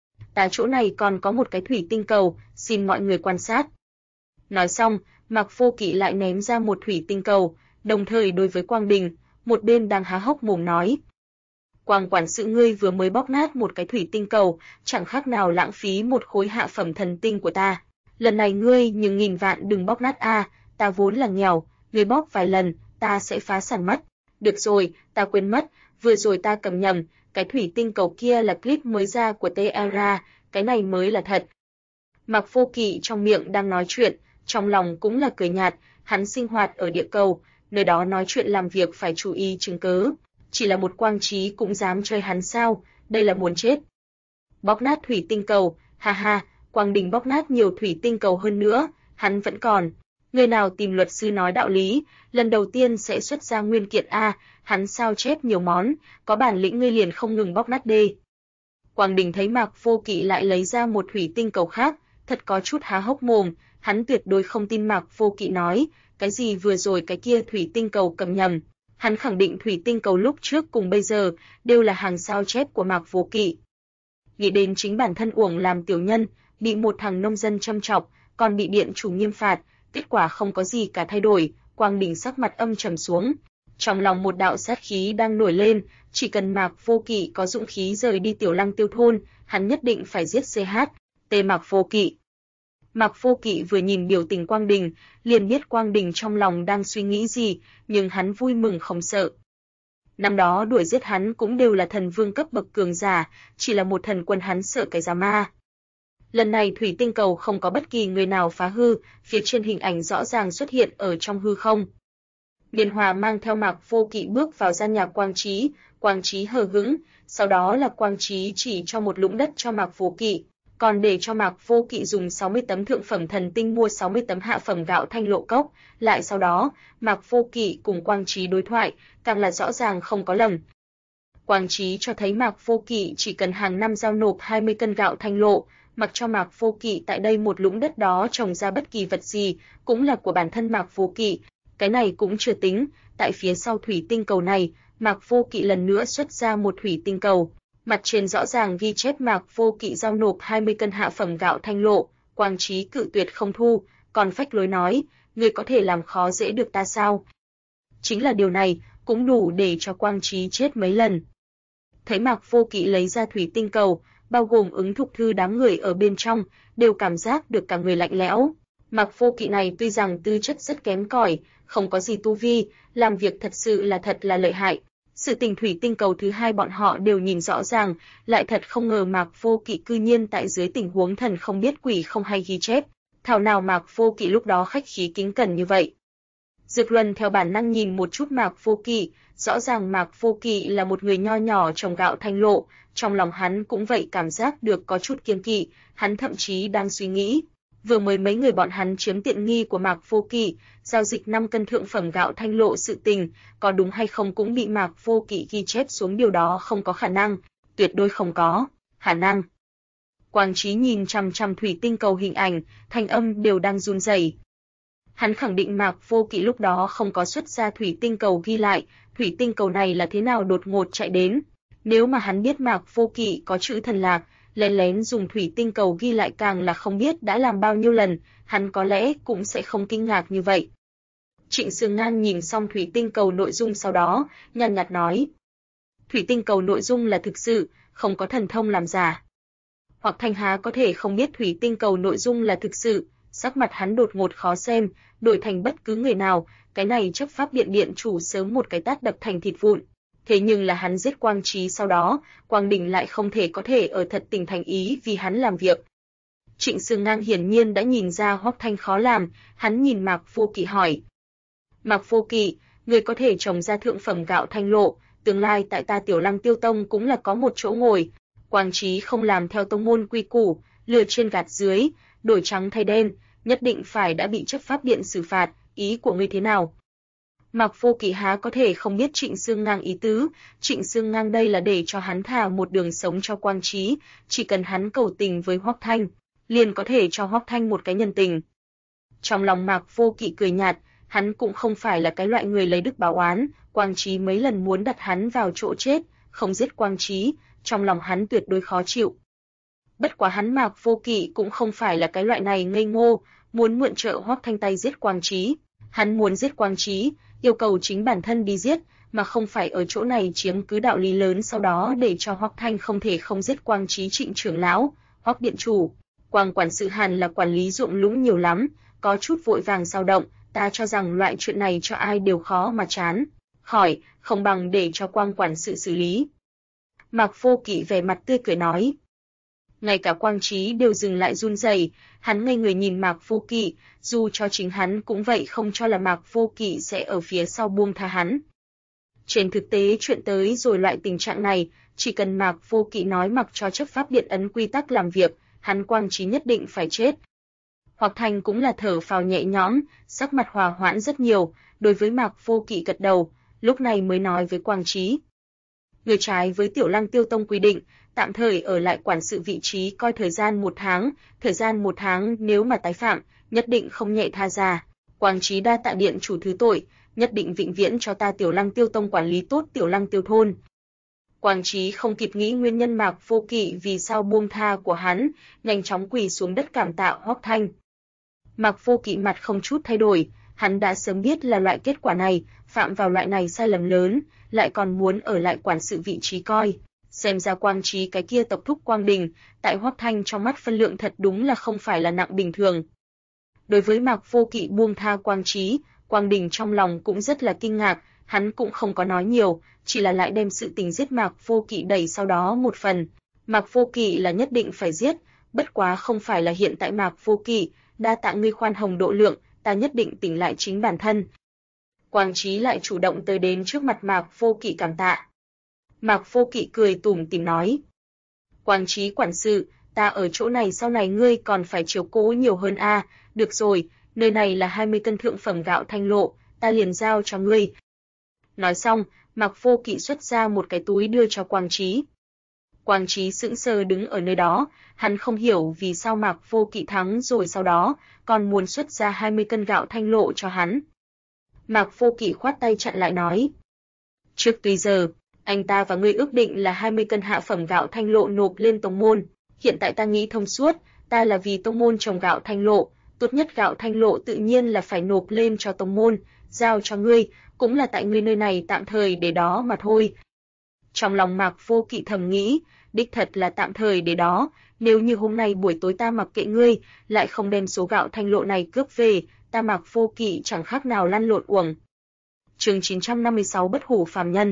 ta chỗ này còn có một cái thủy tinh cầu, xin mọi người quan sát. Nói xong, Mạc Vô Kỵ lại ném ra một thủy tinh cầu, đồng thời đối với Quang Đình, một bên đang há hốc mồm nói, Quang quản sự ngươi vừa mới bóp nát một cái thủy tinh cầu, chẳng khác nào lãng phí một khối hạ phẩm thần tinh của ta. Lần này ngươi nhưng nghìn vạn đừng bóp nát a, ta vốn là nghèo, ngươi bóp vài lần, ta sẽ phá sản mất. Được rồi, ta quên mất, vừa rồi ta cầm nhầm, cái thủy tinh cầu kia là clip mới ra của T-Ara, cái này mới là thật. Mạc Vô Kỵ trong miệng đang nói chuyện, trong lòng cũng là cười nhạt, hắn sinh hoạt ở địa cầu, nơi đó nói chuyện làm việc phải chú ý chứng cứ. Chỉ là một Quang Trí cũng dám chơi hắn sao, đây là muốn chết. Bóp nát thủy tinh cầu, ha ha, Quang Đình bóp nát nhiều thủy tinh cầu hơn nữa, hắn vẫn còn. Người nào tìm luật sư nói đạo lý, lần đầu tiên sẽ xuất ra nguyên kiện a, hắn sao chép nhiều món, có bản lĩnh ngươi liền không ngừng bóp nát đê. Quang Đình thấy Mạc Vô Kỵ lại lấy ra một thủy tinh cầu khác, thật có chút há hốc mồm, hắn tuyệt đối không tin Mạc Vô Kỵ nói, cái gì vừa rồi cái kia thủy tinh cầu cầm nhầm. Hắn khẳng định thủy tinh cầu lúc trước cùng bây giờ đều là hàng sao chép của Mạc Vô Kỵ. Nghĩ đến chính bản thân uổng làm tiểu nhân, bị một thằng nông dân châm chọc, còn bị điện chủ nghiêm phạt, kết quả không có gì cả thay đổi, Quang Đình sắc mặt âm trầm xuống. Trong lòng một đạo sát khí đang nổi lên, chỉ cần Mạc Vô Kỵ có dũng khí rời đi Tiểu Lăng Tiêu thôn, hắn nhất định phải giết CH. Mạc Vô Kỵ. Mạc Vô Kỵ vừa nhìn biểu tình Quang Đình, liền biết Quang Đình trong lòng đang suy nghĩ gì, nhưng hắn vui mừng không sợ. Năm đó đuổi giết hắn cũng đều là thần vương cấp bậc cường giả, chỉ là một thần quân hắn sợ cái giá ma. Lần này thủy tinh cầu không có bất kỳ người nào phá hư, phía trên hình ảnh rõ ràng xuất hiện ở trong hư không. Liên Hòa mang theo Mạc Vô Kỵ bước vào gian nhà Quang Trí hờ hững, sau đó là Quang Trí chỉ cho một lũng đất cho Mạc Vô Kỵ, còn để cho Mạc Vô Kỵ dùng 60 tấm thượng phẩm thần tinh mua 60 tấm hạ phẩm gạo thanh lộ cốc, lại sau đó, Mạc Vô Kỵ cùng Quang Trí đối thoại, càng là rõ ràng không có lầm. Quang Trí cho thấy Mạc Vô Kỵ chỉ cần hàng năm giao nộp 20 cân gạo thanh lộ, mặc cho Mạc Vô Kỵ tại đây một lũng đất đó trồng ra bất kỳ vật gì, cũng là của bản thân Mạc Vô Kỵ. Cái này cũng chưa tính, tại phía sau thủy tinh cầu này, Mạc Vô Kỵ lần nữa xuất ra một thủy tinh cầu. Mặt trên rõ ràng ghi chép Mạc Vô Kỵ giao nộp 20 cân hạ phẩm gạo Thanh Lộ, Quang Trí cự tuyệt không thu, còn phách lối nói, ngươi có thể làm khó dễ được ta sao? Chính là điều này, cũng đủ để cho Quang Trí chết mấy lần. Thấy Mạc Vô Kỵ lấy ra thủy tinh cầu, bao gồm ứng thục thư đám người ở bên trong, đều cảm giác được cả người lạnh lẽo. Mạc Vô Kỵ này tuy rằng tư chất rất kém cỏi, không có gì tu vi, làm việc thật sự là thật là lợi hại. Sự tình thủy tinh cầu thứ hai bọn họ đều nhìn rõ ràng, lại thật không ngờ Mạc Vô Kỵ cư nhiên tại dưới tình huống thần không biết quỷ không hay ghi chép. Thảo nào Mạc Vô Kỵ lúc đó khách khí kính cẩn như vậy. Dược Luân theo bản năng nhìn một chút Mạc Vô Kỵ, rõ ràng Mạc Vô Kỵ là một người nho nhỏ trồng gạo Thanh Lộ, trong lòng hắn cũng vậy cảm giác được có chút kiêng kỵ, hắn thậm chí đang suy nghĩ, vừa mới mấy người bọn hắn chiếm tiện nghi của Mạc Vô Kỵ, giao dịch 5 cân thượng phẩm gạo Thanh Lộ sự tình, có đúng hay không cũng bị Mạc Vô Kỵ ghi chép xuống, điều đó không có khả năng, tuyệt đối không có khả năng. Quang Trí nhìn chằm chằm thủy tinh cầu hình ảnh, thanh âm đều đang run rẩy. Hắn khẳng định Mạc Vô Kỵ lúc đó không có xuất ra thủy tinh cầu ghi lại, thủy tinh cầu này là thế nào đột ngột chạy đến. Nếu mà hắn biết Mạc Vô Kỵ có chữ thần lạc, lén lén dùng thủy tinh cầu ghi lại càng là không biết đã làm bao nhiêu lần, hắn có lẽ cũng sẽ không kinh ngạc như vậy. Trịnh Sương Ngan nhìn xong thủy tinh cầu nội dung sau đó, nhàn nhạt nói. Thủy tinh cầu nội dung là thực sự, không có thần thông làm giả. Hoặc Thanh há có thể không biết thủy tinh cầu nội dung là thực sự, sắc mặt hắn đột ngột khó xem, đổi thành bất cứ người nào, cái này chấp pháp điện điện chủ sớm một cái tát đập thành thịt vụn. Thế nhưng là hắn giết Quang Trí sau đó, Quang Đình lại không thể có thể ở thật tình thành ý vì hắn làm việc. Trịnh Sương Ngang hiển nhiên đã nhìn ra Hoắc Thanh khó làm, hắn nhìn Mạc Vô Kỵ hỏi. Mạc Vô Kỵ, người có thể trồng ra thượng phẩm gạo Thanh Lộ, tương lai tại ta Tiểu Lăng Tiêu Tông cũng là có một chỗ ngồi. Quang Trí không làm theo tông môn quy củ, lừa trên gạt dưới, đổi trắng thay đen, nhất định phải đã bị chấp pháp điện xử phạt, ý của ngươi thế nào? Mạc Vô Kỵ há có thể không biết Trịnh Sương Ngang ý tứ, Trịnh Sương Ngang đây là để cho hắn thả một đường sống cho Quang Trí, chỉ cần hắn cầu tình với Hoắc Thanh, liền có thể cho Hoắc Thanh một cái nhân tình. Trong lòng Mạc Vô Kỵ cười nhạt, hắn cũng không phải là cái loại người lấy đức báo oán, Quang Trí mấy lần muốn đặt hắn vào chỗ chết, không giết Quang Trí, trong lòng hắn tuyệt đối khó chịu. Bất quá hắn Mạc Vô Kỵ cũng không phải là cái loại này ngây ngô, muốn mượn trợ Hoắc Thanh tay giết Quang Trí. Hắn muốn giết Quang Trí, yêu cầu chính bản thân đi giết, mà không phải ở chỗ này chiếm cứ đạo lý lớn sau đó để cho Hoắc Thanh không thể không giết Quang Trí. Trịnh trưởng lão, Hoắc điện chủ, Quang quản sự hẳn là quản lý ruộng lũng nhiều lắm, có chút vội vàng dao động, ta cho rằng loại chuyện này cho ai đều khó mà chán khỏi, không bằng để cho Quang quản sự xử lý. Mạc Vô Kỵ vẻ mặt tươi cười nói. Ngay cả Quang Trí đều dừng lại run rẩy, hắn ngây người nhìn Mạc Vô Kỵ, dù cho chính hắn cũng vậy không cho là Mạc Vô Kỵ sẽ ở phía sau buông tha hắn. Trên thực tế chuyện tới rồi loại tình trạng này, chỉ cần Mạc Vô Kỵ nói mặc cho chấp pháp điện ấn quy tắc làm việc, hắn Quang Trí nhất định phải chết. Hoặc Thành cũng là thở phào nhẹ nhõm, sắc mặt hòa hoãn rất nhiều, đối với Mạc Vô Kỵ gật đầu, lúc này mới nói với Quang Trí. Người trái với Tiểu Lăng Tiêu Tông quy định, tạm thời ở lại quản sự vị trí coi thời gian 1 tháng, thời gian 1 tháng nếu mà tái phạm, nhất định không nhẹ tha ra. Quang Trí đa tạ điện chủ thứ tội, nhất định vĩnh viễn cho ta Tiểu Lăng Tiêu Tông quản lý tốt Tiểu Lăng Tiêu thôn. Quang Trí không kịp nghĩ nguyên nhân Mạc Vô Kỵ vì sao buông tha của hắn, nhanh chóng quỳ xuống đất cảm tạ Hoắc Thanh. Mạc Vô Kỵ mặt không chút thay đổi, hắn đã sớm biết là loại kết quả này, phạm vào loại này sai lầm lớn, lại còn muốn ở lại quản sự vị trí coi. Xem ra Quang Trí cái kia tộc thúc Quang Đình, tại Hoắc Thanh trong mắt phân lượng thật đúng là không phải là nặng bình thường. Đối với Mạc Vô Kỵ buông tha Quang Trí, Quang Đình trong lòng cũng rất là kinh ngạc, hắn cũng không có nói nhiều, chỉ là lại đem sự tình giết Mạc Vô Kỵ đẩy sau đó một phần. Mạc Vô Kỵ là nhất định phải giết, bất quá không phải là hiện tại Mạc Vô Kỵ, đa tạ ngươi khoan hồng độ lượng, ta nhất định tỉnh lại chính bản thân. Quang Trí lại chủ động tới đến trước mặt Mạc Vô Kỵ cảm tạ. Mạc Vô Kỵ cười tủm tỉm nói. Quang Trí quản sự, ta ở chỗ này sau này ngươi còn phải chiếu cố nhiều hơn a. Được rồi, nơi này là 20 cân thượng phẩm gạo Thanh Lộ, ta liền giao cho ngươi. Nói xong, Mạc Vô Kỵ xuất ra một cái túi đưa cho Quang Trí. Quang Trí sững sờ đứng ở nơi đó, hắn không hiểu vì sao Mạc Vô Kỵ thắng rồi sau đó còn muốn xuất ra 20 cân gạo thanh lộ cho hắn. Mạc Vô Kỵ khoát tay chặn lại nói: "Trước tuy giờ, anh ta và ngươi ước định là 20 cân hạ phẩm gạo thanh lộ nộp lên tông môn, hiện tại ta nghĩ thông suốt, ta là vì tông môn trồng gạo thanh lộ, tốt nhất gạo thanh lộ tự nhiên là phải nộp lên cho tông môn, giao cho ngươi, cũng là tại ngươi nơi này tạm thời để đó mà thôi." Trong lòng Mạc Vô Kỵ thầm nghĩ, đích thật là tạm thời để đó, nếu như hôm nay buổi tối ta mặc kệ ngươi, lại không đem số gạo thanh lộ này cướp về, ta Mạc Vô Kỵ chẳng khác nào lăn lộn uổng. Chương 956 Bất hủ phàm nhân.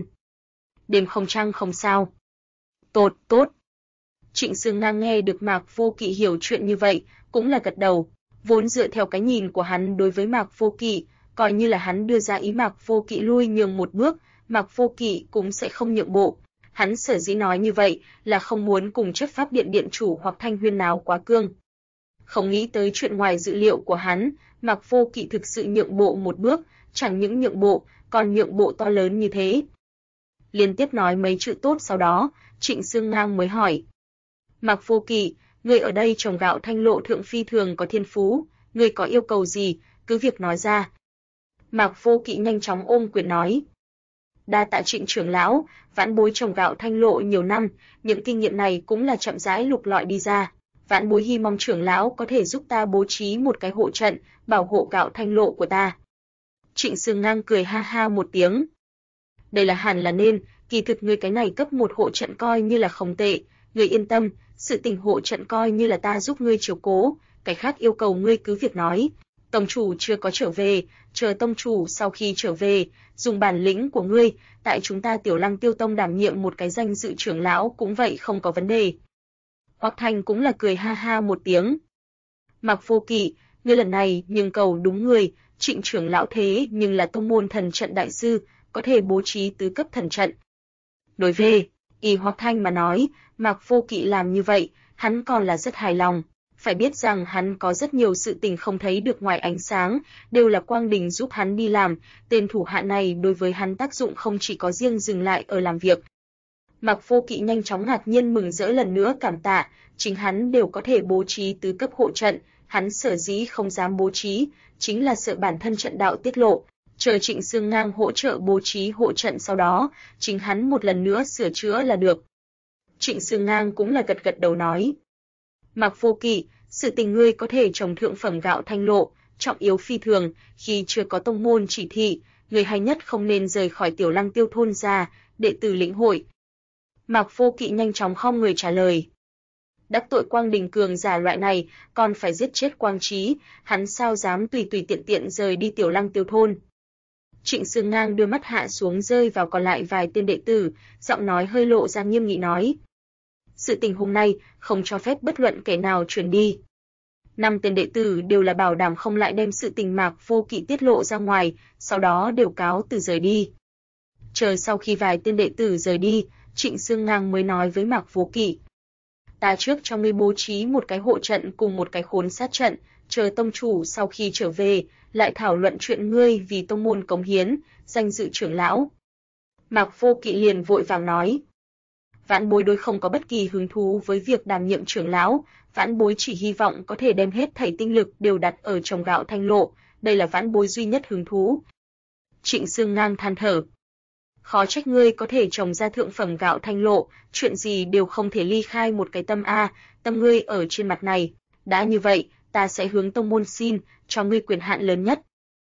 Đêm không trăng không sao. Tốt, tốt. Trịnh Sương Ngang nghe được Mạc Vô Kỵ hiểu chuyện như vậy, cũng là gật đầu, vốn dựa theo cái nhìn của hắn đối với Mạc Vô Kỵ, coi như là hắn đưa ra ý Mạc Vô Kỵ lui nhường một bước, Mạc Vô Kỵ cũng sẽ không nhượng bộ. Hắn sở dĩ nói như vậy là không muốn cùng chấp pháp điện điện chủ hoặc Thanh Huyên nào quá cương. Không nghĩ tới chuyện ngoài dự liệu của hắn, Mạc Vô Kỵ thực sự nhượng bộ một bước, chẳng những nhượng bộ, còn nhượng bộ to lớn như thế. Liên tiếp nói mấy chữ tốt sau đó, Trịnh Sương Ngang mới hỏi: "Mạc Vô Kỵ, ngươi ở đây trồng gạo thanh lộ thượng phi thường có thiên phú, ngươi có yêu cầu gì, cứ việc nói ra." Mạc Vô Kỵ nhanh chóng ôm quyền nói: "Đa tạ Trịnh trưởng lão, vãn bối trồng gạo thanh lộ nhiều năm, những kinh nghiệm này cũng là chậm rãi lục lọi đi ra. Vãn bối hy mong trưởng lão có thể giúp ta bố trí một cái hộ trận, bảo hộ gạo thanh lộ của ta." Trịnh Sương Ngang cười ha ha một tiếng. "Đây là hẳn là nên, kỳ thực ngươi cái này cấp một hộ trận coi như là không tệ, ngươi yên tâm, sự tình hộ trận coi như là ta giúp ngươi chiếu cố, cái khác yêu cầu ngươi cứ việc nói. Tông chủ chưa có trở về, chờ tông chủ sau khi trở về, dùng bản lĩnh của ngươi, tại chúng ta Tiểu Lăng Tiêu Tông đảm nhiệm một cái danh dự trưởng lão cũng vậy không có vấn đề." Hoắc Thanh cũng là cười ha ha một tiếng. "Mạc Vô Kỵ, ngươi lần này nhưng cầu đúng người, Trịnh trưởng lão thế nhưng là tông môn thần trận đại sư, có thể bố trí tứ cấp thần trận." Đối về Y Hoắc Thanh mà nói, Mạc Vô Kỵ làm như vậy, hắn còn là rất hài lòng. Phải biết rằng hắn có rất nhiều sự tình không thấy được ngoài ánh sáng, đều là Quang Đình giúp hắn đi làm, tên thủ hạ này đối với hắn tác dụng không chỉ có riêng dừng lại ở làm việc. Mạc Vô Kỵ nhanh chóng ngạc nhiên mừng rỡ lần nữa cảm tạ, chính hắn đều có thể bố trí tứ cấp hộ trận, hắn sở dĩ không dám bố trí, chính là sợ bản thân trận đạo tiết lộ. Chờ Trịnh Sương Ngang hỗ trợ bố trí hộ trận sau đó, chính hắn một lần nữa sửa chữa là được. Trịnh Sương Ngang cũng là gật gật đầu nói: "Mạc Vô Kỵ, sự tình ngươi có thể trồng thượng phẩm gạo thanh lộ, trọng yếu phi thường, khi chưa có tông môn chỉ thị, ngươi hay nhất không nên rời khỏi Tiểu Lăng Tiêu thôn ra, đệ tử lĩnh hội." Mạc Vô Kỵ nhanh chóng khom người trả lời. Đắc tội Quang Đình cường giả loại này, còn phải giết chết Quang Trí, hắn sao dám tùy tùy tiện tiện rời đi Tiểu Lăng Tiêu thôn. Trịnh Sương Ngang đưa mắt hạ xuống rơi vào còn lại vài tên đệ tử, giọng nói hơi lộ ra nghiêm nghị nói: "Sự tình hôm nay không cho phép bất luận kẻ nào truyền đi." 5 tên đệ tử đều là bảo đảm không lại đem sự tình Mạc Vô Kỵ tiết lộ ra ngoài, sau đó đều cáo từ rời đi. Chờ sau khi vài tên đệ tử rời đi, Trịnh Sương Ngang mới nói với Mạc Vô Kỵ: "Ta trước cho ngươi bố trí một cái hộ trận cùng một cái khốn sát trận, chờ tông chủ sau khi trở về, lại thảo luận chuyện ngươi vì tông môn cống hiến, danh dự trưởng lão." Mạc Vô Kỵ liền vội vàng nói: "Vãn bối đối không có bất kỳ hứng thú với việc đảm nhiệm trưởng lão, vãn bối chỉ hy vọng có thể đem hết thảy tinh lực đều đặt ở trồng gạo thanh lộ, đây là vãn bối duy nhất hứng thú." Trịnh Sương Ngang than thở: "Khó trách ngươi có thể trồng ra thượng phẩm gạo thanh lộ, chuyện gì đều không thể ly khai một cái tâm a, tâm ngươi ở trên mặt này, đã như vậy, ta sẽ hướng tông môn xin, cho ngươi quyền hạn lớn nhất."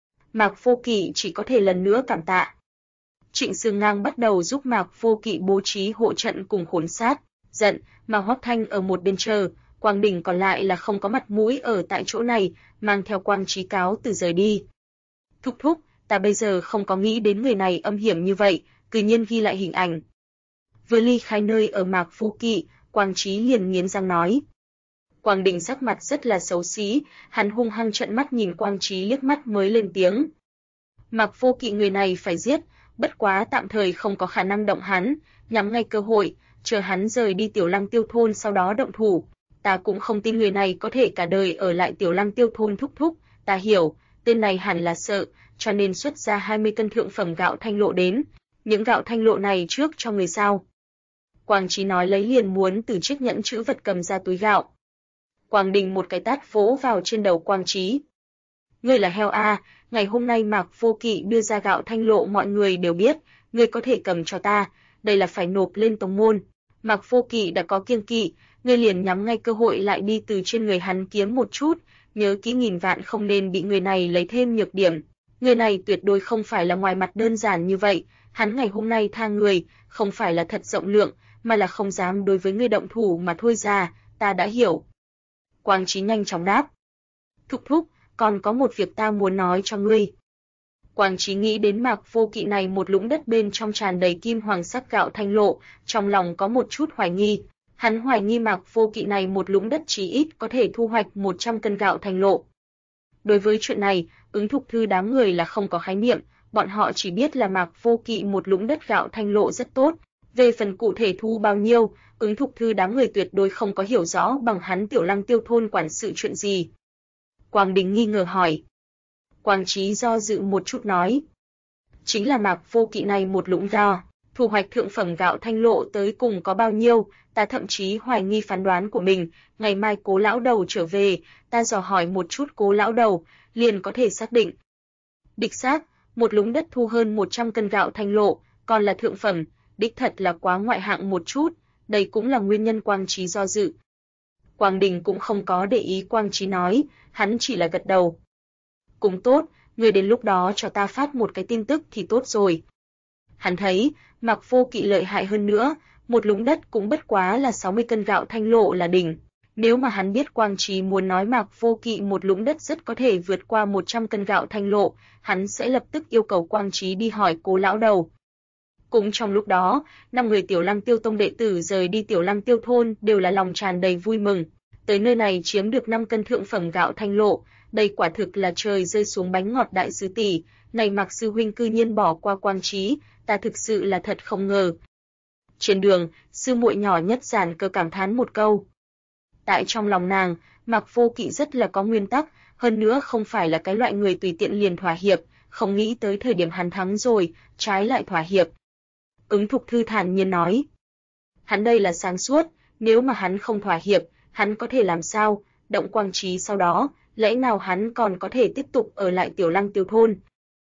Mạc Vô Kỵ chỉ có thể lần nữa cảm tạ. Trịnh Sương Ngang bắt đầu giúp Mạc Vô Kỵ bố trí hộ trận cùng khốn sát, giận, mà Hoắc Thanh ở một bên chờ, Quang Đình còn lại là không có mặt mũi ở tại chỗ này, mang theo Quang Trí cáo từ rời đi. "Thúc thúc, ta bây giờ không có nghĩ đến người này âm hiểm như vậy", cư nhiên ghi lại hình ảnh. Vừa ly khai nơi ở Mạc Vô Kỵ, Quang Trí liền nghiến răng nói. Quang Đình sắc mặt rất là xấu xí, hắn hung hăng trợn mắt nhìn Quang Trí liếc mắt mới lên tiếng: "Mạc Vô Kỵ người này phải giết, bất quá tạm thời không có khả năng động hắn, nhắm ngay cơ hội, chờ hắn rời đi Tiểu Lăng Tiêu thôn sau đó động thủ. Ta cũng không tin người này có thể cả đời ở lại Tiểu Lăng Tiêu thôn." "Thúc thúc, ta hiểu, tên này hẳn là sợ, cho nên xuất ra 20 cân thượng phẩm gạo thanh lộ đến, những gạo thanh lộ này trước cho người sao?" Quang Trí nói lấy liền muốn từ chiếc nhẫn trữ vật cầm ra túi gạo. Quang Đình một cái tát vỗ vào trên đầu Quang Trí. Ngươi là heo à, ngày hôm nay Mạc Vô Kỵ đưa ra gạo Thanh Lộ mọi người đều biết, ngươi có thể cầm cho ta, đây là phải nộp lên tông môn. Mạc Vô Kỵ đã có kiêng kỵ, ngươi liền nhắm ngay cơ hội lại đi từ trên người hắn kiếm một chút, nhớ kỹ nghìn vạn không nên bị người này lấy thêm nhược điểm. Người này tuyệt đối không phải là ngoài mặt đơn giản như vậy, hắn ngày hôm nay tha người, không phải là thật rộng lượng, mà là không dám đối với ngươi động thủ mà thôi ra, ta đã hiểu. Quang Trí nhanh chóng đáp. Thúc thúc, còn có một việc ta muốn nói cho ngươi. Quang Trí nghĩ đến Mạc Vô Kỵ này một lũng đất bên trong tràn đầy kim hoàng sắc gạo Thanh Lộ, trong lòng có một chút hoài nghi. Hắn hoài nghi Mạc Vô Kỵ này một lũng đất chí ít có thể thu hoạch 100 cân gạo Thanh Lộ. Đối với chuyện này, Ứng Thục Thư đám người là không có khái niệm, bọn họ chỉ biết là Mạc Vô Kỵ một lũng đất gạo Thanh Lộ rất tốt. Về phần cụ thể thu bao nhiêu, Ứng Thục Thư đám người tuyệt đối không có hiểu rõ bằng hắn Tiểu Lăng Tiêu thôn quản sự chuyện gì. Quang Đình nghi ngờ hỏi. Quang Trí do dự một chút nói. Chính là Mạc Vô Kỵ này một lũng do, thu hoạch thượng phẩm gạo Thanh Lộ tới cùng có bao nhiêu, ta thậm chí hoài nghi phán đoán của mình, ngày mai Cố lão đầu trở về, ta dò hỏi một chút Cố lão đầu, liền có thể xác định. Đích xác, một lũng đất thu hơn 100 cân gạo Thanh Lộ, còn là thượng phẩm, đích thật là quá ngoại hạng một chút, đây cũng là nguyên nhân Quang Trí do dự. Quang Đình cũng không có để ý Quang Trí nói, hắn chỉ là gật đầu. Cũng tốt, người đến lúc đó cho ta phát một cái tin tức thì tốt rồi. Hắn thấy, Mạc Vô Kỵ lợi hại hơn nữa, một lũng đất cũng bất quá là 60 cân gạo Thanh Lộ là đỉnh. Nếu mà hắn biết Quang Trí muốn nói Mạc Vô Kỵ một lũng đất rất có thể vượt qua 100 cân gạo Thanh Lộ, hắn sẽ lập tức yêu cầu Quang Trí đi hỏi Cố lão đầu. Cũng trong lúc đó, 5 người Tiểu Lăng Tiêu tông đệ tử rời đi Tiểu Lăng Tiêu thôn đều là lòng tràn đầy vui mừng. Tới nơi này chiếm được 5 cân thượng phẩm gạo Thanh Lộ, đây quả thực là trời rơi xuống bánh ngọt đại sư tỷ, này Mạc sư huynh cư nhiên bỏ qua Quang Trí, ta thực sự là thật không ngờ. Trên đường, sư muội nhỏ Nhất Giản Cơ cảm thán một câu. Tại trong lòng nàng, Mạc Vô Kỵ rất là có nguyên tắc, hơn nữa không phải là cái loại người tùy tiện liền thỏa hiệp, không nghĩ tới thời điểm hắn thắng rồi, trái lại thỏa hiệp. Ứng Thục Thư thản nhiên nói. Hắn đây là sáng suốt, nếu mà hắn không thỏa hiệp, hắn có thể làm sao, động Quang Trí sau đó, lẽ nào hắn còn có thể tiếp tục ở lại Tiểu Lăng Tiêu thôn.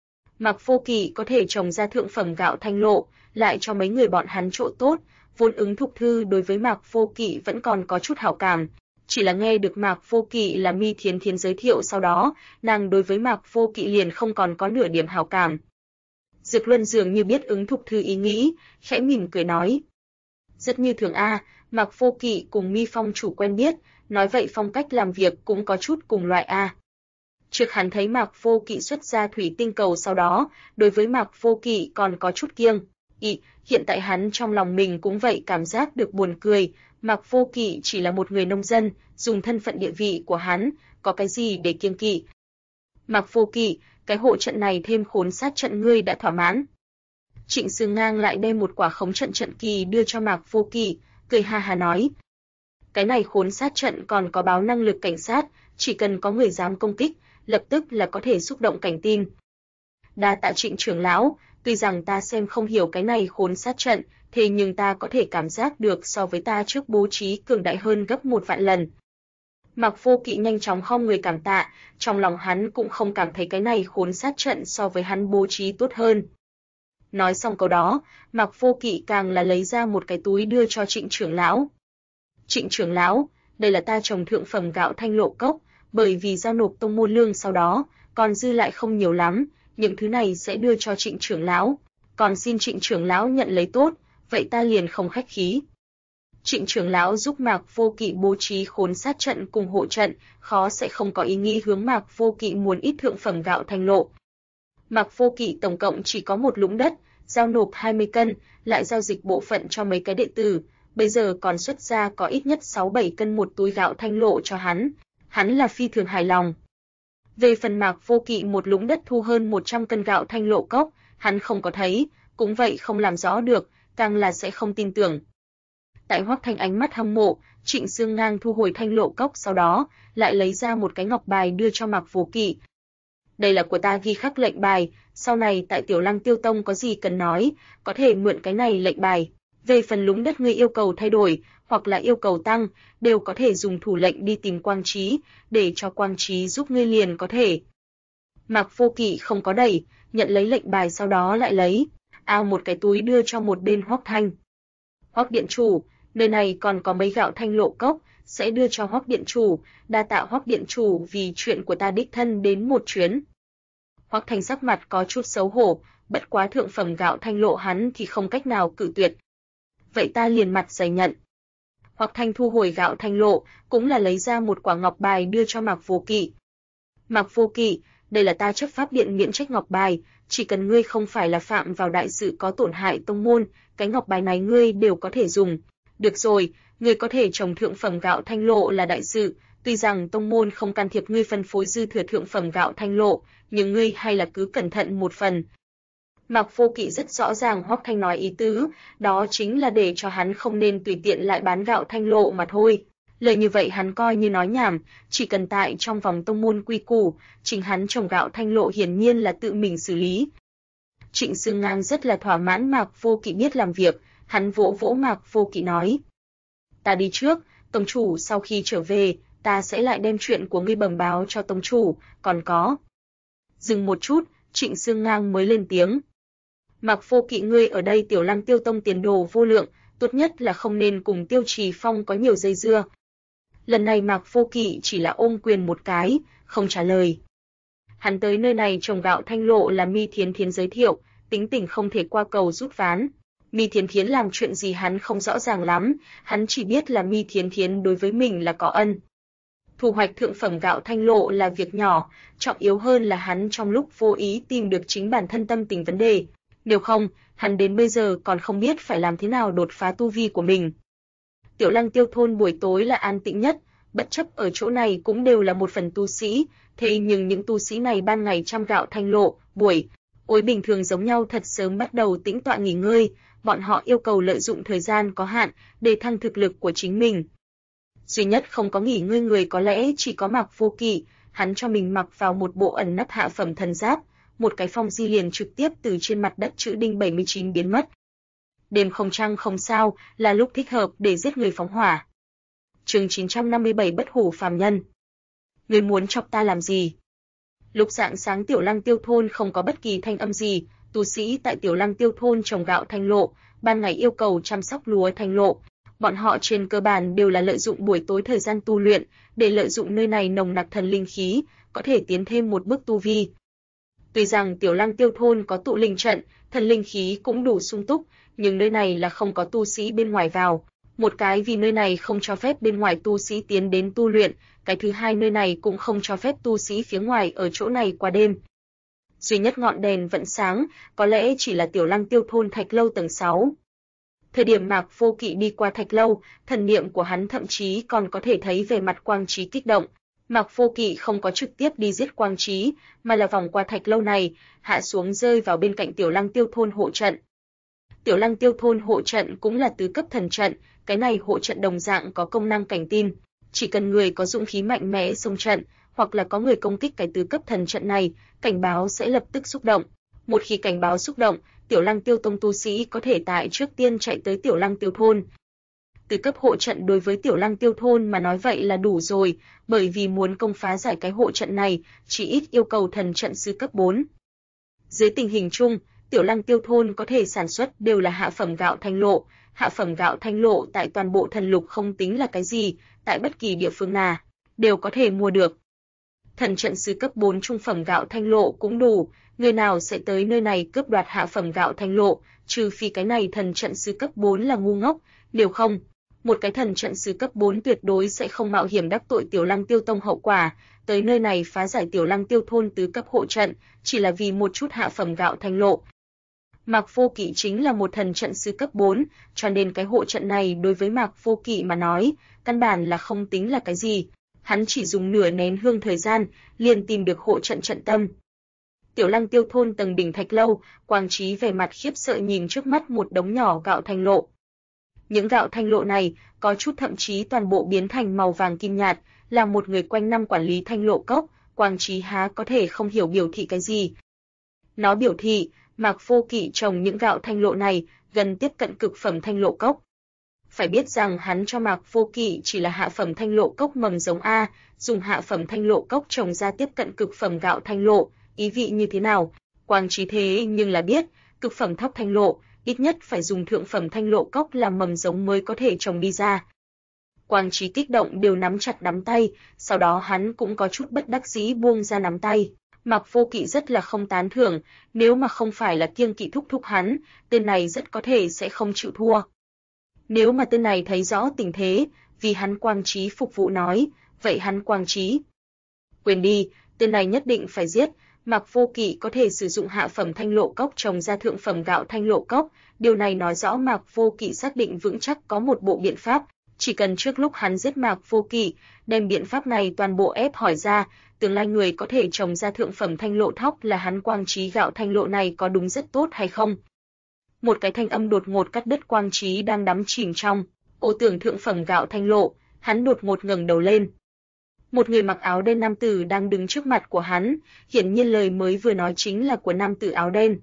Mạc Vô Kỵ có thể trồng ra thượng phẩm gạo Thanh Lộ, lại cho mấy người bọn hắn chỗ tốt, vốn Ứng Thục Thư đối với Mạc Vô Kỵ vẫn còn có chút hảo cảm, chỉ là nghe được Mạc Vô Kỵ là Mi Thiến Thiến giới thiệu sau đó, nàng đối với Mạc Vô Kỵ liền không còn có nửa điểm hảo cảm. Dược Luân dường như biết Ứng Thục Thư ý nghĩ, khẽ mỉm cười nói. Rất như thường a, Mạc Vô Kỵ cùng Mi Phong chủ quen biết, nói vậy phong cách làm việc cũng có chút cùng loại a. Trước hắn thấy Mạc Vô Kỵ xuất ra thủy tinh cầu sau đó, đối với Mạc Vô Kỵ còn có chút kiêng. Hiện tại hắn trong lòng mình cũng vậy cảm giác được buồn cười, Mạc Vô Kỵ chỉ là một người nông dân, dùng thân phận địa vị của hắn, có cái gì để kiêng kỵ. Mạc Vô Kỵ, cái hộ trận này thêm khốn sát trận ngươi đã thỏa mãn. Trịnh Sương Ngang lại đem một quả khống trận trận kỳ đưa cho Mạc Vô Kỵ, cười ha ha nói. Cái này khốn sát trận còn có báo năng lực cảnh sát, chỉ cần có người dám công kích, lập tức là có thể xúc động cảnh tin. Đa tạ Trịnh trưởng lão, tuy rằng ta xem không hiểu cái này khốn sát trận, thế nhưng ta có thể cảm giác được so với ta trước bố trí cường đại hơn gấp 1 vạn lần. Mạc Vô Kỵ nhanh chóng khom người cảm tạ, trong lòng hắn cũng không cảm thấy cái này khốn sát trận so với hắn bố trí tốt hơn. Nói xong câu đó, Mạc Vô Kỵ càng là lấy ra một cái túi đưa cho Trịnh trưởng lão. Trịnh trưởng lão, đây là ta trồng thượng phẩm gạo Thanh Lộ cốc, bởi vì giao nộp tông môn lương sau đó, còn dư lại không nhiều lắm, những thứ này sẽ đưa cho Trịnh trưởng lão, còn xin Trịnh trưởng lão nhận lấy tốt, vậy ta liền không khách khí. Trịnh trưởng lão giúp Mạc Vô Kỵ bố trí khốn sát trận cùng hộ trận, khó sẽ không có ý nghĩ hướng Mạc Vô Kỵ muốn ít thượng phẩm gạo Thanh Lộ. Mạc Vô Kỵ tổng cộng chỉ có một lũng đất, giao nộp 20 cân, lại giao dịch bộ phận cho mấy cái đệ tử, bây giờ còn xuất ra có ít nhất 6-7 cân một túi gạo Thanh Lộ cho hắn là phi thường hài lòng. Về phần Mạc Vô Kỵ một lũng đất thu hơn 100 cân gạo Thanh Lộ cốc, hắn không có thấy, cũng vậy không làm rõ được, càng là sẽ không tin tưởng. Tại Hoắc Thanh ánh mắt hâm mộ, Trịnh Sương Ngang thu hồi Thanh Lộ cốc sau đó, lại lấy ra một cái ngọc bài đưa cho Mạc Vô Kỵ. Đây là của ta ghi khắc lệnh bài, sau này tại Tiểu Lăng Tiêu Tông có gì cần nói, có thể mượn cái này lệnh bài. Về phần lũng đất ngươi yêu cầu thay đổi, hoặc là yêu cầu tăng, đều có thể dùng thủ lệnh đi tìm Quang Trí, để cho Quang Trí giúp ngươi liền có thể. Mạc Vô Kỵ không có đẩy, nhận lấy lệnh bài sau đó lại lấy một cái túi đưa cho một bên Hoắc Thanh. Hoắc điện chủ, nơi này còn có mấy gạo thanh lộ cốc, sẽ đưa cho Hoắc điện chủ, đa tạ Hoắc điện chủ vì chuyện của ta đích thân đến một chuyến. Hoắc Thanh sắc mặt có chút xấu hổ, bất quá thượng phẩm gạo thanh lộ hắn thì không cách nào cự tuyệt. Vậy ta liền mặt dày nhận. Hoắc Thanh thu hồi gạo thanh lộ, cũng là lấy ra một quả ngọc bài đưa cho Mạc Vô Kỵ. Mạc Vô Kỵ, đây là ta chấp pháp điện miễn trách ngọc bài, chỉ cần ngươi không phải là phạm vào đại sự có tổn hại tông môn, cái ngọc bài này ngươi đều có thể dùng. Được rồi, ngươi có thể trồng thượng phẩm gạo thanh lộ là đại sự, tuy rằng tông môn không can thiệp ngươi phân phối dư thừa thượng phẩm gạo thanh lộ, nhưng ngươi hay là cứ cẩn thận một phần. Mạc Vô Kỵ rất rõ ràng Hoắc Thanh nói ý tứ, đó chính là để cho hắn không nên tùy tiện lại bán gạo thanh lộ mà thôi. Lời như vậy hắn coi như nói nhảm, chỉ cần tại trong vòng tông môn quy củ, chính hắn trồng gạo thanh lộ hiển nhiên là tự mình xử lý. Trịnh Sương Ngang rất là thỏa mãn Mạc Vô Kỵ biết làm việc, hắn vỗ vỗ Mạc Vô Kỵ nói: "Ta đi trước, tông chủ sau khi trở về, ta sẽ lại đem chuyện của ngươi bẩm báo cho tông chủ, còn có." Dừng một chút, Trịnh Sương Ngang mới lên tiếng: "Mạc Vô Kỵ ngươi ở đây Tiểu Lăng Tiêu Tông tiền đồ vô lượng, tốt nhất là không nên cùng Tiêu Trì Phong có nhiều dây dưa." Lần này Mạc Vô Kỵ chỉ là ôm quyền một cái, không trả lời. Hắn tới nơi này trồng gạo thanh lộ là Mi Thiến Thiến giới thiệu, tính tình không thể qua cầu rút ván. Mi Thiến Thiến làm chuyện gì hắn không rõ ràng lắm, hắn chỉ biết là Mi Thiến Thiến đối với mình là có ân. Thu hoạch thượng phẩm gạo thanh lộ là việc nhỏ, trọng yếu hơn là hắn trong lúc vô ý tìm được chính bản thân tâm tình vấn đề. Nếu không, hắn đến bây giờ còn không biết phải làm thế nào đột phá tu vi của mình. Tiểu Lăng Tiêu thôn buổi tối là an tĩnh nhất, bất chấp ở chỗ này cũng đều là một phần tu sĩ, thế nhưng những tu sĩ này ban ngày chăm gạo thanh lộ, buổi tối bình thường giống nhau thật sớm bắt đầu tĩnh tọa nghỉ ngơi, bọn họ yêu cầu lợi dụng thời gian có hạn để thăng thực lực của chính mình. Duy nhất không có nghỉ ngơi người có lẽ chỉ có Mạc Vô Kỵ, hắn cho mình mặc vào một bộ ẩn nấp hạ phẩm thần giáp, một cái phong di liền trực tiếp từ trên mặt đất chữ đinh 79 biến mất. Đêm không trăng không sao, là lúc thích hợp để giết người phóng hỏa. Chương 957 Bất hủ phàm nhân. Ngươi muốn chọc ta làm gì? Lúc rạng sáng Tiểu Lăng Tiêu thôn không có bất kỳ thanh âm gì, tu sĩ tại Tiểu Lăng Tiêu thôn trồng gạo thanh lộ, ban ngày yêu cầu chăm sóc lúa thanh lộ. Bọn họ trên cơ bản đều là lợi dụng buổi tối thời gian tu luyện, để lợi dụng nơi này nồng nặc thần linh khí, có thể tiến thêm một bước tu vi. Tuy rằng Tiểu Lăng Tiêu thôn có tụ linh trận, thần linh khí cũng đủ sung túc, nhưng nơi này là không có tu sĩ bên ngoài vào. Một cái vì nơi này không cho phép bên ngoài tu sĩ tiến đến tu luyện, cái thứ hai nơi này cũng không cho phép tu sĩ phía ngoài ở chỗ này qua đêm. Duy nhất ngọn đèn vẫn sáng, có lẽ chỉ là Tiểu Lăng Tiêu thôn thạch lâu tầng 6. Thời điểm Mạc Vô Kỵ đi qua thạch lâu, thần niệm của hắn thậm chí còn có thể thấy về mặt Quang Trí kích động. Mạc Vô Kỵ không có trực tiếp đi giết Quang Trí, mà là vòng qua thạch lâu này, hạ xuống rơi vào bên cạnh Tiểu Lăng Tiêu thôn hộ trận. Tiểu Lăng Tiêu thôn hộ trận cũng là tứ cấp thần trận, cái này hộ trận đồng dạng có công năng cảnh tin, chỉ cần người có dũng khí mạnh mẽ xông trận, hoặc là có người công kích cái tứ cấp thần trận này, cảnh báo sẽ lập tức xúc động. Một khi cảnh báo xúc động, Tiểu Lăng Tiêu tông tu sĩ có thể tại trước tiên chạy tới Tiểu Lăng Tiêu thôn. Tứ cấp hộ trận đối với Tiểu Lăng Tiêu thôn mà nói vậy là đủ rồi, bởi vì muốn công phá giải cái hộ trận này, chỉ ít yêu cầu thần trận sư cấp 4. Dưới tình hình chung, Tiểu Lăng Tiêu thôn có thể sản xuất đều là hạ phẩm gạo thanh lộ. Hạ phẩm gạo thanh lộ tại toàn bộ thần lục không tính là cái gì, tại bất kỳ địa phương nào đều có thể mua được. Thần trận sư cấp 4 trung phẩm gạo thanh lộ cũng đủ, người nào sẽ tới nơi này cướp đoạt hạ phẩm gạo thanh lộ, trừ phi cái này thần trận sư cấp 4 là ngu ngốc, nếu không, một cái thần trận sư cấp 4 tuyệt đối sẽ không mạo hiểm đắc tội Tiểu Lăng Tiêu tông hậu quả, tới nơi này phá giải Tiểu Lăng Tiêu thôn tứ cấp hộ trận, chỉ là vì một chút hạ phẩm gạo thanh lộ. Mạc Vô Kỵ chính là một thần trận sư cấp 4, cho nên cái hộ trận này đối với Mạc Vô Kỵ mà nói, căn bản là không tính là cái gì. Hắn chỉ dùng nửa nén hương thời gian, liền tìm được hộ trận trận tâm. Tiểu Lăng Tiêu thôn tầng đỉnh thạch lâu, Quang Trí vẻ mặt khiếp sợ nhìn trước mắt một đống nhỏ gạo thanh lộ. Những gạo thanh lộ này, có chút thậm chí toàn bộ biến thành màu vàng kim nhạt, là một người quanh năm quản lý thanh lộ cốc, Quang Trí há có thể không hiểu biểu thị cái gì. Nó biểu thị, Mạc Vô Kỵ trồng những gạo thanh lộ này gần tiếp cận cực phẩm thanh lộ cốc. Phải biết rằng hắn cho Mạc Vô Kỵ chỉ là hạ phẩm thanh lộ cốc mầm giống A, dùng hạ phẩm thanh lộ cốc trồng ra tiếp cận cực phẩm gạo thanh lộ, ý vị như thế nào? Quang Trí thế nhưng là biết, cực phẩm thóc thanh lộ, ít nhất phải dùng thượng phẩm thanh lộ cốc làm mầm giống mới có thể trồng đi ra. Quang Trí kích động đều nắm chặt nắm tay, sau đó hắn cũng có chút bất đắc dĩ buông ra nắm tay. Mạc Vô Kỵ rất là không tán thưởng, nếu mà không phải là kiêng kỵ thúc thúc hắn, tên này rất có thể sẽ không chịu thua. Nếu mà tên này thấy rõ tình thế, vì hắn Quang Trí phục vụ nói, vậy hắn Quang Trí. Quên đi, tên này nhất định phải giết, Mạc Vô Kỵ có thể sử dụng hạ phẩm thanh lộ cốc trồng ra thượng phẩm gạo thanh lộ cốc, điều này nói rõ Mạc Vô Kỵ xác định vững chắc có một bộ biện pháp, chỉ cần trước lúc hắn giết Mạc Vô Kỵ, đem biện pháp này toàn bộ ép hỏi ra, tương lai người có thể trồng ra thượng phẩm thanh lộ thóc là hắn Quang Trí gạo thanh lộ này có đúng rất tốt hay không? Một cái thanh âm đột ngột cắt đứt Quang Trí đang đắm chìm trong ảo tưởng thượng phẩm gạo thanh lộ, hắn đột ngột ngẩng đầu lên. Một người mặc áo đen nam tử đang đứng trước mặt của hắn, hiển nhiên lời mới vừa nói chính là của nam tử áo đen.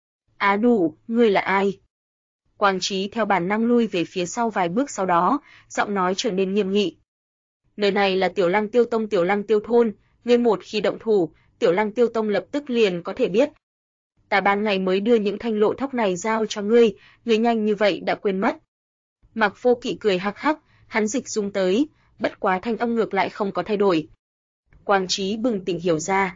Á Đủ, ngươi là ai? Quang Trí theo bản năng lui về phía sau vài bước, sau đó, giọng nói trở nên nghiêm nghị. Nơi này là Tiểu Lăng Tiêu Tông Tiểu Lăng Tiêu thôn, ngươi một khi động thủ, Tiểu Lăng Tiêu Tông lập tức liền có thể biết. Ta ban ngày mới đưa những thanh lộ thóc này giao cho ngươi nhanh như vậy đã quên mất. Mạc Vô Kỵ cười hắc hắc, hắn dịch dung tới, bất quá thanh âm ngược lại không có thay đổi. Quang Trí bừng tỉnh hiểu ra.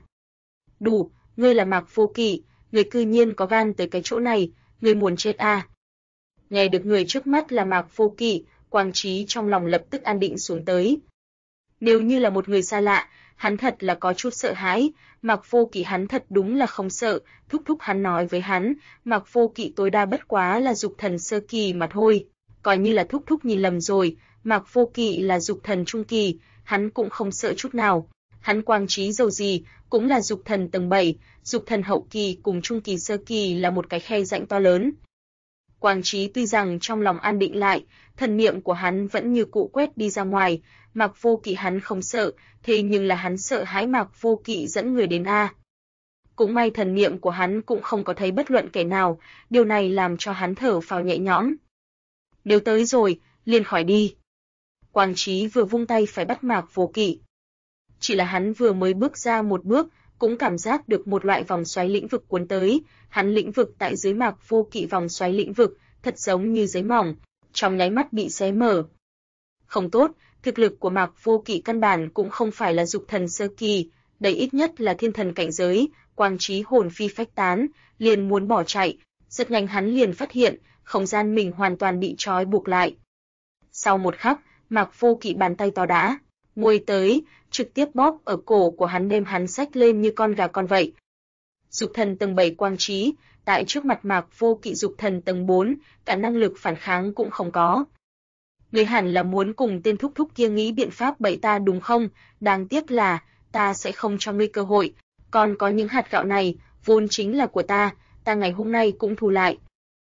Đủ, ngươi là Mạc Vô Kỵ, ngươi cư nhiên có gan tới cái chỗ này, ngươi muốn chết à? Nghe được người trước mắt là Mạc Vô Kỵ, Quang Trí trong lòng lập tức an định xuống tới. Nếu như là một người xa lạ, hắn thật là có chút sợ hãi, Mạc Vô Kỵ hắn thật đúng là không sợ, thúc thúc hắn nói với hắn, Mạc Vô Kỵ tối đa bất quá là dục thần sơ kỳ mà thôi, coi như là thúc thúc nhìn lầm rồi, Mạc Vô Kỵ là dục thần trung kỳ, hắn cũng không sợ chút nào. Hắn Quang Trí dầu gì cũng là dục thần tầng 7, dục thần hậu kỳ cùng trung kỳ sơ kỳ là một cái khe rãnh to lớn. Quang Trí tuy rằng trong lòng an định lại, thần niệm của hắn vẫn như cũ quét đi ra ngoài, Mạc Vô Kỵ hắn không sợ, thế nhưng là hắn sợ hãi Mạc Vô Kỵ dẫn người đến a. Cũng may thần niệm của hắn cũng không có thấy bất luận kẻ nào, điều này làm cho hắn thở phào nhẹ nhõm. Nếu tới rồi, liền khỏi đi. Quang Trí vừa vung tay phải bắt Mạc Vô Kỵ. Chỉ là hắn vừa mới bước ra một bước, cũng cảm giác được một loại vòng xoáy lĩnh vực cuốn tới, hắn lĩnh vực tại dưới Mạc Vô Kỵ vòng xoáy lĩnh vực, thật giống như giấy mỏng, trong nháy mắt bị xé mở. Không tốt, thực lực của Mạc Vô Kỵ căn bản cũng không phải là dục thần sơ kỳ, đây ít nhất là thiên thần cảnh giới, Quang Trí hồn phi phách tán, liền muốn bỏ chạy, rất nhanh hắn liền phát hiện, không gian mình hoàn toàn bị trói buộc lại. Sau một khắc, Mạc Vô Kỵ bàn tay to đã muôi tới, trực tiếp bóp ở cổ của hắn đem hắn xách lên như con gà con vậy. Dục thần tầng 7 Quang Trí, tại trước mặt Mạc Vô Kỵ dục thần tầng 4, cả năng lực phản kháng cũng không có. Ngươi hẳn là muốn cùng tên thúc thúc kia nghĩ biện pháp bẫy ta đúng không? Đáng tiếc là, ta sẽ không cho ngươi cơ hội. Còn có những hạt gạo này, vốn chính là của ta ngày hôm nay cũng thu lại.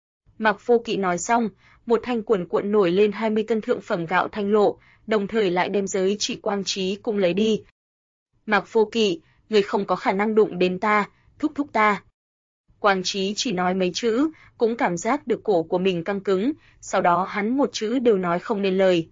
Mạc Vô Kỵ nói xong, một thanh cuộn cuộn nổi lên 20 cân thượng phẩm gạo thanh lộ, đồng thời lại đem giới chỉ Quang Trí cũng lấy đi. Mạc Vô Kỵ, ngươi không có khả năng đụng đến ta, thúc thúc ta. Quang Trí chỉ nói mấy chữ, cũng cảm giác được cổ của mình căng cứng, sau đó hắn một chữ đều nói không nên lời.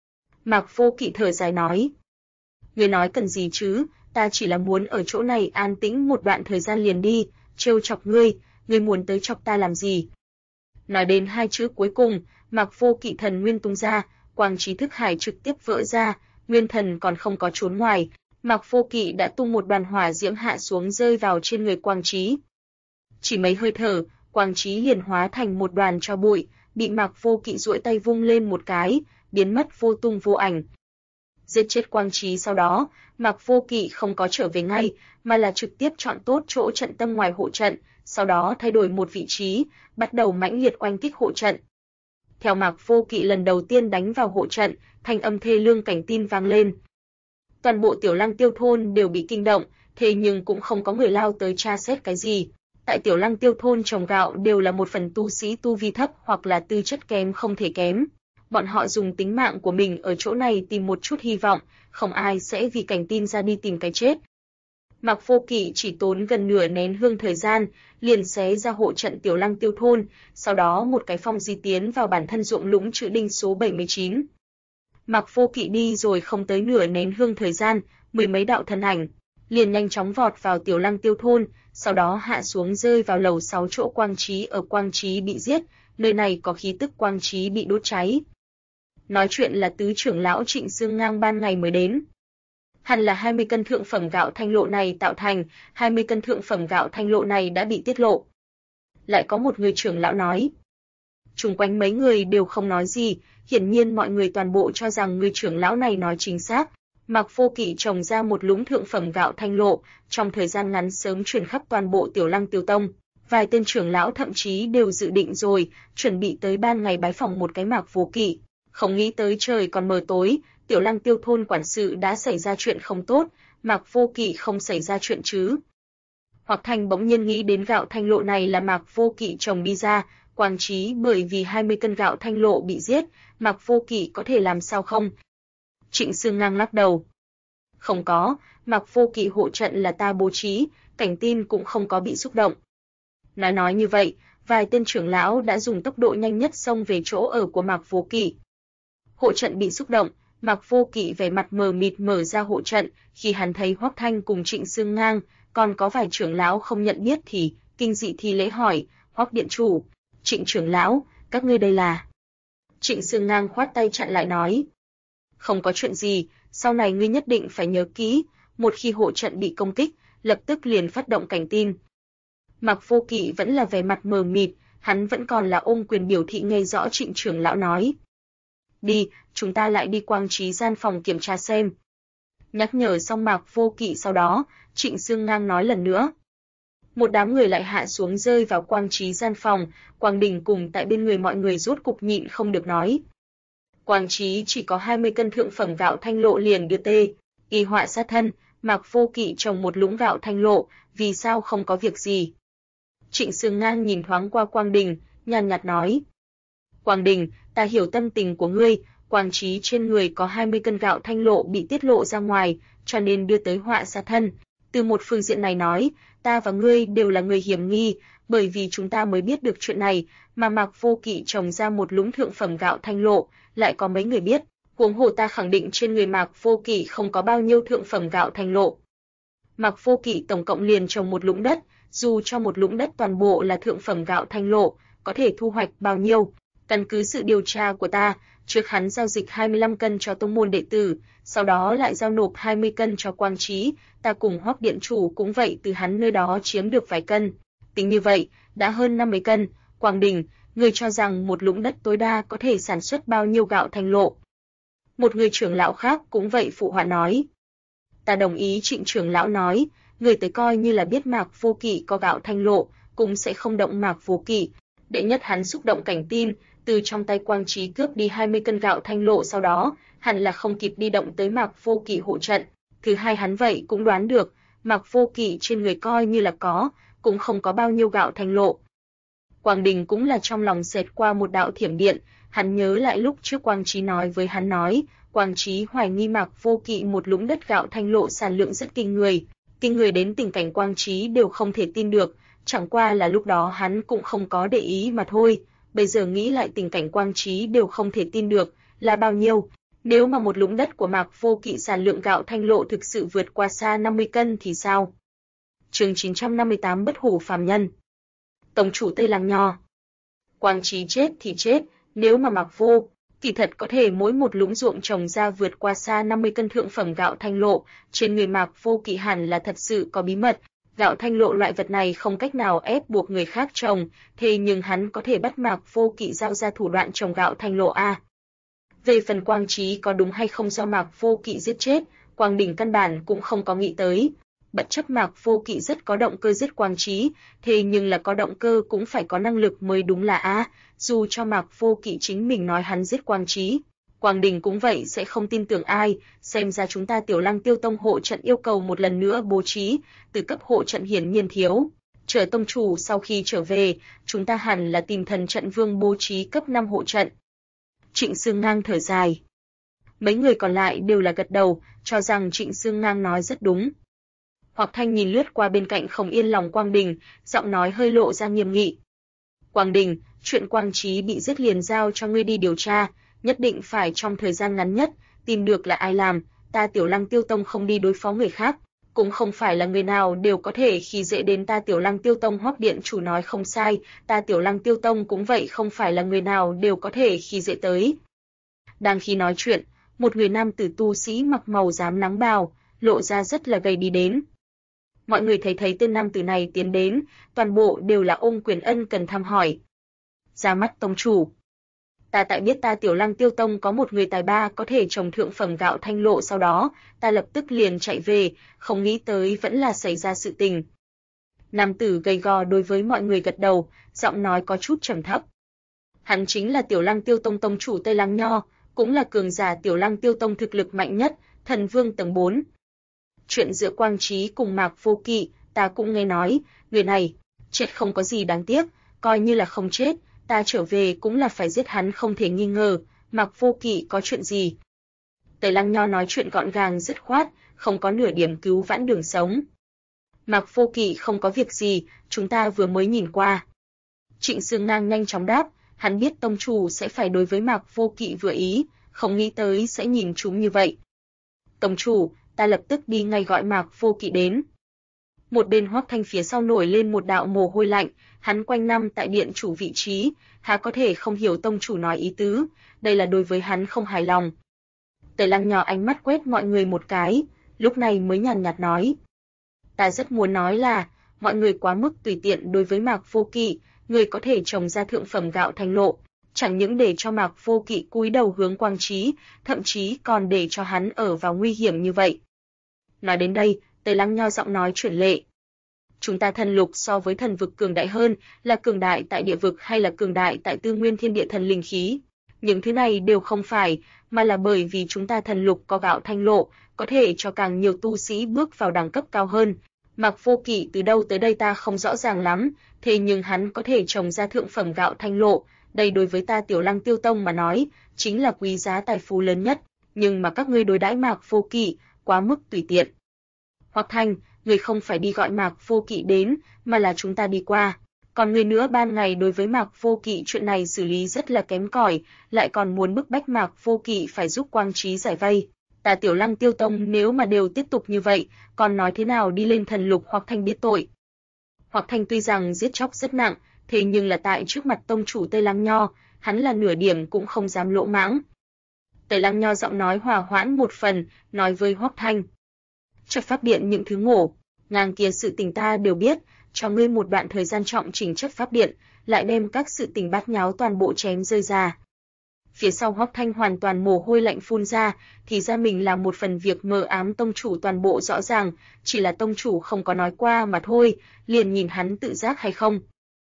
Mạc Vô Kỵ thở dài nói. Ngươi nói cần gì chứ, ta chỉ là muốn ở chỗ này an tĩnh một đoạn thời gian liền đi, trêu chọc ngươi muốn tới chọc ta làm gì? Nói đến hai chữ cuối cùng, Mạc Vô Kỵ thần nguyên tung ra, Quang Trí thức hải trực tiếp vỡ ra, nguyên thần còn không có trốn ngoài, Mạc Vô Kỵ đã tung một đoàn hỏa diễm hạ xuống rơi vào trên người Quang Trí. Chỉ mấy hơi thở, Quang Trí liền hóa thành một đoàn tro bụi, bị Mạc Vô Kỵ duỗi tay vung lên một cái, biến mất vô tung vô ảnh. Giết chết Quang Trí sau đó, Mạc Vô Kỵ không có trở về ngay, mà là trực tiếp chọn tốt chỗ trận tâm ngoài hộ trận, sau đó thay đổi một vị trí, bắt đầu mãnh liệt oanh kích hộ trận. Theo Mạc Vô Kỵ lần đầu tiên đánh vào hộ trận, thanh âm thê lương cảnh tin vang lên. Toàn bộ Tiểu Lăng Tiêu thôn đều bị kinh động, thế nhưng cũng không có người lao tới tra xét cái gì. Tại Tiểu Lăng Tiêu thôn trồng gạo đều là một phần tu sĩ tu vi thấp hoặc là tư chất kém không thể kém. Bọn họ dùng tính mạng của mình ở chỗ này tìm một chút hy vọng, không ai sẽ vì cảnh tin ra đi tìm cái chết. Mạc Vô Kỵ chỉ tốn gần nửa nén hương thời gian, liền xé ra hộ trận Tiểu Lăng Tiêu thôn, sau đó một cái phong di tiến vào bản thân ruộng lũng Chữ Đinh số 79. Mạc Vô Kỵ đi rồi không tới nửa nén hương thời gian, mười mấy đạo thân ảnh liền nhanh chóng vọt vào Tiểu Lăng Tiêu thôn, sau đó hạ xuống rơi vào lầu 6 chỗ Quang Trí. Ở Quang Trí bị giết, nơi này có khí tức Quang Trí bị đốt cháy. Nói chuyện là tứ trưởng lão Trịnh Sương Ngang ban ngày mới đến. Hẳn là 20 cân thượng phẩm gạo thanh lộ này tạo thành, 20 cân thượng phẩm gạo thanh lộ này đã bị tiết lộ. Lại có một người trưởng lão nói. Chung quanh mấy người đều không nói gì, hiển nhiên mọi người toàn bộ cho rằng người trưởng lão này nói chính xác. Mạc Vô Kỵ trồng ra một lũng thượng phẩm gạo thanh lộ, trong thời gian ngắn sớm truyền khắp toàn bộ Tiểu Lăng Tiêu tông. Vài tên trưởng lão thậm chí đều dự định rồi, chuẩn bị tới ban ngày bái phỏng một cái Mạc Vô Kỵ. Không nghĩ tới trời còn mờ tối, Tiểu Lăng Tiêu thôn quản sự đã xảy ra chuyện không tốt, Mạc Vô Kỵ không xảy ra chuyện chứ. Hoặc Thành bỗng nhiên nghĩ đến gạo thanh lộ này là Mạc Vô Kỵ trồng đi ra, Quang Trí bởi vì 20 cân gạo thanh lộ bị giết, Mạc Vô Kỵ có thể làm sao không? Trịnh Sương Ngang lắc đầu. Không có, Mạc Vô Kỵ hộ trận là ta bố trí, cảnh tin cũng không có bị xúc động. Nói như vậy, vài tên trưởng lão đã dùng tốc độ nhanh nhất xông về chỗ ở của Mạc Vô Kỵ. Hộ trận bị xúc động, Mạc Vô Kỵ vẻ mặt mờ mịt mở ra hộ trận, khi hắn thấy Hoắc Thanh cùng Trịnh Sương Ngang, còn có vài trưởng lão không nhận biết thì kinh dị thi lễ hỏi, Hoắc điện chủ, Trịnh trưởng lão, các ngươi đây là? Trịnh Sương Ngang khoát tay chặn lại nói, không có chuyện gì, sau này ngươi nhất định phải nhớ kỹ, một khi hộ trận bị công kích, lập tức liền phát động cảnh tin. Mạc Vô Kỵ vẫn là vẻ mặt mờ mịt, hắn vẫn còn là ôm quyền biểu thị nghe rõ Trịnh trưởng lão nói. Đi, chúng ta lại đi Quang Trí gian phòng kiểm tra xem. Nhắc nhở xong Mạc Vô Kỵ sau đó, Trịnh Sương Ngang nói lần nữa. Một đám người lại hạ xuống rơi vào Quang Trí gian phòng, Quang Đình cùng tại bên người mọi người rốt cục nhịn không được nói. Quang Trí chỉ có 20 cân thượng phẩm gạo thanh lộ liền đưa tê, y họa sát thân, Mạc Vô Kỵ trồng một lũng gạo thanh lộ, vì sao không có việc gì? Trịnh Sương Ngang nhìn thoáng qua Quang Đình, nhàn nhạt nói. Quang Đình, ta hiểu tâm tình của ngươi, Quang Trí trên người có 20 cân gạo thanh lộ bị tiết lộ ra ngoài, cho nên đưa tới họa sát thân. Từ một phương diện này nói, ta và ngươi đều là người hiểm nghi, bởi vì chúng ta mới biết được chuyện này, mà Mạc Vô Kỵ trồng ra một lũng thượng phẩm gạo thanh lộ, lại có mấy người biết, huống hồ ta khẳng định trên người Mạc Vô Kỵ không có bao nhiêu thượng phẩm gạo thanh lộ. Mạc Vô Kỵ tổng cộng liền trồng một lũng đất, dù cho một lũng đất toàn bộ là thượng phẩm gạo thanh lộ, có thể thu hoạch bao nhiêu? Căn cứ sự điều tra của ta, trước hắn giao dịch 25 cân cho tông môn đệ tử, sau đó lại giao nộp 20 cân cho Quang Trí, ta cùng Hoắc điện chủ cũng vậy từ hắn nơi đó chiếm được vài cân. Tính như vậy, đã hơn 50 cân. Quang Đình, người cho rằng một lũng đất tối đa có thể sản xuất bao nhiêu gạo thanh lộ? Một người trưởng lão khác cũng vậy phụ họa nói. Ta đồng ý. Trịnh trưởng lão nói, người tới coi như là biết Mạc Vô Kỵ có gạo thanh lộ, cũng sẽ không động Mạc Vô Kỵ. Đệ nhất hắn xúc động cảnh tin, từ trong tay Quang Trí cướp đi 20 cân gạo thanh lộ, sau đó hẳn là không kịp đi động tới Mạc Vô Kỵ hộ trận. Thứ hai hắn vậy cũng đoán được, Mạc Vô Kỵ trên người coi như là có, cũng không có bao nhiêu gạo thanh lộ. Quang Đình cũng là trong lòng xẹt qua một đạo thiểm điện, hắn nhớ lại lúc trước Quang Trí nói với hắn nói, Quang Trí hoài nghi Mạc Vô Kỵ một lũng đất gạo thanh lộ sản lượng rất kinh người đến tình cảnh Quang Trí đều không thể tin được, chẳng qua là lúc đó hắn cũng không có để ý mà thôi. Bây giờ nghĩ lại tình cảnh Quang Trí đều không thể tin được, là bao nhiêu? Nếu mà một lũng đất của Mạc Vô Kỵ sản lượng gạo thanh lộ thực sự vượt qua xa 50 cân thì sao? Chương 958 Bất hủ phàm nhân. Tổng chủ Tây Lăng Nho. Quang Trí chết thì chết, nếu mà Mạc Vô Kỵ thật có thể mỗi một lũng ruộng trồng ra vượt qua xa 50 cân thượng phẩm gạo thanh lộ, trên người Mạc Vô Kỵ hẳn là thật sự có bí mật. Gạo thanh lộ loại vật này không cách nào ép buộc người khác trồng, thế nhưng hắn có thể bắt Mạc Vô Kỵ giao ra thủ đoạn trồng gạo thanh lộ a. Về phần Quang Trí có đúng hay không do Mạc Vô Kỵ giết chết, Quang Đình căn bản cũng không có nghĩ tới. Bất chấp Mạc Vô Kỵ rất có động cơ giết Quang Trí, thế nhưng là có động cơ cũng phải có năng lực mới đúng là a. Dù cho Mạc Vô Kỵ chính mình nói hắn giết Quang Trí, Quang Đình cũng vậy sẽ không tin tưởng ai, xem ra chúng ta Tiểu Lăng Tiêu tông hộ trận yêu cầu một lần nữa bố trí, từ cấp hộ trận hiển nhiên thiếu. Chờ tông chủ sau khi trở về, chúng ta hẳn là tìm Thần Trận Vương bố trí cấp 5 hộ trận. Trịnh Sương Ngang thở dài. Mấy người còn lại đều là gật đầu, cho rằng Trịnh Sương Ngang nói rất đúng. Hoặc Thanh nhìn lướt qua bên cạnh không yên lòng Quang Đình, giọng nói hơi lộ ra nghiêm nghị. Quang Đình, chuyện Quang Trí bị giết liền giao cho ngươi đi điều tra, nhất định phải trong thời gian ngắn nhất, tìm được là ai làm, ta Tiểu Lăng Tiêu Tông không đi đối phó người khác, cũng không phải là người nào đều có thể khi dễ đến ta Tiểu Lăng Tiêu Tông. Hoắc điện chủ nói không sai, ta Tiểu Lăng Tiêu Tông cũng vậy, không phải là người nào đều có thể khi dễ tới. Đang khi nói chuyện, một người nam tử tu sĩ mặc màu xám nắng bào, lộ ra rất là gầy đi đến. Mọi người thấy tên nam tử này tiến đến, toàn bộ đều là ôm quyền ân cần thăm hỏi. Ra mắt tông chủ. Ta tại biết ta Tiểu Lăng Tiêu Tông có một người tài ba có thể trồng thượng phẩm gạo thanh lộ, sau đó ta lập tức liền chạy về, không nghĩ tới vẫn là xảy ra sự tình. Nam tử gầy gò đối với mọi người gật đầu, giọng nói có chút trầm thấp. Hắn chính là Tiểu Lăng Tiêu Tông tông chủ Tây Lăng Nho, cũng là cường giả Tiểu Lăng Tiêu Tông thực lực mạnh nhất, thần vương tầng 4. Chuyện giữa Quang Trí cùng Mạc Vô Kỵ, ta cũng nghe nói, người này chết không có gì đáng tiếc, coi như là không chết, ta trở về cũng là phải giết hắn không thể nghi ngờ. Mạc Vô Kỵ có chuyện gì? Tây Lăng Nho nói chuyện gọn gàng dứt khoát, không có nửa điểm cứu vãn đường sống. Mạc Vô Kỵ không có việc gì, chúng ta vừa mới nhìn qua. Trịnh Sương Ngang nhanh chóng đáp, hắn biết tông chủ sẽ phải đối với Mạc Vô Kỵ vừa ý, không nghĩ tới sẽ nhìn chúng như vậy. Tông chủ, ta lập tức đi ngay gọi Mạc Vô Kỵ đến. Một bên Hoắc Thanh phía sau nổi lên một đạo mồ hôi lạnh, hắn quanh năm tại điện chủ vị trí, há có thể không hiểu tông chủ nói ý tứ, đây là đối với hắn không hài lòng. Tề Lăng nhỏ ánh mắt quét mọi người một cái, lúc này mới nhàn nhạt nói. Ta rất muốn nói là, mọi người quá mức tùy tiện đối với Mạc Vô Kỵ, người có thể trồng ra thượng phẩm gạo thanh lộ, chẳng những để cho Mạc Vô Kỵ cúi đầu hướng Quang Trí, thậm chí còn để cho hắn ở vào nguy hiểm như vậy. Nói đến đây, Tề Lăng Nho giọng nói chuyển lệ. Chúng ta thần lục so với thần vực cường đại hơn, là cường đại tại địa vực hay là cường đại tại tư nguyên thiên địa thần linh khí? Những thứ này đều không phải, mà là bởi vì chúng ta thần lục có gạo thanh lộ, có thể cho càng nhiều tu sĩ bước vào đẳng cấp cao hơn. Mạc Vô Kỵ từ đâu tới đây ta không rõ ràng lắm, thế nhưng hắn có thể trồng ra thượng phẩm gạo thanh lộ, đây đối với ta Tiểu Lăng Tiêu Tông mà nói, chính là quý giá tài phú lớn nhất, nhưng mà các ngươi đối đãi Mạc Vô Kỵ quá mức tùy tiện. Hoắc Thanh, người không phải đi gọi Mạc Vô Kỵ đến, mà là chúng ta đi qua. Còn người nữa ban ngày đối với Mạc Vô Kỵ chuyện này xử lý rất là kém cỏi, lại còn muốn bức bách Mạc Vô Kỵ phải giúp Quang Trí giải vây. Ta Tiểu Lăng Tiêu Tông nếu mà đều tiếp tục như vậy, còn nói thế nào đi lên thần lục? Hoắc Thanh biết tội. Hoắc Thanh tuy rằng giết chóc rất nặng, thế nhưng là tại trước mặt tông chủ Tây Lăng Nho, hắn là nửa điểm cũng không dám lỗ mãng. Tây Lăng Nho giọng nói hòa hoãn một phần, nói với Hoắc Thanh. Chấp pháp điện những thứ ngổ, ngang kia sự tình ta đều biết, cho ngươi một đoạn thời gian trọng chỉnh chấp pháp điện, lại đem các sự tình bát nháo toàn bộ chém rơi ra. Phía sau Hoắc Thanh hoàn toàn mồ hôi lạnh phun ra, thì ra mình làm một phần việc mờ ám tông chủ toàn bộ rõ ràng, chỉ là tông chủ không có nói qua mà thôi, liền nhìn hắn tự giác hay không.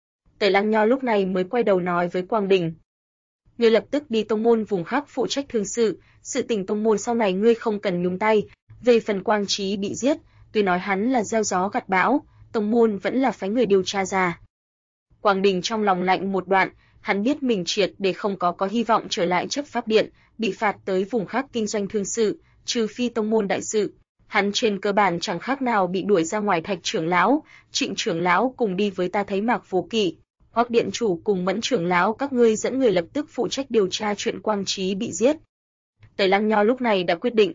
Tề Lăng Nho lúc này mới quay đầu nói với Quang Đình. Ngươi lập tức đi tông môn vùng khác phụ trách thương sự tình tông môn sau này ngươi không cần nhúng tay, về phần Quang Trí bị giết, tuy nói hắn là gieo gió gặt bão, tông môn vẫn là phái người điều tra ra. Quang Đình trong lòng lạnh một đoạn, hắn biết mình triệt để không có hy vọng trở lại chấp pháp điện, bị phạt tới vùng khác kinh doanh thương sự, trừ phi tông môn đại sự. Hắn trên cơ bản chẳng khác nào bị đuổi ra ngoài. Thạch trưởng lão, Trịnh trưởng lão cùng đi với ta thấy Mạc Vô Kỵ, Hoắc điện chủ cùng Mẫn trưởng lão các ngươi dẫn người lập tức phụ trách điều tra chuyện Quang Trí bị giết. Tề Lăng Nho lúc này đã quyết định.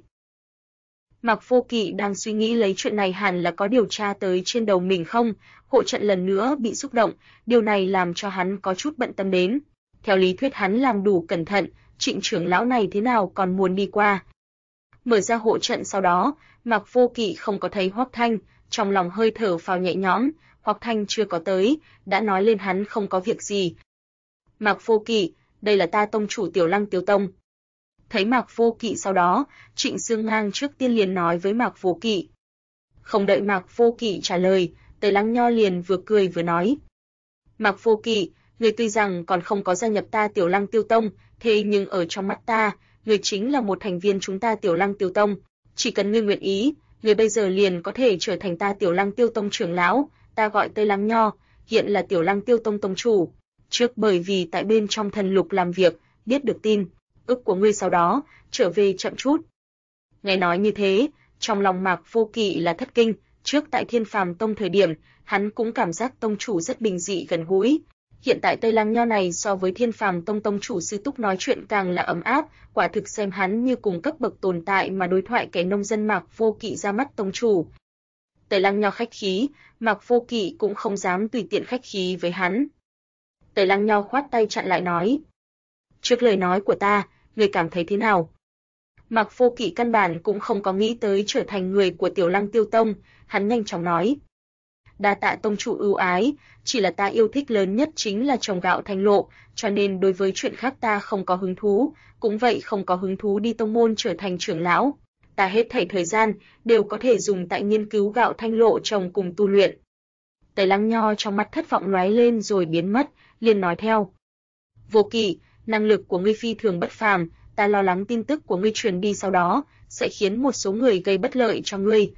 Mạc Vô Kỵ đang suy nghĩ lấy chuyện này hẳn là có điều tra tới trên đầu mình không, hộ trận lần nữa bị xúc động, điều này làm cho hắn có chút bận tâm đến. Theo lý thuyết hắn làm đủ cẩn thận, Trịnh trưởng lão này thế nào còn muốn đi qua. Mở ra hộ trận sau đó, Mạc Vô Kỵ không có thấy Hoắc Thanh, trong lòng hơi thở phào nhẹ nhõm, Hoắc Thanh chưa có tới, đã nói lên hắn không có việc gì. Mạc Vô Kỵ, đây là ta tông chủ Tiểu Lăng Tiêu Tông. Thấy Mạc Vô Kỵ sau đó, Trịnh Sương Ngang trước tiên liền nói với Mạc Vô Kỵ. Không đợi Mạc Vô Kỵ trả lời, Tề Lăng Nho liền vừa cười vừa nói. Mạc Vô Kỵ, người tuy rằng còn không có gia nhập ta Tiểu Lăng Tiêu Tông, thế nhưng ở trong mắt ta, người chính là một thành viên chúng ta Tiểu Lăng Tiêu Tông. Chỉ cần ngươi nguyện ý, người bây giờ liền có thể trở thành ta Tiểu Lăng Tiêu Tông trưởng lão, ta gọi Tây Lăng Nho, hiện là Tiểu Lăng Tiêu Tông tông chủ. Trước bởi vì tại bên trong thần lục làm việc, biết được tin ức của ngươi sau đó, trở về chậm chút. Nghe nói như thế, trong lòng Mạc Vô Kỵ là thất kinh, Trước tại Thiên Phàm Tông thời điểm, hắn cũng cảm giác tông chủ rất bình dị gần gũi. Hiện tại Tây Lăng Nho này so với Thiên Phàm Tông tông chủ sư túc nói chuyện càng là ấm áp, quả thực xem hắn như cùng cấp bậc tồn tại mà đối thoại kẻ nông dân Mạc Vô Kỵ ra mắt tông chủ. Tây Lăng Nho khách khí, Mạc Vô Kỵ cũng không dám tùy tiện khách khí với hắn. Tây Lăng Nho khoát tay chặn lại nói: "Trước lời nói của ta, ngươi cảm thấy thế nào?" Mạc Vô Kỵ căn bản cũng không có nghĩ tới trở thành người của Tiểu Lăng Tiêu Tông, hắn nhanh chóng nói: "Đa tạ tông chủ ưu ái, chỉ là ta yêu thích lớn nhất chính là trồng gạo thanh lộ, cho nên đối với chuyện khác ta không có hứng thú, cũng vậy không có hứng thú đi tông môn trở thành trưởng lão. Ta hết thảy thời gian đều có thể dùng tại nghiên cứu gạo thanh lộ trồng cùng tu luyện." Tây Lăng Nho trong mắt thất vọng lóe lên rồi biến mất, liền nói theo: "Vô Kỵ, năng lực của ngươi phi thường bất phàm, ta lo lắng tin tức của ngươi truyền đi sau đó sẽ khiến một số người gây bất lợi cho ngươi."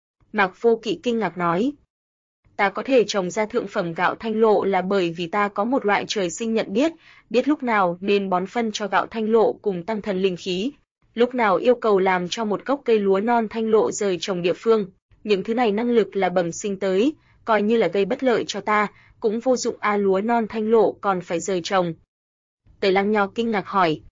Mạc Vô Kỵ kinh ngạc nói: "Ta có thể trồng ra thượng phẩm gạo thanh lộ là bởi vì ta có một loại trời sinh nhận biết, biết lúc nào nên bón phân cho gạo thanh lộ cùng tăng thần linh khí, lúc nào yêu cầu làm cho một gốc cây lúa non thanh lộ rời trồng địa phương, những thứ này năng lực là bẩm sinh tới, coi như là gây bất lợi cho ta, cũng vô dụng a, lúa non thanh lộ còn phải rời trồng." Tây Lăng Nho kinh ngạc hỏi.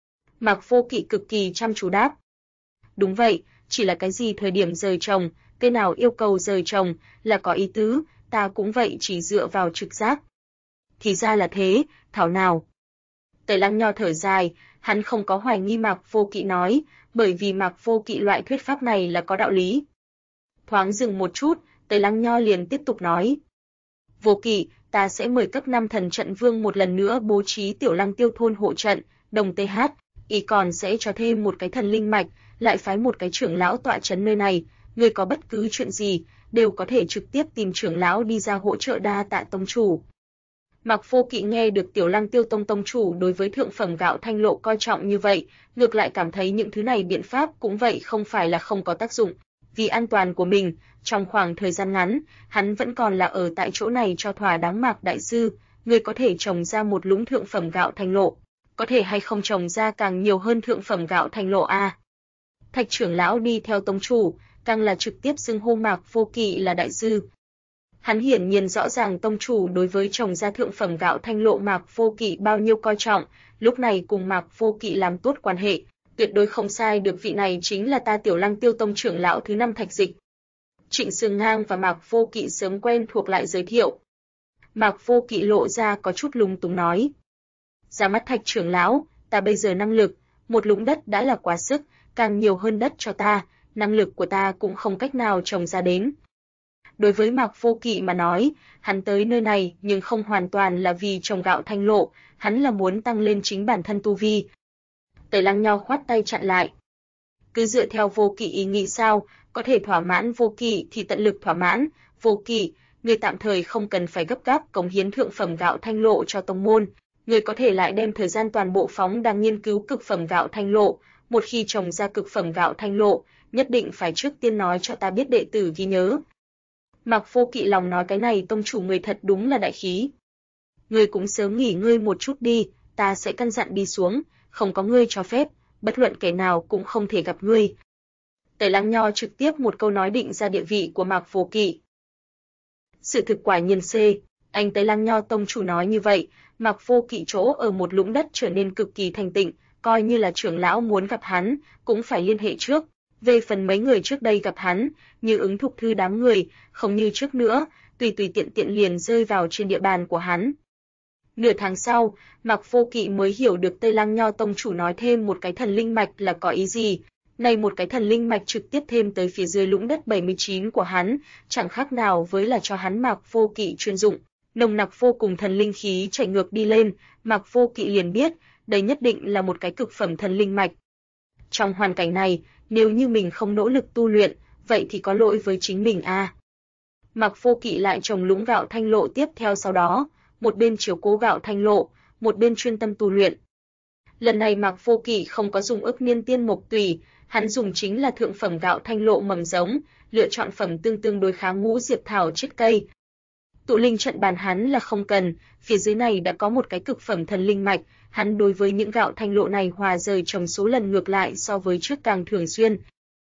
Mạc Vô Kỵ cực kỳ chăm chú đáp: "Đúng vậy, chỉ là cái gì thời điểm rời trồng, cây nào yêu cầu rời trồng là có ý tứ, ta cũng vậy chỉ dựa vào trực giác." Thì ra là thế, thảo nào. Tây Lăng Nho thở dài, hắn không có hoài nghi Mạc Vô Kỵ nói, bởi vì Mạc Vô Kỵ loại thuyết pháp này là có đạo lý. Thoáng dừng một chút, Tây Lăng Nho liền tiếp tục nói: "Vô Kỵ, ta sẽ mời cấp 5 thần trận vương một lần nữa bố trí Tiểu Lăng Tiêu thôn hộ trận, đồng TH, y còn sẽ cho thêm một cái thần linh mạch, lại phái một cái trưởng lão tọa trấn nơi này, ngươi có bất cứ chuyện gì đều có thể trực tiếp tìm trưởng lão đi ra hỗ trợ, đa tạ tông chủ." Mạc Vô Kỵ nghe được Tiểu Lăng Tiêu Tông tông chủ đối với thượng phẩm gạo thanh lộ coi trọng như vậy, ngược lại cảm thấy những thứ này biện pháp cũng vậy không phải là không có tác dụng. Vì an toàn của mình, trong khoảng thời gian ngắn, hắn vẫn còn là ở tại chỗ này cho thỏa đáng. Mạc đại sư, ngươi có thể trồng ra một lũng thượng phẩm gạo thanh lộ, có thể hay không trồng ra càng nhiều hơn thượng phẩm gạo thanh lộ a? Thạch trưởng lão đi theo tông chủ, càng là trực tiếp xưng hô Mạc Vô Kỵ là đại sư. Hắn hiển nhiên rõ ràng tông chủ đối với trồng ra thượng phẩm gạo thanh lộ Mạc Vô Kỵ bao nhiêu coi trọng, lúc này cùng Mạc Vô Kỵ làm tốt quan hệ, tuyệt đối không sai được, vị này chính là ta Tiểu Lăng Tiêu Tông trưởng lão thứ 5 Thạch Dịch. Trịnh Sương Ngang và Mạc Vô Kỵ sớm quen thuộc lại giới thiệu. Mạc Vô Kỵ lộ ra có chút lúng túng nói: "Ra mắt Thạch trưởng lão, ta bây giờ năng lực, một lũng đất đã là quá sức, càng nhiều hơn đất cho ta, năng lực của ta cũng không cách nào trồng ra đến." Đối với Mạc Vô Kỵ mà nói, hắn tới nơi này nhưng không hoàn toàn là vì trồng gạo thanh lộ, hắn là muốn tăng lên chính bản thân tu vi. Tây Lăng Nho khoát tay chặn lại. "Cứ dựa theo Vô Kỵ ý nghĩ sao, có thể thỏa mãn Vô Kỵ thì tận lực thỏa mãn. Vô Kỵ, ngươi tạm thời không cần phải gấp gáp cống hiến thượng phẩm gạo thanh lộ cho tông môn, ngươi có thể lại đem thời gian toàn bộ phóng đang nghiên cứu cực phẩm gạo thanh lộ, một khi trồng ra cực phẩm gạo thanh lộ, nhất định phải trước tiên nói cho ta biết, đệ tử ghi nhớ." Mạc Vô Kỵ lòng nói cái này tông chủ người thật đúng là đại khí. "Ngươi cũng sớm nghỉ ngơi một chút đi, ta sẽ căn dặn đi xuống, không có ngươi cho phép, bất luận kẻ nào cũng không thể gặp ngươi." Tây Lăng Nho trực tiếp một câu nói định ra địa vị của Mạc Vô Kỵ. Sự thực quả nhiên C, anh Tây Lăng Nho tông chủ nói như vậy, Mạc Vô Kỵ chỗ ở một lũng đất trở nên cực kỳ thanh tịnh, coi như là trưởng lão muốn gặp hắn, cũng phải liên hệ trước. Về phần mấy người trước đây gặp hắn, như Ứng Thục Thư đám người, không như trước nữa, tùy tùy tiện tiện liền rơi vào trên địa bàn của hắn. Nửa tháng sau, Mạc Vô Kỵ mới hiểu được Tây Lăng Nho tông chủ nói thêm một cái thần linh mạch là có ý gì. Này một cái thần linh mạch trực tiếp thêm tới phía dưới lũng đất 79 của hắn, chẳng khác nào với là cho hắn Mạc Vô Kỵ chuyên dụng. Nồng nặc vô cùng thần linh khí chảy ngược đi lên, Mạc Vô Kỵ liền biết, đây nhất định là một cái cực phẩm thần linh mạch. Trong hoàn cảnh này, nếu như mình không nỗ lực tu luyện, vậy thì có lỗi với chính mình a. Mạc Vô Kỵ lại trồng lũng gạo thanh lộ tiếp theo, sau đó, một bên chiếu cố gạo thanh lộ, một bên chuyên tâm tu luyện. Lần này Mạc Vô Kỵ không có dùng ức niên tiên mộc tùy, hắn dùng chính là thượng phẩm gạo thanh lộ mầm giống, lựa chọn phẩm tương đối kháng ngũ diệp thảo chiết cây. Tụ linh trận bàn hắn là không cần, phía dưới này đã có một cái cực phẩm thần linh mạch, hắn đối với những gạo thanh lộ này hòa rời trồng số lần ngược lại so với trước càng thường xuyên.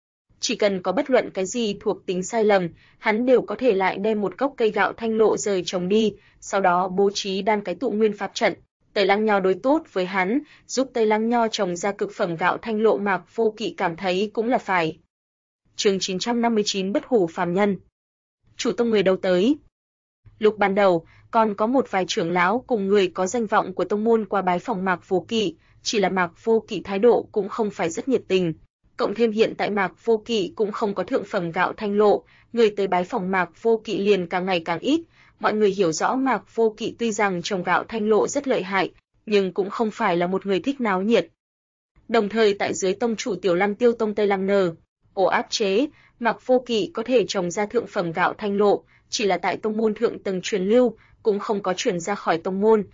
Chỉ cần có bất luận cái gì thuộc tính sai lầm, hắn đều có thể lại đem một gốc cây gạo thanh lộ rời trồng đi, sau đó bố trí đan cái tụ nguyên pháp trận. Tây Lăng Nho đối tốt với hắn, giúp Tây Lăng Nho trồng ra cực phẩm gạo thanh lộ, Mạc Vô Kỵ cảm thấy cũng là phải. Chương 959 Bất hủ phàm nhân. Chủ tông người đâu tới? Lúc ban đầu, còn có một vài trưởng lão cùng người có danh vọng của tông môn qua bái phỏng Mạc Vô Kỵ, chỉ là Mạc Vô Kỵ thái độ cũng không phải rất nhiệt tình. Cộng thêm hiện tại Mạc Vô Kỵ cũng không có thượng phẩm gạo thanh lộ, người tới bái phỏng Mạc Vô Kỵ liền càng ngày càng ít. Mọi người hiểu rõ Mạc Vô Kỵ tuy rằng trồng gạo thanh lộ rất lợi hại, nhưng cũng không phải là một người thích náo nhiệt. Đồng thời tại dưới tông chủ Tiểu Lăng Tiêu Tông Tây Lăng Nờ, ổ áp chế, Mạc Vô Kỵ có thể trồng ra thượng phẩm gạo thanh lộ, chỉ là tại tông môn thượng tầng truyền lưu, cũng không có truyền ra khỏi tông môn.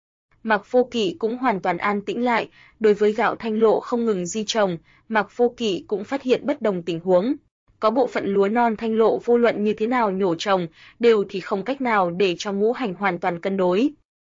Mạc Vô Kỵ cũng hoàn toàn an tĩnh lại, đối với gạo thanh lộ không ngừng di trồng, Mạc Vô Kỵ cũng phát hiện bất đồng tình huống. Có bộ phận lúa non thanh lộ vô luận như thế nào nhổ trồng, đều thì không cách nào để cho ngũ hành hoàn toàn cân đối.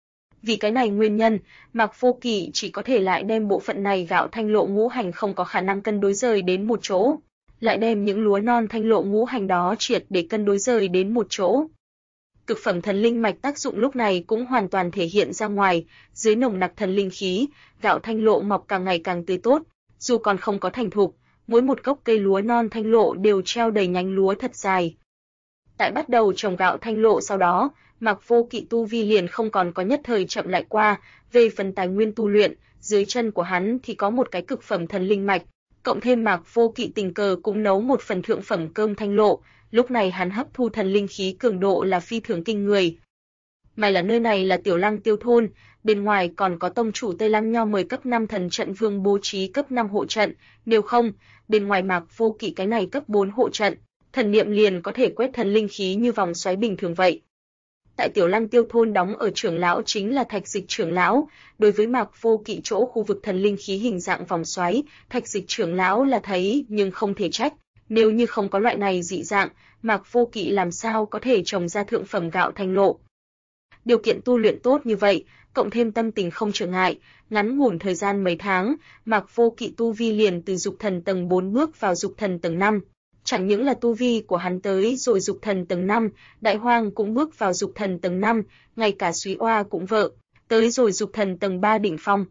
Vì cái này nguyên nhân, Mạc Vô Kỵ chỉ có thể lại đem bộ phận này gạo thanh lộ ngũ hành không có khả năng cân đối rời đến một chỗ, lại đem những lúa non thanh lộ ngũ hành đó triệt để cân đối rời đến một chỗ. Cực phẩm thần linh mạch tác dụng lúc này cũng hoàn toàn thể hiện ra ngoài, dưới nồng nặc thần linh khí, gạo thanh lộ mọc càng ngày càng tươi tốt, dù còn không có thành thục, mỗi một gốc cây lúa non thanh lộ đều treo đầy nhánh lúa thật dài. Tại bắt đầu trồng gạo thanh lộ sau đó, Mạc Vô Kỵ tu vi liền không còn có nhất thời chậm lại qua, về phần tài nguyên tu luyện, dưới chân của hắn thì có một cái cực phẩm thần linh mạch, cộng thêm Mạc Vô Kỵ tình cờ cũng nấu một phần thượng phẩm cơm thanh lộ, lúc này hắn hấp thu thần linh khí cường độ là phi thường kinh người. May là nơi này là Tiểu Lăng Tiêu thôn, bên ngoài còn có tông chủ Tây Lăng Nho mời cấp 5 thần trận vương bố trí cấp 5 hộ trận, nếu không, bên ngoài Mạc Vô Kỵ cái này cấp 4 hộ trận, thần niệm liền có thể quét thần linh khí như vòng xoáy bình thường vậy. Tại Tiểu Lăng Tiêu thôn đóng ở trưởng lão chính là Thạch Dịch trưởng lão, đối với Mạc Vô Kỵ chỗ khu vực thần linh khí hình dạng vòng xoáy, Thạch Dịch trưởng lão là thấy nhưng không thể trách, nếu như không có loại này dị dạng, Mạc Vô Kỵ làm sao có thể trồng ra thượng phẩm gạo thanh lộ. Điều kiện tu luyện tốt như vậy, cộng thêm tâm tình không trở ngại, ngắn ngủn thời gian mấy tháng, Mạc Vô Kỵ tu vi liền từ dục thần tầng 4 bước vào dục thần tầng 5. Chẳng những là tu vi của hắn tới rồi dục thần tầng 5, Đại Hoang cũng bước vào dục thần tầng 5, ngay cả Súy Oa cũng vợ, tới rồi dục thần tầng 3 đỉnh phong.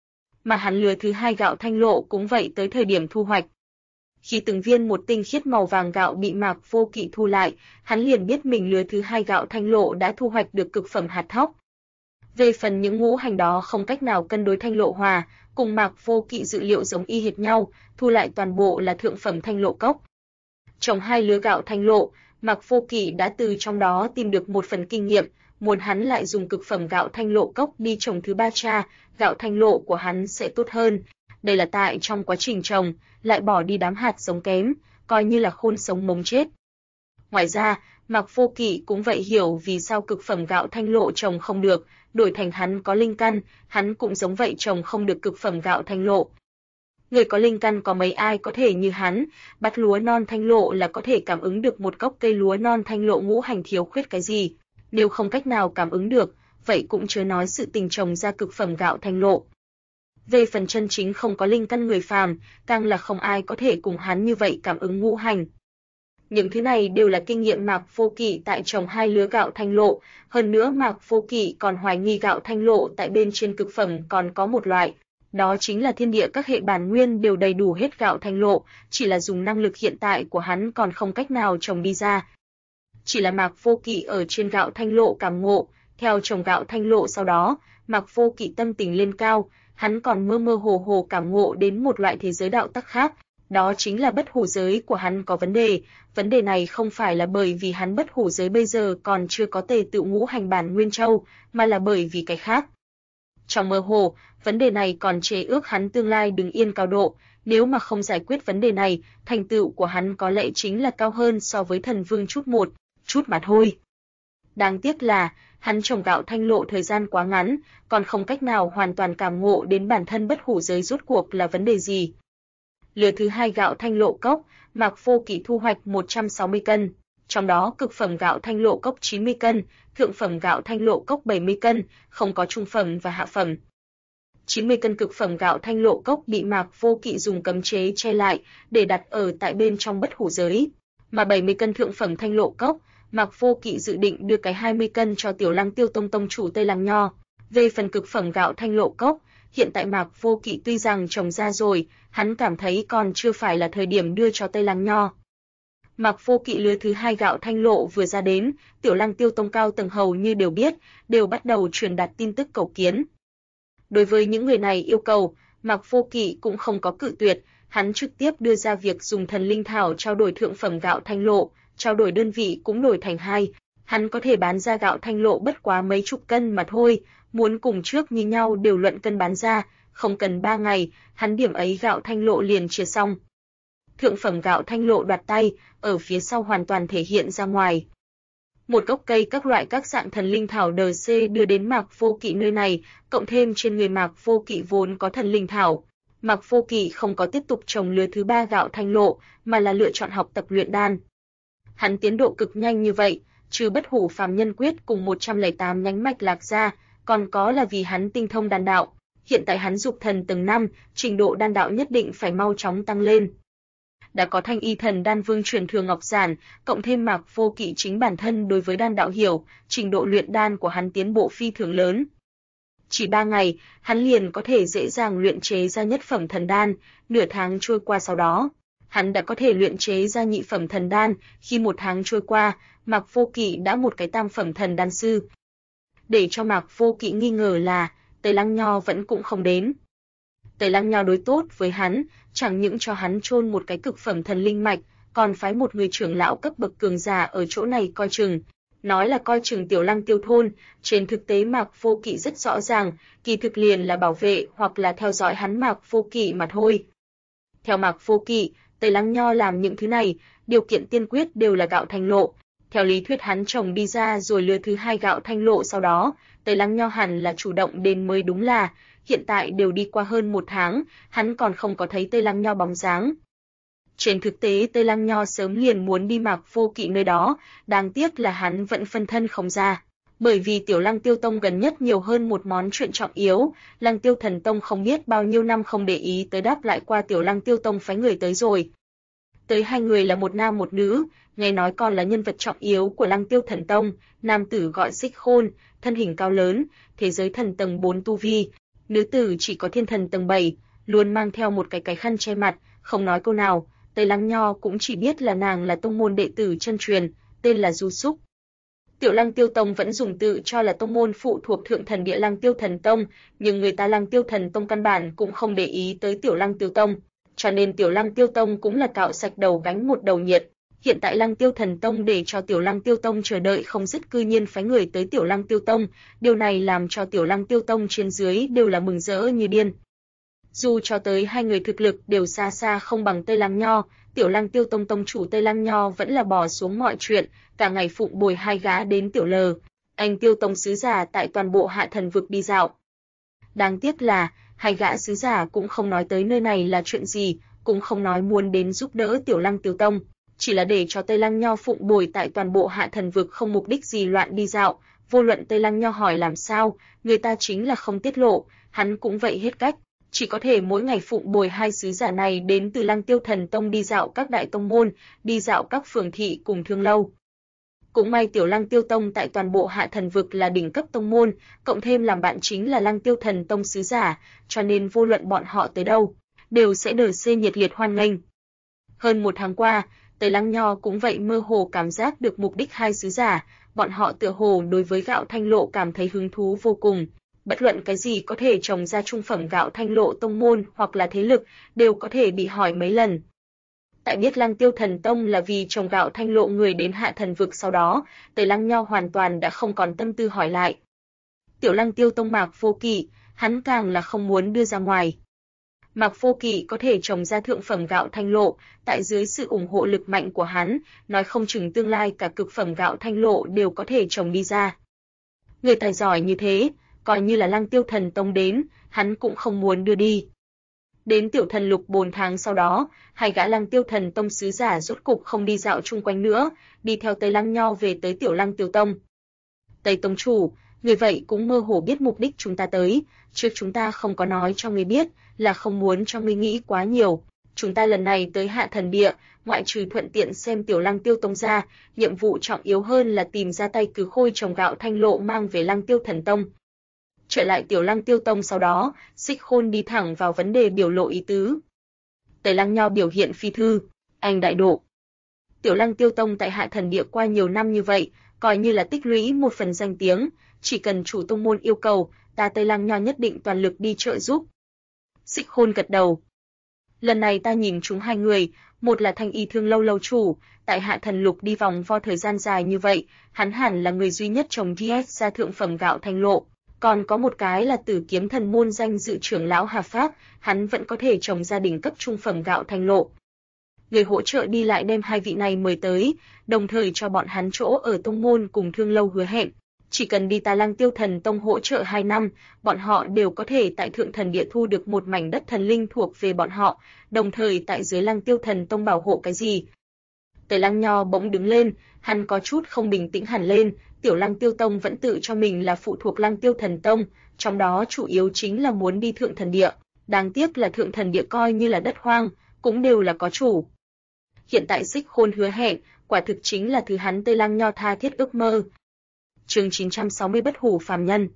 Mà hắn lứa thứ 2 gạo thanh lộ cũng vậy tới thời điểm thu hoạch. Khi từng viên một tinh khiết màu vàng gạo bị Mạc Vô Kỵ thu lại, hắn liền biết mình lứa thứ 2 gạo thanh lộ đã thu hoạch được cực phẩm hạt thóc. Về phần những ngũ hành đó không cách nào cân đối thanh lộ hòa, cùng Mạc Vô Kỵ dự liệu giống y hệt nhau, thu lại toàn bộ là thượng phẩm thanh lộ cốc. Trồng 2 lứa gạo thanh lộ, Mạc Vô Kỵ đã từ trong đó tìm được một phần kinh nghiệm, muốn hắn lại dùng cực phẩm gạo thanh lộ cốc đi trồng thứ 3 tra, gạo thanh lộ của hắn sẽ tốt hơn. Đây là tại trong quá trình trồng, lại bỏ đi đám hạt giống kém, coi như là khôn sống mống chết. Ngoài ra, Mạc Vô Kỵ cũng vậy hiểu vì sao cực phẩm gạo thanh lộ trồng không được, đổi thành hắn có linh căn, hắn cũng giống vậy trồng không được cực phẩm gạo thanh lộ. Người có linh căn có mấy ai có thể như hắn, bắt lúa non thanh lộ là có thể cảm ứng được một gốc cây lúa non thanh lộ ngũ hành thiếu khuyết cái gì, nếu không cách nào cảm ứng được, vậy cũng chớ nói sự tình trồng ra cực phẩm gạo thanh lộ. Về phần chân chính không có linh căn người phàm, càng là không ai có thể cùng hắn như vậy cảm ứng ngũ hành. Những thứ này đều là kinh nghiệm Mạc Vô Kỵ tại trồng 2 lứa gạo thanh lộ, hơn nữa Mạc Vô Kỵ còn hoài nghi gạo thanh lộ tại bên trên cực phẩm còn có một loại, đó chính là thiên địa các hệ bản nguyên đều đầy đủ hết gạo thanh lộ, chỉ là dùng năng lực hiện tại của hắn còn không cách nào trồng đi ra. Chỉ là Mạc Vô Kỵ ở trên gạo thanh lộ cảm ngộ, theo trồng gạo thanh lộ sau đó, Mạc Vô Kỵ tâm tình lên cao, hắn còn mơ mơ hồ hồ cảm ngộ đến một loại thế giới đạo tắc khác, đó chính là bất hủ giới của hắn có vấn đề này không phải là bởi vì hắn bất hủ giới bây giờ còn chưa có tề tựu ngũ hành bản nguyên châu, mà là bởi vì cái khác. Trong mơ hồ, vấn đề này còn chế ước hắn tương lai đứng yên cao độ, nếu mà không giải quyết vấn đề này, thành tựu của hắn có lẽ chính là cao hơn so với thần vương chút mà thôi. Đáng tiếc là, hắn trồng gạo thanh lộ thời gian quá ngắn, còn không cách nào hoàn toàn cảm ngộ đến bản thân bất hủ giới rốt cuộc là vấn đề gì. Lứa thứ 2 gạo thanh lộ cốc, Mạc Vô Kỵ thu hoạch 160 cân, trong đó cực phẩm gạo thanh lộ cốc 90 cân, thượng phẩm gạo thanh lộ cốc 70 cân, không có trung phẩm và hạ phẩm. 90 cân cực phẩm gạo thanh lộ cốc bị Mạc Vô Kỵ dùng cấm chế che lại để đặt ở tại bên trong bất hủ giới, mà 70 cân thượng phẩm thanh lộ cốc, Mạc Vô Kỵ dự định đưa cái 20 cân cho Tiểu Lăng Tiêu Tông tông chủ Tây Lăng Nho. Về phần cực phẩm gạo thanh lộ cốc, hiện tại Mạc Vô Kỵ tuy rằng trồng ra rồi, hắn cảm thấy còn chưa phải là thời điểm đưa cho Tây Lăng Nho. Mạc Vô Kỵ lứa thứ 2 gạo thanh lộ vừa ra đến, Tiểu Lăng Tiêu Tông cao tầng hầu như đều biết, đều bắt đầu truyền đạt tin tức cầu kiến. Đối với những người này yêu cầu, Mạc Vô Kỵ cũng không có cự tuyệt, hắn trực tiếp đưa ra việc dùng thần linh thảo trao đổi thượng phẩm gạo thanh lộ, trao đổi đơn vị cũng đổi thành 2, hắn có thể bán ra gạo thanh lộ bất quá mấy chục cân mà thôi, muốn cùng trước như nhau đều luận cân bán ra, không cần 3 ngày, hắn điểm ấy gạo thanh lộ liền chia xong. Thượng phẩm gạo thanh lộ đoạt tay, ở phía sau hoàn toàn thể hiện ra ngoài. Một gốc cây các loại các dạng thần linh thảo DC đưa đến Mạc Vô Kỵ nơi này, cộng thêm trên người Mạc Vô Kỵ vốn có thần linh thảo. Mạc Vô Kỵ không có tiếp tục trồng lứa thứ 3 gạo thanh lộ, mà là lựa chọn học tập luyện đan. Hắn tiến độ cực nhanh như vậy, trừ bất hủ phàm nhân quyết cùng 108 nhánh mạch lạc ra, còn có là vì hắn tinh thông đan đạo. Hiện tại hắn dục thần tầng 5, trình độ đan đạo nhất định phải mau chóng tăng lên. Đã có Thanh Y Thần Đan Vương truyền thừa ngọc giản, cộng thêm Mạc Vô Kỵ chính bản thân đối với đan đạo hiểu, trình độ luyện đan của hắn tiến bộ phi thường lớn. Chỉ 3 ngày, hắn liền có thể dễ dàng luyện chế ra nhất phẩm thần đan, nửa tháng trôi qua sau đó, hắn đã có thể luyện chế ra nhị phẩm thần đan, khi 1 tháng trôi qua, Mạc Vô Kỵ đã một cái tam phẩm thần đan sư. Để cho Mạc Vô Kỵ nghi ngờ là Tây Lăng Nho vẫn cũng không đến. Tây Lăng Nho đối tốt với hắn, chẳng những cho hắn chôn một cái cực phẩm thần linh mạch, còn phái một người trưởng lão cấp bậc cường giả ở chỗ này coi chừng. Nói là coi chừng Tiểu Lăng Tiêu thôn, trên thực tế Mạc Vô Kỵ rất rõ ràng, kỳ thực liền là bảo vệ hoặc là theo dõi hắn Mạc Vô Kỵ mà thôi. Theo Mạc Vô Kỵ, Tây Lăng Nho làm những thứ này, điều kiện tiên quyết đều là gạo thanh lộ. Theo lý thuyết hắn trồng đi ra rồi lứa thứ 2 gạo thanh lộ sau đó, Tây Lăng Nho hẳn là chủ động đến mới đúng là, hiện tại đều đi qua hơn 1 tháng, hắn còn không có thấy Tây Lăng Nho bóng dáng. Trên thực tế Tây Lăng Nho sớm liền muốn đi Mạc Vô Kỵ nơi đó, đáng tiếc là hắn vẫn phân thân không ra. Bởi vì Tiểu Lăng Tiêu Tông gần nhất nhiều hơn một món chuyện trọng yếu, Lăng Tiêu Thần Tông không biết bao nhiêu năm không để ý tới đáp lại qua Tiểu Lăng Tiêu Tông phái người tới rồi. Tới 2 người là một nam một nữ, nghe nói còn là nhân vật trọng yếu của Lăng Tiêu Thần Tông, nam tử gọi Xích Khôn, thân hình cao lớn, thế giới thần tầng 4 tu vi, nữ tử chỉ có thiên thần tầng 7, luôn mang theo một cái khăn che mặt, không nói câu nào. Tây Lăng Nho cũng chỉ biết là nàng là tông môn đệ tử chân truyền, tên là Du Súc. Tiểu Lăng Tiêu Tông vẫn dùng tự cho là tông môn phụ thuộc Thượng Thần Địa Lăng Tiêu Thần Tông, nhưng người ta Lăng Tiêu Thần Tông căn bản cũng không để ý tới Tiểu Lăng Tiêu Tông, cho nên Tiểu Lăng Tiêu Tông cũng là cạo sạch đầu gánh một đầu nhiệt. Hiện tại Lăng Tiêu Thần Tông để cho Tiểu Lăng Tiêu Tông chờ đợi không dứt, cư nhiên phái người tới Tiểu Lăng Tiêu Tông, điều này làm cho Tiểu Lăng Tiêu Tông trên dưới đều là mừng rỡ như điên. Dù cho tới 2 người thực lực đều xa xa không bằng Tây Lăng Nho, Tiểu Lăng Tiêu Tông tông chủ Tây Lăng Nho vẫn là bỏ xuống mọi chuyện, cả ngày phụng bồi 2 gã đến Tiểu Lờ, anh Tiêu Tông sứ giả tại toàn bộ Hạ Thần vực đi dạo. Đáng tiếc là 2 gã sứ giả cũng không nói tới nơi này là chuyện gì, cũng không nói muốn đến giúp đỡ Tiểu Lăng Tiêu Tông, chỉ là để cho Tây Lăng Nho phụng bồi tại toàn bộ Hạ Thần vực không mục đích gì loạn đi dạo. Vô luận Tây Lăng Nho hỏi làm sao, người ta chính là không tiết lộ, hắn cũng vậy hết cách, chỉ có thể mỗi ngày phụng bồi 2 sứ giả này đến từ Lăng Tiêu Thần Tông đi dạo các đại tông môn, đi dạo các phường thị cùng thương lâu. Cũng may Tiểu Lăng Tiêu Tông tại toàn bộ Hạ Thần vực là đỉnh cấp tông môn, cộng thêm làm bạn chính là Lăng Tiêu Thần Tông sứ giả, cho nên vô luận bọn họ tới đâu, đều sẽ được nhiệt liệt hoan nghênh. Hơn 1 tháng qua, Tây Lăng Nho cũng vậy mơ hồ cảm giác được mục đích 2 sứ giả, bọn họ tựa hồ đối với gạo thanh lộ cảm thấy hứng thú vô cùng. Bất luận cái gì có thể trồng ra trung phẩm gạo thanh lộ tông môn hoặc là thế lực, đều có thể bị hỏi mấy lần. Tại biết Lăng Tiêu Thần Tông là vì trồng gạo thanh lộ người đến Hạ Thần vực sau đó, Tây Lăng Nho hoàn toàn đã không còn tâm tư hỏi lại. Tiểu Lăng Tiêu Tông Mạc Vô Kỵ, hắn càng là không muốn đưa ra ngoài. Mạc Vô Kỵ có thể trồng ra thượng phẩm gạo thanh lộ, tại dưới sự ủng hộ lực mạnh của hắn, nói không chừng tương lai cả cực phẩm gạo thanh lộ đều có thể trồng đi ra. Người tài giỏi như thế, coi như là Lăng Tiêu Thần Tông đến, hắn cũng không muốn đưa đi. Đến Tiểu Thần Lục 4 tháng sau đó, 2 gã Lăng Tiêu Thần Tông sứ giả rốt cục không đi dạo chung quanh nữa, đi theo Tây Lăng Nho về tới Tiểu Lăng Tiêu Tông. Tây Tông chủ, Người vậy cũng mơ hồ biết mục đích chúng ta tới, trước chúng ta không có nói cho ngươi biết, là không muốn cho ngươi nghĩ quá nhiều. Chúng ta lần này tới Hạ Thần Địa, ngoại trừ thuận tiện xem Tiểu Lăng Tiêu Tông ra, nhiệm vụ trọng yếu hơn là tìm ra tay cứ khôi trồng gạo Thanh Lộ mang về Lăng Tiêu Thần Tông. Trở lại Tiểu Lăng Tiêu Tông sau đó, Xích Khôn đi thẳng vào vấn đề biểu lộ ý tứ. Tề Lăng Nho biểu hiện phi thư, anh đại độ. Tiểu Lăng Tiêu Tông tại Hạ Thần Địa qua nhiều năm như vậy, coi như là tích lũy một phần danh tiếng, chỉ cần chủ tông môn yêu cầu, ta Tề Lăng Nho nhất định toàn lực đi trợ giúp. Xích Khôn gật đầu. Lần này ta nhìn chúng hai người, một là Thanh Y Thương Lâu lâu chủ, tại Hạ Thần Lục đi vòng vo thời gian dài như vậy, hắn hẳn là người duy nhất trồng DS ra thượng phẩm gạo Thanh Lộ. Còn có một cái là Tử Kiếm Thần môn danh dự trưởng lão Hà Pháp, hắn vẫn có thể trồng gia đình cấp trung phẩm gạo Thanh Lộ. Người hỗ trợ đi lại đem hai vị này mời tới, đồng thời cho bọn hắn chỗ ở tông môn cùng Thương Lâu hứa hẹn, chỉ cần đi ta Lăng Tiêu Thần Tông hỗ trợ 2 năm, bọn họ đều có thể tại Thượng Thần Địa thu được một mảnh đất thần linh thuộc về bọn họ, đồng thời tại dưới Lăng Tiêu Thần Tông bảo hộ cái gì. Tề Lăng Nho bỗng đứng lên, hắn có chút không bình tĩnh hẳn lên, Tiểu Lăng Tiêu Tông vẫn tự cho mình là phụ thuộc Lăng Tiêu Thần Tông, trong đó chủ yếu chính là muốn đi Thượng Thần Địa, đáng tiếc là Thượng Thần Địa coi như là đất hoang, cũng đều là có chủ. Hiện tại Xích Khôn hứa hẹn, quả thực chính là thứ hắn Tề Lăng Nho tha thiết ước mơ. Chương 960 Bất hủ phàm nhân.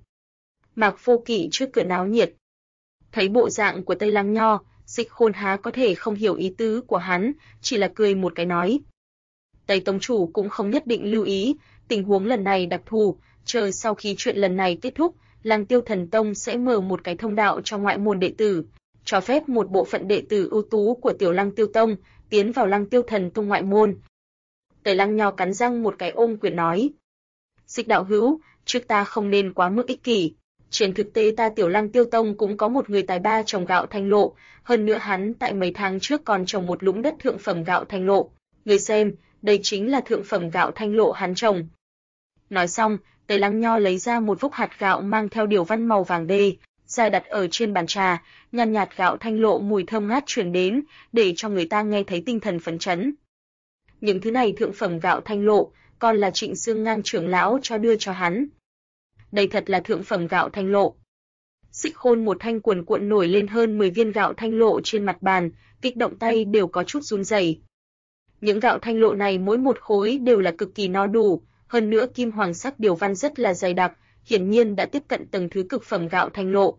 Mạc Vô Kỵ trước cửa náo nhiệt. Thấy bộ dạng của Tây Lăng Nho, Xích Khôn há có thể không hiểu ý tứ của hắn, chỉ là cười một cái nói. Tây Tông chủ cũng không nhất định lưu ý, tình huống lần này đặc thù, chờ sau khi chuyện lần này kết thúc, Lăng Tiêu Thần Tông sẽ mở một cái thông đạo cho ngoại môn đệ tử, cho phép một bộ phận đệ tử ưu tú của Tiểu Lăng Tiêu Tông tiến vào Lăng Tiêu Thần Tông ngoại môn. Tây Lăng Nho cắn răng một cái ôm quyền nói. Xích đạo hữu, trước ta không nên quá mức ích kỷ. Trên thực tế ta Tiểu Lăng Tiêu Tông cũng có một người tài ba trồng gạo Thanh Lộ, hơn nữa hắn tại mấy tháng trước còn trồng một lũng đất thượng phẩm gạo Thanh Lộ. Người xem, đây chính là thượng phẩm gạo Thanh Lộ hắn trồng. Nói xong, Tề Lăng Nho lấy ra một vốc hạt gạo mang theo điều văn màu vàng đê, ra đặt ở trên bàn trà, nhàn nhạt gạo Thanh Lộ mùi thơm ngát truyền đến, để cho người ta nghe thấy tinh thần phấn chấn. Những thứ này thượng phẩm gạo Thanh Lộ, còn là Trịnh Xương Ngang trưởng lão cho đưa cho hắn. Đây thật là thượng phẩm gạo Thanh Lộ. Xích Khôn một thanh cuồn cuộn nổi lên hơn 10 viên gạo Thanh Lộ trên mặt bàn, kích động tay đều có chút run rẩy. Những gạo Thanh Lộ này mỗi một khối đều là cực kỳ no đủ, hơn nữa kim hoàng sắc điều văn rất là dày đặc, hiển nhiên đã tiếp cận tầng thứ cực phẩm gạo Thanh Lộ.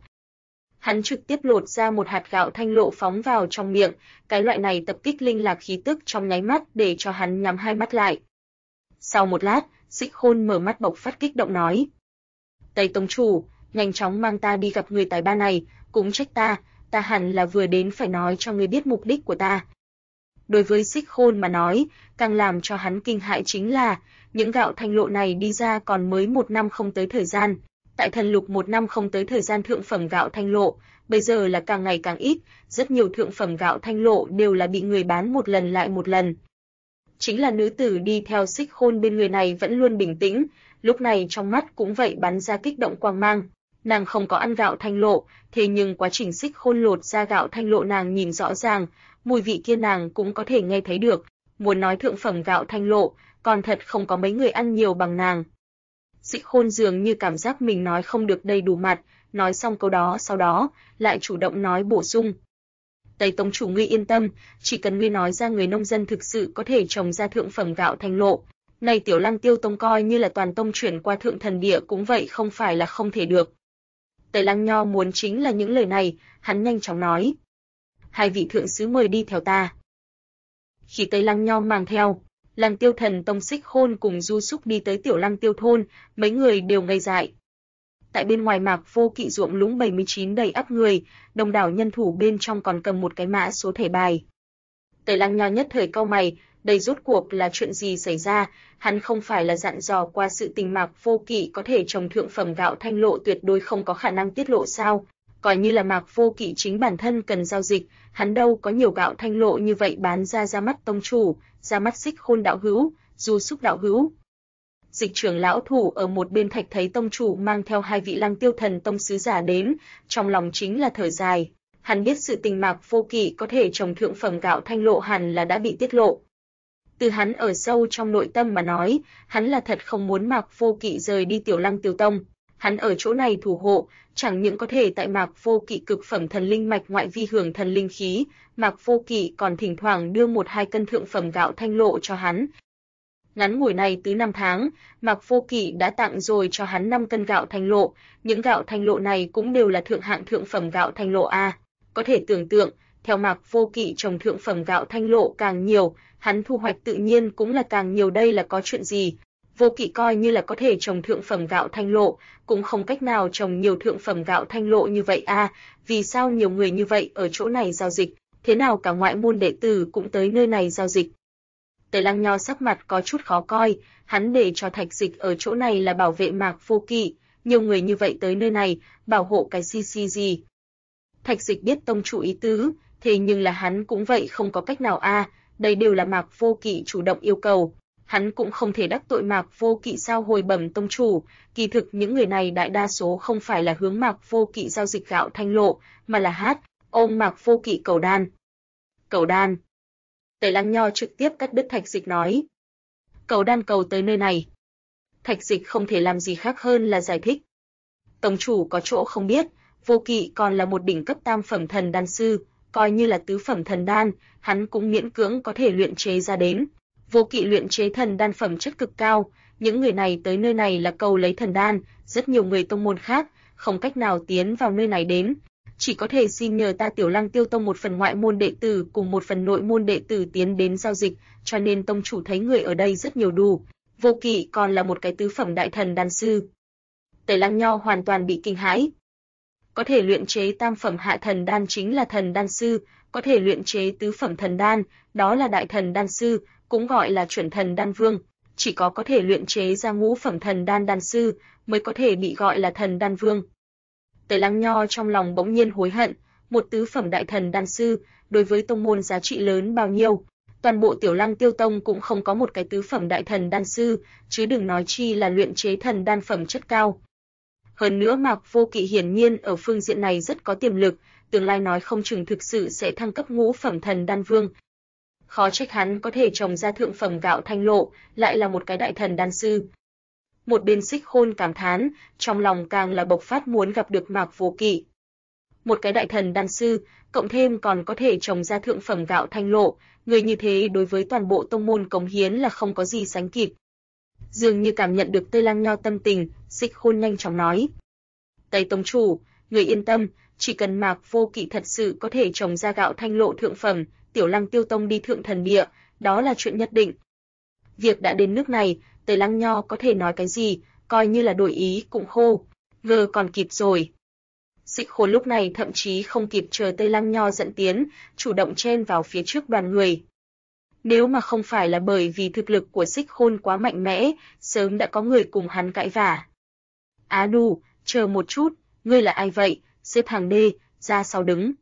Hắn trực tiếp lột ra một hạt gạo Thanh Lộ phóng vào trong miệng, cái loại này tập kích linh lạc khí tức trong nháy mắt để cho hắn nhắm hai mắt lại. Sau một lát, Xích Khôn mở mắt bộc phát kích động nói. Tây Tông chủ, nhanh chóng mang ta đi gặp người tài ba này, cũng trách ta hẳn là vừa đến phải nói cho người biết mục đích của ta. Đối với Xích Khôn mà nói, càng làm cho hắn kinh hãi chính là, những gạo Thanh Lộ này đi ra còn mới 1 năm không tới thời gian. Tại Thần Lục 1 năm không tới thời gian thượng phẩm gạo Thanh Lộ, bây giờ là càng ngày càng ít, rất nhiều thượng phẩm gạo Thanh Lộ đều là bị người bán một lần lại một lần. Chính là nữ tử đi theo Xích Khôn bên người này vẫn luôn bình tĩnh, lúc này trong mắt cũng vậy bắn ra kích động quang mang. Nàng không có ăn gạo Thanh Lộ, thế nhưng quá trình Xích Khôn lột ra gạo Thanh Lộ nàng nhìn rõ ràng, mùi vị kia nàng cũng có thể nghe thấy được. Muốn nói thượng phẩm gạo Thanh Lộ, còn thật không có mấy người ăn nhiều bằng nàng. Xích Khôn dường như cảm giác mình nói không được đầy đủ mặt, nói xong câu đó sau đó, lại chủ động nói bổ sung. Tây Tông chủ ngươi yên tâm, chỉ cần ngươi nói ra người nông dân thực sự có thể trồng ra thượng phẩm gạo Thanh Lộ. Này Tiểu Lăng Tiêu Tông coi như là toàn tông chuyển qua Thượng Thần Địa cũng vậy không phải là không thể được. Tề Lăng Nho muốn chính là những lời này, hắn nhanh chóng nói. Hai vị thượng sứ mời đi theo ta. Khi Tề Lăng Nho mang theo, Lăng Tiêu Thần Tông Xích Khôn cùng Du Súc đi tới Tiểu Lăng Tiêu Thôn, mấy người đều ngây dại. Tại bên ngoài Mạc Vô Kỵ ruộng lũng 79 đầy ắp người, đông đảo nhân thủ bên trong còn cầm một cái mã số thẻ bài. Tề Lăng Nho nhất thời cau mày, đây rốt cuộc là chuyện gì xảy ra, hắn không phải là dặn dò qua sự tình Mạc Vô Kỵ có thể trồng thượng phẩm gạo Thanh Lộ tuyệt đối không có khả năng tiết lộ sao? Coi như là Mạc Vô Kỵ chính bản thân cần giao dịch, hắn đâu có nhiều gạo Thanh Lộ như vậy bán ra mắt tông chủ, ra mắt Xích Khôn đạo hữu, Du Súc đạo hữu. Dịch trưởng lão thủ ở một bên thạch thấy tông chủ mang theo hai vị Lăng Tiêu Thần Tông sứ giả đến, trong lòng chính là thở dài. Hắn biết sự tình Mạc Vô Kỵ có thể trồng thượng phẩm gạo Thanh Lộ hẳn là đã bị tiết lộ. Từ hắn ở sâu trong nội tâm mà nói, hắn là thật không muốn Mạc Vô Kỵ rời đi Tiểu Lăng Tiêu Tông. Hắn ở chỗ này thủ hộ, chẳng những có thể tại Mạc Vô Kỵ cực phẩm thần linh mạch ngoại vi hưởng thần linh khí, Mạc Vô Kỵ còn thỉnh thoảng đưa 1-2 cân thượng phẩm gạo thanh lộ cho hắn. Ngắn ngủi này tứ 5 tháng, Mạc Vô Kỵ đã tặng rồi cho hắn 5 cân gạo thanh lộ, những gạo thanh lộ này cũng đều là thượng hạng thượng phẩm gạo thanh lộ a. Có thể tưởng tượng, theo Mạc Vô Kỵ trồng thượng phẩm gạo thanh lộ càng nhiều, hắn thu hoạch tự nhiên cũng là càng nhiều, đây là có chuyện gì? Vô Kỵ coi như là có thể trồng thượng phẩm gạo thanh lộ, cũng không cách nào trồng nhiều thượng phẩm gạo thanh lộ như vậy a, vì sao nhiều người như vậy ở chỗ này giao dịch, thế nào cả ngoại môn đệ tử cũng tới nơi này giao dịch? Tề Lăng Nho sắc mặt có chút khó coi, hắn để cho Thạch Dịch ở chỗ này là bảo vệ Mạc Vô Kỵ, nhiều người như vậy tới nơi này, bảo hộ cái gì? Thạch Dịch biết tông chủ ý tứ, thế nhưng là hắn cũng vậy không có cách nào a, đây đều là Mạc Vô Kỵ chủ động yêu cầu, hắn cũng không thể đắc tội Mạc Vô Kỵ sao hồi bẩm tông chủ, kỳ thực những người này đại đa số không phải là hướng Mạc Vô Kỵ giao dịch gạo thanh lộ, mà là ôm Mạc Vô Kỵ cầu đan. Cầu đan. Tề Lăng Nho trực tiếp cắt đứt Thạch Dịch nói. Cầu đan cầu tới nơi này. Thạch Dịch không thể làm gì khác hơn là giải thích. Tông chủ có chỗ không biết, Vô Kỵ còn là một đỉnh cấp tam phẩm thần đan sư, coi như là tứ phẩm thần đan, hắn cũng miễn cưỡng có thể luyện chế ra đến. Vô Kỵ luyện chế thần đan phẩm chất cực cao, những người này tới nơi này là cầu lấy thần đan, rất nhiều người tông môn khác không cách nào tiến vào nơi này đến, chỉ có thể xin nhờ ta Tiểu Lăng Tiêu Tông một phần ngoại môn đệ tử cùng một phần nội môn đệ tử tiến đến giao dịch, cho nên tông chủ thấy người ở đây rất nhiều đủ. Vô Kỵ còn là một cái tứ phẩm đại thần đan sư. Tề Lăng Nho hoàn toàn bị kinh hãi. Có thể luyện chế tam phẩm hạ thần đan chính là thần đan sư, có thể luyện chế tứ phẩm thần đan, đó là đại thần đan sư, cũng gọi là chuẩn thần đan vương, chỉ có thể luyện chế ra ngũ phẩm thần đan đan sư mới có thể bị gọi là thần đan vương. Tề Lăng Nho trong lòng bỗng nhiên hối hận, một tứ phẩm đại thần đan sư, đối với tông môn giá trị lớn bao nhiêu, toàn bộ Tiểu Lăng Tiêu Tông cũng không có một cái tứ phẩm đại thần đan sư, chứ đừng nói chi là luyện chế thần đan phẩm chất cao. Hơn nữa Mạc Vô Kỵ hiển nhiên ở phương diện này rất có tiềm lực, tương lai nói không chừng thực sự sẽ thăng cấp ngũ phẩm thần đan vương. Khó trách hắn có thể trồng ra thượng phẩm gạo thanh lộ, lại là một cái đại thần đan sư. Một bên Xích Khôn cảm thán, trong lòng càng là bộc phát muốn gặp được Mạc Vô Kỵ. Một cái đại thần đan sư, cộng thêm còn có thể trồng ra thượng phẩm gạo thanh lộ, người như thế đối với toàn bộ tông môn cống hiến là không có gì sánh kịp. Dường như cảm nhận được Tề Lăng Nho tâm tình, Xích Khôn nhanh chóng nói: "Tây tông chủ, người yên tâm, chỉ cần Mạc Vô Kỵ thật sự có thể trồng ra gạo thanh lộ thượng phẩm, Tiểu Lăng Tiêu Tông đi thượng thần địa, đó là chuyện nhất định." Việc đã đến nước này, Tề Lăng Nho có thể nói cái gì, coi như là đổi ý cũng ngờ còn kịp rồi. Xích Khôn lúc này thậm chí không kịp chờ Tề Lăng Nho dẫn tiến, chủ động chen vào phía trước đoàn người. Nếu mà không phải là bởi vì thực lực của Xích Khôn quá mạnh mẽ, sớm đã có người cùng hắn cãi vả. Á đù, chờ một chút, ngươi là ai vậy, xếp hàng đê, ra sau đứng.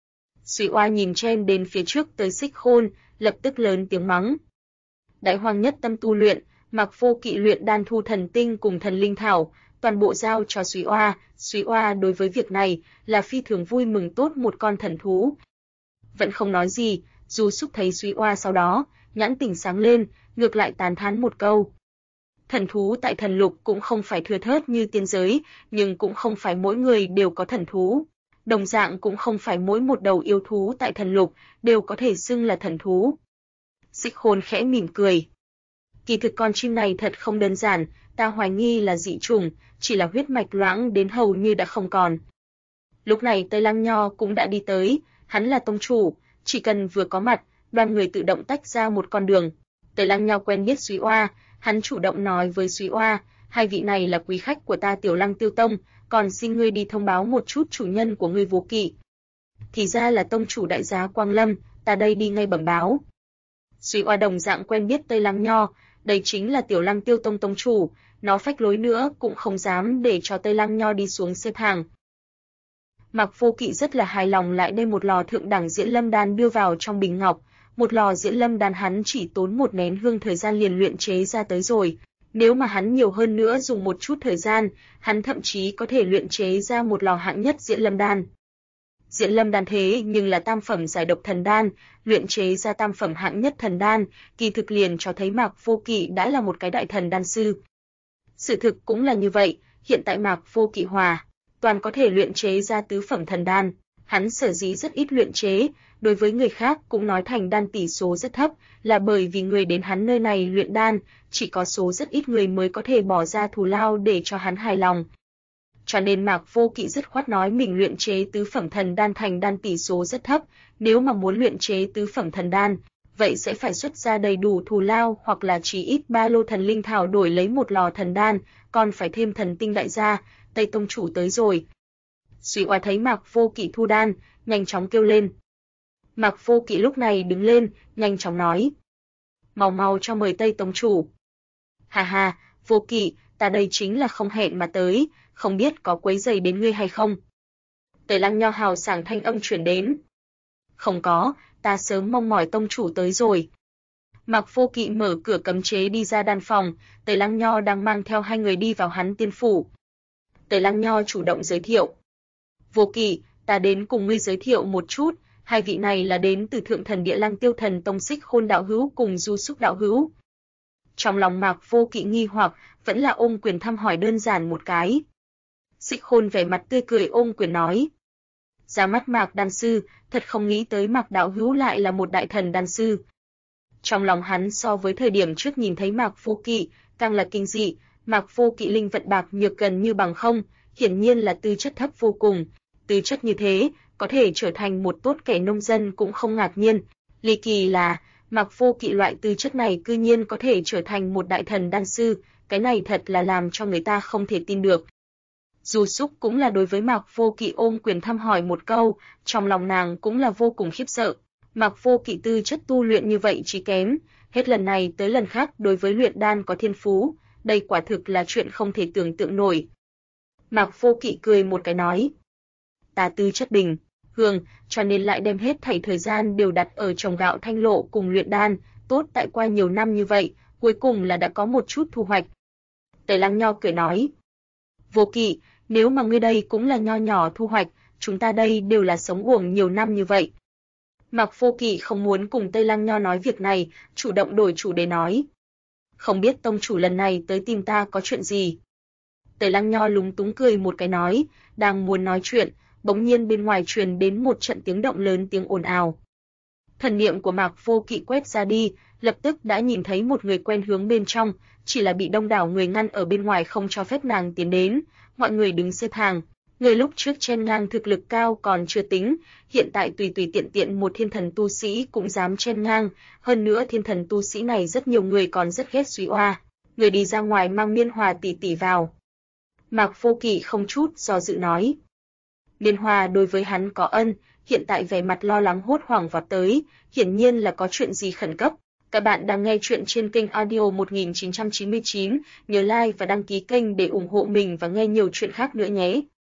Suy Oa nhìn chen đến phía trước tới Xích Khôn, lập tức lớn tiếng mắng. Đại Hoang nhất tâm tu luyện, Mạc Vô Kỵ luyện đan thu thần tinh cùng thần linh thảo, toàn bộ giao cho Suy Oa đối với việc này là phi thường vui mừng tốt một con thần thú. Vẫn không nói gì, Du Súc thấy Suy Oa sau đó, nhãn tỉnh sáng lên, ngược lại tán thán một câu. Thần thú tại thần lục cũng không phải thưa thớt như tiên giới, nhưng cũng không phải mỗi người đều có thần thú. Đồng dạng cũng không phải mỗi một đầu yêu thú tại thần lục đều có thể xưng là thần thú. Xích Khôn khẽ mỉm cười. Kỳ thực con chim này thật không đơn giản, ta hoài nghi là dị chủng, chỉ là huyết mạch loãng đến hầu như đã không còn. Lúc này Tây Lăng Nho cũng đã đi tới, hắn là tông chủ, chỉ cần vừa có mặt, đoàn người tự động tách ra một con đường. Tây Lăng Nho quen biết Suy Oa, hắn chủ động nói với Suy Oa, hai vị này là quý khách của ta Tiểu Lăng Tiêu Tông, còn xin ngươi đi thông báo một chút chủ nhân của ngươi Vô Kỵ. Thì ra là tông chủ đại giá Quang Lâm, ta đây đi ngay bẩm báo. Suy Oa đồng dạng quen biết Tây Lăng Nho, đây chính là Tiểu Lăng Tiêu Tông tông chủ, nó phách lối nữa cũng không dám để cho Tây Lăng Nho đi xuống xếp hàng. Mạc Vô Kỵ rất là hài lòng lại đem một lò thượng đẳng diễn lâm đan đưa vào trong bình ngọc, một lò diễn lâm đan hắn chỉ tốn một nén hương thời gian liền luyện chế ra tới rồi. Nếu mà hắn nhiều hơn nữa dùng một chút thời gian, hắn thậm chí có thể luyện chế ra một lò hạng nhất diễn lâm đan. Diễn lâm đan thế nhưng là tam phẩm giải độc thần đan, luyện chế ra tam phẩm hạng nhất thần đan, kỳ thực liền cho thấy Mạc Vô Kỵ đã là một cái đại thần đan sư. Sự thực cũng là như vậy, hiện tại Mạc Vô Kỵ hoàn toàn có thể luyện chế ra tứ phẩm thần đan. Hắn sở dĩ rất ít luyện chế, đối với người khác cũng nói thành đan tỷ số rất thấp, là bởi vì người đến hắn nơi này luyện đan, chỉ có số rất ít người mới có thể bỏ ra thù lao để cho hắn hài lòng. Cho nên Mạc Vô Kỵ dứt khoát nói mình luyện chế tứ phẩm thần đan thành đan tỷ số rất thấp, nếu mà muốn luyện chế tứ phẩm thần đan, vậy sẽ phải xuất ra đầy đủ thù lao hoặc là chỉ ít 3 lô thần linh thảo đổi lấy một lò thần đan, còn phải thêm thần tinh đại gia, Tây tông chủ tới rồi. Suy Oa thấy Mạc Vô Kỵ thu đan, nhanh chóng kêu lên. Mạc Vô Kỵ lúc này đứng lên, nhanh chóng nói: "Mau mau cho mời Tây tông chủ." "Ha ha, Vô Kỵ, ta đây chính là không hẹn mà tới, không biết có quấy rầy đến ngươi hay không?" Tề Lăng Nho hào sảng thanh âm truyền đến. "Không có, ta sớm mong mỏi tông chủ tới rồi." Mạc Vô Kỵ mở cửa cấm chế đi ra đan phòng, Tề Lăng Nho đang mang theo hai người đi vào hắn tiên phủ. Tề Lăng Nho chủ động giới thiệu: "Vô Kỵ, ta đến cùng ngươi giới thiệu một chút, hai vị này là đến từ Thượng Thần Địa Lăng Tiêu Thần Tông Xích Khôn đạo hữu cùng Du Xúc đạo hữu." Trong lòng Mạc Vô Kỵ nghi hoặc, vẫn là ôm quyền thăm hỏi đơn giản một cái. Xích Khôn vẻ mặt tươi cười ôm quyền nói: "Ra mắt Mạc đan sư, thật không nghĩ tới Mạc đạo hữu lại là một đại thần đan sư." Trong lòng hắn so với thời điểm trước nhìn thấy Mạc Vô Kỵ, càng là kinh dị, Mạc Vô Kỵ linh vận bạc nhược gần như bằng không, hiển nhiên là tư chất thấp vô cùng, tư chất như thế, có thể trở thành một tốt kẻ nông dân cũng không ngạc nhiên, ly kỳ là Mạc Vô Kỵ loại tư chất này cư nhiên có thể trở thành một đại thần đan sư, cái này thật là làm cho người ta không thể tin được. Du Xúc cũng là đối với Mạc Vô Kỵ ôm quyền thăm hỏi một câu, trong lòng nàng cũng là vô cùng khiếp sợ. Mạc Vô Kỵ tư chất tu luyện như vậy chỉ kém, hết lần này tới lần khác đối với luyện đan có thiên phú, đây quả thực là chuyện không thể tưởng tượng nổi. Mạc Vô Kỵ cười một cái nói: "Ta tư chất bình thường, cho nên lại đem hết thảy thời gian đều đặt ở trồng gạo thanh lộ cùng luyện đan, tốt tại qua nhiều năm như vậy, cuối cùng là đã có một chút thu hoạch." Tề Lăng Nho cười nói: "Vô Kỵ, nếu mà ngươi đây cũng là nho nhỏ thu hoạch, chúng ta đây đều là sống uổng nhiều năm như vậy." Mạc Vô Kỵ không muốn cùng Tây Lăng Nho nói việc này, chủ động đổi chủ đề nói: "Không biết tông chủ lần này tới tìm ta có chuyện gì?" Tây Lăng Nho lúng túng cười một cái nói, đang muốn nói chuyện, bỗng nhiên bên ngoài truyền đến một trận tiếng động lớn, tiếng ồn ào. Thần niệm của Mạc Vô Kỵ quét ra đi, lập tức đã nhìn thấy một người quen hướng bên trong, chỉ là bị đông đảo người ngăn ở bên ngoài không cho phép nàng tiến đến, mọi người đứng xếp hàng. Người lúc trước chen ngang thực lực cao còn chưa tính, hiện tại tùy tùy tiện tiện một thiên thần tu sĩ cũng dám chen ngang, hơn nữa thiên thần tu sĩ này rất nhiều người còn rất ghét Suy Oa. Người đi ra ngoài mang Miên Hòa tỷ tỷ vào. Mạc Vô Kỵ không chút do dự nói. Miên Hòa đối với hắn có ân, hiện tại vẻ mặt lo lắng hốt hoảng vọt tới, hiển nhiên là có chuyện gì khẩn cấp. Các bạn đang nghe chuyện trên kênh audio 1999, nhớ like và đăng ký kênh để ủng hộ mình và nghe nhiều chuyện khác nữa nhé.